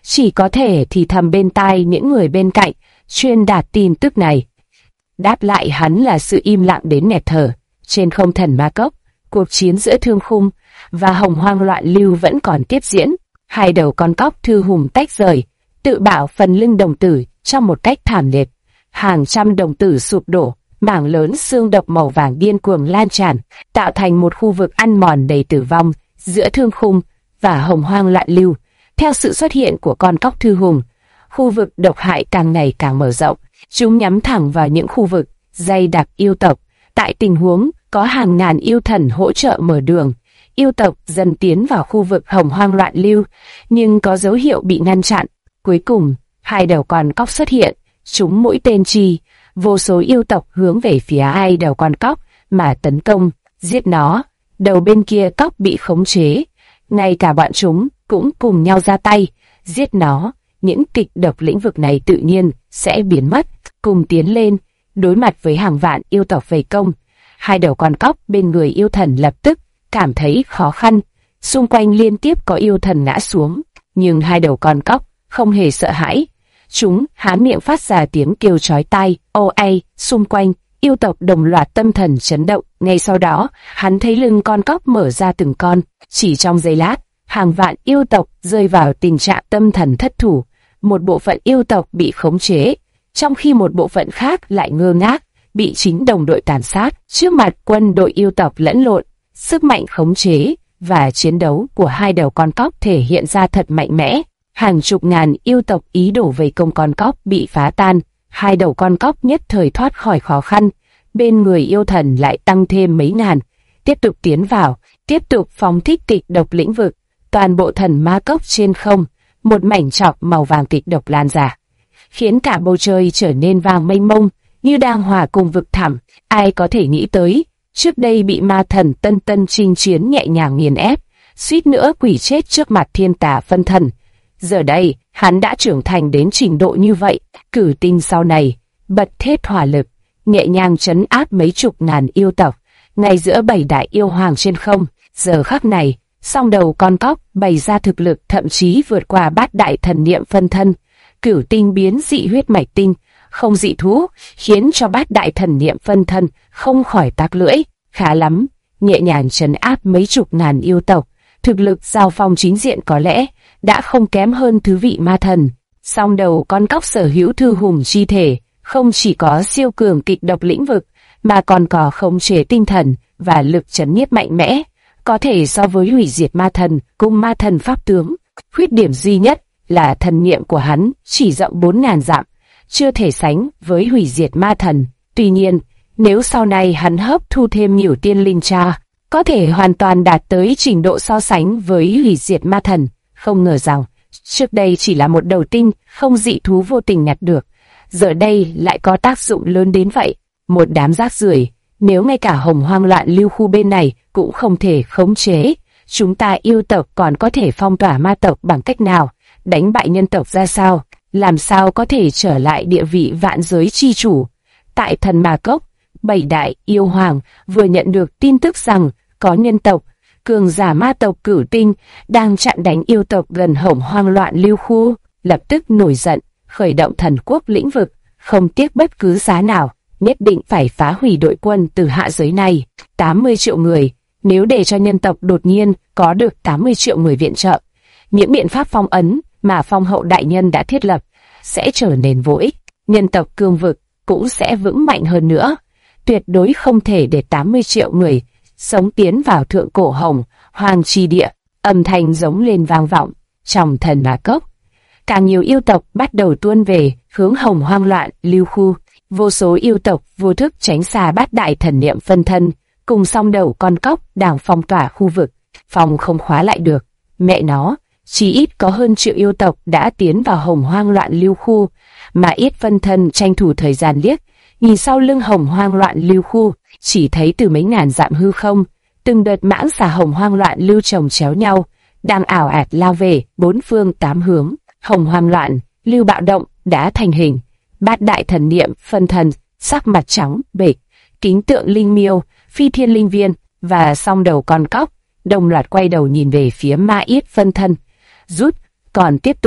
A: chỉ có thể thì thầm bên tai những người bên cạnh, truyền đạt tin tức này. Đáp lại hắn là sự im lặng đến nghẹt thở. Trên không thần ma cốc, cuộc chiến giữa Thương Khung và Hồng Hoang Loạn Lưu vẫn còn tiếp diễn. Hai đầu con cóc thư hùng tách rời, tự bảo phần lưng đồng tử trong một cách thảm liệt. Hàng trăm đồng tử sụp đổ, mảng lớn xương độc màu vàng điên cuồng lan tràn, tạo thành một khu vực ăn mòn đầy tử vong giữa Thương Khung và Hồng Hoang Loạn Lưu. Theo sự xuất hiện của con cóc thư hùng, khu vực độc hại càng ngày càng mở rộng. Chúng nhắm thẳng vào những khu vực dày đặc yêu tộc. Tại tình huống có hàng ngàn yêu thần hỗ trợ mở đường, yêu tộc dần tiến vào khu vực Hồng Hoang Loạn Lưu, nhưng có dấu hiệu bị ngăn chặn. Cuối cùng, hai đầu con cóc xuất hiện, chúng mũi tên chi, vô số yêu tộc hướng về phía hai đầu con cóc mà tấn công, giết nó. Đầu bên kia cóc bị khống chế, ngay cả bọn chúng cũng cùng nhau ra tay, giết nó. Những kịch độc lĩnh vực này tự nhiên sẽ biến mất, cùng tiến lên, đối mặt với hàng vạn yêu tộc vây công. Hai đầu con cóc bên người yêu thần lập tức cảm thấy khó khăn, xung quanh liên tiếp có yêu thần ngã xuống, nhưng hai đầu con cóc không hề sợ hãi. Chúng há miệng phát ra tiếng kêu chói tai, ô ai, xung quanh, yêu tộc đồng loạt tâm thần chấn động. Ngay sau đó, hắn thấy lưng con cóc mở ra từng con, chỉ trong giây lát, hàng vạn yêu tộc rơi vào tình trạng tâm thần thất thủ. Một bộ phận yêu tộc bị khống chế, trong khi một bộ phận khác lại ngơ ngác, bị chính đồng đội tàn sát. Trước mặt quân đội yêu tộc lẫn lộn, sức mạnh khống chế và chiến đấu của hai đầu con cóc thể hiện ra thật mạnh mẽ. Hàng chục ngàn yêu tộc ý đổ vây công con cóc bị phá tan, hai đầu con cóc nhất thời thoát khỏi khó khăn. Bên người yêu thần lại tăng thêm mấy ngàn, tiếp tục tiến vào, tiếp tục phóng thích kịch độc lĩnh vực. Toàn bộ thần ma cốc trên không, một mảnh trọc màu vàng kịch độc lan ra, khiến cả bầu trời trở nên vàng mênh mông, như đang hòa cùng vực thẳm. Ai có thể nghĩ tới, trước đây bị ma thần Tân Tân chinh chiến nhẹ nhàng nghiền ép, suýt nữa quỷ chết trước mặt thiên tà phân thần. Giờ đây, hắn đã trưởng thành đến trình độ như vậy. Cử Tinh sau này, bật hết hỏa lực, nhẹ nhàng trấn áp mấy chục ngàn yêu tộc, ngay giữa bảy đại yêu hoàng trên không. Giờ khắc này, song đầu con cóc bày ra thực lực thậm chí vượt qua bát đại thần niệm phân thân. Cửu Tinh biến dị huyết mạch tinh, không dị thú, khiến cho bát đại thần niệm phân thân không khỏi tắc lưỡi. Khá lắm, nhẹ nhàng trấn áp mấy chục ngàn yêu tộc, thực lực giao phong chính diện có lẽ đã không kém hơn thứ vị ma thần. Song đầu con cóc sở hữu thư hùng chi thể, không chỉ có siêu cường kịch độc lĩnh vực, mà còn có khống chế tinh thần và lực trấn nhiếp mạnh mẽ, có thể so với hủy diệt ma thần cùng ma thần pháp tướng. Khuyết điểm duy nhất là thần niệm của hắn chỉ rộng 4.000 dặm, chưa thể sánh với hủy diệt ma thần. Tuy nhiên, nếu sau này hắn hấp thu thêm nhiều tiên linh tra, có thể hoàn toàn đạt tới trình độ so sánh với hủy diệt ma thần. Không ngờ rằng, trước đây chỉ là một đầu tinh không dị thú vô tình nhặt được, giờ đây lại có tác dụng lớn đến vậy. Một đám rác rưởi, nếu ngay cả Hồng Hoang Loạn Lưu khu bên này cũng không thể khống chế, chúng ta yêu tộc còn có thể phong tỏa ma tộc bằng cách nào? Đánh bại nhân tộc ra sao? Làm sao có thể trở lại địa vị vạn giới chi chủ? Tại thần ma cốc, bảy đại yêu hoàng vừa nhận được tin tức rằng có nhân tộc cường giả ma tộc Cửu Tinh đang chặn đánh yêu tộc gần Hồng Hoang Loạn Lưu khu, lập tức nổi giận, khởi động thần quốc lĩnh vực, không tiếc bất cứ giá nào, nhất định phải phá hủy đội quân từ hạ giới này. 80 triệu người, nếu để cho nhân tộc đột nhiên có được 80 triệu người viện trợ, những biện pháp phong ấn mà phong hậu đại nhân đã thiết lập sẽ trở nên vô ích, nhân tộc cương vực cũng sẽ vững mạnh hơn nữa. Tuyệt đối không thể để 80 triệu người sống tiến vào thượng cổ Hồng Hoang chi địa. Âm thanh giống lên vang vọng trong thần ma cốc. Càng nhiều yêu tộc bắt đầu tuôn về hướng Hồng Hoang Loạn Lưu khu. Vô số yêu tộc vô thức tránh xa bát đại thần niệm phân thân, cùng song đầu con cóc đang phong tỏa khu vực. Phòng không khóa lại được. Mẹ nó, chỉ ít có hơn triệu yêu tộc đã tiến vào Hồng Hoang Loạn Lưu khu, mà ít phân thân tranh thủ thời gian liếc nhìn sau lưng Hồng Hoang Loạn Lưu khu, chỉ thấy từ mấy ngàn dặm hư không, từng đợt mãng xà Hồng Hoang Loạn Lưu chồng chéo nhau, đang ảo ạt lao về bốn phương tám hướng. Hồng Hoang Loạn Lưu bạo động đã thành hình. Bát đại thần niệm phân thần, sắc mặt trắng bệch, kính tượng linh miêu, phi thiên linh viên và song đầu con cóc đồng loạt quay đầu nhìn về phía ma yết phân thân. Rút, còn tiếp tục,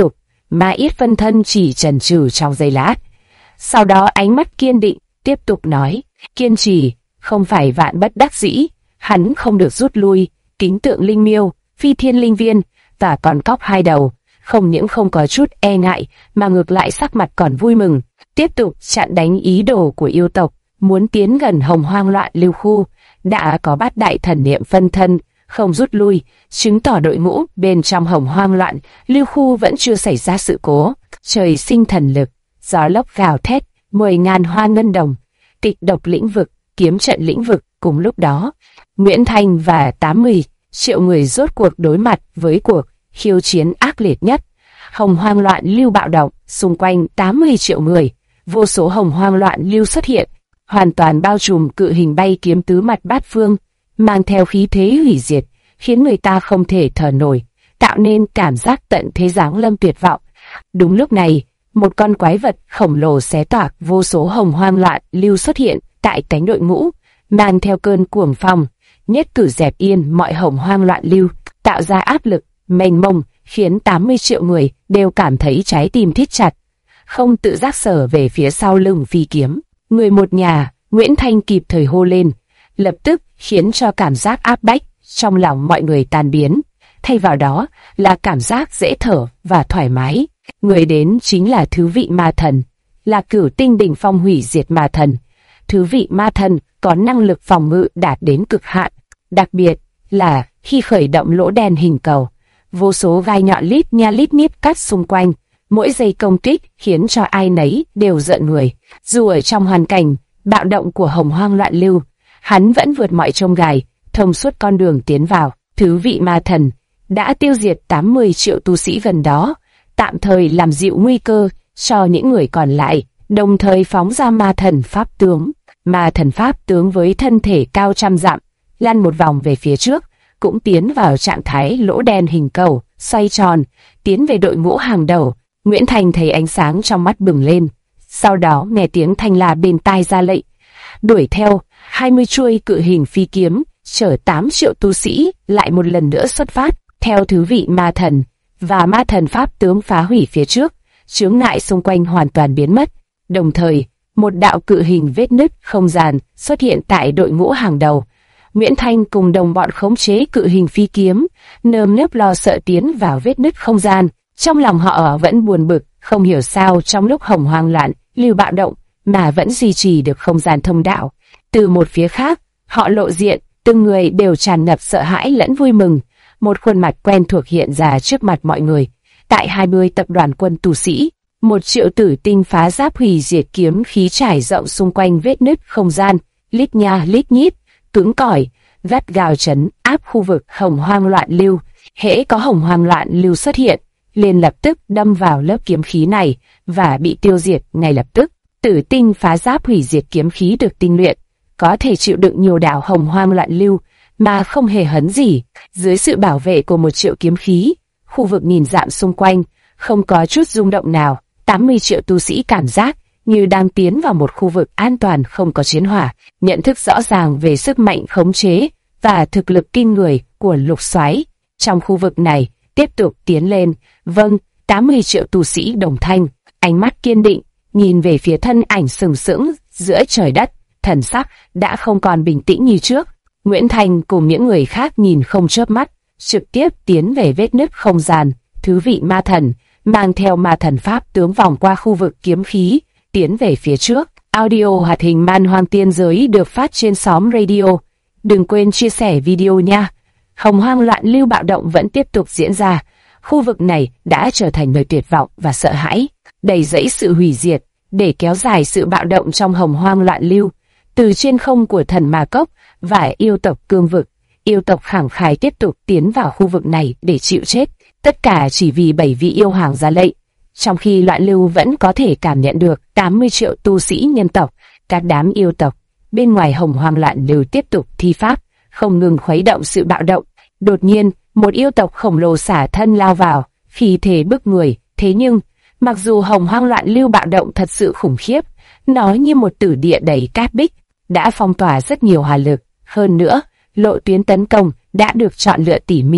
A: mà ít phân thân chỉ chần chừ trong giây lát. Sau đó ánh mắt kiên định, tiếp tục nói, kiên trì, không phải vạn bất đắc dĩ, hắn không được rút lui, kính tượng linh miêu, phi thiên linh viên, và còn cóc hai đầu, không những không có chút e ngại, mà ngược lại sắc mặt còn vui mừng, tiếp tục chặn đánh ý đồ của yêu tộc, muốn tiến gần Hồng Hoang Loạn Lưu khu, đã có bát đại thần niệm phân thân, không rút lui, chứng tỏ đội ngũ bên trong Hồng Hoang Loạn Lưu khu vẫn chưa xảy ra sự cố. Trời sinh thần lực, gió lốc gào thét, 10.000 hoa ngân đồng, kịch độc lĩnh vực, kiếm trận lĩnh vực. Cùng lúc đó, Nguyễn Thanh và 80 triệu người rốt cuộc đối mặt với cuộc khiêu chiến ác liệt nhất. Hồng Hoang Loạn Lưu bạo động, xung quanh 80 triệu người, vô số Hồng Hoang Loạn Lưu xuất hiện, hoàn toàn bao trùm cự hình bay kiếm tứ mặt bát phương, mang theo khí thế hủy diệt, khiến người ta không thể thở nổi, tạo nên cảm giác tận thế giáng lâm tuyệt vọng. Đúng lúc này, một con quái vật khổng lồ xé toạc vô số Hồng Hoang Loạn Lưu xuất hiện tại cánh đội ngũ, mang theo cơn cuồng phong, nhất cử dẹp yên mọi Hồng Hoang Loạn Lưu, tạo ra áp lực mênh mông, khiến 80 triệu người đều cảm thấy trái tim thít chặt, không tự giác sở về phía sau lưng phi kiếm. Người một nhà, Nguyễn Thanh kịp thời hô lên, lập tức khiến cho cảm giác áp bách trong lòng mọi người tan biến, thay vào đó là cảm giác dễ thở và thoải mái. Người đến chính là Thứ Vị Ma Thần, là Cửu Tinh đỉnh phong hủy diệt ma thần. Thứ Vị Ma Thần có năng lực phòng ngự đạt đến cực hạn, đặc biệt là khi khởi động lỗ đen hình cầu, vô số gai nhọn lít nha lít nhít cắt xung quanh, mỗi giây công kích khiến cho ai nấy đều rợn người. Dù ở trong hoàn cảnh bạo động của Hồng Hoang Loạn Lưu, hắn vẫn vượt mọi chông gai, thông suốt con đường tiến vào. Thứ Vị Ma Thần đã tiêu diệt 80 triệu tu sĩ gần đó, tạm thời làm dịu nguy cơ cho những người còn lại, đồng thời phóng ra Ma Thần Pháp Tướng. Ma Thần Pháp Tướng với thân thể cao trăm dặm, lăn một vòng về phía trước, cũng tiến vào trạng thái lỗ đen hình cầu, xoay tròn, tiến về đội ngũ hàng đầu. Nguyễn Thành thấy ánh sáng trong mắt bừng lên, sau đó nghe tiếng thanh la bên tai ra lệnh, đuổi theo. 20 chuôi cự hình phi kiếm chở 8 triệu tu sĩ lại một lần nữa xuất phát, theo Thứ Vị Ma Thần và Ma Thần Pháp Tướng phá hủy phía trước, chướng ngại xung quanh hoàn toàn biến mất. Đồng thời, một đạo cự hình vết nứt không gian xuất hiện tại đội ngũ hàng đầu. Nguyễn Thanh cùng đồng bọn khống chế cự hình phi kiếm, nơm nớp lo sợ tiến vào vết nứt không gian. Trong lòng họ vẫn buồn bực, không hiểu sao trong lúc Hồng Hoang Loạn Lưu bạo động mà vẫn duy trì được không gian thông đạo. Từ một phía khác, họ lộ diện, từng người đều tràn ngập sợ hãi lẫn vui mừng. Một khuôn mặt quen thuộc hiện ra trước mặt mọi người. Tại 20 tập đoàn quân tù sĩ, 1 triệu tử tinh phá giáp hủy diệt kiếm khí trải rộng xung quanh vết nứt không gian, lít nha lít nhít, cứng cỏi, gắt gao trấn áp khu vực Hồng Hoang Loạn Lưu. Hễ có Hồng Hoang Loạn Lưu xuất hiện, liền lập tức đâm vào lớp kiếm khí này và bị tiêu diệt ngay lập tức. Tử tinh phá giáp hủy diệt kiếm khí được tinh luyện, có thể chịu đựng nhiều đảo Hồng Hoang Loạn Lưu mà không hề hấn gì. Dưới sự bảo vệ của 1 triệu kiếm khí, khu vực nghìn dặm xung quanh không có chút rung động nào. 80 triệu tu sĩ cảm giác như đang tiến vào một khu vực an toàn, không có chiến hỏa. Nhận thức rõ ràng về sức mạnh khống chế và thực lực kinh người của Lục Soái trong khu vực này, tiếp tục tiến lên. Vâng, 80 triệu tu sĩ đồng thanh, ánh mắt kiên định, nhìn về phía thân ảnh sừng sững giữa trời đất, thần sắc đã không còn bình tĩnh như trước. Nguyễn Thành cùng những người khác nhìn không chớp mắt, trực tiếp tiến về vết nứt không gian. Thứ Vị Ma Thần mang theo Ma Thần Pháp Tướng vòng qua khu vực kiếm khí, tiến về phía trước. Audio hoạt hình Man Hoang Tiên Giới được phát trên xóm radio. Đừng quên chia sẻ video nha. Hồng Hoang Loạn Lưu bạo động vẫn tiếp tục diễn ra. Khu vực này đã trở thành nơi tuyệt vọng và sợ hãi, đầy rẫy sự hủy diệt. Để kéo dài sự bạo động trong Hồng Hoang Loạn Lưu, từ trên không của thần Ma Cốc và yêu tộc Cương Vực, yêu tộc khẳng khái tiếp tục tiến vào khu vực này để chịu chết. Tất cả chỉ vì 7 vị yêu hoàng ra lệnh. Trong khi Loạn Lưu vẫn có thể cảm nhận được 80 triệu tu sĩ nhân tộc, các đám yêu tộc bên ngoài Hồng Hoang Loạn Lưu tiếp tục thi pháp, không ngừng khuấy động sự bạo động. Đột nhiên, một yêu tộc khổng lồ xả thân lao vào, khí thế bức người. Thế nhưng, mặc dù Hồng Hoang Loạn Lưu bạo động thật sự khủng khiếp, nó như một tử địa đầy cát bích, đã phong tỏa rất nhiều hỏa lực. Hơn nữa, lộ tuyến tấn công đã được chọn lựa tỉ mỉ,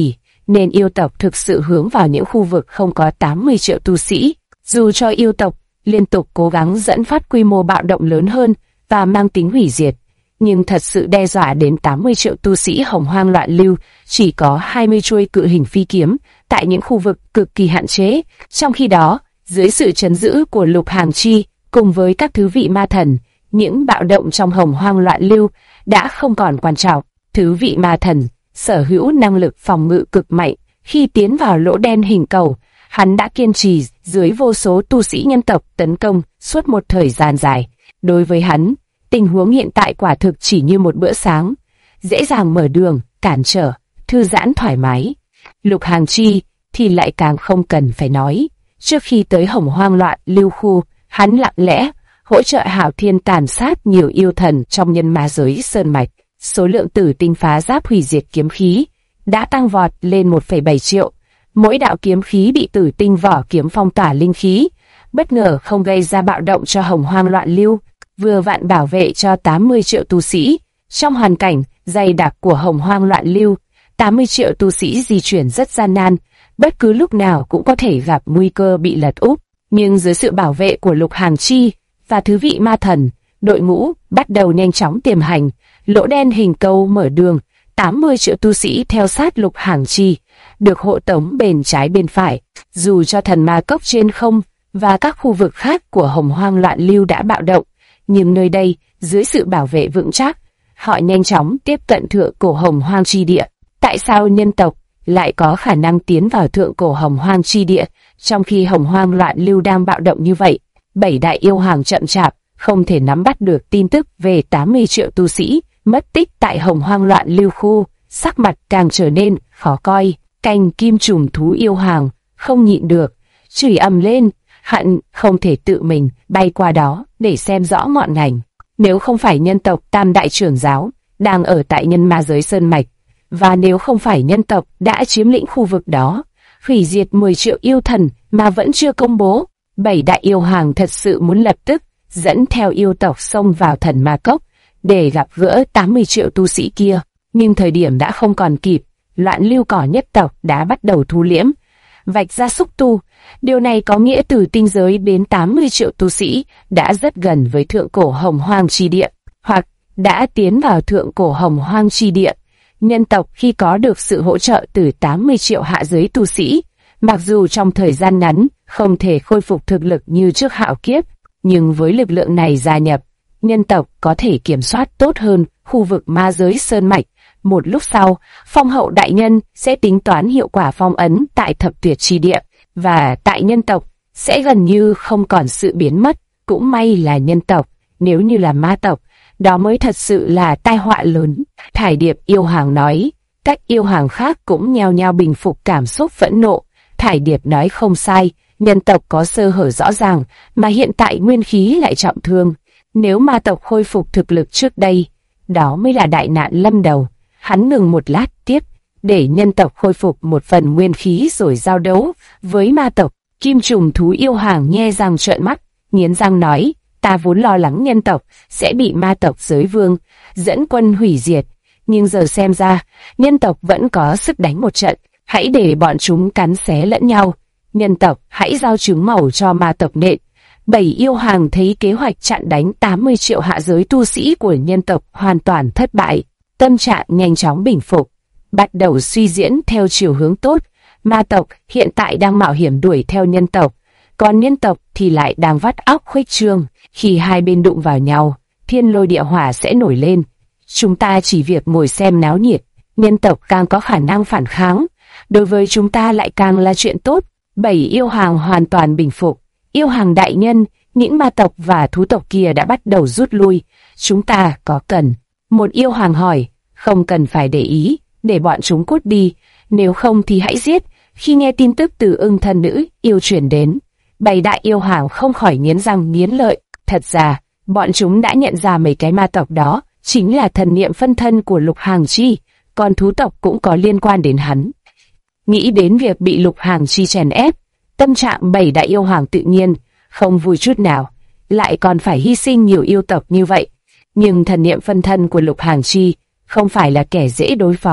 A: nên yêu tộc thực sự hướng vào những khu vực không có 80 triệu tu sĩ. Dù cho yêu tộc liên tục cố gắng dẫn phát quy mô bạo động lớn hơn và mang tính hủy diệt, nhưng thật sự đe dọa đến 80 triệu tu sĩ Hồng Hoang loạn lưu chỉ có 20 chuôi cự hình phi kiếm tại những khu vực cực kỳ hạn chế. Trong khi đó, dưới sự trấn giữ của Lục Hàng Chi cùng với các thứ vị ma thần, những bạo động trong Hồng Hoang loạn lưu đã không còn quan trọng. Thứ vị ma thần sở hữu năng lực phòng ngự cực mạnh. Khi tiến vào lỗ đen hình cầu, hắn đã kiên trì dưới vô số tu sĩ nhân tộc tấn công suốt một thời gian dài. Đối với hắn, tình huống hiện tại quả thực chỉ như một bữa sáng, dễ dàng mở đường, cản trở, thư giãn thoải mái. Lục Hàng Chi thì lại càng không cần phải nói. Trước khi tới Hồng Hoang loạn lưu khu, hắn lặng lẽ hỗ trợ Hạo Thiên tàn sát nhiều yêu thần trong nhân ma giới sơn mạch. Số lượng tử tinh phá giáp hủy diệt kiếm khí đã tăng vọt lên 1,7 triệu. Mỗi đạo kiếm khí bị tử tinh vỏ kiếm phong tỏa linh khí, bất ngờ không gây ra bạo động cho Hồng Hoang loạn lưu, vừa vặn bảo vệ cho 80 triệu tu sĩ. Trong hoàn cảnh dày đặc của Hồng Hoang loạn lưu, 80 triệu tu sĩ di chuyển rất gian nan, bất cứ lúc nào cũng có thể gặp nguy cơ bị lật úp. Nhưng dưới sự bảo vệ của Lục Hàng Chi và thứ vị ma thần, đội ngũ bắt đầu nhanh chóng tiềm hành. Lỗ đen hình cầu mở đường, 80 triệu tu sĩ theo sát Lục Hàng Chi, được hộ tống bên trái bên phải. Dù cho thần ma cốc trên không và các khu vực khác của Hồng Hoang loạn lưu đã bạo động, nhưng nơi đây, dưới sự bảo vệ vững chắc, họ nhanh chóng tiếp cận thượng cổ Hồng Hoang chi địa. Tại sao nhân tộc lại có khả năng tiến vào thượng cổ Hồng Hoang chi địa, trong khi Hồng Hoang loạn lưu đang bạo động như vậy? 7 đại yêu hoàng chậm chạp, không thể nắm bắt được tin tức về 80 triệu tu sĩ mất tích tại Hồng Hoang loạn lưu khu, sắc mặt càng trở nên khó coi. Canh kim trùng thú yêu hoàng không nhịn được, chửi ầm lên, hận không thể tự mình bay qua đó để xem rõ ngọn ngành. Nếu không phải nhân tộc Tam Đại Trưởng Giáo đang ở tại nhân ma giới sơn mạch, và nếu không phải nhân tộc đã chiếm lĩnh khu vực đó, hủy diệt 10 triệu yêu thần mà vẫn chưa công bố, 7 đại yêu hoàng thật sự muốn lập tức dẫn theo yêu tộc xông vào thần ma cốc để gặp gỡ 80 triệu tu sĩ kia. Nhưng thời điểm đã không còn kịp, loạn lưu cỏ nhất tộc đã bắt đầu thu liễm, vạch ra xúc tu. Điều này có nghĩa từ tinh giới đến 80 triệu tu sĩ đã rất gần với thượng cổ Hồng Hoang chi địa, hoặc đã tiến vào thượng cổ Hồng Hoang chi địa. Nhân tộc khi có được sự hỗ trợ từ 80 triệu hạ giới tu sĩ, mặc dù trong thời gian ngắn không thể khôi phục thực lực như trước hạo kiếp, nhưng với lực lượng này gia nhập, nhân tộc có thể kiểm soát tốt hơn khu vực ma giới sơn mạch. Một lúc sau, Phong Hậu đại nhân sẽ tính toán hiệu quả phong ấn tại thập tuyệt chi địa, và tại nhân tộc sẽ gần như không còn sự biến mất. Cũng may là nhân tộc, nếu như là ma tộc, đó mới thật sự là tai họa lớn. Thải Điệp yêu hoàng nói. Các yêu hoàng khác cũng nhao nhao bình phục cảm xúc phẫn nộ. Thải Điệp nói không sai, nhân tộc có sơ hở rõ ràng, mà hiện tại nguyên khí lại trọng thương. Nếu ma tộc khôi phục thực lực trước đây, đó mới là đại nạn lâm đầu. Hắn ngừng một lát tiếp, để nhân tộc khôi phục một phần nguyên khí rồi giao đấu với ma tộc. Kim trùng thú yêu hoàng nhe răng trợn mắt, nghiến răng nói, ta vốn lo lắng nhân tộc sẽ bị ma tộc giới vương dẫn quân hủy diệt, nhưng giờ xem ra, nhân tộc vẫn có sức đánh một trận. Hãy để bọn chúng cắn xé lẫn nhau. Nhân tộc hãy giao trứng màu cho ma tộc nện. 7 yêu hoàng thấy kế hoạch chặn đánh 80 triệu hạ giới tu sĩ của nhân tộc hoàn toàn thất bại. Tâm trạng nhanh chóng bình phục, bắt đầu suy diễn theo chiều hướng tốt. Ma tộc hiện tại đang mạo hiểm đuổi theo nhân tộc, còn nhân tộc thì lại đang vắt óc khuếch trương. Khi hai bên đụng vào nhau, thiên lôi địa hỏa sẽ nổi lên. Chúng ta chỉ việc ngồi xem náo nhiệt. Nhân tộc càng có khả năng phản kháng, đối với chúng ta lại càng là chuyện tốt. 7 yêu hoàng hoàn toàn bình phục. Yêu hoàng đại nhân, những ma tộc và thú tộc kia đã bắt đầu rút lui. Chúng ta có cần? Một yêu hoàng hỏi. Không cần phải để ý, để bọn chúng cút đi, nếu không thì hãy giết. Khi nghe tin tức từ ưng thần nữ yêu truyền đến, 7 đại yêu hoàng không khỏi nghiến răng nghiến lợi. Thật ra, bọn chúng đã nhận ra mấy cái ma tộc đó chính là thần niệm phân thân của Lục Hàng Chi, còn thú tộc cũng có liên quan đến hắn. Nghĩ đến việc bị Lục Hàng Chi chèn ép, tâm trạng 7 đại yêu hoàng tự nhiên không vui chút nào, lại còn phải hy sinh nhiều yêu tộc như vậy. Nhưng thần niệm phân thân của Lục Hàng Chi không phải là kẻ dễ đối phó.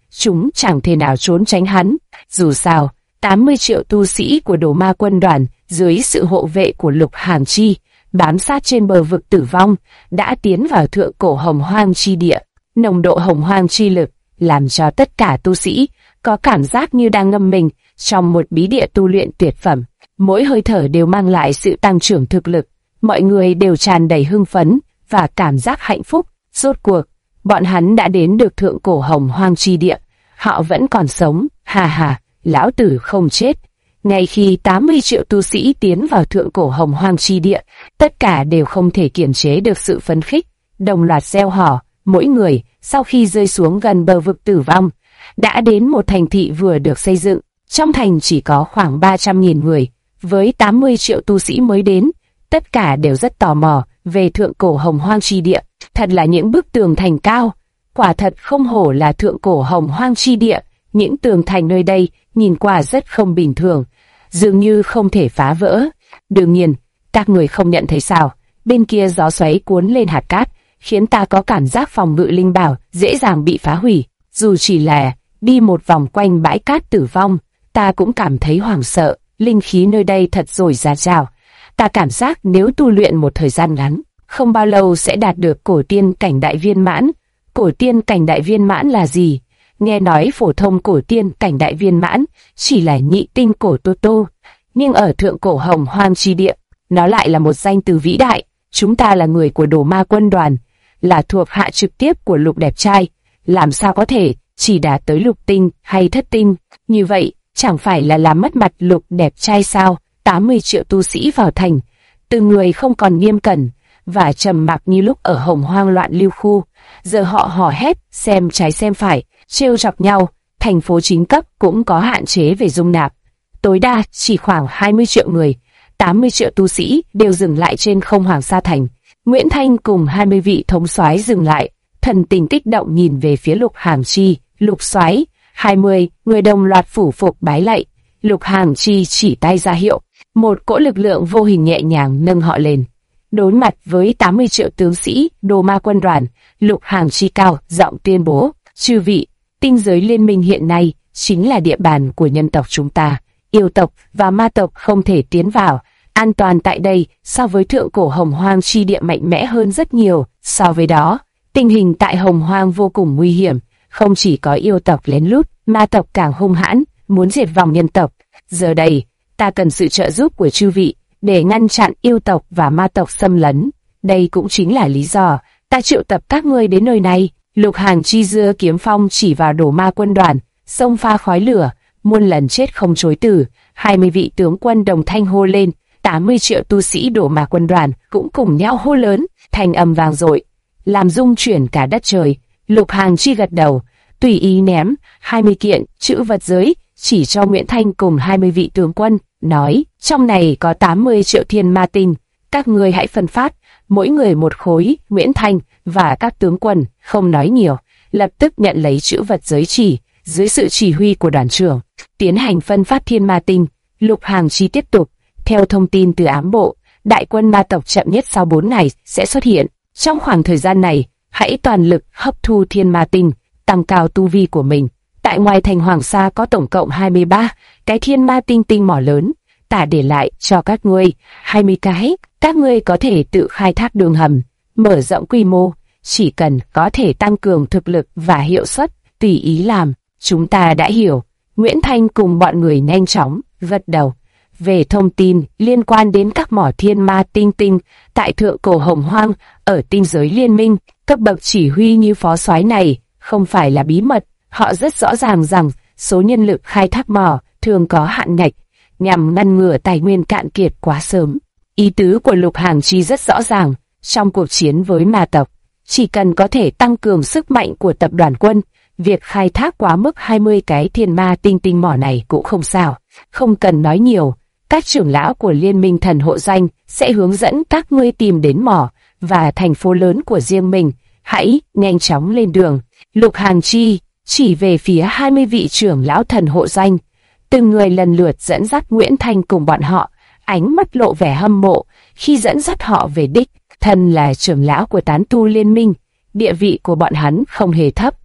A: chúng chẳng thể nào trốn tránh hắn. Dù sao, 80 triệu tu sĩ của Đồ Ma quân đoàn dưới sự hộ vệ của Lục Hàn Chi, bám sát trên bờ vực tử vong, đã tiến vào thượng cổ hồng hoang chi địa. Nồng độ hồng hoang chi lực làm cho tất cả tu sĩ có cảm giác như đang ngâm mình trong một bí địa tu luyện tuyệt phẩm. Mỗi hơi thở đều mang lại sự tăng trưởng thực lực. Mọi người đều tràn đầy hưng phấn và cảm giác hạnh phúc. Rốt cuộc, bọn hắn đã đến được thượng cổ hồng hoang chi địa. Họ vẫn còn sống, hà hà, lão tử không chết. Ngay khi 80 triệu tu sĩ tiến vào thượng cổ hồng hoang chi địa, tất cả đều không thể kiềm chế được sự phấn khích, đồng loạt reo hò. Mỗi người, sau khi rơi xuống gần bờ vực tử vong, đã đến một thành thị vừa được xây dựng. Trong thành chỉ có khoảng 300.000 người, với 80 triệu tu sĩ mới đến, tất cả đều rất tò mò về thượng cổ hồng hoang chi địa. Thật là những bức tường thành cao, quả thật không hổ là thượng cổ hồng hoang chi địa. Những tường thành nơi đây nhìn qua rất không bình thường, dường như không thể phá vỡ. Đương nhiên, các người không nhận thấy sao, bên kia gió xoáy cuốn lên hạt cát, khiến ta có cảm giác phòng ngự linh bảo dễ dàng bị phá hủy. Dù chỉ là đi một vòng quanh bãi cát tử vong, ta cũng cảm thấy hoảng sợ. Linh khí nơi đây thật dồi dào trào. Ta cảm giác nếu tu luyện một thời gian ngắn, không bao lâu sẽ đạt được cổ tiên cảnh đại viên mãn. Cổ tiên cảnh đại viên mãn là gì? Nghe nói phổ thông cổ tiên cảnh đại viên mãn chỉ là nhị tinh cổ tô tô, nhưng ở thượng cổ hồng hoang chi địa, nó lại là một danh từ vĩ đại. Chúng ta là người của Đồ Ma quân đoàn, là thuộc hạ trực tiếp của Lục đẹp trai, làm sao có thể chỉ đạt tới lục tinh hay thất tinh? Như vậy, chẳng phải là làm mất mặt Lục đẹp trai sao? 80 triệu tu sĩ vào thành, từng người không còn nghiêm cẩn và trầm mặc như lúc ở hồng hoang loạn lưu khu. Giờ họ hò hét, xem trái xem phải, trêu chọc nhau. Thành phố chính cấp cũng có hạn chế về dung nạp, tối đa chỉ khoảng 20 triệu người. 80 triệu tu sĩ đều dừng lại trên không Hoàng Sa Thành. Nguyễn Thanh cùng 20 vị thống soái dừng lại, thần tình kích động nhìn về phía Lục Hàn Chi. Lục soái, 20 người đồng loạt phủ phục bái lạy. Lục Hàn Chi chỉ tay ra hiệu, một cỗ lực lượng vô hình nhẹ nhàng nâng họ lên. Đối mặt với 80 triệu tướng sĩ Đồ Ma quân đoàn, Lục Hàn Chi cao giọng tuyên bố: chư vị, tinh giới liên minh hiện nay chính là địa bàn của nhân tộc chúng ta. Yêu tộc và ma tộc không thể tiến vào. An toàn tại đây so với thượng cổ hồng hoang chi địa mạnh mẽ hơn rất nhiều. So với đó, tình hình tại hồng hoang vô cùng nguy hiểm. Không chỉ có yêu tộc lén lút, ma tộc càng hung hãn, muốn diệt vong nhân tộc. Giờ đây, ta cần sự trợ giúp của chư vị để ngăn chặn yêu tộc và ma tộc xâm lấn. Đây cũng chính là lý do ta triệu tập các ngươi đến nơi này. Lục Hàn Chi giơ kiếm phong chỉ vào Đồ Ma quân đoàn, xông pha khói lửa, muôn lần chết không chối từ. 20 vị tướng quân đồng thanh hô lên, 80 triệu tu sĩ Đồ Ma quân đoàn cũng cùng nhau hô lớn, thanh âm vang dội, làm rung chuyển cả đất trời. Lục Hàn Chi gật đầu, tùy ý ném 20 kiện chữ vật giới chỉ cho Nguyễn Thanh cùng 20 vị tướng quân, nói: trong này có 80 triệu thiên ma tinh, các ngươi hãy phân phát, mỗi người một khối. Nguyễn Thanh và các tướng quân không nói nhiều, lập tức nhận lấy chữ vật giới chỉ, dưới sự chỉ huy của đoàn trưởng, tiến hành phân phát thiên ma tinh. Lục Hàn Chi tiếp tục: theo thông tin từ ám bộ, đại quân ma tộc chậm nhất sau 4 ngày sẽ xuất hiện. Trong khoảng thời gian này, hãy toàn lực hấp thu thiên ma tinh, tăng cao tu vi của mình. Tại ngoài thành Hoàng Sa có tổng cộng 23 cái thiên ma tinh tinh mỏ lớn, ta để lại cho các ngươi 20 cái. Các ngươi có thể tự khai thác đường hầm, mở rộng quy mô, chỉ cần có thể tăng cường thực lực và hiệu suất, tùy ý làm. Chúng ta đã hiểu. Nguyễn Thanh cùng bọn người nhanh chóng gật đầu. Về thông tin liên quan đến các mỏ thiên ma tinh tinh tại thượng cổ hồng hoang ở tinh giới liên minh, cấp bậc chỉ huy như phó soái này không phải là bí mật. Họ rất rõ ràng rằng số nhân lực khai thác mỏ thường có hạn ngạch, nhằm ngăn ngừa tài nguyên cạn kiệt quá sớm. Ý tứ của Lục Hàn Chi rất rõ ràng, trong cuộc chiến với ma tộc, chỉ cần có thể tăng cường sức mạnh của tập đoàn quân, việc khai thác quá mức 20 cái thiên ma tinh tinh mỏ này cũng không sao. Không cần nói nhiều, các trưởng lão của Liên minh Thần Hộ Danh sẽ hướng dẫn các ngươi tìm đến mỏ và thành phố lớn của riêng mình. Hãy nhanh chóng lên đường. Lục Hàn Chi chỉ về phía 20 vị trưởng lão Thần Hộ Danh, từng người lần lượt dẫn dắt Nguyễn Thanh cùng bọn họ, ánh mắt lộ vẻ hâm mộ khi dẫn dắt họ về đích. Thân là trưởng lão của tán tu liên minh, địa vị của bọn hắn không hề thấp,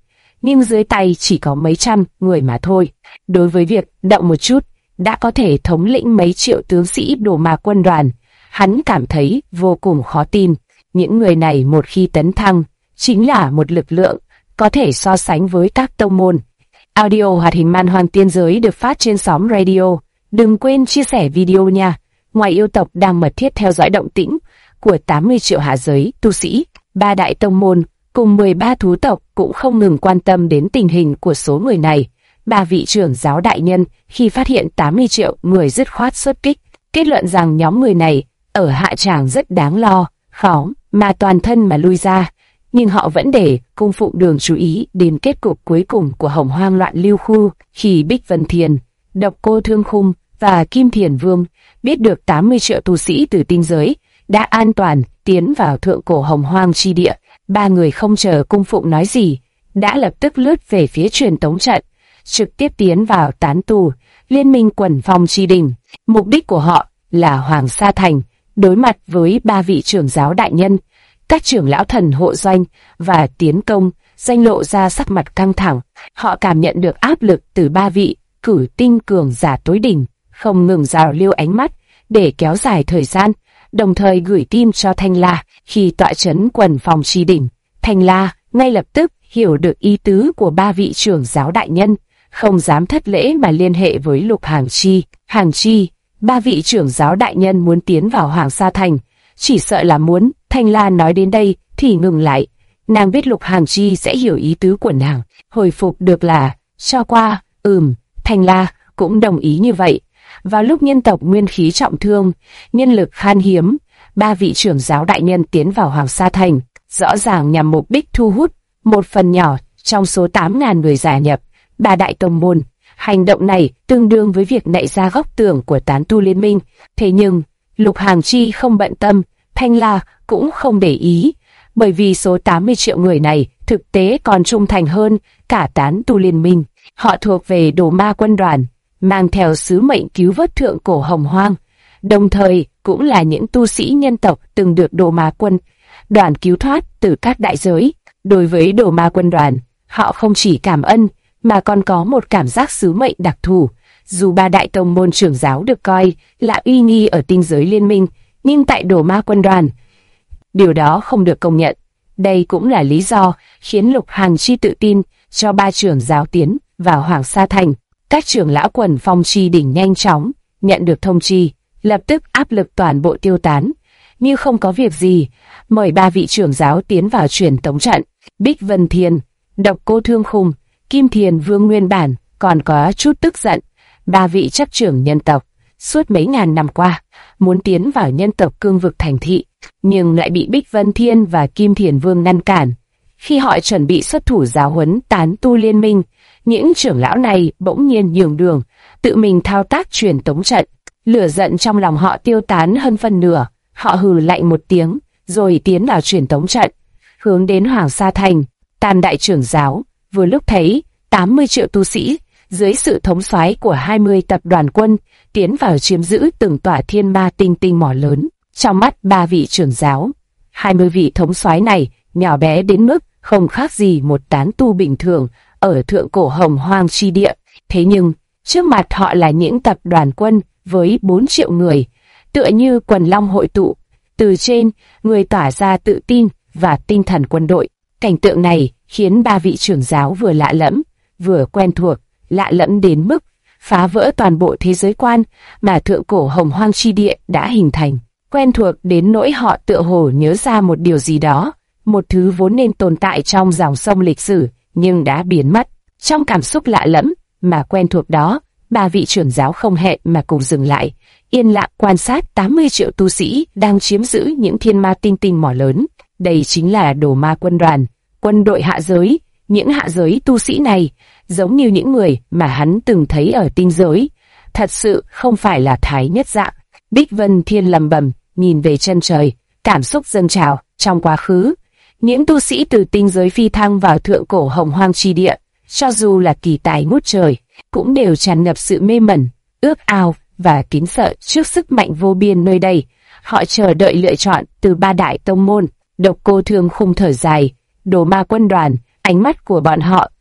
A: nhưng dưới tay chỉ có mấy trăm người mà thôi. Đối với việc động một chút đã có thể thống lĩnh mấy triệu tướng sĩ Đồ Ma quân đoàn, hắn cảm thấy vô cùng khó tin. Những người này một khi tấn thăng, chính là một lực lượng có thể so sánh với các tông môn. Audio hoạt hình Man Hoang Tiên Giới được phát trên xóm radio. Đừng quên chia sẻ video nha. Ngoài yêu tộc đang mật thiết theo dõi động tĩnh của 80 triệu hạ giới tu sĩ, 3 đại tông môn cùng 13 thú tộc cũng không ngừng quan tâm đến tình hình của số người này. 3 vị trưởng giáo đại nhân khi phát hiện 80 triệu người dứt khoát xuất kích, kết luận rằng nhóm người này ở hạ tràng rất đáng lo, khó mà toàn thân mà lui ra. Nhưng họ vẫn để cung phụng đường chú ý đến kết cục cuối cùng của Hồng Hoang loạn lưu khu khi Bích Vân Thiền, Độc Cô Thương Khung và Kim Thiền Vương biết được 80 triệu tu sĩ từ tinh giới đã an toàn tiến vào thượng cổ Hồng Hoang chi địa. 3 người không chờ cung phụng nói gì, đã lập tức lướt về phía truyền tống trận, trực tiếp tiến vào tán tu liên minh quần phong chi đỉnh. Mục đích của họ là Hoàng Sa Thành. Đối mặt với 3 vị trưởng giáo đại nhân, các trưởng lão thần hộ doanh và tiến công danh lộ ra sắc mặt căng thẳng. Họ cảm nhận được áp lực từ 3 vị cử tinh cường giả tối đỉnh, không ngừng giao lưu ánh mắt để kéo dài thời gian, đồng thời gửi tin cho Thanh La. Khi tọa trấn quần phòng chi đỉnh, Thanh La ngay lập tức hiểu được ý tứ của 3 vị trưởng giáo đại nhân, không dám thất lễ mà liên hệ với Lục Hàng Chi. Hàng Chi, 3 vị trưởng giáo đại nhân muốn tiến vào Hoàng Sa Thành, chỉ sợ là muốn. Thanh La nói đến đây thì ngừng lại. Nàng biết Lục Hàng Chi sẽ hiểu ý tứ của nàng, hồi phục được là cho qua. Thanh La cũng đồng ý như vậy. Vào lúc nhân tộc nguyên khí trọng thương, nhân lực khan hiếm, 3 vị trưởng giáo đại nhân tiến vào Hoàng Sa Thành, rõ ràng nhằm mục đích thu hút một phần nhỏ trong số 8.000 người gia nhập 3 đại tông môn. Hành động này tương đương với việc nạy ra góc tường của tán tu liên minh. Thế nhưng, Lục Hàng Chi không bận tâm, Thanh La cũng không để ý, bởi vì số 80 triệu người này thực tế còn trung thành hơn cả tán tu liên minh. Họ thuộc về Đồ Ma quân đoàn, mang theo sứ mệnh cứu vớt thượng cổ Hồng Hoang, đồng thời cũng là những tu sĩ nhân tộc từng được Đồ Ma quân đoàn cứu thoát từ các đại giới. Đối với Đồ Ma quân đoàn, họ không chỉ cảm ơn mà còn có một cảm giác sứ mệnh đặc thù. Dù 3 đại tông môn trưởng giáo được coi là uy nghi ở tinh giới liên minh, nhưng tại Đồ Ma quân đoàn, điều đó không được công nhận. Đây cũng là lý do khiến Lục Hàng Chi tự tin cho 3 trưởng giáo tiến vào Hoàng Sa Thành. Các trưởng lão quần phong chi đỉnh nhanh chóng nhận được thông chi, lập tức áp lực toàn bộ tiêu tán. Như không có việc gì, mời 3 vị trưởng giáo tiến vào truyền tống trận. Bích Vân Thiền, Độc Cô Thương Khung, Kim Thiền Vương nguyên bản còn có chút tức giận. 3 vị chấp trưởng nhân tộc suốt mấy ngàn năm qua muốn tiến vào nhân tộc cương vực thành thị, nhưng lại bị Bích Vân Thiên và Kim Thiền Vương ngăn cản. Khi họ chuẩn bị xuất thủ giáo huấn tán tu liên minh, những trưởng lão này bỗng nhiên nhường đường, tự mình thao tác truyền tống trận. Lửa giận trong lòng họ tiêu tán hơn phân nửa. Họ hừ lạnh một tiếng, rồi tiến vào truyền tống trận, hướng đến Hoàng Sa Thành. Tam đại trưởng giáo vừa lúc thấy 80 triệu tu sĩ dưới sự thống soái của 20 tập đoàn quân tiến vào chiếm giữ từng tòa thiên ma tinh tinh mỏ lớn. Trong mắt 3 vị trưởng giáo, 20 vị thống soái này nhỏ bé đến mức không khác gì một tán tu bình thường ở thượng cổ Hồng Hoang chi địa. Thế nhưng, trước mặt họ là những tập đoàn quân với 4 triệu người, tựa như quần long hội tụ. Từ trên, người tỏa ra tự tin và tinh thần quân đội. Cảnh tượng này khiến 3 vị trưởng giáo vừa lạ lẫm, vừa quen thuộc, lạ lẫm đến mức phá vỡ toàn bộ thế giới quan mà thượng cổ Hồng Hoang chi địa đã hình thành. Quen thuộc đến nỗi họ tựa hồ nhớ ra một điều gì đó, một thứ vốn nên tồn tại trong dòng sông lịch sử nhưng đã biến mất. Trong cảm xúc lạ lẫm mà quen thuộc đó, 3 vị trưởng giáo không hẹn mà cùng dừng lại, yên lặng quan sát 80 triệu tu sĩ đang chiếm giữ những thiên ma tinh tinh mỏ lớn. Đây chính là Đồ Ma quân đoàn, quân đội hạ giới. Những hạ giới tu sĩ này giống như những người mà hắn từng thấy ở tinh giới, thật sự không phải là thái nhất dạng. Bích Vân Thiên lẩm bẩm, nhìn về chân trời, cảm xúc dâng trào. Trong quá khứ, những tu sĩ từ tinh giới phi thăng vào thượng cổ Hồng Hoang chi địa, cho dù là kỳ tài ngút trời, cũng đều tràn ngập sự mê mẩn, ước ao và kính sợ trước sức mạnh vô biên nơi đây. Họ chờ đợi lựa chọn từ 3 đại tông môn. Độc Cô Thương Khung thở dài, Đồ Ma quân đoàn, ánh mắt của bọn họ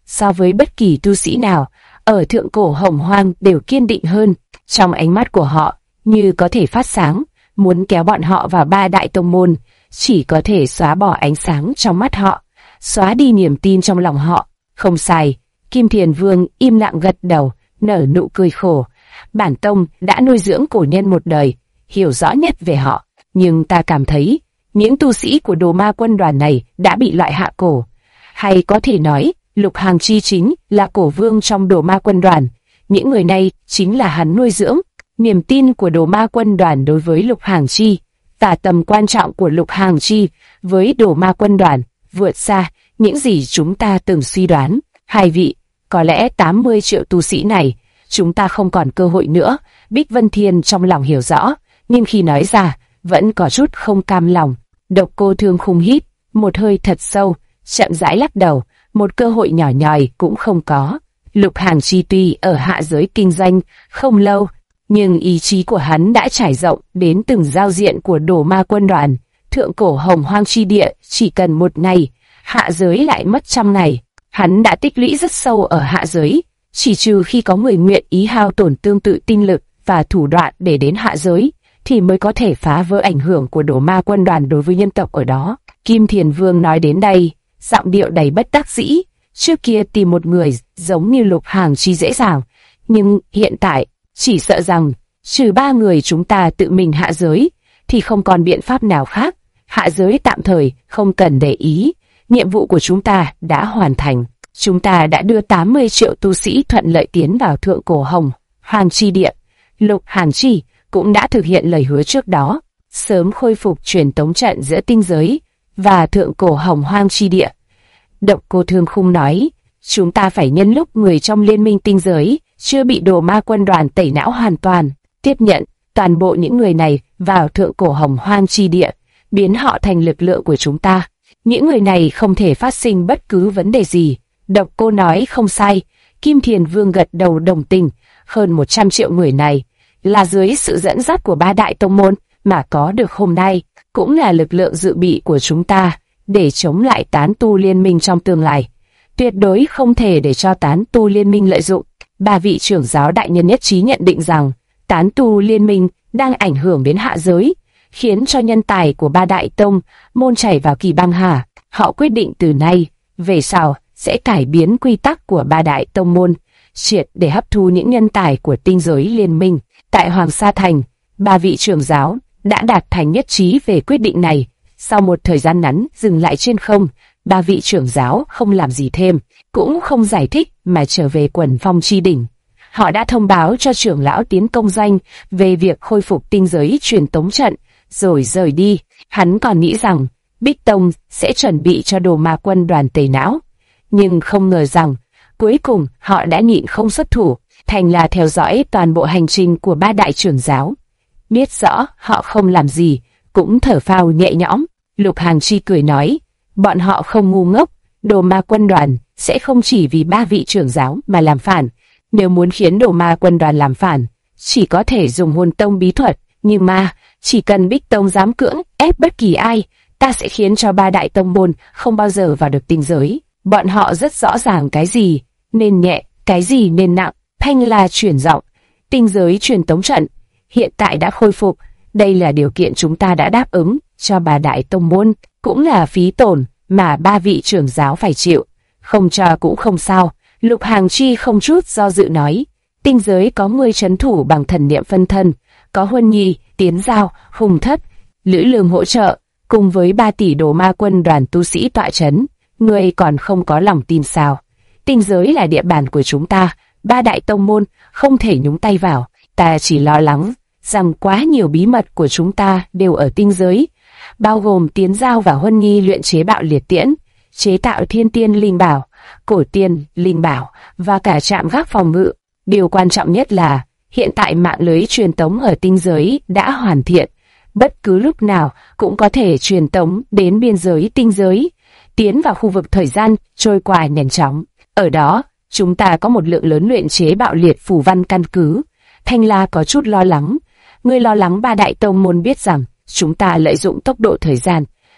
A: so với bất kỳ tu sĩ nào ở thượng cổ Hồng Hoang đều kiên định hơn. Trong ánh mắt của họ như có thể phát sáng, muốn kéo bọn họ vào ba đại tông môn, chỉ có thể xóa bỏ ánh sáng trong mắt họ, xóa đi niềm tin trong lòng họ. Không sai, Kim Thiền Vương im lặng gật đầu, nở nụ cười khổ. Bản tông đã nuôi dưỡng cổ nhân một đời, hiểu rõ nhất về họ, nhưng ta cảm thấy những tu sĩ của Đồ Ma quân đoàn này đã bị loại hạ cổ. Hay có thể nói, Lục Hàng Chi chính là cổ vương trong Đồ Ma quân đoàn. Những người này chính là hắn nuôi dưỡng. Niềm tin của Đồ Ma quân đoàn đối với Lục Hàng Chi và tầm quan trọng của Lục Hàng Chi với Đồ Ma quân đoàn vượt xa những gì chúng ta từng suy đoán. Hai vị, có lẽ 80 triệu tu sĩ này, chúng ta không còn cơ hội nữa. Bích Vân Thiên trong lòng hiểu rõ, nhưng khi nói ra, vẫn có chút không cam lòng. Độc Cô Thương Khung hít một hơi thật sâu, chậm rãi lắc đầu, một cơ hội nhỏ nhoi cũng không có. Lục Hàng Chi tuy ở hạ giới kinh doanh không lâu, nhưng ý chí của hắn đã trải rộng đến từng giao diện của Đồ Ma quân đoàn. Thượng cổ Hồng Hoang chi địa chỉ cần một ngày, hạ giới lại mất trăm ngày. Hắn đã tích lũy rất sâu ở hạ giới, chỉ trừ khi có người nguyện ý hao tổn tương tự tinh lực và thủ đoạn để đến hạ giới, thì mới có thể phá vỡ ảnh hưởng của Đồ Ma quân đoàn đối với nhân tộc ở đó. Kim Thiền Vương nói đến đây, giọng điệu đầy bất đắc dĩ. Trước kia tìm một người giống như Lục Hàng Chi dễ dàng, nhưng hiện tại chỉ sợ rằng trừ 3 người chúng ta tự mình hạ giới thì không còn biện pháp nào khác. Hạ giới tạm thời không cần để ý, nhiệm vụ của chúng ta đã hoàn thành. Chúng ta đã đưa 80 triệu tu sĩ thuận lợi tiến vào thượng cổ Hồng Hoang chi địa. Lục Hàng Chi cũng đã thực hiện lời hứa trước đó, sớm khôi phục truyền tống trận giữa tinh giới và thượng cổ Hồng Hoang chi địa. Độc Cô Thương Khung nói, chúng ta phải nhân lúc người trong liên minh tinh giới chưa bị Đồ Ma quân đoàn tẩy não hoàn toàn, tiếp nhận toàn bộ những người này vào thượng cổ Hồng Hoang chi địa, biến họ thành lực lượng của chúng ta. Những người này không thể phát sinh bất cứ vấn đề gì. Độc Cô nói không sai. Kim Thiền Vương gật đầu đồng tình. Hơn 100 triệu người này là dưới sự dẫn dắt của 3 đại tông môn mà có được hôm nay, cũng là lực lượng dự bị của chúng ta để chống lại tán tu liên minh trong tương lai. Tuyệt đối không thể để cho tán tu liên minh lợi dụng. 3 vị trưởng giáo đại nhân nhất trí nhận định rằng tán tu liên minh đang ảnh hưởng đến hạ giới, khiến cho nhân tài của 3 đại tông môn chảy vào kỳ băng hà. Họ quyết định từ nay về sau sẽ cải biến quy tắc của 3 đại tông môn, triệt để hấp thu những nhân tài của tinh giới liên minh. Tại Hoàng Sa Thành, 3 vị trưởng giáo đã đạt thành nhất trí về quyết định này. Sau một thời gian ngắn dừng lại trên không, 3 vị trưởng giáo không làm gì thêm, cũng không giải thích mà trở về Quần Phong Chi Đỉnh. Họ đã thông báo cho trưởng lão Tiến Công Danh về việc khôi phục tinh giới truyền tống trận, rồi rời đi. Hắn còn nghĩ rằng Bích Tông sẽ chuẩn bị cho Đồ Ma quân đoàn tẩy não, nhưng không ngờ rằng cuối cùng họ đã nhịn không xuất thủ, thành là theo dõi toàn bộ hành trình của 3 đại trưởng giáo. Biết rõ họ không làm gì, cũng thở phào nhẹ nhõm. Lục Hàng Chi cười nói, bọn họ không ngu ngốc, Đồ Ma quân đoàn sẽ không chỉ vì 3 vị trưởng giáo mà làm phản. Nếu muốn khiến Đồ Ma quân đoàn làm phản, chỉ có thể dùng hồn tông bí thuật, nhưng mà chỉ cần Bích Tông dám cưỡng ép bất kỳ ai, ta sẽ khiến cho 3 đại tông môn không bao giờ vào được tinh giới. Bọn họ rất rõ ràng cái gì nên nhẹ, cái gì nên nặng. Thanh La chuyển giọng, tinh giới truyền tống trận hiện tại đã khôi phục, đây là điều kiện chúng ta đã đáp ứng cho 3 đại tông môn, cũng là phí tổn mà 3 vị trưởng giáo phải chịu. Không cho cũng không sao. Lục Hàng Chi không chút do dự nói, tinh giới có 10 trấn thủ bằng thần niệm phân thân, có Huân Nhi, Tiến Giao, Hùng Thất, Lữ Lương hỗ trợ, cùng với 3 tỷ Đồ Ma quân đoàn tu sĩ tọa trấn. Ngươi còn không có lòng tin sao? Tinh giới là địa bàn của chúng ta, 3 đại tông môn không thể nhúng tay vào. Ta chỉ lo lắng rằng quá nhiều bí mật của chúng ta đều ở tinh giới, bao gồm Tiến Giao và Huân Nhi luyện chế bạo liệt tiễn, chế tạo thiên tiên linh bảo, cổ tiên linh bảo và cả trạm gác phòng ngự. Điều quan trọng nhất là hiện tại mạng lưới truyền tống ở tinh giới đã hoàn thiện, bất cứ lúc nào cũng có thể truyền tống đến biên giới tinh giới, tiến vào khu vực thời gian trôi qua nhanh chóng. Ở đó, chúng ta có một lượng lớn luyện chế bạo liệt phù văn căn cứ. Thanh La có chút lo lắng. Ngươi lo lắng 3 đại tông môn biết rằng chúng ta lợi dụng tốc độ thời gian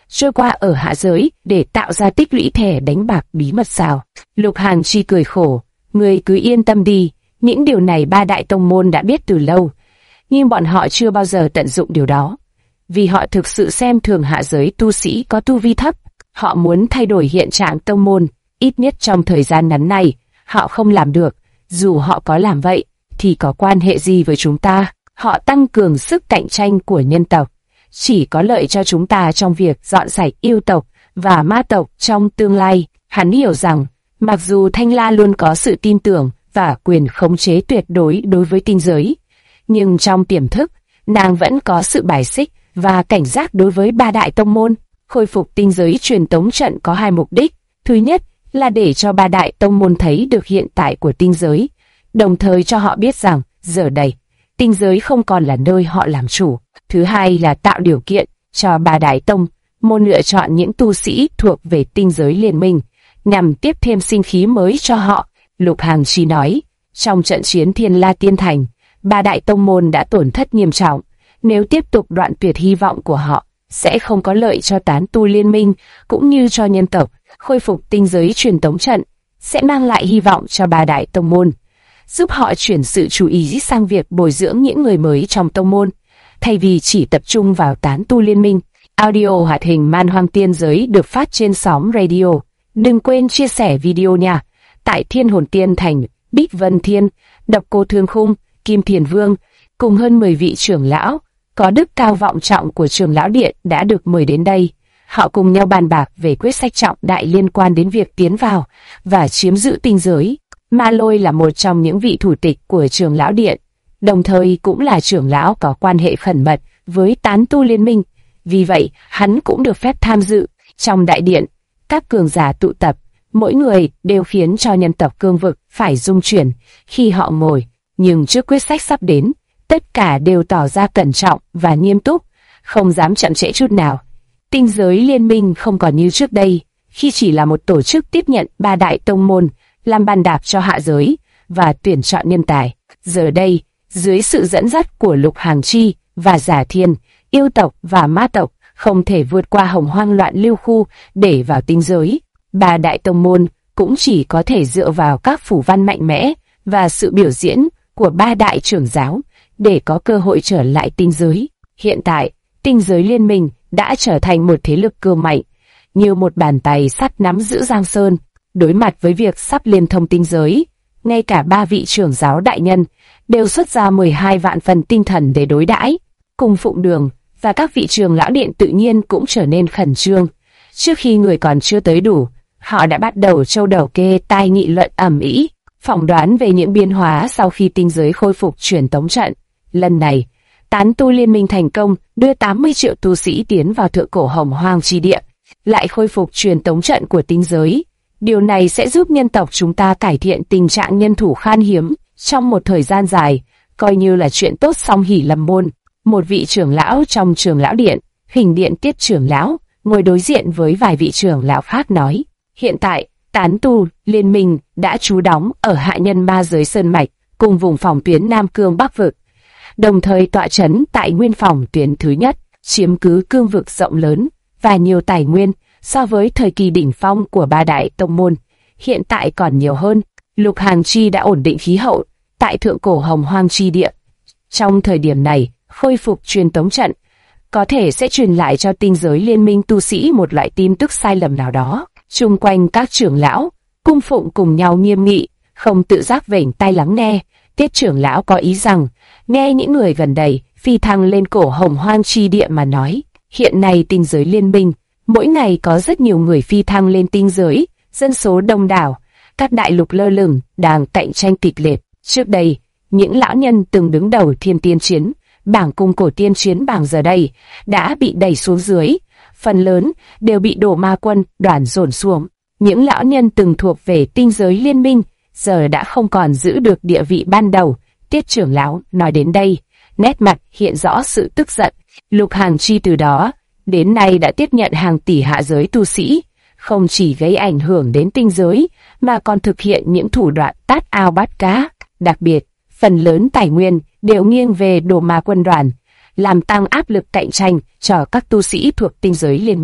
A: trôi qua ở hạ giới để tạo ra tích lũy thẻ đánh bạc bí mật sao? Lục Hàn Chi cười khổ, ngươi cứ yên tâm đi, những điều này ba đại tông môn đã biết từ lâu, nhưng bọn họ chưa bao giờ tận dụng điều đó, vì họ thực sự xem thường hạ giới tu sĩ có tu vi thấp. Họ muốn thay đổi hiện trạng tông môn, ít nhất trong thời gian ngắn này, họ không làm được. Dù họ có làm vậy, thì có quan hệ gì với chúng ta? Họ tăng cường sức cạnh tranh của nhân tộc, chỉ có lợi cho chúng ta trong việc dọn sạch yêu tộc và ma tộc trong tương lai. Hắn hiểu rằng, mặc dù Thanh La luôn có sự tin tưởng và quyền khống chế tuyệt đối đối với tinh giới, nhưng trong tiềm thức, nàng vẫn có sự bài xích và cảnh giác đối với ba đại tông môn. Khôi phục tinh giới truyền tống trận có hai mục đích. Thứ nhất là để cho ba đại tông môn thấy được hiện tại của tinh giới, đồng thời cho họ biết rằng giờ đây tinh giới không còn là nơi họ làm chủ. Thứ hai là tạo điều kiện cho ba đại tông môn lựa chọn những tu sĩ thuộc về tinh giới liên minh, nhằm tiếp thêm sinh khí mới cho họ. Lục Hàn Chi nói, trong trận chiến Thiên La Tiên Thành, ba đại tông môn đã tổn thất nghiêm trọng. Nếu tiếp tục đoạn tuyệt hy vọng của họ, sẽ không có lợi cho tán tu liên minh cũng như cho nhân tộc. Khôi phục tinh giới truyền tống trận sẽ mang lại hy vọng cho ba đại tông môn, giúp họ chuyển sự chú ý sang việc bồi dưỡng những người mới trong tông môn, thay vì chỉ tập trung vào tán tu liên minh. Audio hoạt hình Man Hoang Tiên Giới được phát trên Xóm Radio. Đừng quên chia sẻ video nha. Tại Thiên Hồn Tiên Thành, Bích Vân Thiên, Độc Cô Thương Khung, Kim Thiền Vương cùng hơn 10 vị trưởng lão có đức cao vọng trọng của Trưởng lão Điện đã được mời đến đây. Họ cùng nhau bàn bạc về quyết sách trọng đại liên quan đến việc tiến vào và chiếm giữ tinh giới. Ma Lôi là một trong những vị thủ tịch của Trưởng lão Điện, đồng thời cũng là trưởng lão có quan hệ khẩn mật với tán tu liên minh. Vì vậy, hắn cũng được phép tham dự. Trong đại điện, các cường giả tụ tập, mỗi người đều khiến cho nhân tộc cương vực phải rung chuyển khi họ ngồi. Nhưng trước quyết sách sắp đến, tất cả đều tỏ ra cẩn trọng và nghiêm túc, không dám chậm trễ chút nào. Tinh giới liên minh không còn như trước đây, khi chỉ là một tổ chức tiếp nhận ba đại tông môn, làm bàn đạp cho hạ giới và tuyển chọn nhân tài. Giờ đây, dưới sự dẫn dắt của Lục Hàn Chi và Giả Thiên, yêu tộc và ma tộc không thể vượt qua hồng hoang loạn lưu khu để vào tinh giới. Ba đại tông môn cũng chỉ có thể dựa vào các phủ văn mạnh mẽ và sự biểu diễn của ba đại trưởng giáo để có cơ hội trở lại tinh giới. Hiện tại, tinh giới liên minh đã trở thành một thế lực cường mạnh, như một bàn tay sắt nắm giữ Giang Sơn. Đối mặt với việc sắp liên thông tinh giới, ngay cả ba vị trưởng giáo đại nhân đều xuất ra 12 vạn phần tinh thần để đối đãi. Cùng Phụng Đường và các vị trưởng lão điện tự nhiên cũng trở nên khẩn trương. Trước khi người còn chưa tới đủ, họ đã bắt đầu châu đầu kê tai nghị luận ầm ĩ, phỏng đoán về những biến hóa sau khi tinh giới khôi phục truyền tống trận. Lần này, tán tu liên minh thành công đưa 80 triệu tu sĩ tiến vào thượng cổ hồng hoang chi địa, lại khôi phục truyền tống trận của tinh giới. Điều này sẽ giúp nhân tộc chúng ta cải thiện tình trạng nhân thủ khan hiếm trong một thời gian dài, coi như là chuyện tốt song hỷ lâm môn. Một vị trưởng lão trong Trưởng lão Điện, Hình Điện Tiết trưởng lão, ngồi đối diện với vài vị trưởng lão khác nói, hiện tại, tán tu liên minh đã trú đóng ở hạ nhân ma giới Sơn Mạch cùng vùng phòng tuyến Nam Cương Bắc Vực, đồng thời tọa trấn tại nguyên phòng tuyến thứ nhất, chiếm cứ cương vực rộng lớn và nhiều tài nguyên so với thời kỳ đỉnh phong của ba đại tông môn. Hiện tại còn nhiều hơn. Lục Hàn Chi đã ổn định khí hậu tại thượng cổ hồng hoang chi địa. Trong thời điểm này, khôi phục truyền tống trận có thể sẽ truyền lại cho tinh giới liên minh tu sĩ một loại tin tức sai lầm nào đó. Chung quanh các trưởng lão, cung phụng cùng nhau nghiêm nghị, không tự giác vểnh tai lắng nghe. Tiết trưởng lão có ý rằng, nghe những người gần đây phi thăng lên cổ hồng hoang chi địa mà nói, hiện nay tinh giới liên minh, mỗi ngày có rất nhiều người phi thăng lên tinh giới, dân số đông đảo, các đại lục lơ lửng đang cạnh tranh kịch liệt. Trước đây, những lão nhân từng đứng đầu thiên tiên chiến, bảng cung cổ tiên chiến bảng giờ đây đã bị đẩy xuống dưới, phần lớn đều bị đổ ma quân đoàn dồn xuống. Những lão nhân từng thuộc về tinh giới liên minh giờ đã không còn giữ được địa vị ban đầu. Tiết trưởng lão nói đến đây, nét mặt hiện rõ sự tức giận. Lục Hàn Chi từ đó đến nay đã tiếp nhận hàng tỷ hạ giới tu sĩ, không chỉ gây ảnh hưởng đến tinh giới mà còn thực hiện những thủ đoạn tát ao bắt cá. Đặc biệt, phần lớn tài nguyên đều nghiêng về đồ ma quân đoàn, làm tăng áp lực cạnh tranh cho các tu sĩ thuộc tinh giới liên minh.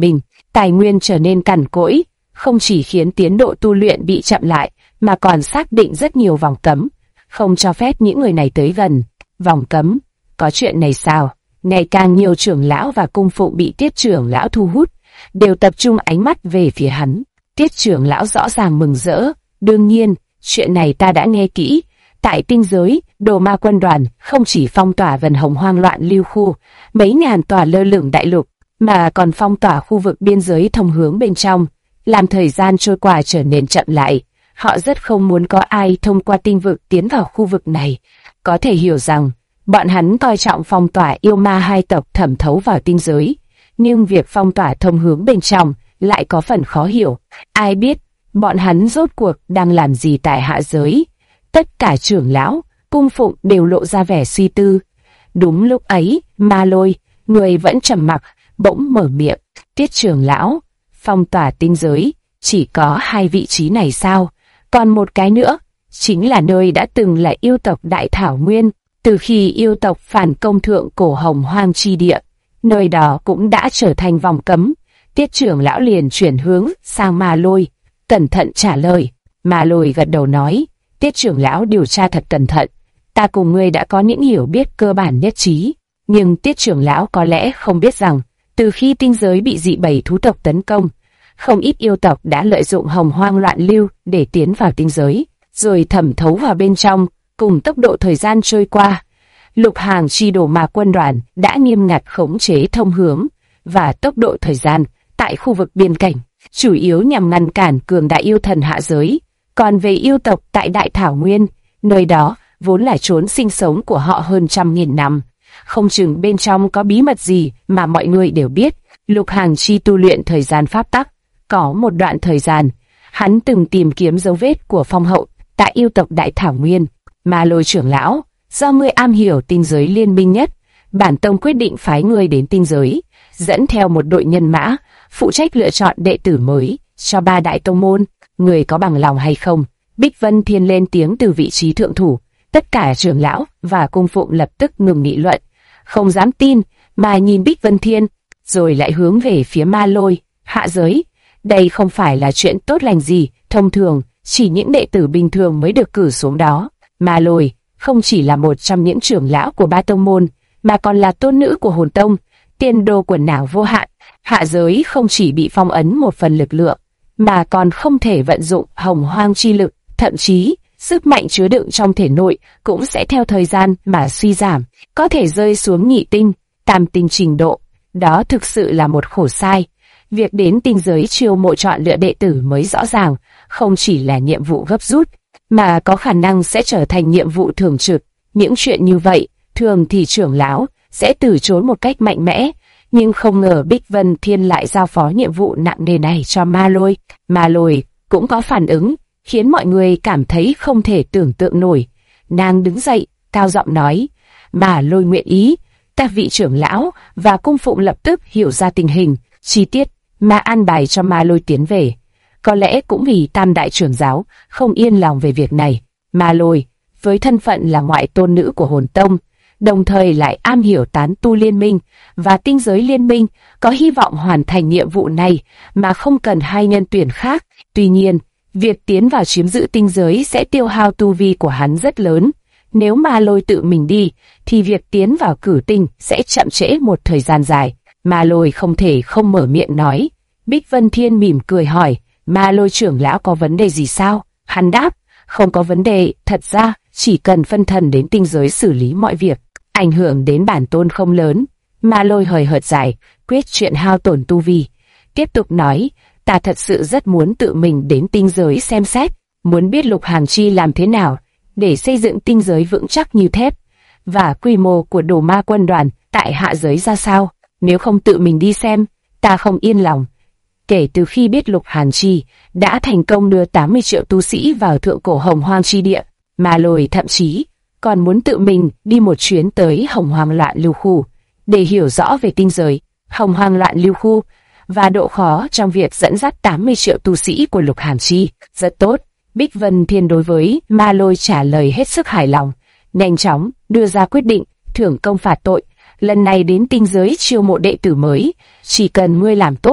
A: tài nguyên trở nên cằn cỗi, không chỉ khiến tiến độ tu luyện bị chậm lại, mà còn xác định rất nhiều vòng cấm, không cho phép những người này tới gần. Vòng cấm, có chuyện này sao? Ngày càng nhiều trưởng lão và cung phụng bị Tiết trưởng lão thu hút, đều tập trung ánh mắt về phía hắn. Tiết trưởng lão rõ ràng mừng rỡ, đương nhiên, chuyện này ta đã nghe kỹ. Tại tinh giới, Đồ Ma quân đoàn không chỉ phong tỏa vần hồng hoang loạn lưu khu, mấy ngàn tòa lơ lửng đại lục, mà còn phong tỏa khu vực biên giới thông hướng bên trong, làm thời gian trôi qua trở nên chậm lại. Họ rất không muốn có ai thông qua tinh vực tiến vào khu vực này. Có thể hiểu rằng, bọn hắn coi trọng phong tỏa yêu ma hai tộc thẩm thấu vào tinh giới, nhưng việc phong tỏa thông hướng bên trong lại có phần khó hiểu. Ai biết, bọn hắn rốt cuộc đang làm gì tại hạ giới? Tất cả trưởng lão, cung phụng đều lộ ra vẻ suy tư. Đúng lúc ấy, Ma Lôi, người vẫn trầm mặc, bỗng mở miệng. Tiết trưởng lão, phong tỏa tinh giới, chỉ có 2 vị trí này sao? Còn một cái nữa, chính là nơi đã từng là yêu tộc Đại Thảo Nguyên. Từ khi yêu tộc phản công thượng cổ hồng hoang chi địa, nơi đó cũng đã trở thành vòng cấm. Tiết trưởng lão liền chuyển hướng sang Ma Lôi, cẩn thận trả lời. Ma Lôi gật đầu nói, Tiết trưởng lão điều tra thật cẩn thận, ta cùng ngươi đã có những hiểu biết cơ bản nhất trí. Nhưng Tiết trưởng lão có lẽ không biết rằng, từ khi tinh giới bị dị bầy thú tộc tấn công, không ít yêu tộc đã lợi dụng hồng hoang loạn lưu để tiến vào tinh giới, rồi thẩm thấu vào bên trong. Cùng tốc độ thời gian trôi qua, Lục Hàng chi Đồ Ma quân đoàn đã nghiêm ngặt khống chế thông hướng và tốc độ thời gian tại khu vực biên cảnh, chủ yếu nhằm ngăn cản cường đại yêu thần hạ giới. Còn về yêu tộc tại Đại Thảo Nguyên, nơi đó vốn là chốn sinh sống của họ hơn 100.000 năm, không chừng bên trong có bí mật gì mà mọi người đều biết. Lục Hàng chi tu luyện thời gian pháp tắc, có một đoạn thời gian, hắn từng tìm kiếm dấu vết của phong hậu tại yêu tộc Đại Thảo Nguyên. Ma Lôi trưởng lão, do ngươi am hiểu tinh giới liên minh nhất, bản tông quyết định phái ngươi đến tinh giới, dẫn theo một đội nhân mã, phụ trách lựa chọn đệ tử mới cho 3 đại tông môn. Ngươi có bằng lòng hay không? Bích Vân Thiên lên tiếng từ vị trí thượng thủ. Tất cả trưởng lão và cung phụng lập tức ngừng nghị luận, không dám tin mà nhìn Bích Vân Thiên, rồi lại hướng về phía Ma Lôi. Hạ giới, đây không phải là chuyện tốt lành gì, thông thường chỉ những đệ tử bình thường mới được cử xuống đó. Ma Lôi không chỉ là một trong những trưởng lão của 3 tông môn, mà còn là tôn nữ của Hồn Tông, tiền đồ quần não vô hạn. Hạ giới không chỉ bị phong ấn một phần lực lượng, mà còn không thể vận dụng hồng hoang chi lực, thậm chí sức mạnh chứa đựng trong thể nội cũng sẽ theo thời gian mà suy giảm, có thể rơi xuống nhị tinh, tam tinh trình độ. Đó thực sự là một khổ sai. Việc đến tinh giới chiêu mộ chọn lựa đệ tử mới rõ ràng, không chỉ là nhiệm vụ gấp rút, mà có khả năng sẽ trở thành nhiệm vụ thường trực. Những chuyện như vậy, thường thì trưởng lão sẽ từ chối một cách mạnh mẽ, nhưng không ngờ Bích Vân Thiên lại giao phó nhiệm vụ nặng nề này cho Ma Lôi. Ma Lôi cũng có phản ứng, khiến mọi người cảm thấy không thể tưởng tượng nổi. Nàng đứng dậy, cao giọng nói, Ma Lôi nguyện ý. Các vị trưởng lão và cung phụng lập tức hiểu ra tình hình, chi tiết mà an bài cho Ma Lôi tiến về. Có lẽ cũng vì tam đại trưởng giáo không yên lòng về việc này, Ma Lôi với thân phận là ngoại tôn nữ của Hồn Tông, đồng thời lại am hiểu tán tu liên minh và tinh giới liên minh, có hy vọng hoàn thành nhiệm vụ này mà không cần 2 nhân tuyển khác. Tuy nhiên, việc tiến vào chiếm giữ tinh giới sẽ tiêu hao tu vi của hắn rất lớn. Nếu Ma Lôi tự mình đi, thì việc tiến vào cử tinh sẽ chậm trễ một thời gian dài. Ma Lôi không thể không mở miệng nói. Bích Vân Thiên mỉm cười hỏi, Ma Lôi trưởng lão có vấn đề gì sao? Hắn đáp, không có vấn đề, thật ra chỉ cần phân thần đến tinh giới xử lý mọi việc, ảnh hưởng đến bản tôn không lớn. Ma Lôi hời hợt giải quyết chuyện hao tổn tu vi, tiếp tục nói, ta thật sự rất muốn tự mình đến tinh giới xem xét, muốn biết Lục Hàng Chi làm thế nào để xây dựng tinh giới vững chắc như thép, và quy mô của Đồ Ma quân đoàn tại hạ giới ra sao. Nếu không tự mình đi xem, ta không yên lòng. Kể từ khi biết Lục Hàn Chi đã thành công đưa 80 triệu tu sĩ vào thượng cổ hồng hoang chi địa, Ma Lôi thậm chí còn muốn tự mình đi một chuyến tới hồng hoang loạn lưu khu để hiểu rõ về tinh giới, hồng hoang loạn lưu khu và độ khó trong việc dẫn dắt 80 triệu tu sĩ của Lục Hàn Chi. Rất tốt, Bích Vân Thiên đối với Ma Lôi trả lời hết sức hài lòng, nhanh chóng đưa ra quyết định thưởng công phạt tội. Lần này đến tinh giới chiêu mộ đệ tử mới, chỉ cần ngươi làm tốt,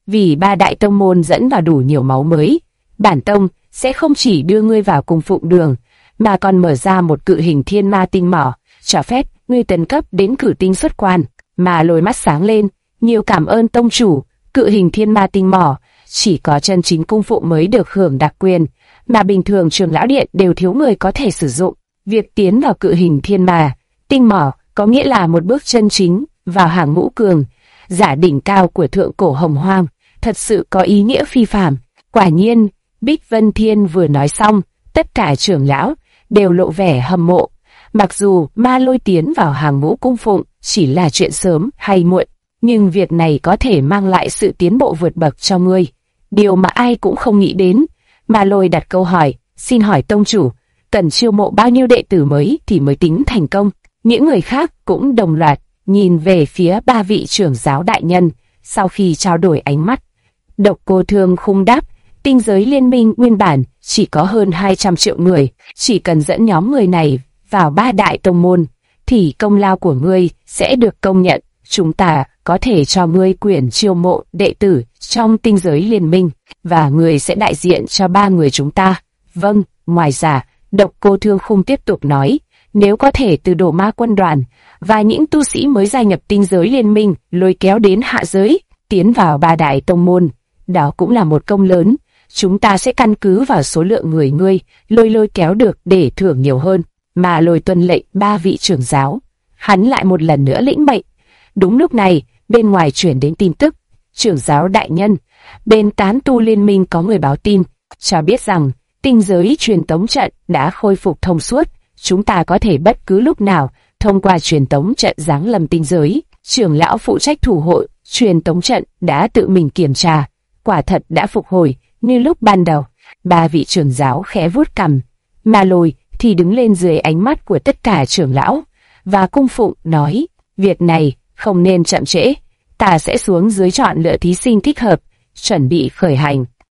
A: vì ba đại tông môn dẫn vào đủ nhiều máu mới, bản tông sẽ không chỉ đưa ngươi vào cung phụng đường, mà còn mở ra một cự hình thiên ma tinh mỏ, cho phép ngươi tấn cấp đến cử tinh xuất quan. Mà Lôi mắt sáng lên, nhiều cảm ơn tông chủ. Cự hình thiên ma tinh mỏ chỉ có chân chính cung phụng mới được hưởng đặc quyền, mà bình thường trưởng lão điện đều thiếu người có thể sử dụng. Việc tiến vào cự hình thiên ma tinh mỏ có nghĩa là một bước chân chính vào hàng ngũ cường giả đỉnh cao của thượng cổ Hồng Hoang, thật sự có ý nghĩa phi phàm. Quả nhiên, Bích Vân Thiên vừa nói xong, tất cả trưởng lão đều lộ vẻ hâm mộ. Mặc dù Ma Lôi tiến vào hàng ngũ cung phụng chỉ là chuyện sớm hay muộn, nhưng việc này có thể mang lại sự tiến bộ vượt bậc cho ngươi, điều mà ai cũng không nghĩ đến. Ma Lôi đặt câu hỏi, xin hỏi tông chủ, cần chiêu mộ bao nhiêu đệ tử mới thì mới tính thành công? Những người khác cũng đồng loạt nhìn về phía ba vị trưởng giáo đại nhân. Sau khi trao đổi ánh mắt, Độc Cô Thương Khung đáp, tinh giới liên minh nguyên bản chỉ có hơn 200 triệu người, chỉ cần dẫn nhóm người này vào ba đại tông môn, thì công lao của ngươi sẽ được công nhận. Chúng ta có thể cho ngươi quyền chiêu mộ đệ tử trong tinh giới liên minh, và ngươi sẽ đại diện cho ba người chúng ta. Vâng, ngoài ra, Độc Cô Thương Khung tiếp tục nói, nếu có thể từ Đồ Ma quân đoàn và những tu sĩ mới gia nhập tinh giới liên minh lôi kéo đến hạ giới, tiến vào ba đại tông môn, đó cũng là một công lớn. Chúng ta sẽ căn cứ vào số lượng người ngươi lôi kéo được để thưởng nhiều hơn. Mà Lôi tuân lệnh ba vị trưởng giáo, hắn lại một lần nữa lĩnh mệnh. Đúng lúc này, bên ngoài chuyển đến tin tức, trưởng giáo đại nhân, bên tán tu liên minh có người báo tin, cho biết rằng tinh giới truyền tống trận đã khôi phục thông suốt, chúng ta có thể bất cứ lúc nào thông qua truyền tống trận giáng lâm tinh giới. Trưởng lão phụ trách thủ hộ truyền tống trận đã tự mình kiểm tra, quả thật đã phục hồi như lúc ban đầu. Ba vị trưởng giáo khẽ vuốt cằm, mà Lôi thì đứng lên dưới ánh mắt của tất cả trưởng lão và cung phụng, nói, việc này không nên chậm trễ, ta sẽ xuống dưới chọn lựa thí sinh thích hợp, chuẩn bị khởi hành.